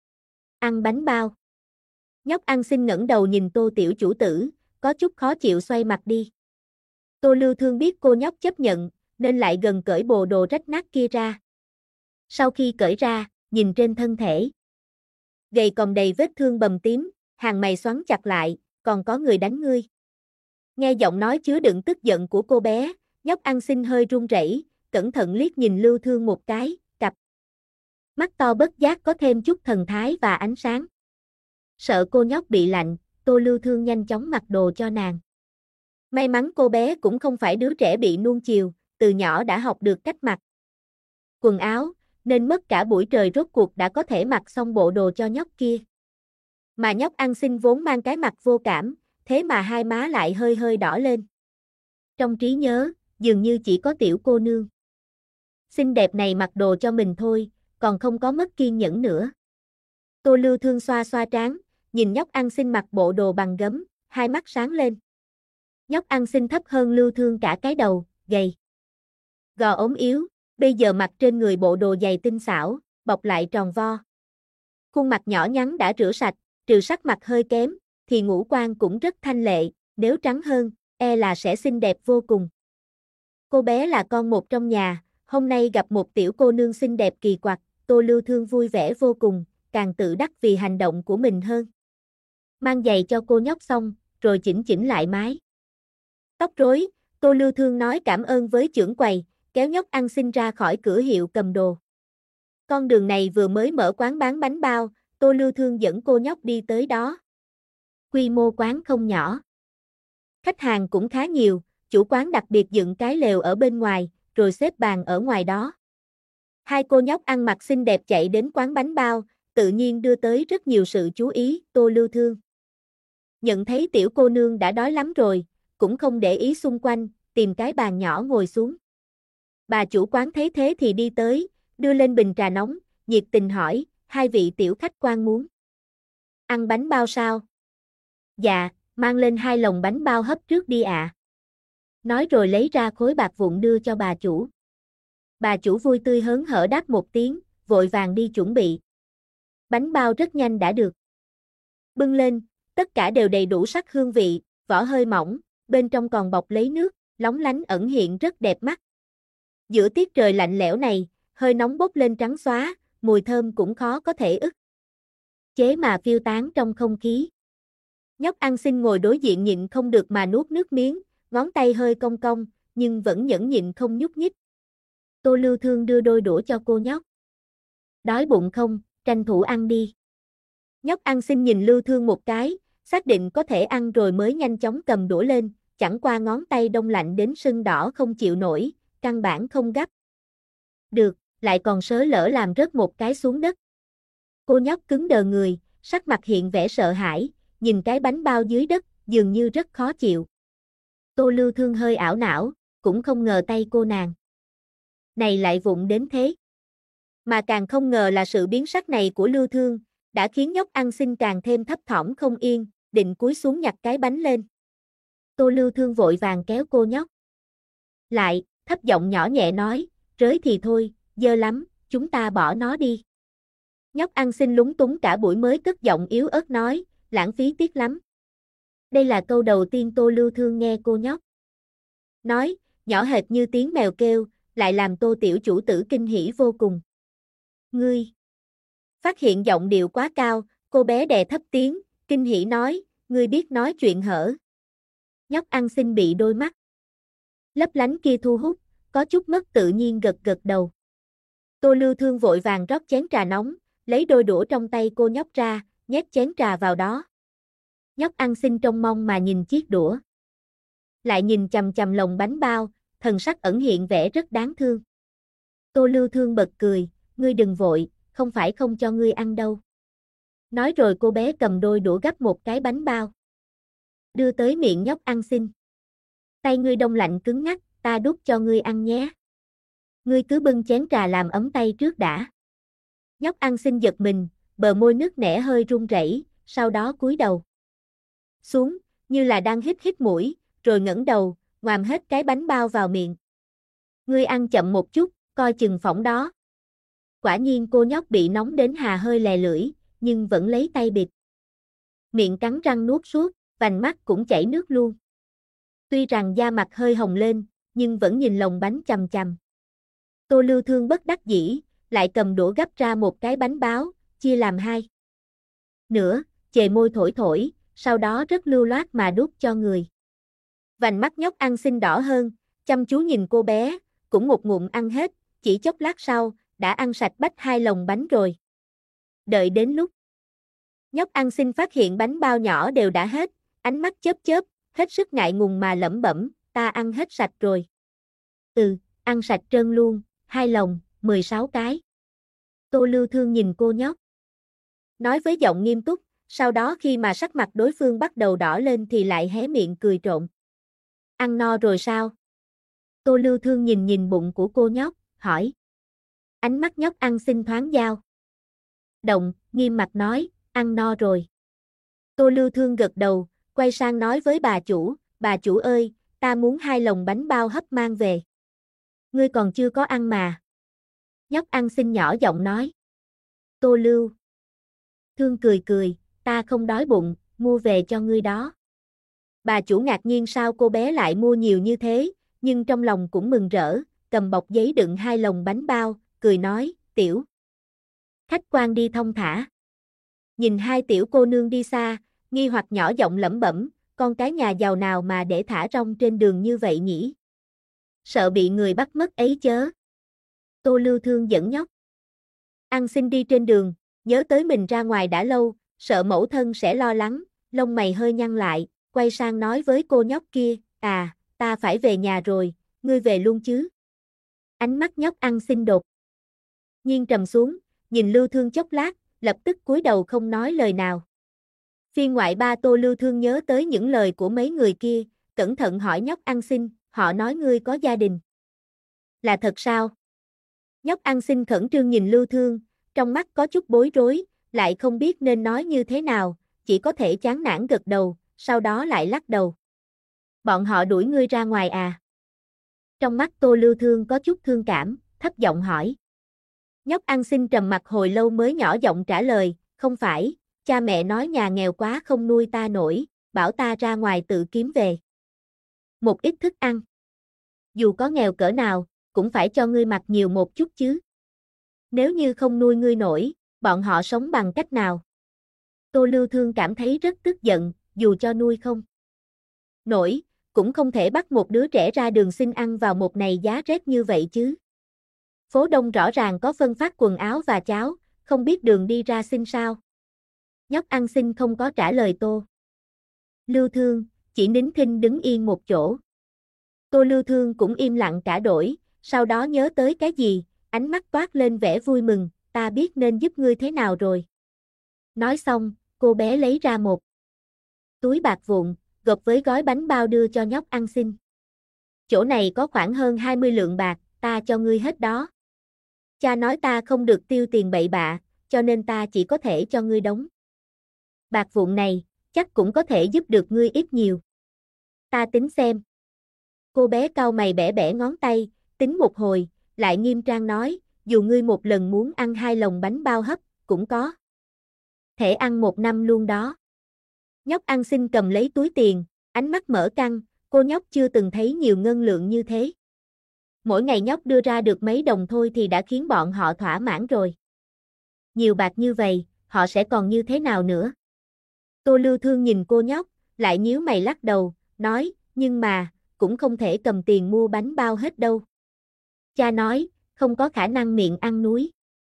Ăn bánh bao. Nhóc ăn xin ngẩng đầu nhìn Tô tiểu chủ tử, có chút khó chịu xoay mặt đi. Tô Lưu Thương biết cô nhóc chấp nhận, nên lại gần cởi bộ đồ rách nát kia ra. Sau khi cởi ra, nhìn trên thân thể. Gầy còm đầy vết thương bầm tím, hàng mày xoắn chặt lại, còn có người đánh ngươi. Nghe giọng nói chứa đựng tức giận của cô bé, nhóc ăn xin hơi run rẩy, cẩn thận liếc nhìn Lưu Thương một cái, cặp mắt to bất giác có thêm chút thần thái và ánh sáng. Sợ cô nhóc bị lạnh, Tô Lưu Thương nhanh chóng mặc đồ cho nàng. May mắn cô bé cũng không phải đứa trẻ bị nuông chiều, từ nhỏ đã học được cách mặc quần áo, nên mất cả buổi trời rốt cuộc đã có thể mặc xong bộ đồ cho nhóc kia. Mà nhóc ăn xin vốn mang cái mặt vô cảm, thế mà hai má lại hơi hơi đỏ lên. Trong trí nhớ, dường như chỉ có tiểu cô nương xinh đẹp này mặc đồ cho mình thôi, còn không có mất kiên nhẫn nữa. Tô Lưu Thương xoa xoa trán, nhìn nhóc ăn xin mặc bộ đồ bằng gấm, hai mắt sáng lên. Nhóc ăn xin thấp hơn Lưu Thương cả cái đầu, gầy gò ốm yếu, bây giờ mặc trên người bộ đồ dày tinh xảo, bọc lại tròn vo. Khuôn mặt nhỏ nhắn đã rửa sạch, trừ sắc mặt hơi kém, thì ngũ quan cũng rất thanh lệ, nếu trắng hơn, e là sẽ xinh đẹp vô cùng. Cô bé là con một trong nhà, hôm nay gặp một tiểu cô nương xinh đẹp kỳ quặc, Tô Lưu Thương vui vẻ vô cùng, càng tự đắc vì hành động của mình hơn. Mang giày cho cô nhóc xong, rồi chỉnh lại mái tóc rối, Tô Lưu Thương nói cảm ơn với chưởng quầy, kéo nhóc ăn xin ra khỏi cửa hiệu cầm đồ. Con đường này vừa mới mở quán bán bánh bao, Tô Lưu Thương dẫn cô nhóc đi tới đó. Quy mô quán không nhỏ. Khách hàng cũng khá nhiều, chủ quán đặc biệt dựng cái lều ở bên ngoài, rồi xếp bàn ở ngoài đó. Hai cô nhóc ăn mặc xinh đẹp chạy đến quán bánh bao, tự nhiên đưa tới rất nhiều sự chú ý. Tô Lưu Thương nhận thấy tiểu cô nương đã đói lắm rồi, cũng không để ý xung quanh, tìm cái bàn nhỏ ngồi xuống. Bà chủ quán thấy thế thì đi tới, đưa lên bình trà nóng, nhiệt tình hỏi, hai vị tiểu khách quan muốn ăn bánh bao sao? Dạ, mang lên 2 lồng bánh bao hấp trước đi ạ. Nói rồi lấy ra khối bạc vụn đưa cho bà chủ. Bà chủ vui tươi hớn hở đáp một tiếng, vội vàng đi chuẩn bị. Bánh bao rất nhanh đã được bưng lên, tất cả đều đầy đủ sắc hương vị, vỏ hơi mỏng, bên trong còn bọc lấy nước, lóng lánh ẩn hiện rất đẹp mắt. Giữa tiết trời lạnh lẽo này, hơi nóng bốc lên trắng xóa, mùi thơm cũng khó có thể ức chế mà phiêu tán trong không khí. Nhóc ăn xin ngồi đối diện nhịn không được mà nuốt nước miếng, ngón tay hơi cong cong, nhưng vẫn nhẫn nhịn không nhúc nhích. Tô Lưu Thương đưa đôi đũa cho cô nhóc. Đói bụng không, tranh thủ ăn đi. Nhóc ăn xin nhìn Lưu Thương một cái, xác định có thể ăn rồi mới nhanh chóng cầm đũa lên, chẳng qua ngón tay đông lạnh đến sưng đỏ không chịu nổi, căn bản không gấp được, lại còn sớ lỡ làm rớt một cái xuống đất. Cô nhóc cứng đờ người, sắc mặt hiện vẻ sợ hãi, nhìn cái bánh bao dưới đất, dường như rất khó chịu. Tô Lưu Thương hơi ảo não, cũng không ngờ tay cô nàng này lại vụng đến thế. Mà càng không ngờ là sự biến sắc này của Lưu Thương, đã khiến nhóc ăn xin càng thêm thấp thỏm không yên, định cúi xuống nhặt cái bánh lên. Tô Lưu Thương vội vàng kéo cô nhóc lại, thấp giọng nhỏ nhẹ nói, rới thì thôi, dơ lắm, chúng ta bỏ nó đi. Nhóc ăn xin lúng túng cả buổi mới cất giọng yếu ớt nói, lãng phí tiếc lắm. Đây là câu đầu tiên Tô Lưu Thương nghe cô nhóc nói, nhỏ hệt như tiếng mèo kêu, lại làm Tô tiểu chủ tử kinh hỉ vô cùng. Ngươi phát hiện giọng điệu quá cao, cô bé đè thấp tiếng, kinh hỉ nói, ngươi biết nói chuyện hở. Nhóc ăn xin bị đôi mắt lấp lánh kia thu hút, có chút mất tự nhiên gật gật đầu. Tô Lưu Thương vội vàng rót chén trà nóng, lấy đôi đũa trong tay cô nhóc ra, nhét chén trà vào đó. Nhóc ăn xin trông mong mà nhìn chiếc đũa. Lại nhìn chằm chằm lồng bánh bao, thần sắc ẩn hiện vẻ rất đáng thương. Tô Lưu Thương bật cười, ngươi đừng vội, không phải không cho ngươi ăn đâu. Nói rồi cô bé cầm đôi đũa gắp một cái bánh bao, đưa tới miệng nhóc ăn xin. Tay ngươi đông lạnh cứng ngắc, ta đút cho ngươi ăn nhé. Ngươi cứ bưng chén trà làm ấm tay trước đã. Nhóc ăn xin giật mình, bờ môi nứt nẻ hơi run rẩy, sau đó cúi đầu xuống, như là đang hít hít mũi, rồi ngẩng đầu, ngoạm hết cái bánh bao vào miệng. Ngươi ăn chậm một chút, coi chừng phỏng đó. Quả nhiên cô nhóc bị nóng đến hà hơi lè lưỡi, nhưng vẫn lấy tay bịt miệng cắn răng nuốt suốt, vành mắt cũng chảy nước luôn. Tuy rằng da mặt hơi hồng lên, nhưng vẫn nhìn lồng bánh chằm chằm. Tô Lưu Thương bất đắc dĩ, lại cầm đũa gắp ra một cái bánh bao, chia làm hai nửa, chề môi thổi thổi, sau đó rất lưu loát mà đút cho người. Vành mắt nhóc ăn xin đỏ hơn, chăm chú nhìn cô bé, cũng một ngụm ăn hết, chỉ chốc lát sau, đã ăn sạch bách 2 lồng bánh rồi. Đợi đến lúc nhóc ăn xin phát hiện bánh bao nhỏ đều đã hết, ánh mắt chớp chớp, hết sức ngại ngùng mà lẩm bẩm, ta ăn hết sạch rồi. Ăn sạch trơn luôn, 2 lồng, 16 cái. Tô Lưu Thương nhìn cô nhóc, nói với giọng nghiêm túc, sau đó khi mà sắc mặt đối phương bắt đầu đỏ lên thì lại hé miệng cười trộm. Ăn no rồi sao? Tô Lưu Thương nhìn nhìn bụng của cô nhóc, hỏi. Ánh mắt nhóc ăn xin thoáng dao động, nghiêm mặt nói, ăn no rồi. Tô Lưu Thương gật đầu, quay sang nói với bà chủ ơi, ta muốn 2 lồng bánh bao hấp mang về. Ngươi còn chưa có ăn mà. Nhóc ăn xin nhỏ giọng nói. Tô Lưu Thương cười cười, ta không đói bụng, mua về cho ngươi đó. Bà chủ ngạc nhiên sao cô bé lại mua nhiều như thế, nhưng trong lòng cũng mừng rỡ, cầm bọc giấy đựng 2 lồng bánh bao, cười nói, tiểu khách quan đi thong thả. Nhìn hai tiểu cô nương đi xa, nghi hoặc nhỏ giọng lẩm bẩm, con cái nhà giàu nào mà để thả rong trên đường như vậy nhỉ? Sợ bị người bắt mất ấy chớ. Tô Lưu Thương dẫn nhóc ăn xin đi trên đường, nhớ tới mình ra ngoài đã lâu, sợ mẫu thân sẽ lo lắng, Lông mày hơi nhăn lại, quay sang nói với cô nhóc kia, ta phải về nhà rồi, ngươi về luôn chứ. Ánh mắt nhóc ăn xin đột nhiên trầm xuống, nhìn Lưu Thương chốc lát, lập tức cúi đầu không nói lời nào. Phiên ngoại 3 Tô Lưu Thương nhớ tới những lời của mấy người kia, cẩn thận hỏi nhóc ăn xin, họ nói ngươi có gia đình. Là thật sao? Nhóc ăn xin khẩn trương nhìn Lưu Thương, trong mắt có chút bối rối, lại không biết nên nói như thế nào, chỉ có thể chán nản gật đầu, sau đó lại lắc đầu. Bọn họ đuổi ngươi ra ngoài à? Trong mắt Tô Lưu Thương có chút thương cảm, thấp giọng hỏi. Nhóc ăn xin trầm mặc hồi lâu mới nhỏ giọng trả lời, không phải, cha mẹ nói nhà nghèo quá không nuôi ta nổi, bảo ta ra ngoài tự kiếm về một ít thức ăn. Dù có nghèo cỡ nào, cũng phải cho ngươi mặc nhiều một chút chứ. Nếu như không nuôi ngươi nổi, bọn họ sống bằng cách nào? Tô Lưu Thương cảm thấy rất tức giận, dù cho nuôi không nổi, cũng không thể bắt một đứa trẻ ra đường xin ăn vào một ngày giá rét như vậy chứ. Phố Đông rõ ràng có phân phát quần áo và cháo, không biết đường đi ra xin sao. Nhóc ăn xin không có trả lời Tô Lưu Thương, chỉ nín thinh đứng yên một chỗ. Tô Lưu Thương cũng im lặng cả đổi, sau đó nhớ tới cái gì, ánh mắt toát lên vẻ vui mừng, ta biết nên giúp ngươi thế nào rồi. Nói xong, cô bé lấy ra một túi bạc vụn, gộp với gói bánh bao đưa cho nhóc ăn xin. Chỗ này có khoảng hơn 20 lượng bạc, ta cho ngươi hết đó. Cha nói ta không được tiêu tiền bậy bạ, cho nên ta chỉ có thể cho ngươi đóng. Bạc vụn này, chắc cũng có thể giúp được ngươi ít nhiều. Ta tính xem. Cô bé cau mày bẻ bẻ ngón tay, tính một hồi, lại nghiêm trang nói, dù ngươi một lần muốn ăn 2 lồng bánh bao hấp, cũng có thể ăn 1 năm luôn đó. Nhóc ăn xin cầm lấy túi tiền, ánh mắt mở căng, cô nhóc chưa từng thấy nhiều ngân lượng như thế. Mỗi ngày nhóc đưa ra được mấy đồng thôi thì đã khiến bọn họ thỏa mãn rồi. Nhiều bạc như vậy, họ sẽ còn như thế nào nữa? Tô Lưu Thương nhìn cô nhóc, lại nhíu mày lắc đầu, nói, nhưng mà, cũng không thể cầm tiền mua bánh bao hết đâu. Cha nói, không có khả năng miệng ăn núi.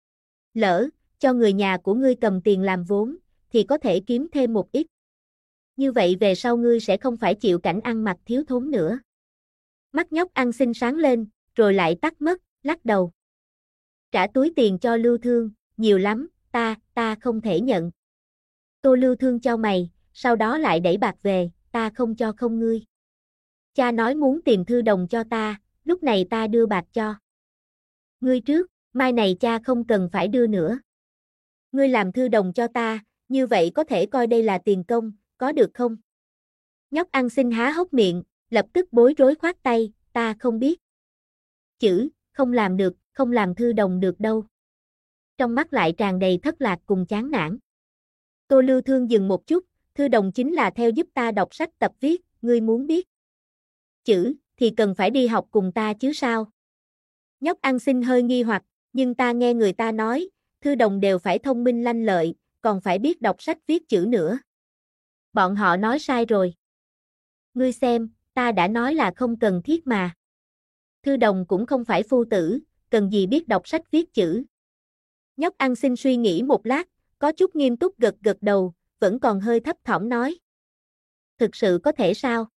Lỡ, cho người nhà của ngươi cầm tiền làm vốn, thì có thể kiếm thêm một ít. Như vậy về sau ngươi sẽ không phải chịu cảnh ăn mặc thiếu thốn nữa. Mắt nhóc ăn xin sáng lên, rồi lại tắt mất, lắc đầu. Trả túi tiền cho Lưu Thương, nhiều lắm, ta không thể nhận. Tô Lưu Thương chau mày, sau đó lại đẩy bạc về, ta không cho không ngươi. Cha nói muốn tìm thư đồng cho ta, lúc này ta đưa bạc cho ngươi trước, mai này cha không cần phải đưa nữa. Ngươi làm thư đồng cho ta, như vậy có thể coi đây là tiền công, có được không? Nhóc ăn xin há hốc miệng, lập tức bối rối khoát tay, ta không biết. Chữ, không làm được, không làm thư đồng được đâu. Trong mắt lại tràn đầy thất lạc cùng chán nản. Tô Lưu Thương dừng một chút, thư đồng chính là theo giúp ta đọc sách tập viết, ngươi muốn biết chữ, thì cần phải đi học cùng ta chứ sao? Nhóc ăn xin hơi nghi hoặc, nhưng ta nghe người ta nói, thư đồng đều phải thông minh lanh lợi, còn phải biết đọc sách viết chữ nữa. Bọn họ nói sai rồi. Ngươi xem, ta đã nói là không cần thiết mà. Thư đồng cũng không phải phu tử, cần gì biết đọc sách viết chữ. Nhóc ăn xin suy nghĩ một lát, có chút nghiêm túc gật gật đầu, vẫn còn hơi thấp thỏm nói. Thực sự có thể sao?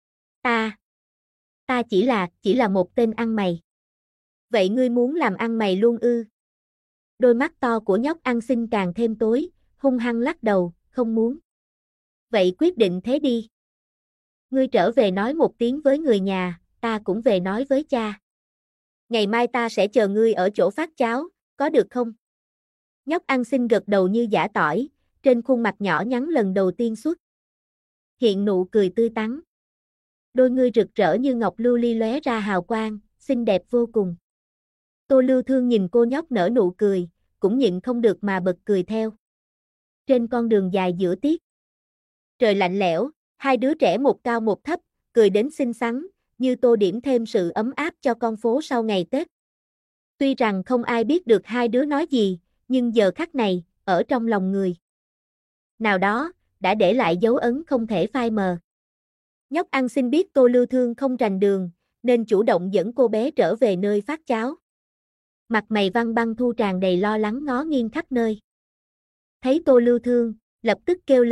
Ta chỉ là một tên ăn mày. Vậy ngươi muốn làm ăn mày luôn ư? Đôi mắt to của nhóc ăn xin càng thêm tối, hung hăng lắc đầu, không muốn. Vậy quyết định thế đi. Ngươi trở về nói một tiếng với người nhà, ta cũng về nói với cha. Ngày mai ta sẽ chờ ngươi ở chỗ phát cháo, có được không? Nhóc ăn xin gật đầu như giã tỏi, trên khuôn mặt nhỏ nhắn lần đầu tiên xuất hiện nụ cười tươi tắn. Đôi ngươi rực rỡ như ngọc lưu ly lóe ra hào quang, xinh đẹp vô cùng. Tô Lưu Thương nhìn cô nhóc nở nụ cười, cũng nhịn không được mà bật cười theo. Trên con đường dài giữa tiết trời lạnh lẽo, hai đứa trẻ một cao một thấp, cười đến xinh xắn, như tô điểm thêm sự ấm áp cho con phố sau ngày Tết. Tuy rằng không ai biết được hai đứa nói gì, nhưng giờ khắc này, ở trong lòng người nào đó, đã để lại dấu ấn không thể phai mờ. Nhóc ăn xin biết Tô Lưu Thương không rành đường, nên chủ động dẫn cô bé trở về nơi phát cháo. Mặt mày Văn Băng Thu tràn đầy lo lắng ngó nghiêng khắp nơi. Thấy Tô Lưu Thương, lập tức kêu lên,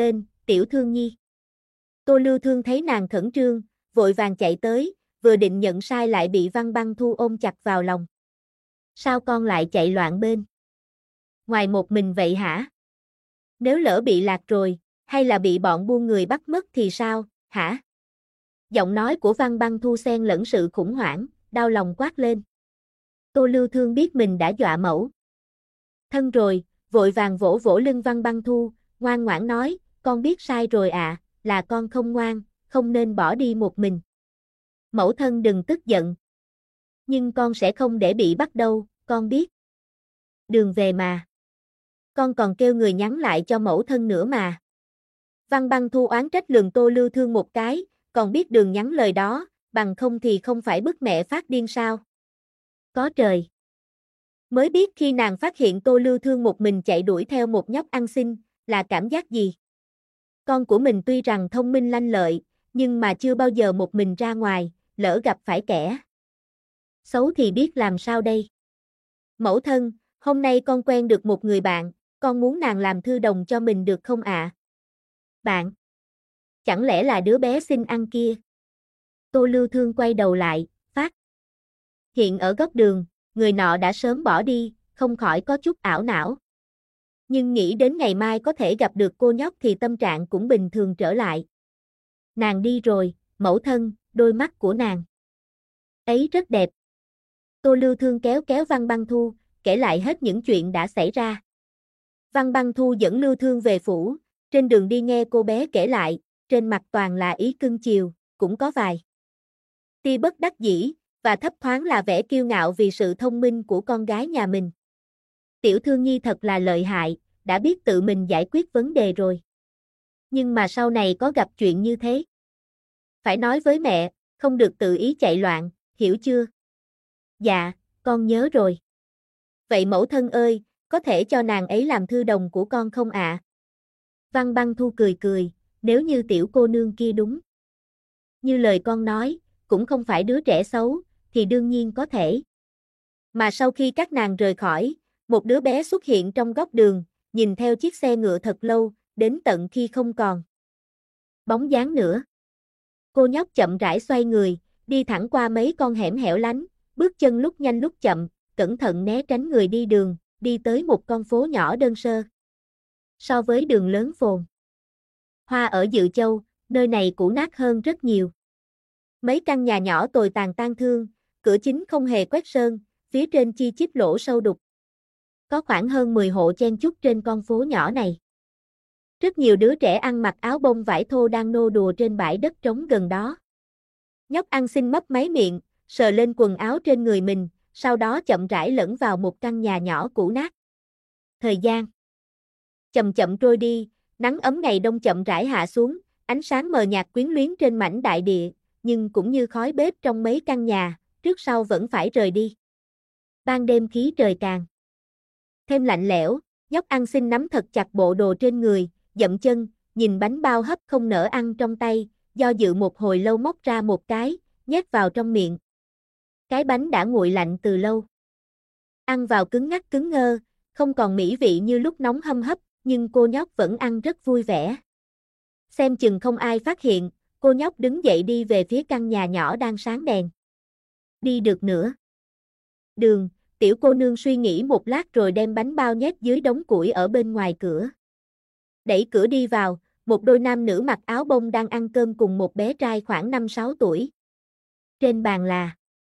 Tiểu Thương Nhi. Tô Lưu Thương thấy nàng khẩn trương, vội vàng chạy tới, vừa định nhận sai lại bị Văn Băng Thu ôm chặt vào lòng. Sao con lại chạy loạn bên ngoài một mình vậy hả? Nếu lỡ bị lạc rồi, hay là bị bọn buôn người bắt mất thì sao, hả? Giọng nói của Văn Băng Thu xen lẫn sự khủng hoảng, đau lòng quát lên. Tô Lưu Thương biết mình đã dọa mẫu thân rồi, vội vàng vỗ vỗ lưng Văn Băng Thu, ngoan ngoãn nói, con biết sai rồi ạ, là con không ngoan, không nên bỏ đi một mình. Mẫu thân đừng tức giận. Nhưng con sẽ không để bị bắt đâu, con biết. Đường về mà. Con còn kêu người nhắn lại cho mẫu thân nữa mà. Văn Băng Thu oán trách lườm Tô Lưu Thương một cái, còn biết đường nhắn lời đó, bằng không thì không phải bức mẹ phát điên sao. Có trời. Mới biết khi nàng phát hiện Tô Lưu Thương một mình chạy đuổi theo một nhóc ăn xin, là cảm giác gì? Con của mình tuy rằng thông minh lanh lợi, nhưng mà chưa bao giờ một mình ra ngoài, lỡ gặp phải kẻ xấu thì biết làm sao đây? Mẫu thân, hôm nay con quen được một người bạn, con muốn nàng làm thư đồng cho mình được không ạ? Bạn? Chẳng lẽ là đứa bé xin ăn kia? Tô Lưu Thương quay đầu lại, phát hiện ở góc đường, người nọ đã sớm bỏ đi, không khỏi có chút ảo não. Nhưng nghĩ đến ngày mai có thể gặp được cô nhóc thì tâm trạng cũng bình thường trở lại. Nàng đi rồi, mẫu thân, đôi mắt của nàng ấy rất đẹp. Tô Lưu Thương kéo kéo Văn Băng Thu, kể lại hết những chuyện đã xảy ra. Văn Băng Thu dẫn Lưu Thương về phủ, trên đường đi nghe cô bé kể lại, trên mặt toàn là ý cưng chiều, cũng có vài tia bất đắc dĩ, và thấp thoáng là vẻ kiêu ngạo vì sự thông minh của con gái nhà mình. Tiểu Thương Nhi thật là lợi hại, đã biết tự mình giải quyết vấn đề rồi. Nhưng mà sau này có gặp chuyện như thế, phải nói với mẹ, không được tự ý chạy loạn, hiểu chưa? Dạ, con nhớ rồi. Vậy mẫu thân ơi, có thể cho nàng ấy làm thư đồng của con không ạ? Văn Băng Thu cười cười, nếu như tiểu cô nương kia đúng như lời con nói, cũng không phải đứa trẻ xấu, thì đương nhiên có thể. Mà sau khi các nàng rời khỏi, một đứa bé xuất hiện trong góc đường, nhìn theo chiếc xe ngựa thật lâu, đến tận khi không còn bóng dáng nữa. Cô nhóc chậm rãi xoay người, đi thẳng qua mấy con hẻm hẻo lánh, bước chân lúc nhanh lúc chậm, cẩn thận né tránh người đi đường, đi tới một con phố nhỏ đơn sơ. So với đường lớn phồn hoa ở Dự Châu, nơi này cũ nát hơn rất nhiều. Mấy căn nhà nhỏ tồi tàn tang thương, cửa chính không hề quét sơn, phía trên chi chít lỗ sâu đục. Có khoảng hơn 10 hộ chen chúc trên con phố nhỏ này. Rất nhiều đứa trẻ ăn mặc áo bông vải thô đang nô đùa trên bãi đất trống gần đó. Nhóc ăn xin mấp máy miệng, sờ lên quần áo trên người mình, sau đó chậm rãi lẫn vào một căn nhà nhỏ cũ nát. Thời gian chậm chậm trôi đi, nắng ấm ngày đông chậm rãi hạ xuống, ánh sáng mờ nhạt quyến luyến trên mảnh đại địa, nhưng cũng như khói bếp trong mấy căn nhà, trước sau vẫn phải rời đi. Ban đêm khí trời càng thêm lạnh lẽo, nhóc ăn xin nắm thật chặt bộ đồ trên người, dậm chân, nhìn bánh bao hấp không nỡ ăn trong tay, do dự một hồi lâu móc ra một cái, nhét vào trong miệng. Cái bánh đã nguội lạnh từ lâu. Ăn vào cứng ngắc cứng ngơ, không còn mỹ vị như lúc nóng hâm hấp, nhưng cô nhóc vẫn ăn rất vui vẻ. Xem chừng không ai phát hiện, cô nhóc đứng dậy đi về phía căn nhà nhỏ đang sáng đèn. Đi được nữa. Đường, tiểu cô nương suy nghĩ một lát rồi đem bánh bao nhét dưới đống củi ở bên ngoài cửa. Đẩy cửa đi vào, một đôi nam nữ mặc áo bông đang ăn cơm cùng một bé trai khoảng 5-6 tuổi. Trên bàn là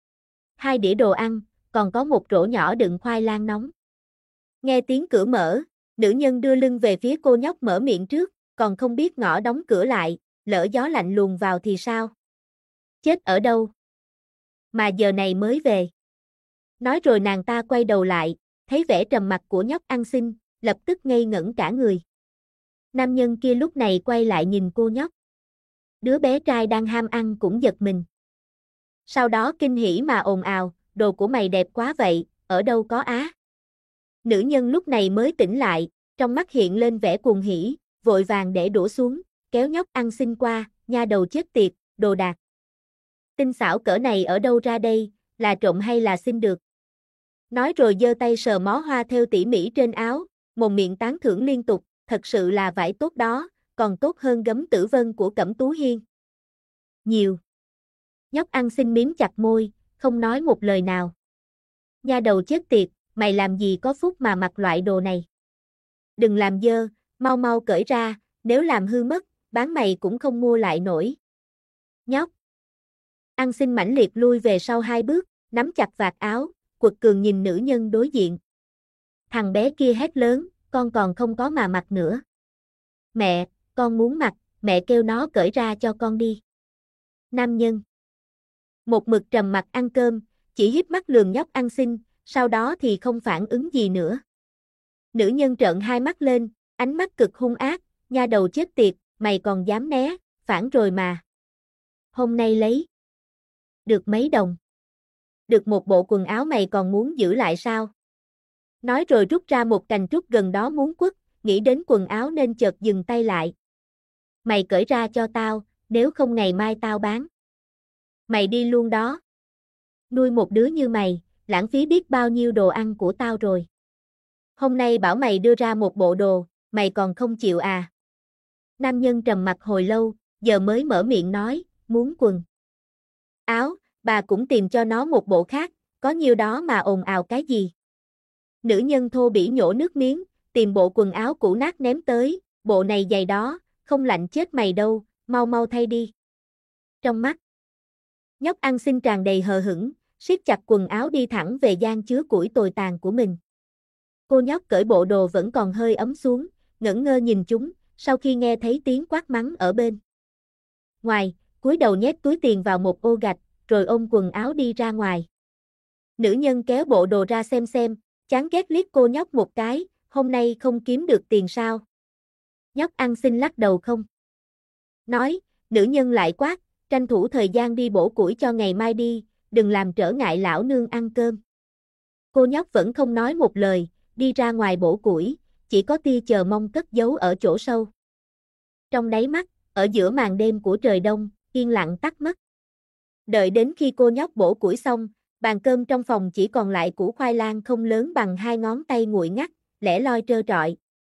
2 đĩa đồ ăn, còn có một rổ nhỏ đựng khoai lang nóng. Nghe tiếng cửa mở, nữ nhân đưa lưng về phía cô nhóc mở miệng trước, còn không biết ngỏ đóng cửa lại, lỡ gió lạnh luồn vào thì sao? Chết ở đâu? Mà giờ này mới về. Nói rồi nàng ta quay đầu lại, thấy vẻ trầm mặc của nhóc ăn xin, lập tức ngây ngẩn cả người. Nam nhân kia lúc này quay lại nhìn cô nhóc. Đứa bé trai đang ham ăn cũng giật mình. Sau đó kinh hỉ mà ồn ào, đồ của mày đẹp quá vậy, ở đâu có á? Nữ nhân lúc này mới tỉnh lại, trong mắt hiện lên vẻ cuồng hỉ, vội vàng để đũa xuống, kéo nhóc ăn xin qua, nha đầu chết tiệt, đồ đạc. Tinh xảo cỡ này ở đâu ra đây, là trộm hay là xin được? Nói rồi giơ tay sờ mó hoa thêu tỉ mỉ trên áo, mồm miệng tán thưởng liên tục, thật sự là vải tốt đó, còn tốt hơn gấm tử vân của Cẩm Tú Hiên. Nhiều. Nhóc ăn xin miếm chặt môi, không nói một lời nào. Nha đầu chết tiệt, mày làm gì có phúc mà mặc loại đồ này. Đừng làm dơ, mau mau cởi ra, nếu làm hư mất, bán mày cũng không mua lại nổi. Nhóc. Ăn xin mãnh liệt lui về sau 2 bước, nắm chặt vạt áo, quật cường nhìn nữ nhân đối diện. Thằng bé kia hét lớn, con còn không có mà mặc nữa. Mẹ, con muốn mặc, mẹ kêu nó cởi ra cho con đi. Nam nhân. Một mực trầm mặt ăn cơm, chỉ híp mắt lườm nhóc ăn xin, sau đó thì không phản ứng gì nữa. Nữ nhân trợn hai mắt lên, ánh mắt cực hung ác, nha đầu chết tiệt, mày còn dám né, phản rồi mà. Hôm nay lấy được mấy đồng? Được một bộ quần áo mày còn muốn giữ lại sao? Nói rồi rút ra một cành trúc gần đó muốn quất, nghĩ đến quần áo nên chợt dừng tay lại. Mày cởi ra cho tao, nếu không ngày mai tao bán. Mày đi luôn đó. Nuôi một đứa như mày, lãng phí biết bao nhiêu đồ ăn của tao rồi. Hôm nay bảo mày đưa ra một bộ đồ, mày còn không chịu à? Nam nhân trầm mặt hồi lâu, giờ mới mở miệng nói, muốn quần áo, bà cũng tìm cho nó một bộ khác, có nhiêu đó mà ồn ào cái gì. Nữ nhân thô bỉ nhổ nước miếng, tìm bộ quần áo cũ nát ném tới, bộ này dày đó, không lạnh chết mày đâu, mau mau thay đi. Trong mắt nhóc ăn xin tràn đầy hờ hững, siết chặt quần áo đi thẳng về gian chứa củi tồi tàn của mình. Cô nhóc cởi bộ đồ vẫn còn hơi ấm xuống, ngẩn ngơ nhìn chúng, sau khi nghe thấy tiếng quát mắng ở bên ngoài, cúi đầu nhét túi tiền vào một ô gạch, rồi ôm quần áo đi ra ngoài. Nữ nhân kéo bộ đồ ra xem, chán ghét liếc cô nhóc một cái, hôm nay không kiếm được tiền sao? Nhóc ăn xin lắc đầu không. Nói, nữ nhân lại quát, tranh thủ thời gian đi bổ củi cho ngày mai đi, đừng làm trở ngại lão nương ăn cơm. Cô nhóc vẫn không nói một lời, đi ra ngoài bổ củi, chỉ có tia chờ mong cất giấu ở chỗ sâu. Trong đáy mắt, ở giữa màn đêm của trời đông, yên lặng tắt mất. Đợi đến khi cô nhóc bổ củi xong, bàn cơm trong phòng chỉ còn lại củ khoai lang không lớn bằng 2 ngón tay nguội ngắt, lẻ loi trơ trọi.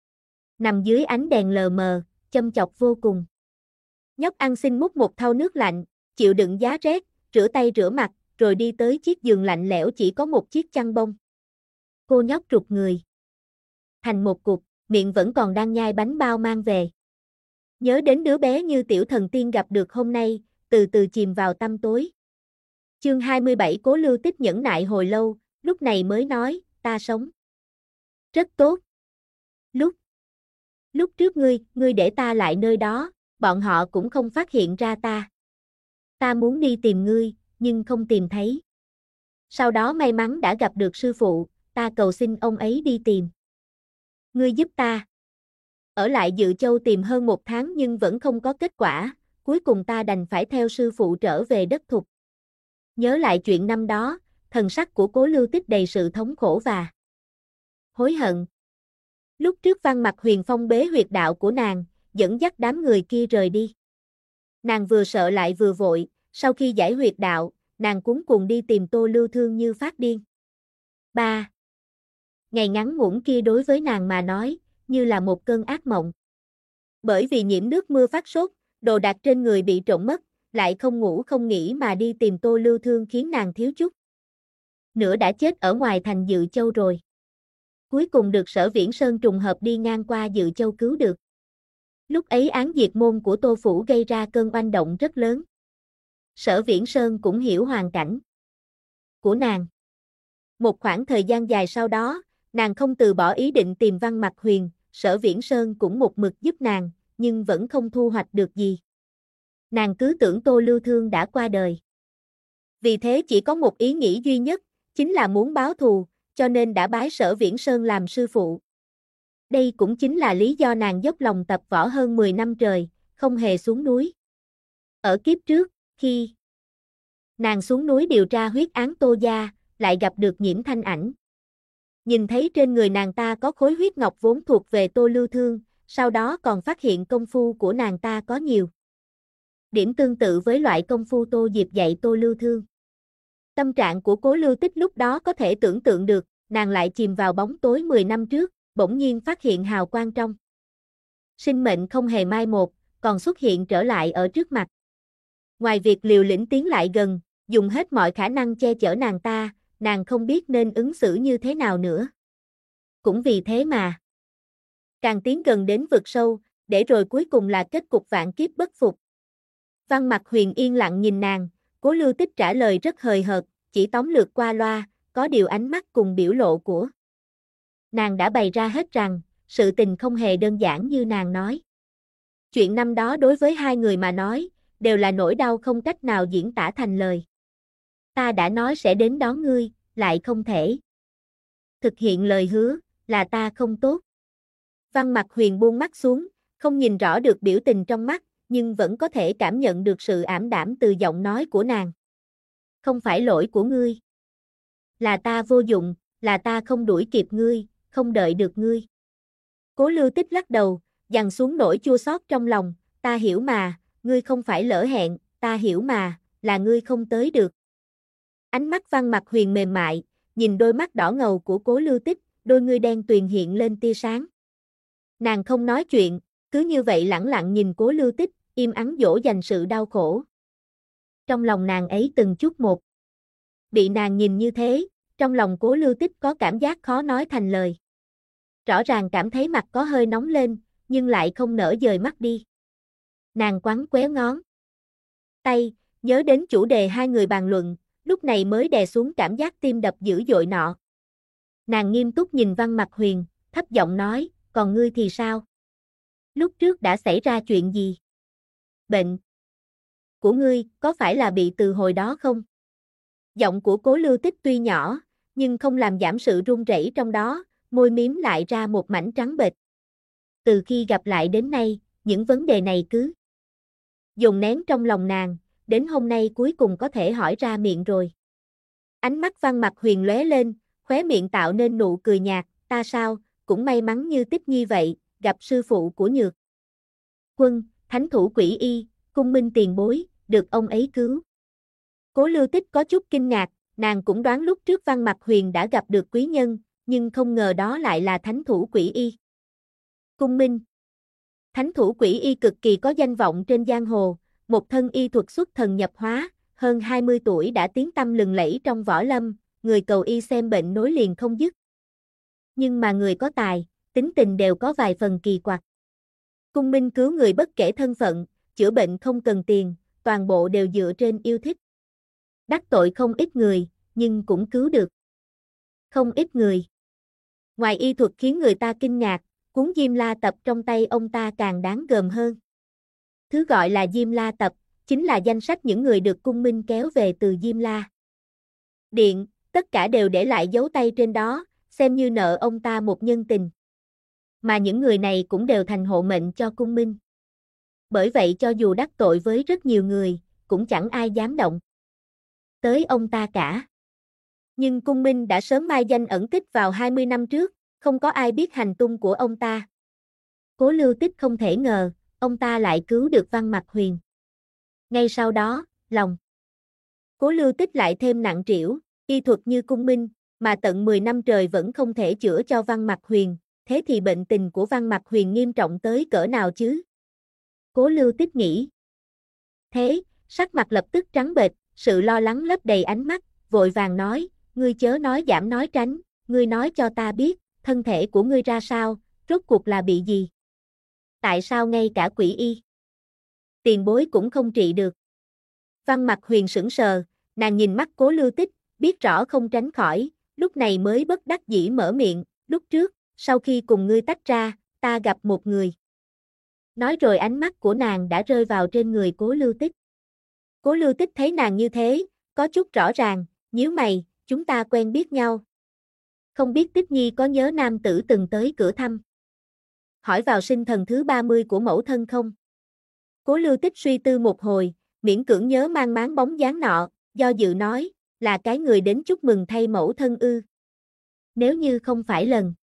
Nằm dưới ánh đèn lờ mờ, châm chọc vô cùng. Nhóc ăn xin múc một thau nước lạnh, chịu đựng giá rét, rửa tay rửa mặt, rồi đi tới chiếc giường lạnh lẽo chỉ có một chiếc chăn bông. Cô nhóc trụt người thành một cục, miệng vẫn còn đang nhai bánh bao mang về. Nhớ đến đứa bé như tiểu thần tiên gặp được hôm nay, từ từ chìm vào tăm tối. Chương 27 Cố Lưu Tích nhẫn nại hồi lâu, lúc này mới nói, ta sống rất tốt. Lúc trước ngươi để ta lại nơi đó, bọn họ cũng không phát hiện ra ta. Ta muốn đi tìm ngươi, nhưng không tìm thấy. Sau đó may mắn đã gặp được sư phụ, ta cầu xin ông ấy đi tìm. Ngươi giúp ta. Ở lại Dự Châu tìm hơn 1 tháng nhưng vẫn không có kết quả, cuối cùng ta đành phải theo sư phụ trở về đất Thục. Nhớ lại chuyện năm đó, thần sắc của Cố Lưu Tích đầy sự thống khổ và hối hận. Lúc trước Văn Mặc Huyền phong bế huyệt đạo của nàng, dẫn dắt đám người kia rời đi. Nàng vừa sợ lại vừa vội, sau khi giải huyệt đạo, nàng cuống cuồng đi tìm Tô Lưu Thương như phát điên. 3. Ngày ngắn ngủn kia đối với nàng mà nói, như là một cơn ác mộng. Bởi vì nhiễm nước mưa phát sốt, đồ đạc trên người bị trộm mất, lại không ngủ không nghỉ mà đi tìm Tô Lưu Thương khiến nàng thiếu chút nữa đã chết ở ngoài thành Dự Châu rồi. Cuối cùng được Sở Viễn Sơn trùng hợp đi ngang qua Dự Châu cứu được. Lúc ấy án diệt môn của Tô Phủ gây ra cơn oanh động rất lớn. Sở Viễn Sơn cũng hiểu hoàn cảnh của nàng. Một khoảng thời gian dài sau đó, nàng không từ bỏ ý định tìm Văn Mặc Huyền, Sở Viễn Sơn cũng một mực giúp nàng, nhưng vẫn không thu hoạch được gì. Nàng cứ tưởng Tô Lưu Thương đã qua đời. Vì thế chỉ có một ý nghĩ duy nhất, chính là muốn báo thù, cho nên đã bái Sở Viễn Sơn làm sư phụ. Đây cũng chính là lý do nàng dốc lòng tập võ hơn 10 năm trời, không hề xuống núi. Ở kiếp trước, khi nàng xuống núi điều tra huyết án Tô gia, lại gặp được Nhiễm Thanh Ảnh. Nhìn thấy trên người nàng ta có khối huyết ngọc vốn thuộc về Tô Lưu Thương, sau đó còn phát hiện công phu của nàng ta có nhiều điểm tương tự với loại công phu Tô Diệp dạy Tô Lưu Thương. Tâm trạng của Cố Lưu Tích lúc đó có thể tưởng tượng được, nàng lại chìm vào bóng tối 10 năm trước, bỗng nhiên phát hiện hào quang trong sinh mệnh không hề mai một, còn xuất hiện trở lại ở trước mặt. Ngoài việc liều lĩnh tiến lại gần, dùng hết mọi khả năng che chở nàng ta, nàng không biết nên ứng xử như thế nào nữa. Cũng vì thế mà càng tiến gần đến vực sâu, để rồi cuối cùng là kết cục vạn kiếp bất phục. Văn Mặc Huyền yên lặng nhìn nàng, Cố Lưu Tích trả lời rất hời hợt, chỉ tóm lược qua loa, có điều ánh mắt cùng biểu lộ của nàng đã bày ra hết rằng, sự tình không hề đơn giản như nàng nói. Chuyện năm đó đối với hai người mà nói, đều là nỗi đau không cách nào diễn tả thành lời. Ta đã nói sẽ đến đón ngươi, lại không thể thực hiện lời hứa, là ta không tốt. Văn Mặc Huyền buông mắt xuống, không nhìn rõ được biểu tình trong mắt, nhưng vẫn có thể cảm nhận được sự ảm đạm từ giọng nói của nàng. Không phải lỗi của ngươi. Là ta vô dụng, là ta không đuổi kịp ngươi, không đợi được ngươi. Cố Lưu Tích lắc đầu, dằn xuống nỗi chua xót trong lòng, ta hiểu mà, ngươi không phải lỡ hẹn, ta hiểu mà, là ngươi không tới được. Ánh mắt Văn Mặc Huyền mềm mại, nhìn đôi mắt đỏ ngầu của Cố Lưu Tích, đôi ngươi đen tuyền hiện lên tia sáng. Nàng không nói chuyện, cứ như vậy lẳng lặng nhìn Cố Lưu Tích, im ắng dỗ dành sự đau khổ. Trong lòng nàng ấy từng chút một. Bị nàng nhìn như thế, trong lòng Cố Lưu Tích có cảm giác khó nói thành lời. Rõ ràng cảm thấy mặt có hơi nóng lên, nhưng lại không nỡ dời mắt đi. Nàng quắn quéo ngón tay, nhớ đến chủ đề hai người bàn luận, lúc này mới đè xuống cảm giác tim đập dữ dội nọ. Nàng nghiêm túc nhìn Văn Mặc Huyền, thấp giọng nói, còn ngươi thì sao? Lúc trước đã xảy ra chuyện gì? Bệnh của ngươi, có phải là bị từ hồi đó không? Giọng của Cố Lưu Tích tuy nhỏ, nhưng không làm giảm sự run rẩy trong đó, môi miếm lại ra một mảnh trắng bệch. Từ khi gặp lại đến nay, những vấn đề này cứ dồn nén trong lòng nàng, đến hôm nay cuối cùng có thể hỏi ra miệng rồi. Ánh mắt Văn Mặc Huyền lóe lên, khóe miệng tạo nên nụ cười nhạt, ta sao, cũng may mắn như Tích Nhi vậy, gặp sư phụ của Nhược Quân, thánh thủ Quỷ Y, cung minh tiền bối, được ông ấy cứu. Cố Lưu Tích có chút kinh ngạc, nàng cũng đoán lúc trước Văn Mặc Huyền đã gặp được quý nhân, nhưng không ngờ đó lại là thánh thủ Quỷ Y. Cung minh. Thánh thủ Quỷ Y cực kỳ có danh vọng trên giang hồ, một thân y thuật xuất thần nhập hóa, hơn 20 tuổi đã tiếng tăm lừng lẫy trong võ lâm, người cầu y xem bệnh nối liền không dứt. Nhưng mà người có tài, tính tình đều có vài phần kỳ quặc. Cung minh cứu người bất kể thân phận, chữa bệnh không cần tiền, toàn bộ đều dựa trên yêu thích. Đắc tội không ít người, nhưng cũng cứu được không ít người. Ngoài y thuật khiến người ta kinh ngạc, cuốn Diêm La Tập trong tay ông ta càng đáng gờm hơn. Thứ gọi là Diêm La Tập, chính là danh sách những người được cung minh kéo về từ Diêm La Điện, tất cả đều để lại dấu tay trên đó, xem như nợ ông ta một nhân tình. Mà những người này cũng đều thành hộ mệnh cho cung minh. Bởi vậy cho dù đắc tội với rất nhiều người, cũng chẳng ai dám động tới ông ta cả. Nhưng cung minh đã sớm mai danh ẩn tích vào 20 năm trước, không có ai biết hành tung của ông ta. Cố Lưu Tích không thể ngờ, ông ta lại cứu được Văn Mặc Huyền. Ngay sau đó, lòng Cố Lưu Tích lại thêm nặng trĩu, y thuật như cung minh, mà tận 10 năm trời vẫn không thể chữa cho Văn Mặc Huyền, thế thì bệnh tình của Văn Mặc Huyền nghiêm trọng tới cỡ nào chứ? Cố Lưu Tích nghĩ. Thế, sắc mặt lập tức trắng bệch, sự lo lắng lấp đầy ánh mắt, vội vàng nói, ngươi chớ nói giảm nói tránh, ngươi nói cho ta biết, thân thể của ngươi ra sao, rốt cuộc là bị gì? Tại sao ngay cả Quỷ Y tiền bối cũng không trị được? Văn Mặc Huyền sững sờ, nàng nhìn mắt Cố Lưu Tích, biết rõ không tránh khỏi, lúc này mới bất đắc dĩ mở miệng, lúc trước, sau khi cùng ngươi tách ra, ta gặp một người. Nói rồi ánh mắt của nàng đã rơi vào trên người Cố Lưu Tích. Cố Lưu Tích thấy nàng như thế, có chút rõ ràng, nhíu mày, chúng ta quen biết nhau. Không biết Tích Nhi có nhớ nam tử từng tới cửa thăm hỏi vào sinh thần thứ 30 của mẫu thân không? Cố Lưu Tích suy tư một hồi, miễn cưỡng nhớ mang máng bóng dáng nọ, do dự nói, là cái người đến chúc mừng thay mẫu thân ư? Nếu như không phải lần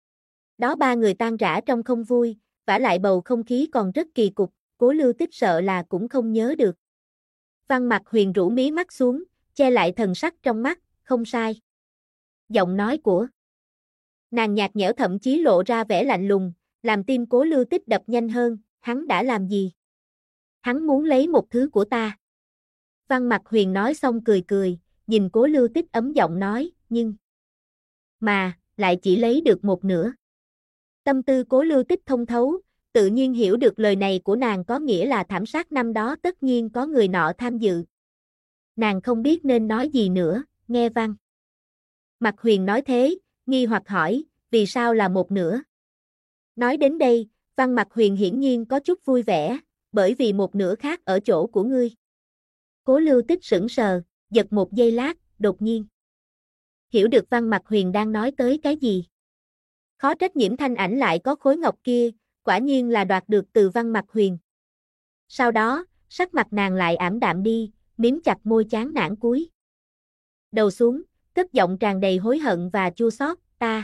đó ba người tan rã trong không vui, vả lại bầu không khí còn rất kỳ cục, Cố Lưu Tích sợ là cũng không nhớ được. Văn Mặc Huyền rũ mí mắt xuống, che lại thần sắc trong mắt, không sai. Giọng nói của nàng nhạt nhẽo thậm chí lộ ra vẻ lạnh lùng, Làm tim Cố Lưu Tích đập nhanh hơn, hắn đã làm gì? Hắn muốn lấy một thứ của ta. Văn Mặc Huyền nói xong cười cười, nhìn Cố Lưu Tích ấm giọng nói, nhưng mà, lại chỉ lấy được một nửa. Tâm tư Cố Lưu Tích thông thấu, tự nhiên hiểu được lời này của nàng có nghĩa là thảm sát năm đó tất nhiên có người nọ tham dự. Nàng không biết nên nói gì nữa, nghe Văn Mặc Huyền nói thế, nghi hoặc hỏi, vì sao là một nửa? Nói đến đây, Văn Mặc Huyền hiển nhiên có chút vui vẻ, bởi vì một nửa khác ở chỗ của ngươi. Cố Lưu Tích sững sờ, giật một giây lát, đột nhiên hiểu được Văn Mặc Huyền đang nói tới cái gì. Khó trách Nhiễm Thanh Ảnh lại có khối ngọc kia, quả nhiên là đoạt được từ Văn Mặc Huyền. Sau đó, sắc mặt nàng lại ảm đạm đi, miếm chặt môi chán nản cúi đầu xuống, cất giọng tràn đầy hối hận và chua xót,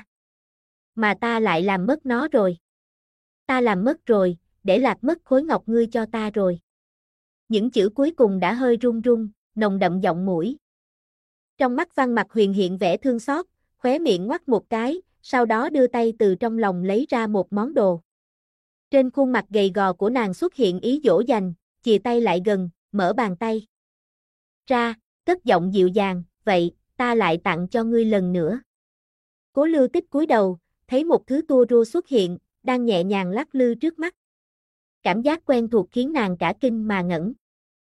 ta lại làm mất nó rồi. Ta làm mất rồi, để lạc mất khối ngọc ngươi cho ta rồi. Những chữ cuối cùng đã hơi run run, nồng đậm giọng mũi. Trong mắt Văn Mặc Huyền hiện vẻ thương xót, khóe miệng ngoắc một cái, sau đó đưa tay từ trong lòng lấy ra một món đồ. Trên khuôn mặt gầy gò của nàng xuất hiện ý dỗ dành, chìa tay lại gần, mở bàn tay ra, cất giọng dịu dàng, vậy, ta lại tặng cho ngươi lần nữa. Cố Lưu Tích cúi đầu, thấy một thứ tua rua xuất hiện, đang nhẹ nhàng lắc lư trước mắt. Cảm giác quen thuộc khiến nàng cả kinh mà ngẩng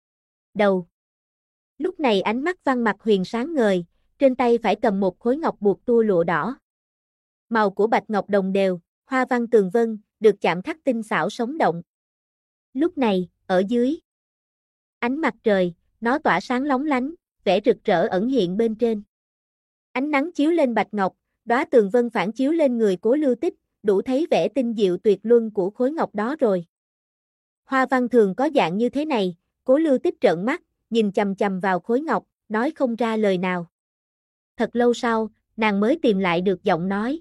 đầu. Lúc này ánh mắt Văn Mặc Huyền sáng ngời, trên tay phải cầm một khối ngọc buộc tua lụa đỏ. Màu của bạch ngọc đồng đều, hoa văn tường vân, được chạm khắc tinh xảo sống động. Lúc này, ở dưới ánh mặt trời, nó tỏa sáng lóng lánh, vẻ rực rỡ ẩn hiện bên trên. Ánh nắng chiếu lên bạch ngọc, đóa tường vân phản chiếu lên người Cố Lưu Tích, đủ thấy vẻ tinh diệu tuyệt luân của khối ngọc đó rồi. Hoa văn thường có dạng như thế này, Cố Lưu Tích trợn mắt, nhìn chằm chằm vào khối ngọc, nói không ra lời nào. Thật lâu sau, nàng mới tìm lại được giọng nói,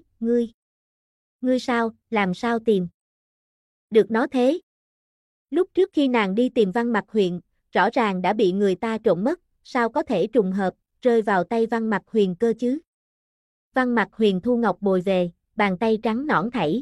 ngươi sao, làm sao tìm được nó thế? Lúc trước khi nàng đi tìm Văn Mặc Huyền, rõ ràng đã bị người ta trộm mất, sao có thể trùng hợp, rơi vào tay Văn Mặc Huyền cơ chứ? Văn Mặc Huyền thu ngọc bồi về, bàn tay trắng nõn thảy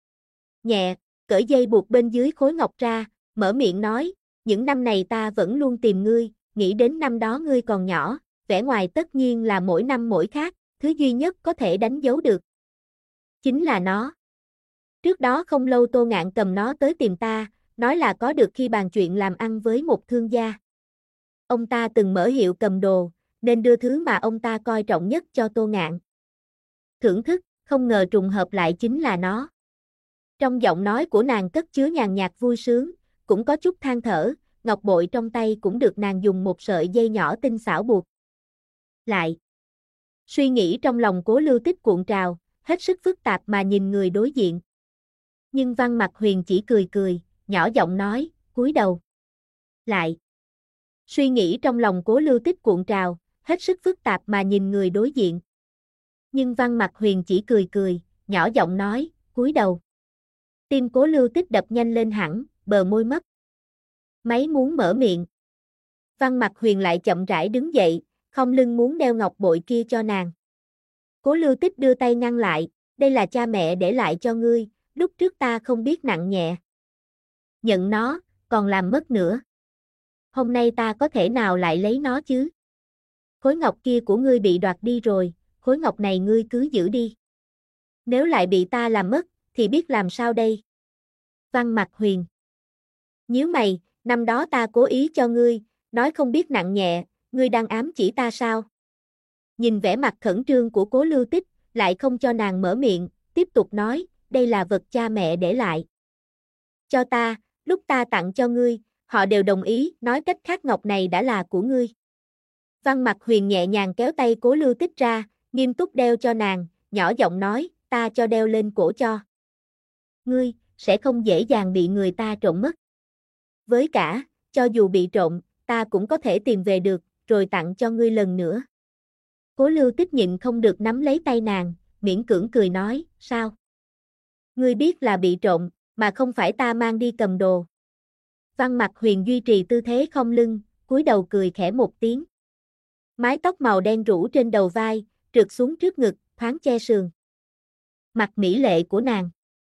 nhẹ, cởi dây buộc bên dưới khối ngọc ra, mở miệng nói, những năm này ta vẫn luôn tìm ngươi, nghĩ đến năm đó ngươi còn nhỏ, vẻ ngoài tất nhiên là mỗi năm mỗi khác, thứ duy nhất có thể đánh dấu được chính là nó. Trước đó không lâu Tô Ngạn cầm nó tới tìm ta, nói là có được khi bàn chuyện làm ăn với một thương gia. Ông ta từng mở hiệu cầm đồ, nên đưa thứ mà ông ta coi trọng nhất cho Tô Ngạn thưởng thức, không ngờ trùng hợp lại chính là nó. Trong giọng nói của nàng cất chứa nhàn nhạt vui sướng, cũng có chút than thở, ngọc bội trong tay cũng được nàng dùng một sợi dây nhỏ tinh xảo buộc lại. Suy nghĩ trong lòng Cố Lưu Tích cuộn trào, hết sức phức tạp mà nhìn người đối diện. Nhưng Văn Mặc Huyền chỉ cười cười, nhỏ giọng nói, cúi đầu lại. Suy nghĩ trong lòng Cố Lưu Tích cuộn trào, hết sức phức tạp mà nhìn người đối diện. Nhưng Văn Mặc Huyền chỉ cười cười, nhỏ giọng nói, cúi đầu. Tim Cố Lưu Tích đập nhanh lên hẳn, bờ môi mấp máy muốn mở miệng. Văn Mặc Huyền lại chậm rãi đứng dậy, không lưng muốn đeo ngọc bội kia cho nàng. Cố Lưu Tích đưa tay ngăn lại, đây là cha mẹ để lại cho ngươi, lúc trước ta không biết nặng nhẹ. Nhận nó, còn làm mất nữa. Hôm nay ta có thể nào lại lấy nó chứ? Khối ngọc kia của ngươi bị đoạt đi rồi, khối ngọc này ngươi cứ giữ đi. Nếu lại bị ta làm mất, thì biết làm sao đây? Văn Mặc Huyền nhíu mày, năm đó ta cố ý cho ngươi, nói không biết nặng nhẹ, ngươi đang ám chỉ ta sao? Nhìn vẻ mặt khẩn trương của Cố Lưu Tích, lại không cho nàng mở miệng, tiếp tục nói, đây là vật cha mẹ để lại cho ta, lúc ta tặng cho ngươi, họ đều đồng ý, nói cách khác ngọc này đã là của ngươi. Văn Mặc Huyền nhẹ nhàng kéo tay Cố Lưu Tích ra, nghiêm túc đeo cho nàng, nhỏ giọng nói, ta cho đeo lên cổ cho ngươi, sẽ không dễ dàng bị người ta trộm mất. Với cả, cho dù bị trộm, ta cũng có thể tìm về được, rồi tặng cho ngươi lần nữa. Cố Lưu Tích nhịn không được nắm lấy tay nàng, miễn cưỡng cười nói, sao? Ngươi biết là bị trộm, mà không phải ta mang đi cầm đồ. Văn Mặc Huyền duy trì tư thế khom lưng, cúi đầu cười khẽ một tiếng. Mái tóc màu đen rủ trên đầu vai, trượt xuống trước ngực, thoáng che sườn mặt mỹ lệ của nàng.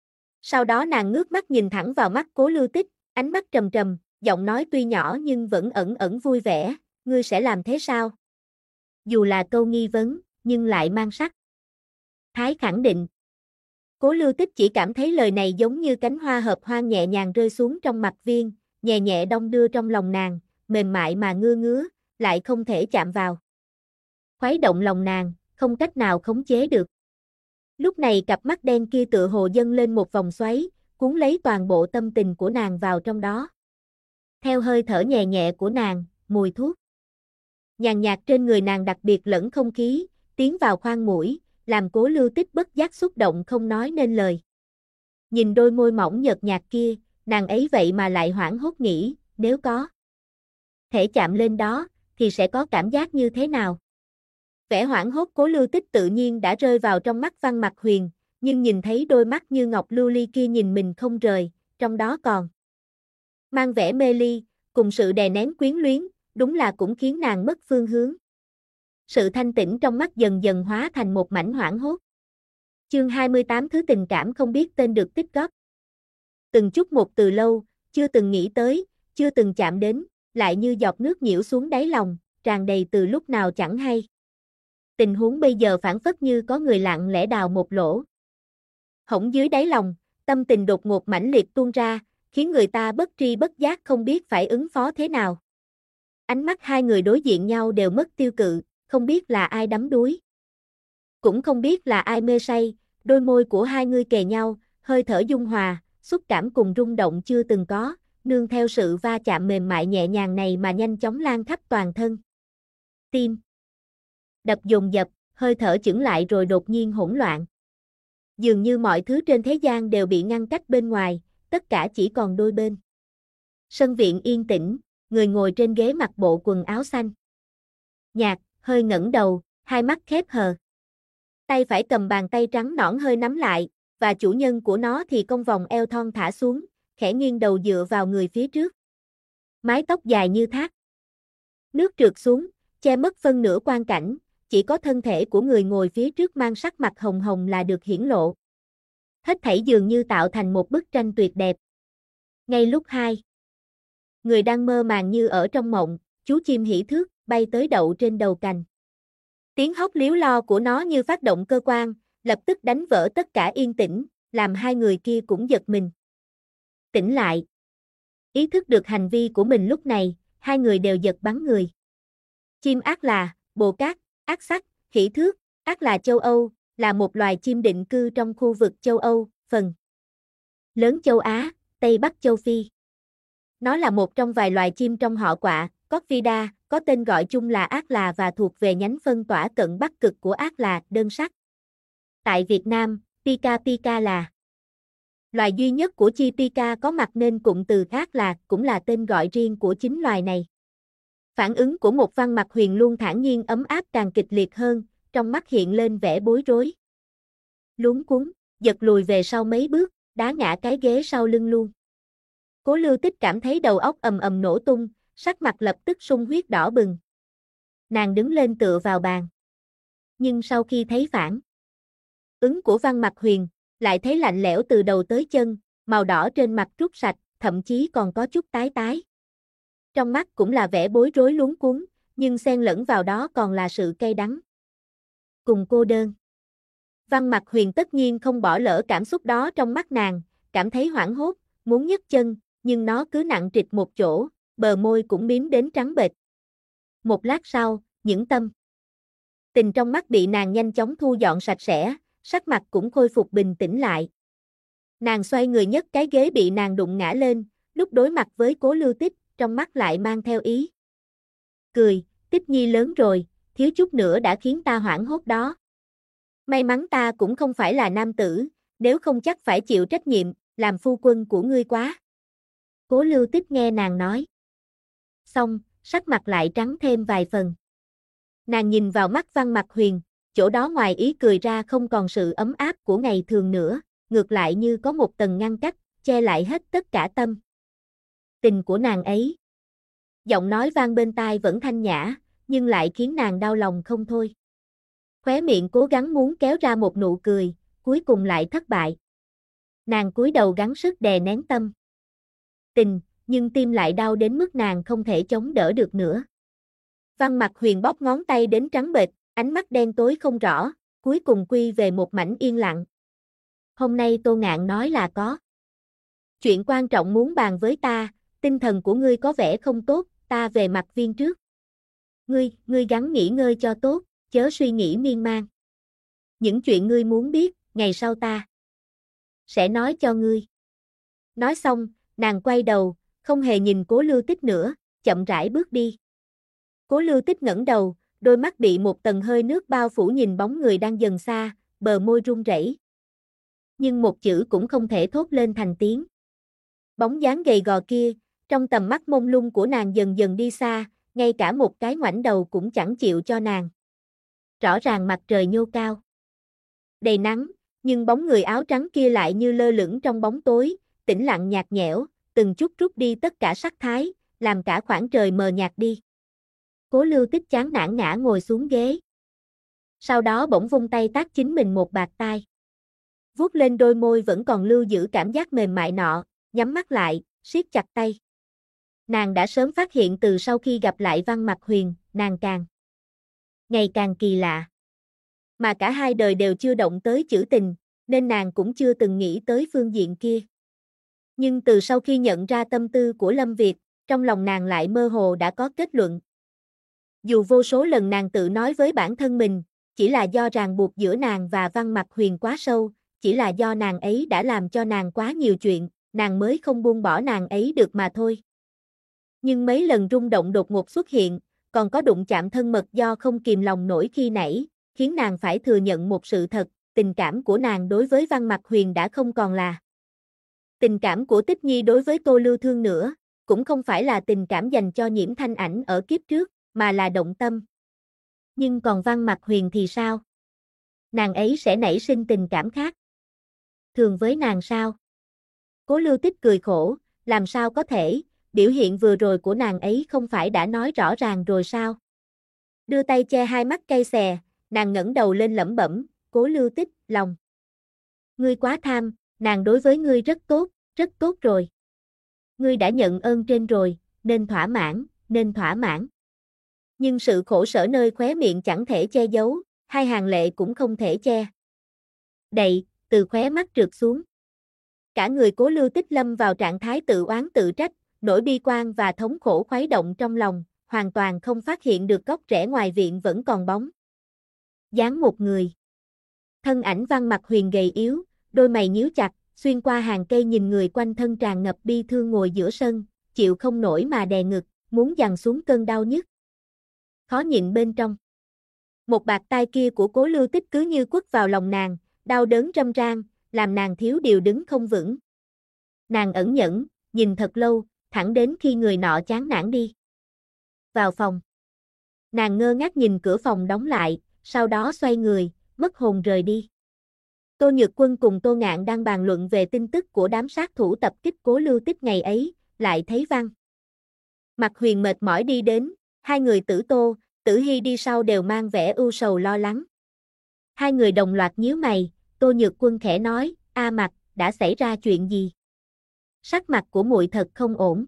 Sau đó nàng ngước mắt nhìn thẳng vào mắt Cố Lưu Tích, ánh mắt trầm trầm, giọng nói tuy nhỏ nhưng vẫn ẩn ẩn vui vẻ, ngươi sẽ làm thế sao? Dù là câu nghi vấn, nhưng lại mang sắc thái khẳng định. Cố Lưu Tích chỉ cảm thấy lời này giống như cánh hoa hợp hoang nhẹ nhàng rơi xuống trong mặt viên, nhẹ nhẹ đong đưa trong lòng nàng, mềm mại mà ngứa ngứa, lại không thể chạm vào. Khuấy động lòng nàng, không cách nào khống chế được. Lúc này cặp mắt đen kia tựa hồ dâng lên một vòng xoáy, cuốn lấy toàn bộ tâm tình của nàng vào trong đó. Theo hơi thở nhẹ nhẹ của nàng, mùi thuốc nhàn nhạt trên người nàng đặc biệt lẫn không khí, tiến vào khoang mũi, làm Cố Lưu Tích bất giác xúc động không nói nên lời. Nhìn đôi môi mỏng nhợt nhạt kia, nàng ấy vậy mà lại hoảng hốt nghĩ, nếu có thể chạm lên đó, thì sẽ có cảm giác như thế nào? Vẻ hoảng hốt Cố Lưu Tích tự nhiên đã rơi vào trong mắt Văn Mặc Huyền, nhưng nhìn thấy đôi mắt như ngọc lưu ly kia nhìn mình không rời, trong đó còn mang vẻ mê ly, cùng sự đè nén quyến luyến, đúng là cũng khiến nàng mất phương hướng. Sự thanh tĩnh trong mắt dần dần hóa thành một mảnh hoảng hốt. Chương 28 Thứ tình cảm không biết tên được tích góp. Từng chút một từ lâu, chưa từng nghĩ tới, chưa từng chạm đến, lại như giọt nước nhiễu xuống đáy lòng, tràn đầy từ lúc nào chẳng hay. Tình huống bây giờ phản phất như có người lặng lẽ đào một lỗ hổng dưới đáy lòng, tâm tình đột ngột mãnh liệt tuôn ra, khiến người ta bất tri bất giác không biết phải ứng phó thế nào. Ánh mắt hai người đối diện nhau đều mất tiêu cự, không biết là ai đắm đuối. Cũng không biết là ai mê say, đôi môi của hai người kề nhau, hơi thở dung hòa, xúc cảm cùng rung động chưa từng có, nương theo sự va chạm mềm mại nhẹ nhàng này mà nhanh chóng lan khắp toàn thân. Tim đập dồn dập, hơi thở chững lại rồi đột nhiên hỗn loạn. Dường như mọi thứ trên thế gian đều bị ngăn cách bên ngoài, tất cả chỉ còn đôi bên. Sân viện yên tĩnh, người ngồi trên ghế mặc bộ quần áo xanh nhạt, hơi ngẩng đầu, hai mắt khép hờ. Tay phải cầm bàn tay trắng nõn hơi nắm lại, và chủ nhân của nó thì cong vòng eo thon thả xuống, khẽ nghiêng đầu dựa vào người phía trước. Mái tóc dài như thác nước trượt xuống, che mất phân nửa quang cảnh, chỉ có thân thể của người ngồi phía trước mang sắc mặt hồng hồng là được hiển lộ. Hết thảy dường như tạo thành một bức tranh tuyệt đẹp. Ngay lúc hai người đang mơ màng như ở trong mộng, chú chim hỉ thước bay tới đậu trên đầu cành. Tiếng hót líu lo của nó như phát động cơ quan, lập tức đánh vỡ tất cả yên tĩnh, làm hai người kia cũng giật mình. Tỉnh lại. Ý thức được hành vi của mình lúc này, hai người đều giật bắn người. Chim ác là, bồ cát, ác sắc, hỉ thước, ác là châu Âu, là một loài chim định cư trong khu vực châu Âu, phần lớn châu Á, Tây Bắc châu Phi. Nó là một trong vài loài chim trong họ quạ, Corvida, có tên gọi chung là ác là và thuộc về nhánh phân tỏa cận bắc cực của ác là, đơn sắc. Tại Việt Nam, Pika Pika là loài duy nhất của chi Pika có mặt nên cụm từ ác là cũng là tên gọi riêng của chính loài này. Phản ứng của một Văn Mặc Huyền luôn thản nhiên ấm áp càng kịch liệt hơn, trong mắt hiện lên vẻ bối rối. Luống cuống, giật lùi về sau mấy bước, đá ngã cái ghế sau lưng luôn. Cố Lưu Tích cảm thấy đầu óc ầm ầm nổ tung, sắc mặt lập tức sung huyết đỏ bừng. Nàng đứng lên tựa vào bàn. Nhưng sau khi thấy phản ứng của Văn Mặc Huyền, lại thấy lạnh lẽo từ đầu tới chân, màu đỏ trên mặt rút sạch, thậm chí còn có chút tái tái. Trong mắt cũng là vẻ bối rối luống cuống, nhưng xen lẫn vào đó còn là sự cay đắng. Cùng cô đơn. Văn Mặc Huyền tất nhiên không bỏ lỡ cảm xúc đó trong mắt nàng, cảm thấy hoảng hốt, muốn nhấc chân, nhưng nó cứ nặng trịch một chỗ, bờ môi cũng miếm đến trắng bệch. Một lát sau, những tâm tình trong mắt bị nàng nhanh chóng thu dọn sạch sẽ, sắc mặt cũng khôi phục bình tĩnh lại. Nàng xoay người nhấc cái ghế bị nàng đụng ngã lên, lúc đối mặt với Cố Lưu Tích, trong mắt lại mang theo ý cười, Tích Nhi lớn rồi, thiếu chút nữa đã khiến ta hoảng hốt đó. May mắn ta cũng không phải là nam tử, nếu không chắc phải chịu trách nhiệm, làm phu quân của ngươi quá. Cố Lưu Tích nghe nàng nói. Xong, sắc mặt lại trắng thêm vài phần. Nàng nhìn vào mắt Văn Mặc Huyền, chỗ đó ngoài ý cười ra không còn sự ấm áp của ngày thường nữa, ngược lại như có một tầng ngăn cách, che lại hết tất cả tâm tình của nàng ấy. Giọng nói vang bên tai vẫn thanh nhã, nhưng lại khiến nàng đau lòng không thôi. Khóe miệng cố gắng muốn kéo ra một nụ cười, cuối cùng lại thất bại. Nàng cúi đầu gắng sức đè nén tâm tình, nhưng tim lại đau đến mức nàng không thể chống đỡ được nữa. Văn Mặc Huyền bóp ngón tay đến trắng bệch, ánh mắt đen tối không rõ, cuối cùng quy về một mảnh yên lặng. Hôm nay Tô Ngạn nói là có chuyện quan trọng muốn bàn với ta, tinh thần của ngươi có vẻ không tốt, ta về Mặc Viên trước. Ngươi gắng nghỉ ngơi cho tốt, chớ suy nghĩ miên man. Những chuyện ngươi muốn biết, ngày sau ta sẽ nói cho ngươi. Nói xong, nàng quay đầu, không hề nhìn Cố Lưu Tích nữa, chậm rãi bước đi. Cố Lưu Tích ngẩng đầu, đôi mắt bị một tầng hơi nước bao phủ nhìn bóng người đang dần xa, bờ môi run rẩy. Nhưng một chữ cũng không thể thốt lên thành tiếng. Bóng dáng gầy gò kia, trong tầm mắt mông lung của nàng dần dần đi xa, ngay cả một cái ngoảnh đầu cũng chẳng chịu cho nàng. Rõ ràng mặt trời nhô cao, đầy nắng, nhưng bóng người áo trắng kia lại như lơ lửng trong bóng tối, tĩnh lặng nhạt nhẽo, từng chút rút đi tất cả sắc thái, làm cả khoảng trời mờ nhạt đi. Cố Lưu Tích chán nản ngã ngồi xuống ghế. Sau đó bỗng vung tay tát chính mình một bạt tai. Vuốt lên đôi môi vẫn còn lưu giữ cảm giác mềm mại nọ, nhắm mắt lại, siết chặt tay. Nàng đã sớm phát hiện từ sau khi gặp lại Văn Mặc Huyền, nàng ngày càng kỳ lạ. Mà cả hai đời đều chưa động tới chữ tình, nên nàng cũng chưa từng nghĩ tới phương diện kia. Nhưng từ sau khi nhận ra tâm tư của Lâm Việt, trong lòng nàng lại mơ hồ đã có kết luận. Dù vô số lần nàng tự nói với bản thân mình, chỉ là do ràng buộc giữa nàng và Văn Mặc Huyền quá sâu, chỉ là do nàng ấy đã làm cho nàng quá nhiều chuyện, nàng mới không buông bỏ nàng ấy được mà thôi. Nhưng mấy lần rung động đột ngột xuất hiện, còn có đụng chạm thân mật do không kìm lòng nổi khi nãy, khiến nàng phải thừa nhận một sự thật, tình cảm của nàng đối với Văn Mặc Huyền đã không còn là tình cảm của Tích Nhi đối với Tô Lưu Thương nữa, cũng không phải là tình cảm dành cho Nhiễm Thanh Ảnh ở kiếp trước, mà là động tâm. Nhưng còn Văn Mặc Huyền thì sao? Nàng ấy sẽ nảy sinh tình cảm khác thường với nàng sao? Cố Lưu Tích cười khổ, làm sao có thể, biểu hiện vừa rồi của nàng ấy không phải đã nói rõ ràng rồi sao? Đưa tay che hai mắt cay xè, nàng ngẩng đầu lên lẩm bẩm, Cố Lưu Tích, lòng ngươi quá tham, nàng đối với ngươi rất tốt rồi. Ngươi đã nhận ơn trên rồi, nên thỏa mãn. Nhưng sự khổ sở nơi khóe miệng chẳng thể che giấu, hai hàng lệ cũng không thể che đậy, từ khóe mắt trượt xuống. Cả người Cố Lưu Tích lâm vào trạng thái tự oán tự trách, nỗi bi quan và thống khổ khuấy động trong lòng, hoàn toàn không phát hiện được góc rẽ ngoài viện vẫn còn bóng dáng một người. Thân ảnh Văn Mặc Huyền gầy yếu, đôi mày nhíu chặt, xuyên qua hàng cây nhìn người quanh thân tràn ngập bi thương ngồi giữa sân, chịu không nổi mà đè ngực, muốn giằng xuống cơn đau nhức khó nhịn bên trong. Một bạt tai kia của Cố Lưu Tích cứ như quất vào lòng nàng, đau đớn râm ran, làm nàng thiếu điều đứng không vững. Nàng ẩn nhẫn, nhìn thật lâu, thẳng đến khi người nọ chán nản đi vào phòng. Nàng ngơ ngác nhìn cửa phòng đóng lại, sau đó xoay người, mất hồn rời đi. Tô Nhược Quân cùng Tô Ngạn đang bàn luận về tin tức của đám sát thủ tập kích Cố Lưu Tích ngày ấy, lại thấy Văn Mặc Huyền mệt mỏi đi đến, hai người Tử Tô, Tử Hy đi sau đều mang vẻ ưu sầu lo lắng. Hai người đồng loạt nhíu mày, Tô Nhược Quân khẽ nói, A Mặc, đã xảy ra chuyện gì? Sắc mặt của muội thật không ổn.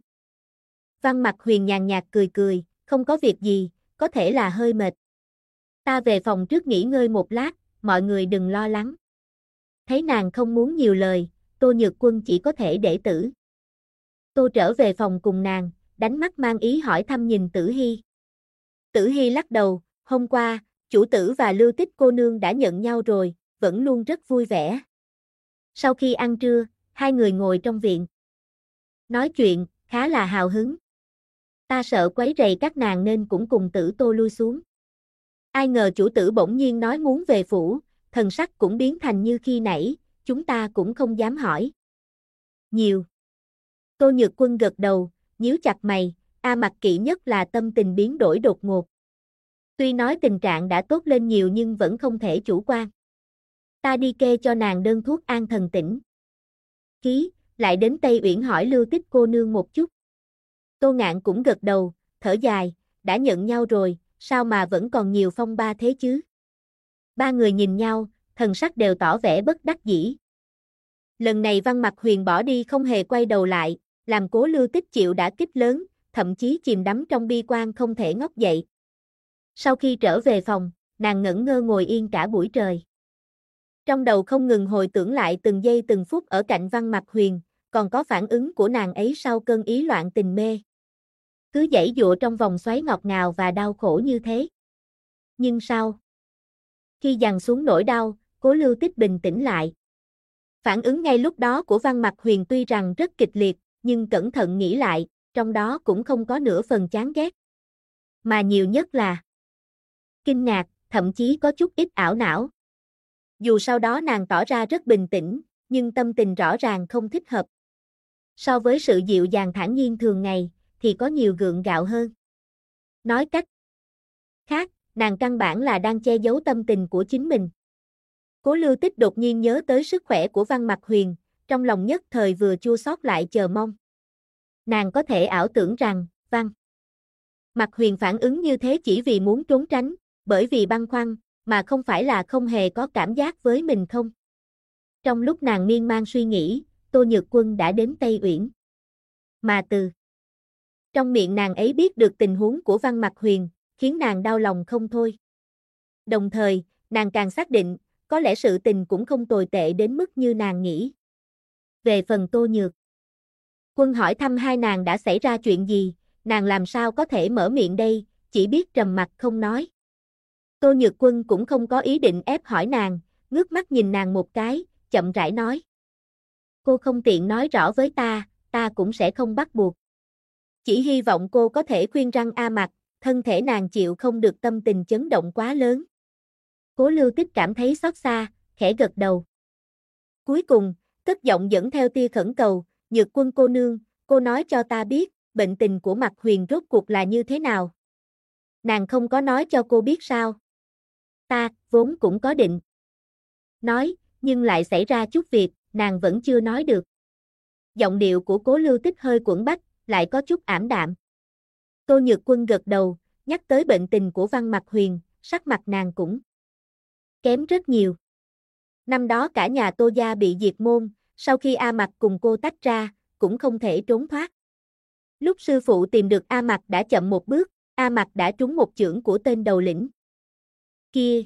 Văn Mặc Huyền nhàn nhạt cười, không có việc gì, có thể là hơi mệt. Ta về phòng trước nghỉ ngơi một lát, mọi người đừng lo lắng. Thấy nàng không muốn nhiều lời, Tô Nhược Quân chỉ có thể để Tử Tô trở về phòng cùng nàng, đánh mắt mang ý hỏi thăm nhìn Tử Hy. Tử Hy lắc đầu, hôm qua, chủ tử và Lưu Tích cô nương đã nhận nhau rồi, vẫn luôn rất vui vẻ. Sau khi ăn trưa, hai người ngồi trong viện nói chuyện, khá là hào hứng. Ta sợ quấy rầy các nàng nên cũng cùng Tử Tô lui xuống. Ai ngờ chủ tử bỗng nhiên nói muốn về phủ, thần sắc cũng biến thành như khi nãy, chúng ta cũng không dám hỏi nhiều. Tô Nhược Quân gật đầu, nhíu chặt mày, A Mặc kỵ nhất là tâm tình biến đổi đột ngột. Tuy nói tình trạng đã tốt lên nhiều nhưng vẫn không thể chủ quan. Ta đi kê cho nàng đơn thuốc an thần tĩnh khí, lại đến Tây Uyển hỏi Lưu Tích cô nương một chút. Tô Ngạn cũng gật đầu, thở dài, đã nhận nhau rồi, sao mà vẫn còn nhiều phong ba thế chứ? Ba người nhìn nhau, thần sắc đều tỏ vẻ bất đắc dĩ. Lần này Văn Mặc Huyền bỏ đi không hề quay đầu lại, làm Cố Lưu Tích chịu đả kích lớn, thậm chí chìm đắm trong bi quan không thể ngóc dậy. Sau khi trở về phòng, nàng ngẩn ngơ ngồi yên cả buổi trời. Trong đầu không ngừng hồi tưởng lại từng giây từng phút ở cạnh Văn Mặc Huyền, còn có phản ứng của nàng ấy sau cơn ý loạn tình mê. Cứ giãy giụa trong vòng xoáy ngọt ngào và đau khổ như thế. Nhưng sao? Khi giằng xuống nỗi đau, Cố Lưu Tích bình tĩnh lại. Phản ứng ngay lúc đó của Văn Mặc Huyền tuy rằng rất kịch liệt, nhưng cẩn thận nghĩ lại, trong đó cũng không có nửa phần chán ghét. Mà nhiều nhất là kinh ngạc, thậm chí có chút ít ảo não. Dù sau đó nàng tỏ ra rất bình tĩnh, nhưng tâm tình rõ ràng không thích hợp. So với sự dịu dàng thản nhiên thường ngày, thì có nhiều gượng gạo hơn. Nói cách khác, nàng căn bản là đang che giấu tâm tình của chính mình. Cố Lưu Tích đột nhiên nhớ tới sức khỏe của Văn Mặc Huyền, trong lòng nhất thời vừa chua xót lại chờ mong. Nàng có thể ảo tưởng rằng, Văn Mặc Huyền phản ứng như thế chỉ vì muốn trốn tránh, bởi vì băn khoăn, mà không phải là không hề có cảm giác với mình không. Trong lúc nàng miên man suy nghĩ, Tô Nhược Quân đã đến Tây Uyển. Mà từ trong miệng nàng ấy biết được tình huống của Văn Mặc Huyền, khiến nàng đau lòng không thôi. Đồng thời, nàng càng xác định, có lẽ sự tình cũng không tồi tệ đến mức như nàng nghĩ. Về phần Tô Nhược Quân hỏi thăm hai nàng đã xảy ra chuyện gì, nàng làm sao có thể mở miệng đây, chỉ biết trầm mặc không nói. Tô Nhược Quân cũng không có ý định ép hỏi nàng, ngước mắt nhìn nàng một cái, chậm rãi nói. Cô không tiện nói rõ với ta cũng sẽ không bắt buộc. Chỉ hy vọng cô có thể khuyên răn A Mặc, thân thể nàng chịu không được tâm tình chấn động quá lớn. Cố Lưu Tích cảm thấy xót xa, khẽ gật đầu. Cuối cùng, cất giọng dẫn theo tia khẩn cầu, Nhược Quân cô nương, cô nói cho ta biết, bệnh tình của Mặc Huyền rốt cuộc là như thế nào. Nàng không có nói cho cô biết sao. Ta, vốn cũng có định nói, nhưng lại xảy ra chút việc, nàng vẫn chưa nói được. Giọng điệu của Cố Lưu Tích hơi quẫn bách, lại có chút ảm đạm. Tô Nhược Quân gật đầu, nhắc tới bệnh tình của Văn Mặc Huyền, sắc mặt nàng cũng kém rất nhiều. Năm đó cả nhà Tô gia bị diệt môn, sau khi A Mặc cùng cô tách ra, cũng không thể trốn thoát. Lúc sư phụ tìm được A Mặc đã chậm một bước, A Mặc đã trúng một chưởng của tên đầu lĩnh kia.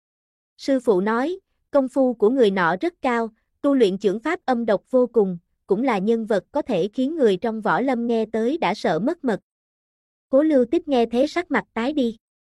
Sư phụ nói, công phu của người nọ rất cao, tu luyện chưởng pháp âm độc vô cùng, cũng là nhân vật có thể khiến người trong võ lâm nghe tới đã sợ mất mật. Cố Lưu Tích nghe thế sắc mặt tái đi.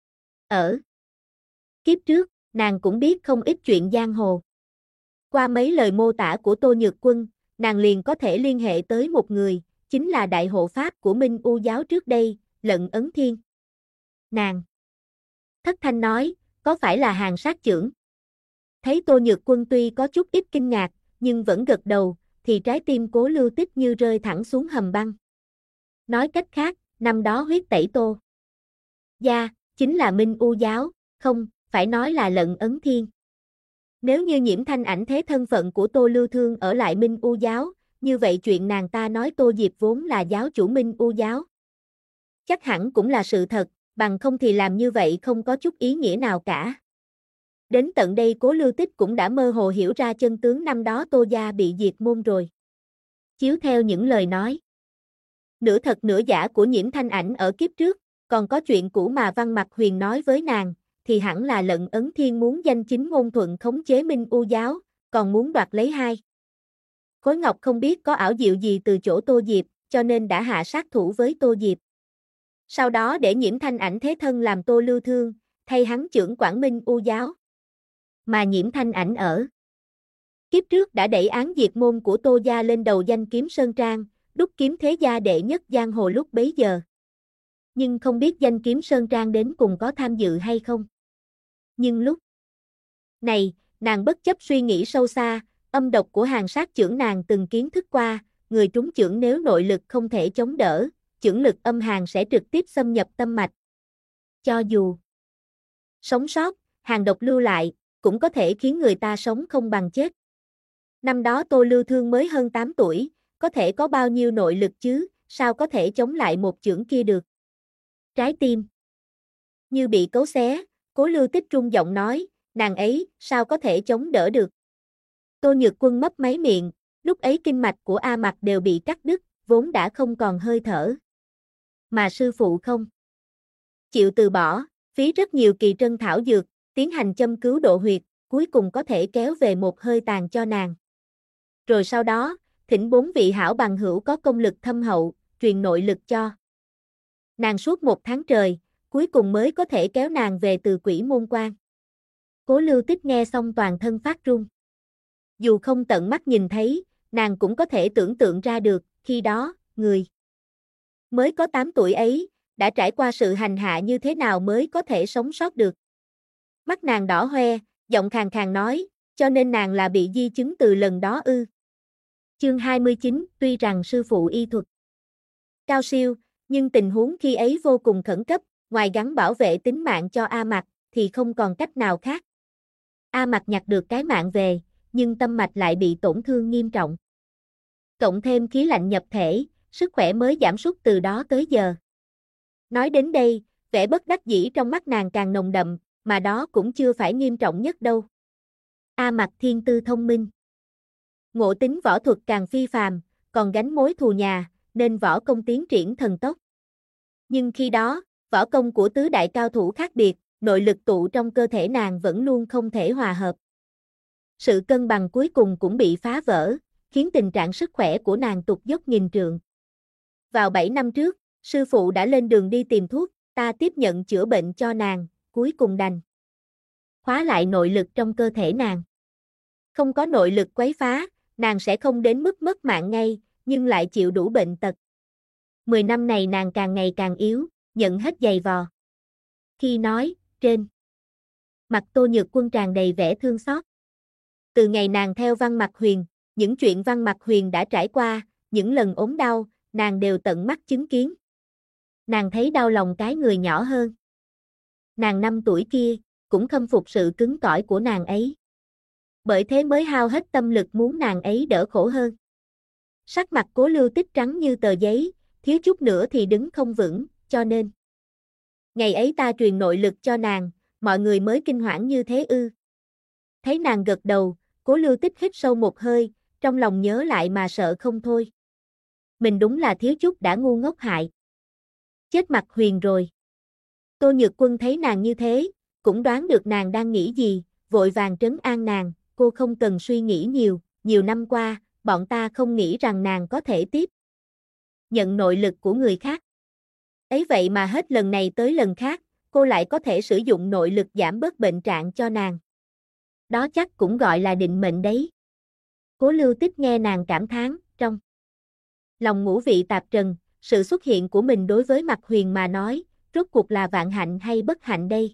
Ở kiếp trước, nàng cũng biết không ít chuyện giang hồ. Qua mấy lời mô tả của Tô Nhược Quân, nàng liền có thể liên hệ tới một người, chính là đại hộ pháp của Minh U giáo trước đây, Lận Ấn Thiên. Nàng thất thanh nói, có phải là Hàn Sát Chưởng? Thấy Tô Nhược Quân tuy có chút ít kinh ngạc, nhưng vẫn gật đầu, thì trái tim Cố Lưu Tích như rơi thẳng xuống hầm băng. Nói cách khác, năm đó huyết tẩy Tô gia, chính là Minh U giáo, không, phải nói là Lận Ấn Thiên. Nếu như Nhiễm Thanh Ảnh thế thân phận của Tô Lưu Thương ở lại Minh U giáo, như vậy chuyện nàng ta nói Tô Diệp vốn là giáo chủ Minh U giáo. Chắc hẳn cũng là sự thật, bằng không thì làm như vậy không có chút ý nghĩa nào cả. Đến tận đây Cố Lưu Tích cũng đã mơ hồ hiểu ra chân tướng năm đó Tô gia bị diệt môn rồi. Chiếu theo những lời nói nửa thật nửa giả của Nhiễm Thanh Ảnh ở kiếp trước, còn có chuyện cũ mà Văn Mặc Huyền nói với nàng, thì hẳn là Lận Ấn Thiên muốn danh chính ngôn thuận khống chế Minh U giáo, còn muốn đoạt lấy hai khối ngọc không biết có ảo diệu gì từ chỗ Tô Diệp, cho nên đã hạ sát thủ với Tô Diệp. Sau đó để Nhiễm Thanh Ảnh thế thân làm Tô Lưu Thương, thay hắn chưởng quản Minh U giáo. Mà Nhiễm Thanh Ảnh ở kiếp trước đã đẩy án diệt môn của Tô gia lên đầu danh kiếm Sơn Trang, đúc kiếm thế gia đệ nhất giang hồ lúc bấy giờ. Nhưng không biết danh kiếm Sơn Trang đến cùng có tham dự hay không. Nhưng lúc này, nàng bất chấp suy nghĩ sâu xa, âm độc của Hàn Sát Chưởng nàng từng kiến thức qua, người trúng chưởng nếu nội lực không thể chống đỡ, chưởng lực âm hàn sẽ trực tiếp xâm nhập tâm mạch. Cho dù sống sót, hàn độc lưu lại, cũng có thể khiến người ta sống không bằng chết. Năm đó Tô Lưu Thương mới hơn 8 tuổi, có thể có bao nhiêu nội lực chứ, sao có thể chống lại một chưởng kia được. Trái tim như bị cấu xé, Cố Lưu Tích run giọng nói, nàng ấy, sao có thể chống đỡ được. Tô Nhược Quân mấp máy miệng, Lúc ấy kinh mạch của A Mặc đều bị cắt đứt, vốn đã không còn hơi thở. Mà sư phụ không chịu từ bỏ, phí rất nhiều kỳ trân thảo dược, tiến hành châm cứu độ huyệt, cuối cùng có thể kéo về một hơi tàn cho nàng. Rồi sau đó, thỉnh 4 vị hảo bằng hữu có công lực thâm hậu, truyền nội lực cho nàng suốt 1 tháng trời, cuối cùng mới có thể kéo nàng về từ Quỷ Môn Quan. Cố Lưu Tích nghe xong toàn thân phát run. Dù không tận mắt nhìn thấy, nàng cũng có thể tưởng tượng ra được, khi đó, người mới có 8 tuổi ấy, đã trải qua sự hành hạ như thế nào mới có thể sống sót được. Mắt nàng đỏ hoe, giọng khàn khàn nói, cho nên nàng là bị di chứng từ lần đó ư. Chương 29, tuy rằng sư phụ y thuật cao siêu, nhưng tình huống khi ấy vô cùng khẩn cấp, ngoài gắng bảo vệ tính mạng cho A Mặc, thì không còn cách nào khác. A Mặc nhặt được cái mạng về, nhưng tâm mạch lại bị tổn thương nghiêm trọng. Cộng thêm khí lạnh nhập thể, sức khỏe mới giảm sút từ đó tới giờ. Nói đến đây, vẻ bất đắc dĩ trong mắt nàng càng nồng đậm, mà đó cũng chưa phải nghiêm trọng nhất đâu. A Mặc thiên tư thông minh, ngộ tính võ thuật càng phi phàm, còn gánh mối thù nhà, nên võ công tiến triển thần tốc. Nhưng khi đó, võ công của tứ đại cao thủ khác biệt, nội lực tụ trong cơ thể nàng vẫn luôn không thể hòa hợp. Sự cân bằng cuối cùng cũng bị phá vỡ, khiến tình trạng sức khỏe của nàng tụt dốc nghìn trượng. Vào 7 năm trước, sư phụ đã lên đường đi tìm thuốc, ta tiếp nhận chữa bệnh cho nàng, cuối cùng đành khóa lại nội lực trong cơ thể nàng. Không có nội lực quấy phá, nàng sẽ không đến mức mất mạng ngay, nhưng lại chịu đủ bệnh tật. 10 năm này nàng càng ngày càng yếu, nhận hết giày vò. Khi nói, trên mặt Tô Nhược Quân tràn đầy vẻ thương xót. Từ ngày nàng theo Văn Mặc Huyền, những chuyện Văn Mặc Huyền đã trải qua, những lần ốm đau, nàng đều tận mắt chứng kiến. Nàng thấy đau lòng cái người nhỏ hơn. Nàng 5 tuổi kia, cũng khâm phục sự cứng cỏi của nàng ấy. Bởi thế mới hao hết tâm lực muốn nàng ấy đỡ khổ hơn. Sắc mặt Cố Lưu Tích trắng như tờ giấy, thiếu chút nữa thì đứng không vững, cho nên ngày ấy ta truyền nội lực cho nàng, mọi người mới kinh hoảng như thế ư. Thấy nàng gật đầu, Cố Lưu Tích hít sâu một hơi, trong lòng nhớ lại mà sợ không thôi. Mình đúng là thiếu chút đã ngu ngốc hại. Chết Mặc Huyền rồi. Tô Nhược Quân thấy nàng như thế, cũng đoán được nàng đang nghĩ gì, vội vàng trấn an nàng, cô không cần suy nghĩ nhiều năm qua, bọn ta không nghĩ rằng nàng có thể tiếp nhận nội lực của người khác. Ấy vậy mà hết lần này tới lần khác, cô lại có thể sử dụng nội lực giảm bớt bệnh trạng cho nàng. Đó chắc cũng gọi là định mệnh đấy. Cố Lưu Tích nghe nàng cảm thán, trong lòng ngũ vị tạp trần, sự xuất hiện của mình đối với Mặc Huyền mà nói, rốt cuộc là vạn hạnh hay bất hạnh đây.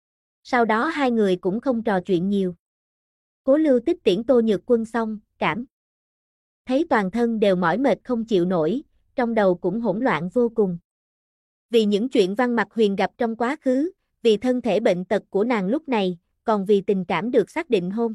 Sau đó hai người cũng không trò chuyện nhiều. Cố Lưu Tích tiễn Tô Nhược Quân xong, cảm thấy toàn thân đều mỏi mệt không chịu nổi, trong đầu cũng hỗn loạn vô cùng. Vì những chuyện Văn Mặc Huyền gặp trong quá khứ, vì thân thể bệnh tật của nàng lúc này, còn vì tình cảm được xác định hôn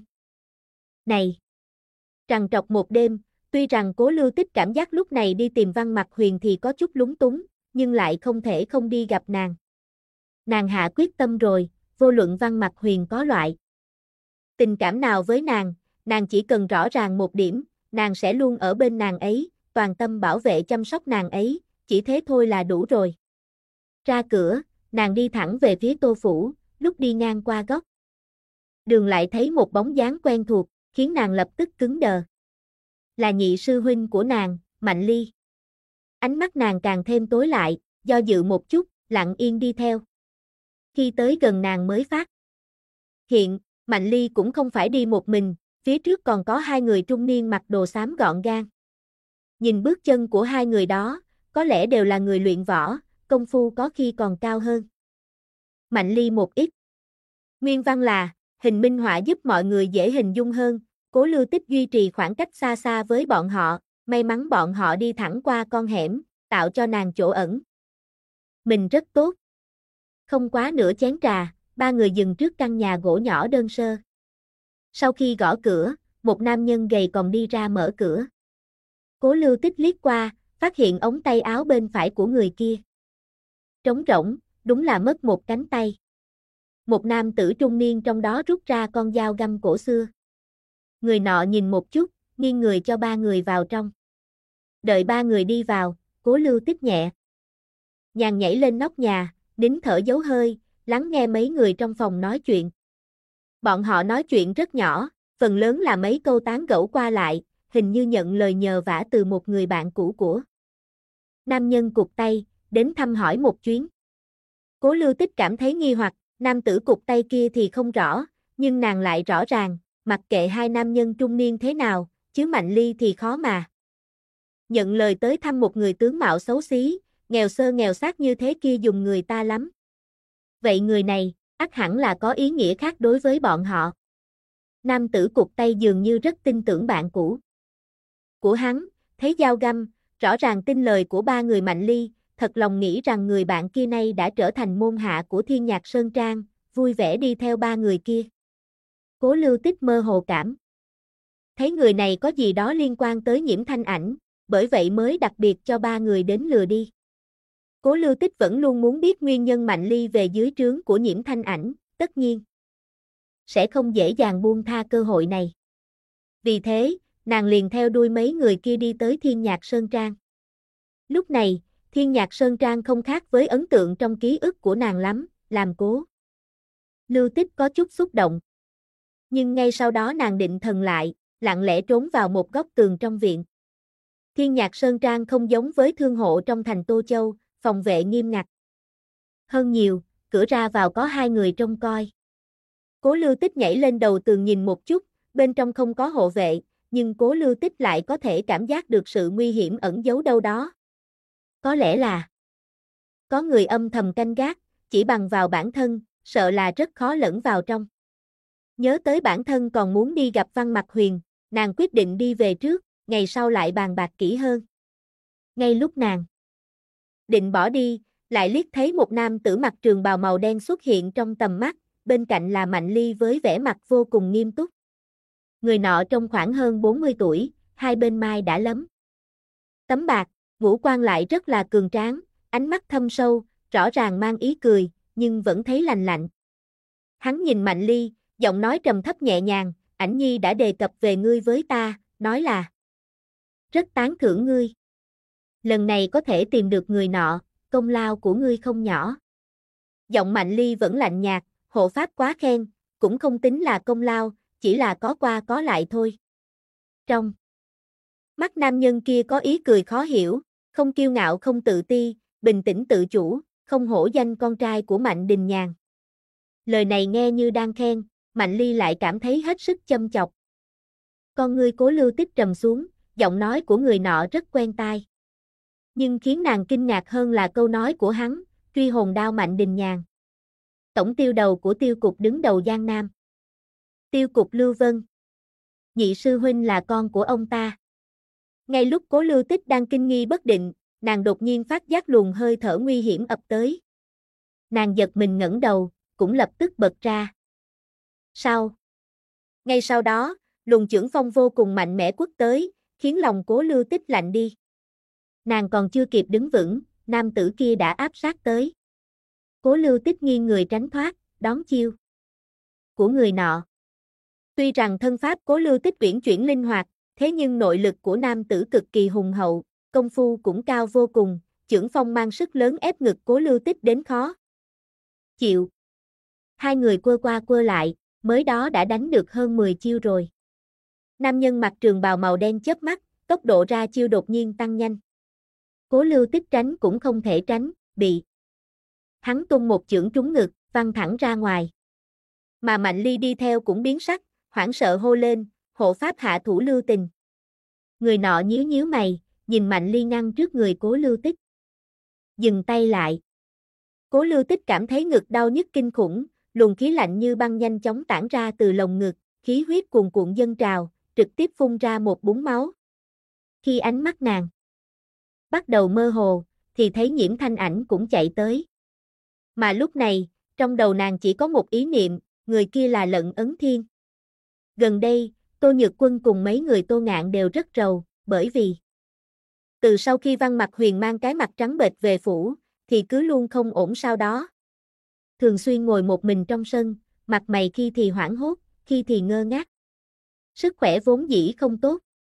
này. Trằn trọc một đêm, tuy rằng Cố Lưu Tích cảm giác lúc này đi tìm Văn Mặc Huyền thì có chút lúng túng, nhưng lại không thể không đi gặp nàng. Nàng hạ quyết tâm rồi, vô luận Văn Mặc Huyền có loại tình cảm nào với nàng chỉ cần rõ ràng một điểm, nàng sẽ luôn ở bên nàng ấy, toàn tâm bảo vệ chăm sóc nàng ấy, chỉ thế thôi là đủ rồi. Ra cửa, nàng đi thẳng về phía Tô Phủ, lúc đi ngang qua góc đường lại thấy một bóng dáng quen thuộc, khiến nàng lập tức cứng đờ. Là nhị sư huynh của nàng, Mạnh Ly. Ánh mắt nàng càng thêm tối lại, do dự một chút, lặng yên đi theo. Khi tới gần nàng mới phát hiện, Mạnh Ly cũng không phải đi một mình, phía trước còn có hai người trung niên mặc đồ xám gọn gàng. Nhìn bước chân của hai người đó, có lẽ đều là người luyện võ, công phu có khi còn cao hơn Mạnh Ly một ít. Nguyên văn là, hình minh họa giúp mọi người dễ hình dung hơn, Cố Lưu Tích duy trì khoảng cách xa xa với bọn họ, may mắn bọn họ đi thẳng qua con hẻm, tạo cho nàng chỗ ẩn. Mình rất tốt. Không quá nửa chén trà, ba người dừng trước căn nhà gỗ nhỏ đơn sơ. Sau khi gõ cửa, một nam nhân gầy còm đi ra mở cửa. Cố Lưu Tích liếc qua, phát hiện ống tay áo bên phải của người kia trống rỗng, đúng là mất một cánh tay. Một nam tử trung niên trong đó rút ra con dao găm cổ xưa. Người nọ nhìn một chút, nghiêng người cho ba người vào trong. Đợi ba người đi vào, Cố Lưu Tích nhẹ nhàng nhảy lên nóc nhà, nín thở giấu hơi, lắng nghe mấy người trong phòng nói chuyện. Bọn họ nói chuyện rất nhỏ, phần lớn là mấy câu tán gẫu qua lại, hình như nhận lời nhờ vả từ một người bạn cũ của nam nhân cụt tay, đến thăm hỏi một chuyến. Cố Lưu Tích cảm thấy nghi hoặc, nam tử cụt tay kia thì không rõ, nhưng nàng lại rõ ràng, mặc kệ hai nam nhân trung niên thế nào, chứ Mạnh Ly thì khó mà nhận lời tới thăm một người tướng mạo xấu xí, nghèo sơ nghèo xác như thế kia dùng người ta lắm. Vậy người này, ắt hẳn là có ý nghĩa khác đối với bọn họ. Nam tử cụt tay dường như rất tin tưởng bạn cũ của hắn, thấy dao găm, rõ ràng tin lời của ba người Mạnh Ly, thật lòng nghĩ rằng người bạn kia nay đã trở thành môn hạ của Thiên Nhạc Sơn Trang, vui vẻ đi theo ba người kia. Cố Lưu Tích mơ hồ cảm thấy người này có gì đó liên quan tới Nhiễm Thanh Ảnh, bởi vậy mới đặc biệt cho ba người đến lừa đi. Cố Lưu Tích vẫn luôn muốn biết nguyên nhân Mạnh Ly về dưới trướng của Nhiễm Thanh Ảnh, tất nhiên sẽ không dễ dàng buông tha cơ hội này. Vì thế, nàng liền theo đuôi mấy người kia đi tới Thiên Nhạc Sơn Trang. Lúc này, Thiên Nhạc Sơn Trang không khác với ấn tượng trong ký ức của nàng lắm, làm Cố Lưu Tích có chút xúc động. Nhưng ngay sau đó nàng định thần lại, lặng lẽ trốn vào một góc tường trong viện. Thiên Nhạc Sơn Trang không giống với thương hộ trong thành Tô Châu, phòng vệ nghiêm ngặt hơn nhiều, cửa ra vào có hai người trông coi. Cố Lưu Tích nhảy lên đầu tường nhìn một chút, bên trong không có hộ vệ, nhưng Cố Lưu Tích lại có thể cảm giác được sự nguy hiểm ẩn giấu đâu đó. Có lẽ là có người âm thầm canh gác, chỉ bằng vào bản thân, sợ là rất khó lẫn vào trong. Nhớ tới bản thân còn muốn đi gặp Văn Mặc Huyền, nàng quyết định đi về trước, ngày sau lại bàn bạc kỹ hơn. Ngay lúc nàng định bỏ đi, lại liếc thấy một nam tử mặc trường bào màu đen xuất hiện trong tầm mắt, bên cạnh là Mạnh Ly với vẻ mặt vô cùng nghiêm túc. Người nọ trông khoảng hơn 40 tuổi, hai bên mai đã lấm tấm bạc, ngũ quan lại rất là cường tráng, ánh mắt thâm sâu, rõ ràng mang ý cười, nhưng vẫn thấy lành lạnh. Hắn nhìn Mạnh Ly, giọng nói trầm thấp nhẹ nhàng, Ảnh Nhi đã đề cập về ngươi với ta, nói là rất tán thưởng ngươi. Lần này có thể tìm được người nọ, công lao của ngươi không nhỏ. Giọng Mạnh Ly vẫn lạnh nhạt, hộ pháp quá khen, cũng không tính là công lao, chỉ là có qua có lại thôi. Trong mắt nam nhân kia có ý cười khó hiểu, không kiêu ngạo không tự ti, bình tĩnh tự chủ, không hổ danh con trai của Mạnh Đình Nhàn. Lời này nghe như đang khen, Mạnh Ly lại cảm thấy hết sức châm chọc. Con ngươi Cố Lưu Tích trầm xuống, giọng nói của người nọ rất quen tai. Nhưng khiến nàng kinh ngạc hơn là câu nói của hắn, truy hồn đao Mạnh Đình Nhàn. Tổng tiêu đầu của tiêu cục đứng đầu Giang Nam. Tiêu cục Lưu Vân. Nhị sư huynh là con của ông ta. Ngay lúc Cố Lưu Tích đang kinh nghi bất định, nàng đột nhiên phát giác luồng hơi thở nguy hiểm ập tới. Nàng giật mình ngẩng đầu, cũng lập tức bật ra. Sao? Ngay sau đó, luồng chưởng phong vô cùng mạnh mẽ quất tới, khiến lòng Cố Lưu Tích lạnh đi. Nàng còn chưa kịp đứng vững, nam tử kia đã áp sát tới. Cố Lưu Tích nghiêng người tránh thoát, đón chiêu của người nọ. Tuy rằng thân pháp Cố Lưu Tích uyển chuyển linh hoạt, thế nhưng nội lực của nam tử cực kỳ hùng hậu, công phu cũng cao vô cùng, chưởng phong mang sức lớn ép ngực Cố Lưu Tích đến khó chịu. Hai người quơ qua quơ lại, mới đó đã đánh được hơn 10 chiêu rồi. Nam nhân mặc trường bào màu đen chớp mắt, tốc độ ra chiêu đột nhiên tăng nhanh. Cố Lưu Tích tránh cũng không thể tránh, bị hắn tung một chưởng trúng ngực, văng thẳng ra ngoài. Mà Mạnh Ly đi theo cũng biến sắc, hoảng sợ hô lên, hộ pháp hạ thủ lưu tình. Người nọ nhíu nhíu mày, nhìn Mạnh Ly ngăn trước người Cố Lưu Tích. Dừng tay lại. Cố Lưu Tích cảm thấy ngực đau nhức kinh khủng, luồng khí lạnh như băng nhanh chóng tản ra từ lồng ngực, khí huyết cuồn cuộn dâng trào, trực tiếp phun ra một búng máu. Khi ánh mắt nàng bắt đầu mơ hồ, thì thấy Nhiễm Thanh Ảnh cũng chạy tới. Mà lúc này, trong đầu nàng chỉ có một ý niệm, người kia là Lận Ấn Thiên. Gần đây, Tô Nhược Quân cùng mấy người Tô Ngạn đều rất rầu, bởi vì từ sau khi Văn Mặc Huyền mang cái mặt trắng bệch về phủ, thì cứ luôn không ổn sao đó. Thường xuyên ngồi một mình trong sân, mặt mày khi thì hoảng hốt, khi thì ngơ ngác. Sức khỏe vốn dĩ không tốt,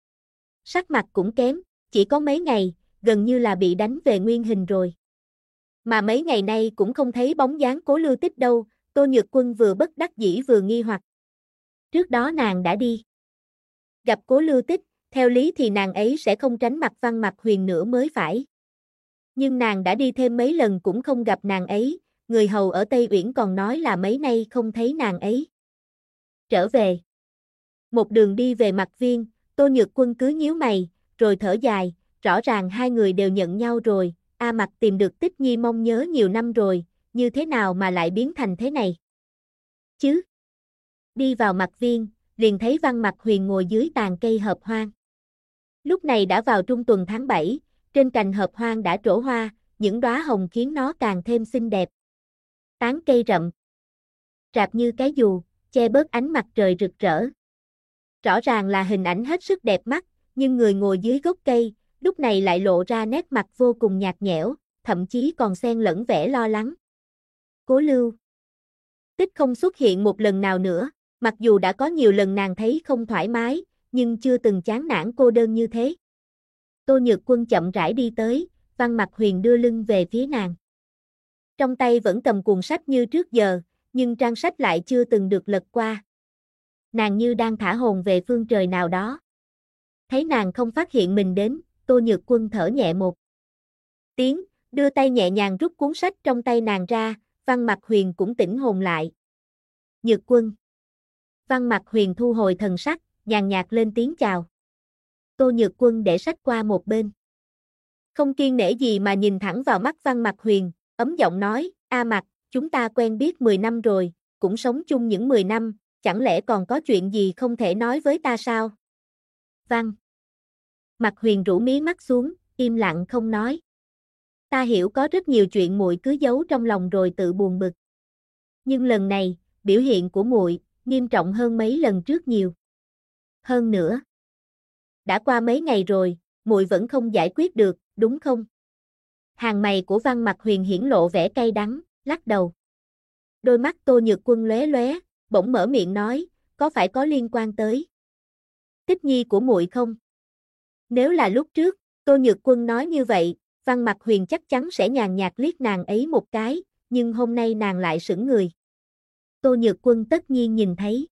Sắc mặt cũng kém, chỉ có mấy ngày, gần như là bị đánh về nguyên hình rồi. Mà mấy ngày nay cũng không thấy bóng dáng Cố Lưu Tích đâu, Tô Nhược Quân vừa bất đắc dĩ vừa nghi hoặc. Trước đó nàng đã đi gặp Cố Lưu Tích, theo lý thì nàng ấy sẽ không tránh mặt Văn Mặc Huyền nữa mới phải. Nhưng nàng đã đi thêm mấy lần cũng không gặp nàng ấy, người hầu ở Tây Uyển còn nói là mấy nay không thấy nàng ấy. Trở về. Một đường đi về Mặc Viên, Tô Nhược Quân cứ nhíu mày, rồi thở dài, rõ ràng hai người đều nhận nhau rồi, A Mặc tìm được Tích Nhi mong nhớ nhiều năm rồi, như thế nào mà lại biến thành thế này? Chứ? Đi vào Mặc Viên, liền thấy Văn Mặc Huyền ngồi dưới tàn cây hợp hoang. Lúc này đã vào trung tuần tháng 7, trên cành hợp hoang đã trổ hoa, những đóa hồng khiến nó càng thêm xinh đẹp. Tán cây rậm rạp như cái dù, che bớt ánh mặt trời rực rỡ. Rõ ràng là hình ảnh hết sức đẹp mắt, nhưng người ngồi dưới gốc cây, lúc này lại lộ ra nét mặt vô cùng nhạt nhẽo, thậm chí còn xen lẫn vẻ lo lắng. Cố Lưu Tích không xuất hiện một lần nào nữa, mặc dù đã có nhiều lần nàng thấy không thoải mái, nhưng chưa từng chán nản cô đơn như thế. Tô Nhược Quân chậm rãi đi tới, Văn Mặc Huyền đưa lưng về phía nàng. Trong tay vẫn cầm cuộn sách như trước giờ, nhưng trang sách lại chưa từng được lật qua. Nàng như đang thả hồn về phương trời nào đó. Thấy nàng không phát hiện mình đến, Tô Nhược Quân thở nhẹ một tiếng, đưa tay nhẹ nhàng rút cuốn sách trong tay nàng ra, Văn Mặc Huyền cũng tỉnh hồn lại. Nhược Quân. Văn Mặc Huyền thu hồi thần sắc, nhàn nhạt lên tiếng chào. Tô Nhược Quân để sách qua một bên. Không kiêng nể gì mà nhìn thẳng vào mắt Văn Mặc Huyền, ấm giọng nói, A Mặc, chúng ta quen biết 10 năm rồi, cũng sống chung những 10 năm, chẳng lẽ còn có chuyện gì không thể nói với ta sao? Văn Mặc Huyền rũ mí mắt xuống, im lặng không nói. Ta hiểu có rất nhiều chuyện muội cứ giấu trong lòng rồi tự buồn bực. Nhưng lần này, biểu hiện của muội nghiêm trọng hơn mấy lần trước nhiều. Hơn nữa, đã qua mấy ngày rồi, muội vẫn không giải quyết được, đúng không? Hàng mày của Văn Mặc Huyền hiển lộ vẻ cay đắng, lắc đầu. Đôi mắt Tô Nhược Quân lóe lóe, bỗng mở miệng nói, có phải có liên quan tới Tích Nhi của muội không? Nếu là lúc trước, Tô Nhược Quân nói như vậy, Văn Mặc Huyền chắc chắn sẽ nhàn nhạt liếc nàng ấy một cái, nhưng hôm nay nàng lại sững người. Tô Nhược Quân tất nhiên nhìn thấy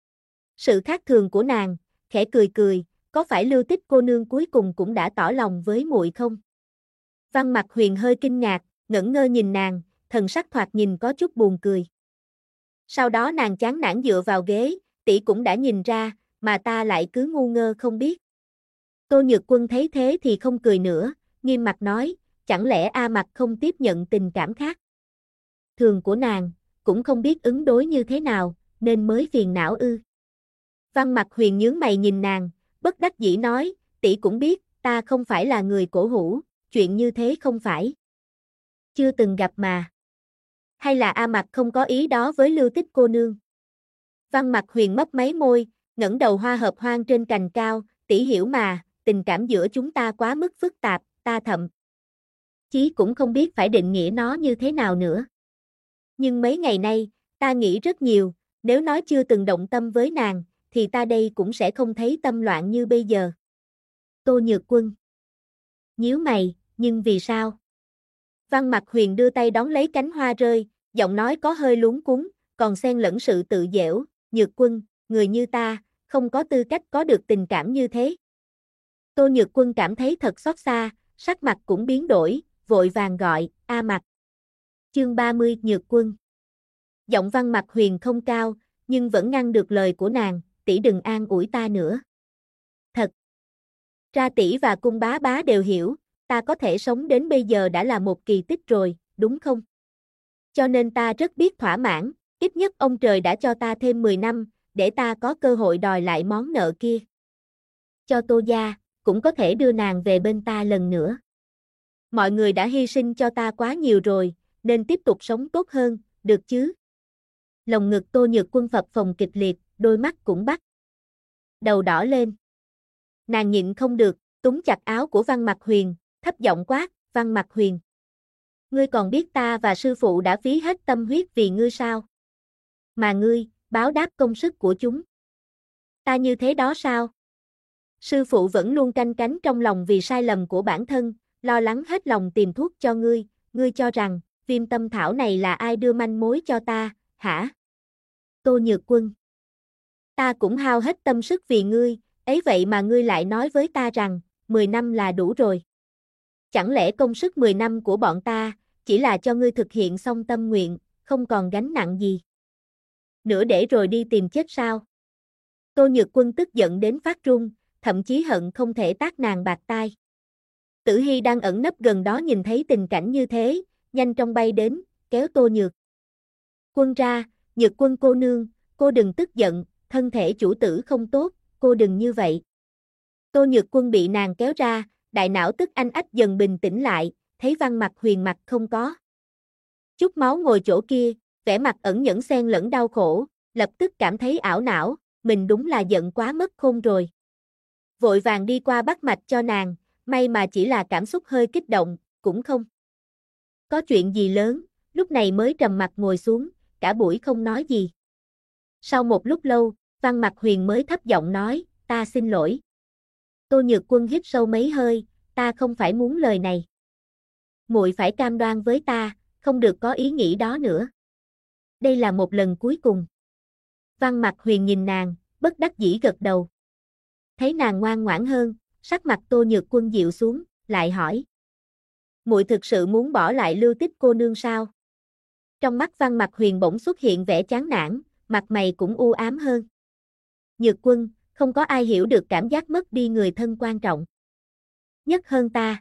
sự khác thường của nàng, khẽ cười cười, có phải Lưu Tích cô nương cuối cùng cũng đã tỏ lòng với muội không? Văn Mặc Huyền hơi kinh ngạc, ngẩn ngơ nhìn nàng, thần sắc thoạt nhìn có chút buồn cười. Sau đó nàng chán nản dựa vào ghế, tỷ cũng đã nhìn ra, mà ta lại cứ ngu ngơ không biết. Tô Nhược Quân thấy thế thì không cười nữa, nghiêm mặt nói, chẳng lẽ A Mặc không tiếp nhận tình cảm khác? Thường của nàng, cũng không biết ứng đối như thế nào, nên mới phiền não ư. Văn Mặc Huyền nhướng mày nhìn nàng, bất đắc dĩ nói, tỷ cũng biết, ta không phải là người cổ hủ, chuyện như thế không phải. Chưa từng gặp mà. Hay là A Mặc không có ý đó với Lưu Tích cô nương? Văn Mặc Huyền mấp máy môi, ngẩng đầu hoa hợp hoang trên cành cao, tỷ hiểu mà, tình cảm giữa chúng ta quá mức phức tạp, ta thậm chí cũng không biết phải định nghĩa nó như thế nào nữa. Nhưng mấy ngày nay, ta nghĩ rất nhiều, nếu nói chưa từng động tâm với nàng, thì ta đây cũng sẽ không thấy tâm loạn như bây giờ. Tô Nhược Quân nhíu mày, nhưng vì sao? Văn Mặc Huyền đưa tay đón lấy cánh hoa rơi, giọng nói có hơi luống cuống, còn xen lẫn sự tự dễu, Nhược Quân, người như ta, không có tư cách có được tình cảm như thế. Tô Nhược Quân cảm thấy thật xót xa, sắc mặt cũng biến đổi, vội vàng gọi, A Mặc. Chương 30 Nhược Quân. Giọng Văn Mặc Huyền không cao, nhưng vẫn ngăn được lời của nàng, tỷ đừng an ủi ta nữa. Thật ra tỷ và cung bá bá đều hiểu, ta có thể sống đến bây giờ đã là một kỳ tích rồi, đúng không? Cho nên ta rất biết thỏa mãn, ít nhất ông trời đã cho ta thêm 10 năm, để ta có cơ hội đòi lại món nợ kia. Cho Tô gia, cũng có thể đưa nàng về bên ta lần nữa. Mọi người đã hy sinh cho ta quá nhiều rồi, nên tiếp tục sống tốt hơn, được chứ? Lồng ngực Tô Nhược Quân phập phồng kịch liệt, đôi mắt cũng bắt đầu đỏ lên. Nàng nhịn không được, túm chặt áo của Văn Mặc Huyền, thấp giọng quát, Văn Mặc Huyền. Ngươi còn biết ta và sư phụ đã phí hết tâm huyết vì ngươi sao? Mà ngươi, báo đáp công sức của chúng. Ta như thế đó sao? Sư phụ vẫn luôn canh cánh trong lòng vì sai lầm của bản thân, lo lắng hết lòng tìm thuốc cho ngươi cho rằng, viêm tâm thảo này là ai đưa manh mối cho ta, hả? Tô Nhược Quân. Ta cũng hao hết tâm sức vì ngươi, ấy vậy mà ngươi lại nói với ta rằng, 10 năm là đủ rồi. Chẳng lẽ công sức 10 năm của bọn ta, chỉ là cho ngươi thực hiện xong tâm nguyện, không còn gánh nặng gì. Nữa để rồi đi tìm chết sao? Tô Nhược Quân tức giận đến phát run, thậm chí hận không thể tát nàng bạc tai. Tử Hy đang ẩn nấp gần đó nhìn thấy tình cảnh như thế, nhanh chóng bay đến, kéo Tô Nhược Quân ra, Nhược Quân cô nương, cô đừng tức giận, thân thể chủ tử không tốt, cô đừng như vậy. Tô Nhược Quân bị nàng kéo ra, đại não tức anh ách dần bình tĩnh lại, thấy Văn Mặc Huyền mặt không có chút máu ngồi chỗ kia, vẻ mặt ẩn nhẫn xen lẫn đau khổ, lập tức cảm thấy ảo não, mình đúng là giận quá mất khôn rồi. Vội vàng đi qua bắt mạch cho nàng, may mà chỉ là cảm xúc hơi kích động, cũng không có chuyện gì lớn, lúc này mới trầm mặt ngồi xuống, cả buổi không nói gì. Sau một lúc lâu, Văn Mặc Huyền mới thấp giọng nói, ta xin lỗi. Tô Nhược Quân hít sâu mấy hơi, ta không phải muốn lời này. Muội phải cam đoan với ta, không được có ý nghĩ đó nữa. Đây là một lần cuối cùng. Văn Mặc Huyền nhìn nàng, bất đắc dĩ gật đầu. Thấy nàng ngoan ngoãn hơn, sắc mặt Tô Nhược Quân dịu xuống, lại hỏi. Muội thực sự muốn bỏ lại Lưu Tích cô nương sao? Trong mắt Văn Mặc Huyền bỗng xuất hiện vẻ chán nản, mặt mày cũng u ám hơn. Nhược Quân, không có ai hiểu được cảm giác mất đi người thân quan trọng nhất hơn ta.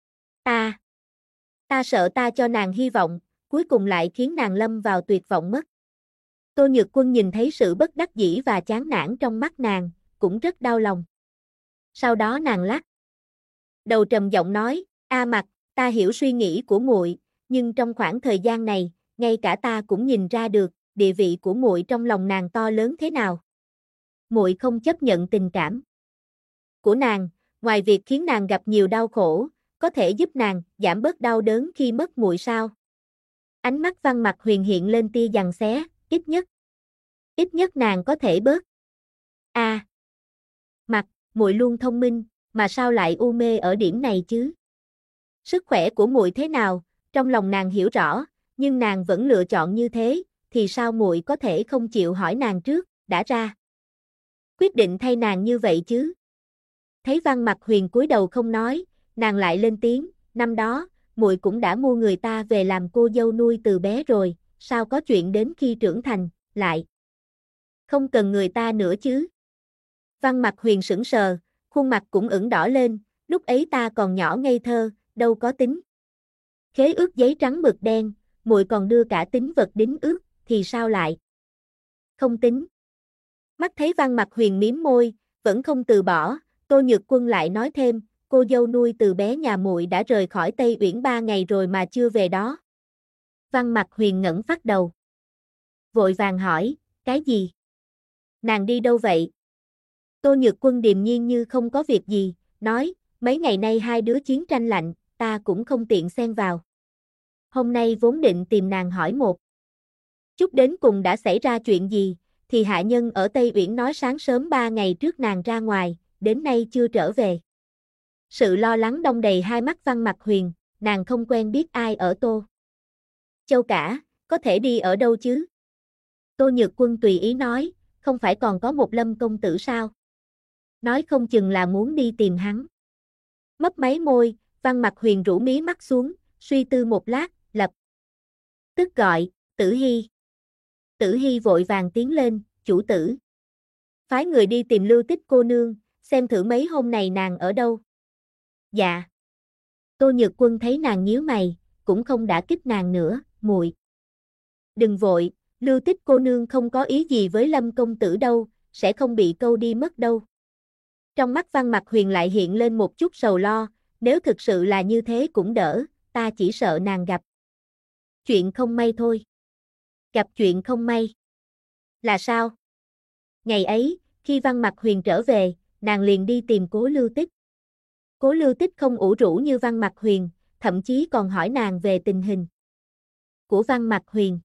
Ta sợ ta cho nàng hy vọng, cuối cùng lại khiến nàng lâm vào tuyệt vọng mất. Tô Nhược Quân nhìn thấy sự bất đắc dĩ và chán nản trong mắt nàng, cũng rất đau lòng. Sau đó nàng lắc đầu trầm giọng nói, A Mặc, ta hiểu suy nghĩ của muội, nhưng trong khoảng thời gian này, ngay cả ta cũng nhìn ra được, địa vị của muội trong lòng nàng to lớn thế nào. Muội không chấp nhận tình cảm của nàng, ngoài việc khiến nàng gặp nhiều đau khổ, có thể giúp nàng giảm bớt đau đớn khi mất muội sao? Ánh mắt Văn Mặc Huyền hiện lên tia giằng xé, ít nhất nàng có thể bớt. Mặc, muội luôn thông minh, mà sao lại u mê ở điểm này chứ? Sức khỏe của muội thế nào, trong lòng nàng hiểu rõ, nhưng nàng vẫn lựa chọn như thế, thì sao muội có thể không chịu hỏi nàng trước, đã ra quyết định thay nàng như vậy chứ? Thấy Văn Mặc Huyền cúi đầu không nói, nàng lại lên tiếng, năm đó, muội cũng đã mua người ta về làm cô dâu nuôi từ bé rồi, sao có chuyện đến khi trưởng thành, lại không cần người ta nữa chứ? Văn Mặc Huyền sững sờ, khuôn mặt cũng ửng đỏ lên, lúc ấy ta còn nhỏ ngây thơ, đâu có tính khế ước giấy trắng mực đen, muội còn đưa cả tín vật đính ước, thì sao lại không tính? Mắt thấy Văn Mặc Huyền mím môi, vẫn không từ bỏ, Tô Nhược Quân lại nói thêm, cô dâu nuôi từ bé nhà muội đã rời khỏi Tây Uyển 3 ngày rồi mà chưa về đó. Văn Mặc Huyền ngẩng phát đầu, vội vàng hỏi, cái gì? Nàng đi đâu vậy? Tô Nhược Quân điềm nhiên như không có việc gì, nói, mấy ngày nay hai đứa chiến tranh lạnh, ta cũng không tiện xen vào. Hôm nay vốn định tìm nàng hỏi một chút đến cùng đã xảy ra chuyện gì, thì hạ nhân ở Tây Uyển nói sáng sớm 3 ngày trước nàng ra ngoài, đến nay chưa trở về. Sự lo lắng đong đầy hai mắt Văn Mặc Huyền, nàng không quen biết ai ở Tô Châu cả, có thể đi ở đâu chứ? Tô Nhược Quân tùy ý nói, không phải còn có một Lâm công tử sao? Nói không chừng là muốn đi tìm hắn. Mấp máy môi, Văn Mặc Huyền rũ mí mắt xuống, suy tư một lát, lập tức gọi, Tử Hy. Tử Hy vội vàng tiến lên, chủ tử. Phái người đi tìm Lưu Tích cô nương, xem thử mấy hôm này nàng ở đâu. Dạ. Tô Nhược Quân thấy nàng nhíu mày, cũng không đả kích nàng nữa, muội. Đừng vội, Lưu Tích cô nương không có ý gì với Lâm công tử đâu, sẽ không bị câu đi mất đâu. Trong mắt Văn Mặc Huyền lại hiện lên một chút sầu lo, nếu thực sự là như thế cũng đỡ, ta chỉ sợ nàng gặp chuyện không may thôi. Gặp chuyện không may? Là sao? Ngày ấy, khi Văn Mặc Huyền trở về, nàng liền đi tìm Cố Lưu Tích. Cố Lưu Tích không ủ rũ như Văn Mặc Huyền, thậm chí còn hỏi nàng về tình hình của Văn Mặc Huyền.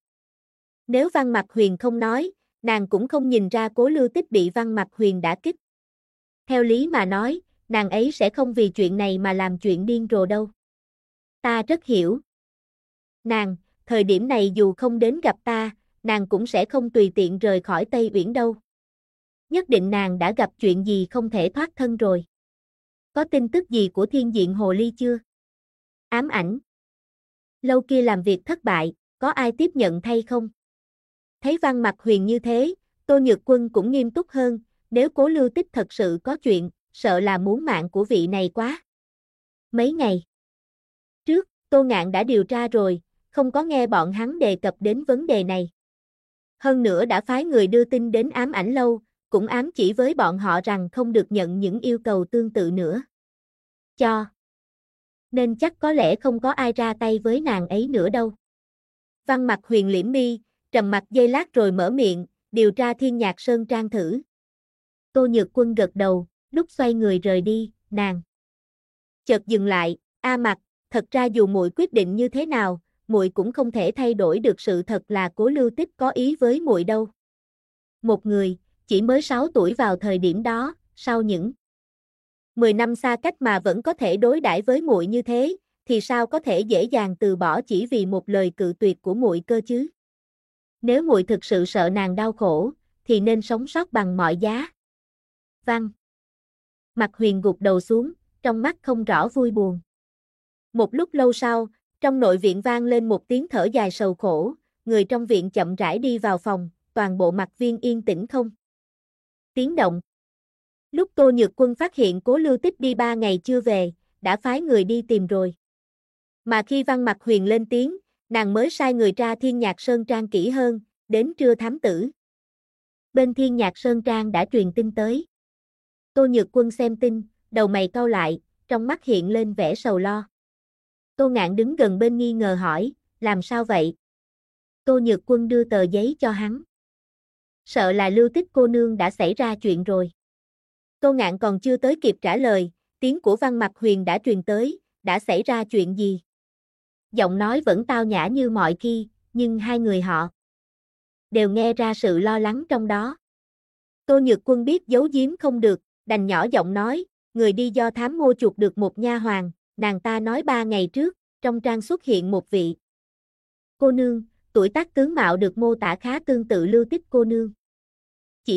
Nếu Văn Mặc Huyền không nói, nàng cũng không nhìn ra Cố Lưu Tích bị Văn Mặc Huyền đả kích. Theo lý mà nói, nàng ấy sẽ không vì chuyện này mà làm chuyện điên rồ đâu. Ta rất hiểu. Nàng, thời điểm này dù không đến gặp ta, nàng cũng sẽ không tùy tiện rời khỏi Tây Uyển đâu. Nhất định nàng đã gặp chuyện gì không thể thoát thân rồi. Có tin tức gì của thiên diện hồ ly chưa? Ám ảnh. Lâu kia làm việc thất bại, có ai tiếp nhận thay không? Thấy Văn Mặc Huyền như thế, Tô Nhược Quân cũng nghiêm túc hơn, nếu Cố Lưu Tích thật sự có chuyện, sợ là muốn mạng của vị này quá. Mấy ngày trước, Tô Ngạn đã điều tra rồi, không có nghe bọn hắn đề cập đến vấn đề này. Hơn nữa đã phái người đưa tin đến ám ảnh lâu, cũng ám chỉ với bọn họ rằng không được nhận những yêu cầu tương tự nữa. Nên chắc có lẽ không có ai ra tay với nàng ấy nữa đâu. Văn Mặc Huyền liễm mi, trầm mặc giây lát rồi mở miệng, điều tra Thiên Nhạc Sơn Trang thử. Tô Nhược Quân gật đầu, lúc xoay người rời đi, nàng chợt dừng lại, A Mặc, thật ra dù muội quyết định như thế nào, muội cũng không thể thay đổi được sự thật là Cố Lưu Tích có ý với muội đâu. Một người, chỉ mới 6 tuổi vào thời điểm đó, sau những 10 năm xa cách mà vẫn có thể đối đãi với muội như thế, thì sao có thể dễ dàng từ bỏ chỉ vì một lời cự tuyệt của muội cơ chứ? Nếu muội thực sự sợ nàng đau khổ, thì nên sống sót bằng mọi giá. Văn Mặc Huyền gục đầu xuống, trong mắt không rõ vui buồn. Một lúc lâu sau, trong nội viện vang lên một tiếng thở dài sầu khổ, người trong viện chậm rãi đi vào phòng, toàn bộ Mặc Viên yên tĩnh không tiếng động. Lúc Tô Nhược Quân phát hiện Cố Lưu Tích đi 3 ngày chưa về, đã phái người đi tìm rồi. Mà khi Văn Mặc Huyền lên tiếng, nàng mới sai người tra Thiên Nhạc Sơn Trang kỹ hơn, đến trưa thám tử. Bên Thiên Nhạc Sơn Trang đã truyền tin tới. Tô Nhược Quân xem tin, đầu mày cau lại, trong mắt hiện lên vẻ sầu lo. Tô Ngạn đứng gần bên nghi ngờ hỏi, làm sao vậy? Tô Nhược Quân đưa tờ giấy cho hắn. Sợ là Lưu Tích cô nương đã xảy ra chuyện rồi. Tô Ngạn còn chưa tới kịp trả lời, tiếng của Văn Mặc Huyền đã truyền tới, đã xảy ra chuyện gì? Giọng nói vẫn tao nhã như mọi khi, nhưng hai người họ đều nghe ra sự lo lắng trong đó. Tô Nhược Quân biết giấu giếm không được, đành nhỏ giọng nói, người đi do thám mua chuộc được một nha hoàn, nàng ta nói 3 ngày trước, trong trang xuất hiện một vị cô nương, tuổi tác tướng mạo được mô tả khá tương tự Lưu Tích cô nương. Chỉ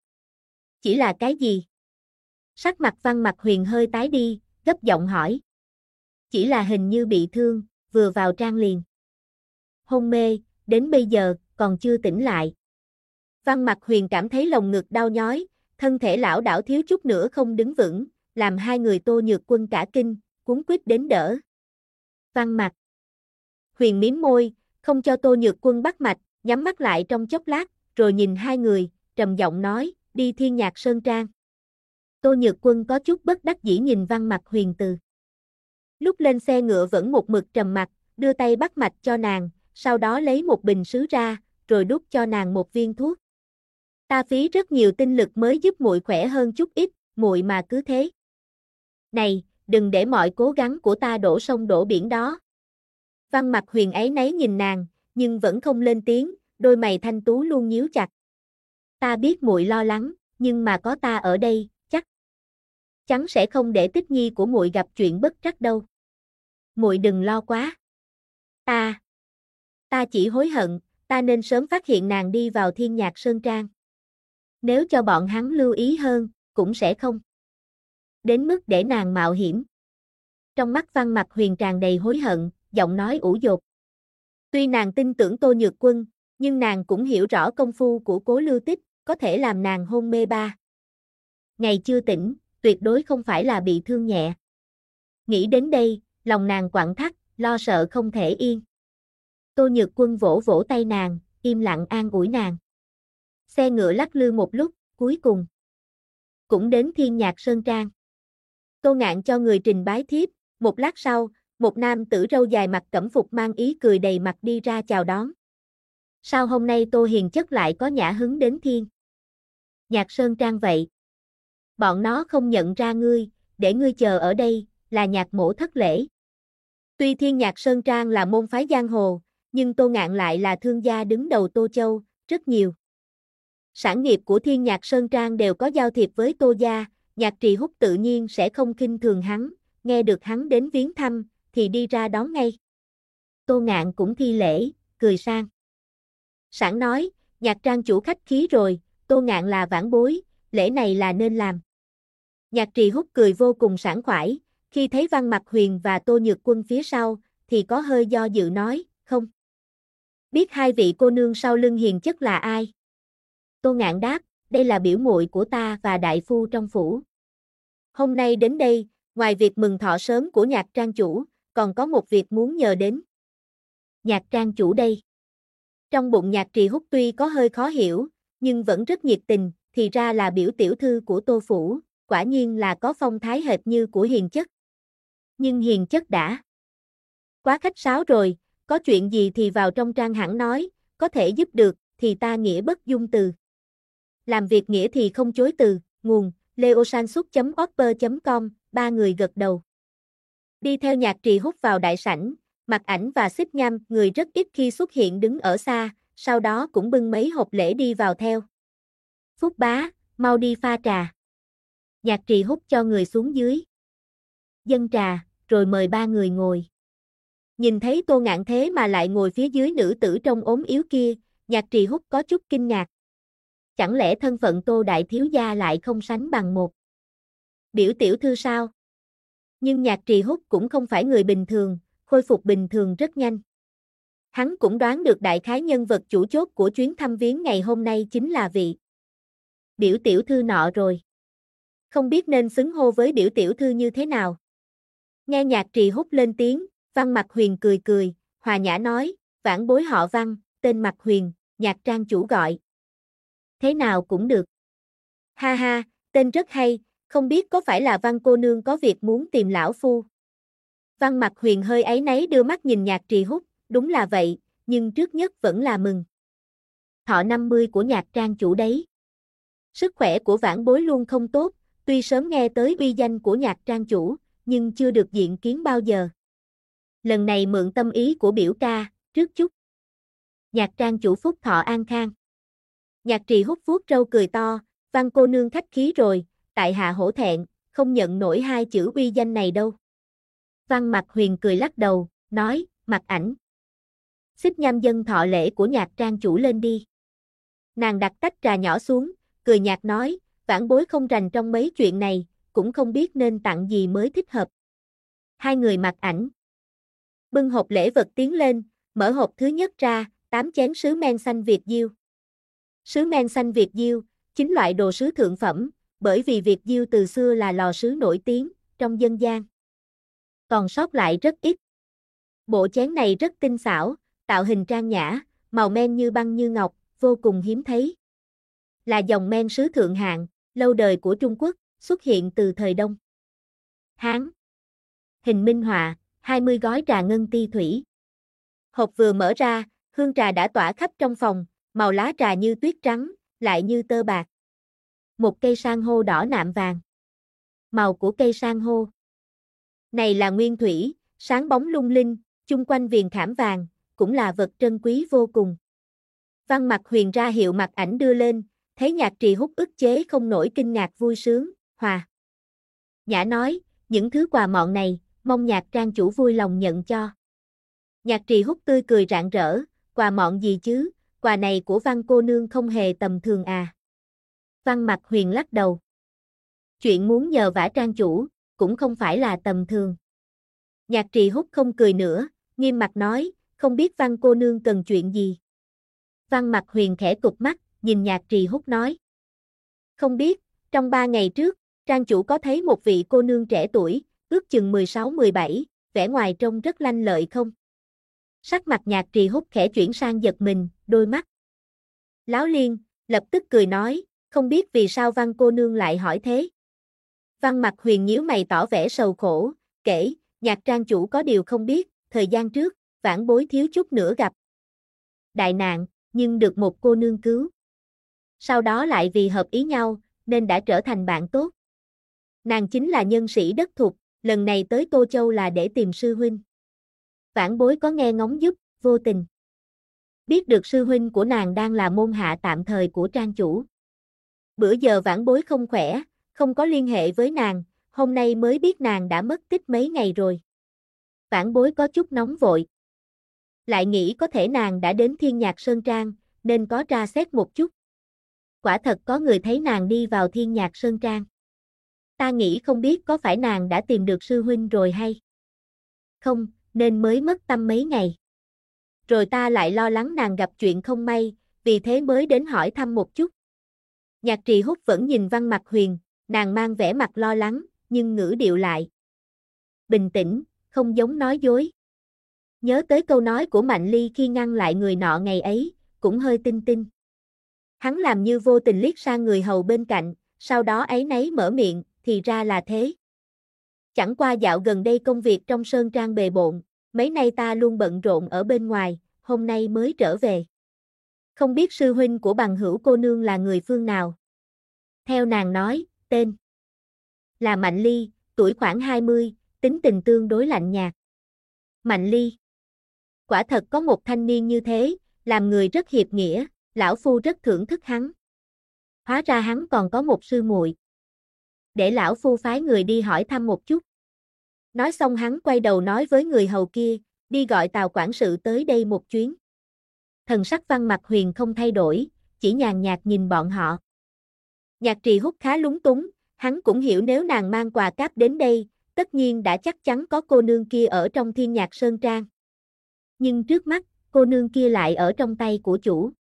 là cái gì? Sắc mặt Văn Mặc Huyền hơi tái đi, gấp giọng hỏi. Chỉ là hình như bị thương, vừa vào trang liền hôn mê, đến bây giờ, còn chưa tỉnh lại. Văn Mặc Huyền cảm thấy lồng ngực đau nhói, thân thể lảo đảo thiếu chút nữa không đứng vững, làm hai người Tô Nhược Quân cả kinh, cuống quýt đến đỡ. Văn Mặc Huyền mím môi, không cho Tô Nhược Quân bắt mạch, nhắm mắt lại trong chốc lát, rồi nhìn hai người, trầm giọng nói, đi Thiên Nhạc Sơn Trang. Tô Nhược Quân có chút bất đắc dĩ nhìn Văn Mặc Huyền từ. Lúc lên xe ngựa vẫn một mực trầm mặc, đưa tay bắt mạch cho nàng, sau đó lấy một bình sứ ra, rồi đút cho nàng một viên thuốc. Ta phí rất nhiều tinh lực mới giúp muội khỏe hơn chút ít, muội mà cứ thế. Này, đừng để mọi cố gắng của ta đổ sông đổ biển đó. Văn Mặc Huyền áy náy nhìn nàng, nhưng vẫn không lên tiếng, đôi mày thanh tú luôn nhíu chặt. Ta biết muội lo lắng, nhưng mà có ta ở đây, chắc chắn sẽ không để Tích Nhi của muội gặp chuyện bất trắc đâu. Muội đừng lo quá. Ta chỉ hối hận, ta nên sớm phát hiện nàng đi vào Thiên Nhạc Sơn Trang. Nếu cho bọn hắn lưu ý hơn, cũng sẽ không đến mức để nàng mạo hiểm. Trong mắt Văn Mặc Huyền tràn đầy hối hận, giọng nói ủ dột. Tuy nàng tin tưởng Tô Nhược Quân, nhưng nàng cũng hiểu rõ công phu của Cố Lưu Tích, có thể làm nàng hôn mê 3 ngày chưa tỉnh, tuyệt đối không phải là bị thương nhẹ. Nghĩ đến đây, lòng nàng quặn thắt, lo sợ không thể yên. Tô Nhược Quân vỗ vỗ tay nàng, im lặng an ủi nàng. Xe ngựa lắc lư một lúc, cuối cùng cũng đến Thiên Nhạc Sơn Trang. Tô Ngạn cho người trình bái thiếp, một lát sau, một nam tử râu dài mặc cẩm phục mang ý cười đầy mặt đi ra chào đón. Sao hôm nay Tô Hiền chất lại có nhã hứng đến Thiên Nhạc Sơn Trang vậy? Bọn nó không nhận ra ngươi, để ngươi chờ ở đây, là Nhạc mỗ thất lễ. Tuy Thiên Nhạc Sơn Trang là môn phái giang hồ, nhưng Tô Ngạn lại là thương gia đứng đầu Tô Châu, rất nhiều sản nghiệp của Thiên Nhạc Sơn Trang đều có giao thiệp với Tô gia, Nhạc Trì Húc tự nhiên sẽ không khinh thường hắn, nghe được hắn đến viếng thăm, thì đi ra đón ngay. Tô Ngạn cũng thi lễ, cười sang sảng nói, Nhạc trang chủ khách khí rồi, Tô Ngạn là vãn bối, lễ này là nên làm. Nhạc Trì Húc cười vô cùng sảng khoái, khi thấy Văn Mặc Huyền và Tô Nhược Quân phía sau, thì có hơi do dự nói, không biết hai vị cô nương sau lưng hiền chất là ai? Tô Ngạn đáp, đây là biểu muội của ta và đại phu trong phủ. Hôm nay đến đây, ngoài việc mừng thọ sớm của Nhạc trang chủ, còn có một việc muốn nhờ đến. Nhạc trang chủ đây. Trong bụng Nhạc Trì Húc tuy có hơi khó hiểu, nhưng vẫn rất nhiệt tình, thì ra là biểu tiểu thư của Tô phủ, quả nhiên là có phong thái hệt như của hiền chất. Nhưng hiền chất đã quá khách sáo rồi, có chuyện gì thì vào trong trang hẳn nói, có thể giúp được, thì ta nghĩa bất dung từ. Làm việc nghĩa thì không chối từ, nguồn, leosansuc.org.com, ba người gật đầu. Đi theo Nhạc Trì Húc vào đại sảnh, Mặc Ảnh và Xích Nham, người rất ít khi xuất hiện đứng ở xa, sau đó cũng bưng mấy hộp lễ đi vào theo. Phúc bá, mau đi pha trà. Nhạc Trì Húc cho người xuống dưới dâng trà, rồi mời ba người ngồi. Nhìn thấy Tô Ngạn thế mà lại ngồi phía dưới nữ tử trông ốm yếu kia, Nhạc Trì Húc có chút kinh ngạc. Chẳng lẽ thân phận Tô đại thiếu gia lại không sánh bằng một biểu tiểu thư sao? Nhưng Nhạc Trì Húc cũng không phải người bình thường, khôi phục bình thường rất nhanh. Hắn cũng đoán được đại khái nhân vật chủ chốt của chuyến thăm viếng ngày hôm nay chính là vị biểu tiểu thư nọ rồi. Không biết nên xưng hô với biểu tiểu thư như thế nào. Nghe Nhạc Trì Húc lên tiếng, Văn Mặc Huyền cười cười, hòa nhã nói, vãn bối họ Văn, tên Mặc Huyền, Nhạc trang chủ gọi. Thế nào cũng được. Ha ha, tên rất hay, không biết có phải là Văn cô nương có việc muốn tìm lão phu. Văn Mặc Huyền hơi áy náy đưa mắt nhìn Nhạc Trì Húc, đúng là vậy, nhưng trước nhất vẫn là mừng thọ 50 của Nhạc trang chủ đấy. Sức khỏe của vãn bối luôn không tốt, tuy sớm nghe tới uy danh của Nhạc trang chủ, nhưng chưa được diện kiến bao giờ. Lần này mượn tâm ý của biểu ca, trước chúc Nhạc trang chủ phúc thọ an khang. Nhạc Trì Húc vuốt râu cười to, Văn cô nương khách khí rồi, tại hạ hổ thẹn, không nhận nổi hai chữ uy danh này đâu. Văn Mặc Huyền cười lắc đầu, nói, Mặc Ảnh. Xích Nham dâng thọ lễ của Nhạc trang chủ lên đi. Nàng đặt tách trà nhỏ xuống, cười nhạt nói, vãn bối không rành trong mấy chuyện này, cũng không biết nên tặng gì mới thích hợp. Hai người Mặc Ảnh bưng hộp lễ vật tiến lên, mở hộp thứ nhất ra, 8 chén sứ men xanh Việt Diêu. Sứ men xanh Việt Diêu, chính loại đồ sứ thượng phẩm, bởi vì Việt Diêu từ xưa là lò sứ nổi tiếng trong dân gian. Còn sót lại rất ít. Bộ chén này rất tinh xảo, tạo hình trang nhã, màu men như băng như ngọc, vô cùng hiếm thấy. Là dòng men sứ thượng hạng, lâu đời của Trung Quốc, xuất hiện từ thời Đông Hán. Hình minh họa, 20 gói trà ngân ti thủy. Hộp vừa mở ra, hương trà đã tỏa khắp trong phòng, màu lá trà như tuyết trắng, lại như tơ bạc. Một cây san hô đỏ nạm vàng. Màu của cây san hô này là nguyên thủy, sáng bóng lung linh, chung quanh viền khảm vàng, cũng là vật trân quý vô cùng. Văn Mặc Huyền ra hiệu Mặc Ảnh đưa lên, thấy Nhạc Trì Húc ức chế không nổi kinh ngạc vui sướng, hòa nhã nói, những thứ quà mọn này, mong Nhạc trang chủ vui lòng nhận cho. Nhạc Trì Húc tươi cười rạng rỡ, quà mọn gì chứ, quà này của Văn cô nương không hề tầm thường à. Văn Mặc Huyền lắc đầu. Chuyện muốn nhờ vả trang chủ, cũng không phải là tầm thường. Nhạc Trì Húc không cười nữa, nghiêm mặt nói, không biết Văn cô nương cần chuyện gì. Văn Mặc Huyền khẽ cụp mắt, nhìn Nhạc Trì Húc nói. Không biết, trong 3 ngày trước, trang chủ có thấy một vị cô nương trẻ tuổi, ước chừng 16-17, vẻ ngoài trông rất lanh lợi không? Sắc mặt Nhạc Trì Húc khẽ chuyển sang giật mình, đôi mắt láo liên, lập tức cười nói, không biết vì sao Văn cô nương lại hỏi thế. Văn Mặc Huyền nhíu mày tỏ vẻ sầu khổ, kể, Nhạc trang chủ có điều không biết, thời gian trước, vãn bối thiếu chút nữa gặp đại nạn, nhưng được một cô nương cứu. Sau đó lại vì hợp ý nhau, nên đã trở thành bạn tốt. Nàng chính là nhân sĩ đất thục, lần này tới Tô Châu là để tìm sư huynh. Vãn bối có nghe ngóng giúp, vô tình biết được sư huynh của nàng đang là môn hạ tạm thời của trang chủ. Bữa giờ vãn bối không khỏe, không có liên hệ với nàng, hôm nay mới biết nàng đã mất tích mấy ngày rồi. Vãn Bối có chút nóng vội. Lại nghĩ có thể nàng đã đến Thiên Nhạc Sơn Trang, nên có tra xét một chút. Quả thật có người thấy nàng đi vào Thiên Nhạc Sơn Trang. Ta nghĩ không biết có phải nàng đã tìm được sư huynh rồi hay không, nên mới mất tâm mấy ngày. Rồi ta lại lo lắng nàng gặp chuyện không may, vì thế mới đến hỏi thăm một chút. Nhạc Trì Húc vẫn nhìn Văn Mặc Huyền, nàng mang vẻ mặt lo lắng, nhưng ngữ điệu lại bình tĩnh, không giống nói dối. Nhớ tới câu nói của Mạnh Ly khi ngăn lại người nọ ngày ấy, cũng hơi tin tin. Hắn làm như vô tình liếc sang người hầu bên cạnh, sau đó áy náy mở miệng, thì ra là thế. Chẳng qua dạo gần đây công việc trong Sơn Trang bề bộn, mấy nay ta luôn bận rộn ở bên ngoài, hôm nay mới trở về. Không biết sư huynh của bằng hữu cô nương là người phương nào? Theo nàng nói, tên là Mạnh Ly, tuổi khoảng 20, tính tình tương đối lạnh nhạt. Mạnh Ly. Quả thật có một thanh niên như thế, làm người rất hiệp nghĩa, lão phu rất thưởng thức hắn. Hóa ra hắn còn có một sư muội. Để lão phu phái người đi hỏi thăm một chút. Nói xong hắn quay đầu nói với người hầu kia, đi gọi Tào quản sự tới đây một chuyến. Thần sắc Văn Mặc Huyền không thay đổi, chỉ nhàn nhạt nhìn bọn họ. Nhạc Trì Húc khá lúng túng, hắn cũng hiểu nếu nàng mang quà cáp đến đây, tất nhiên đã chắc chắn có cô nương kia ở trong Thiên Nhạc Sơn Trang. Nhưng trước mắt, cô nương kia lại ở trong tay của chủ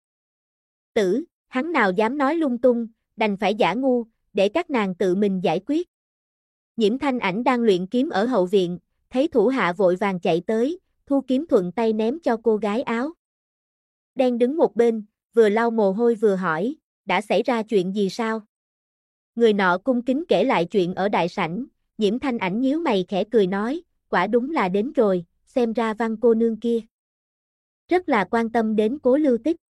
tử, hắn nào dám nói lung tung, đành phải giả ngu, để các nàng tự mình giải quyết. Nhiễm Thanh Ảnh đang luyện kiếm ở hậu viện, thấy thủ hạ vội vàng chạy tới, thu kiếm thuận tay ném cho cô gái áo đen đứng một bên, vừa lau mồ hôi vừa hỏi, đã xảy ra chuyện gì sao? Người nọ cung kính kể lại chuyện ở đại sảnh, Nhiễm Thanh Ảnh nhíu mày khẽ cười nói, quả đúng là đến rồi, xem ra Văn cô nương kia rất là quan tâm đến Cố Lưu Tích.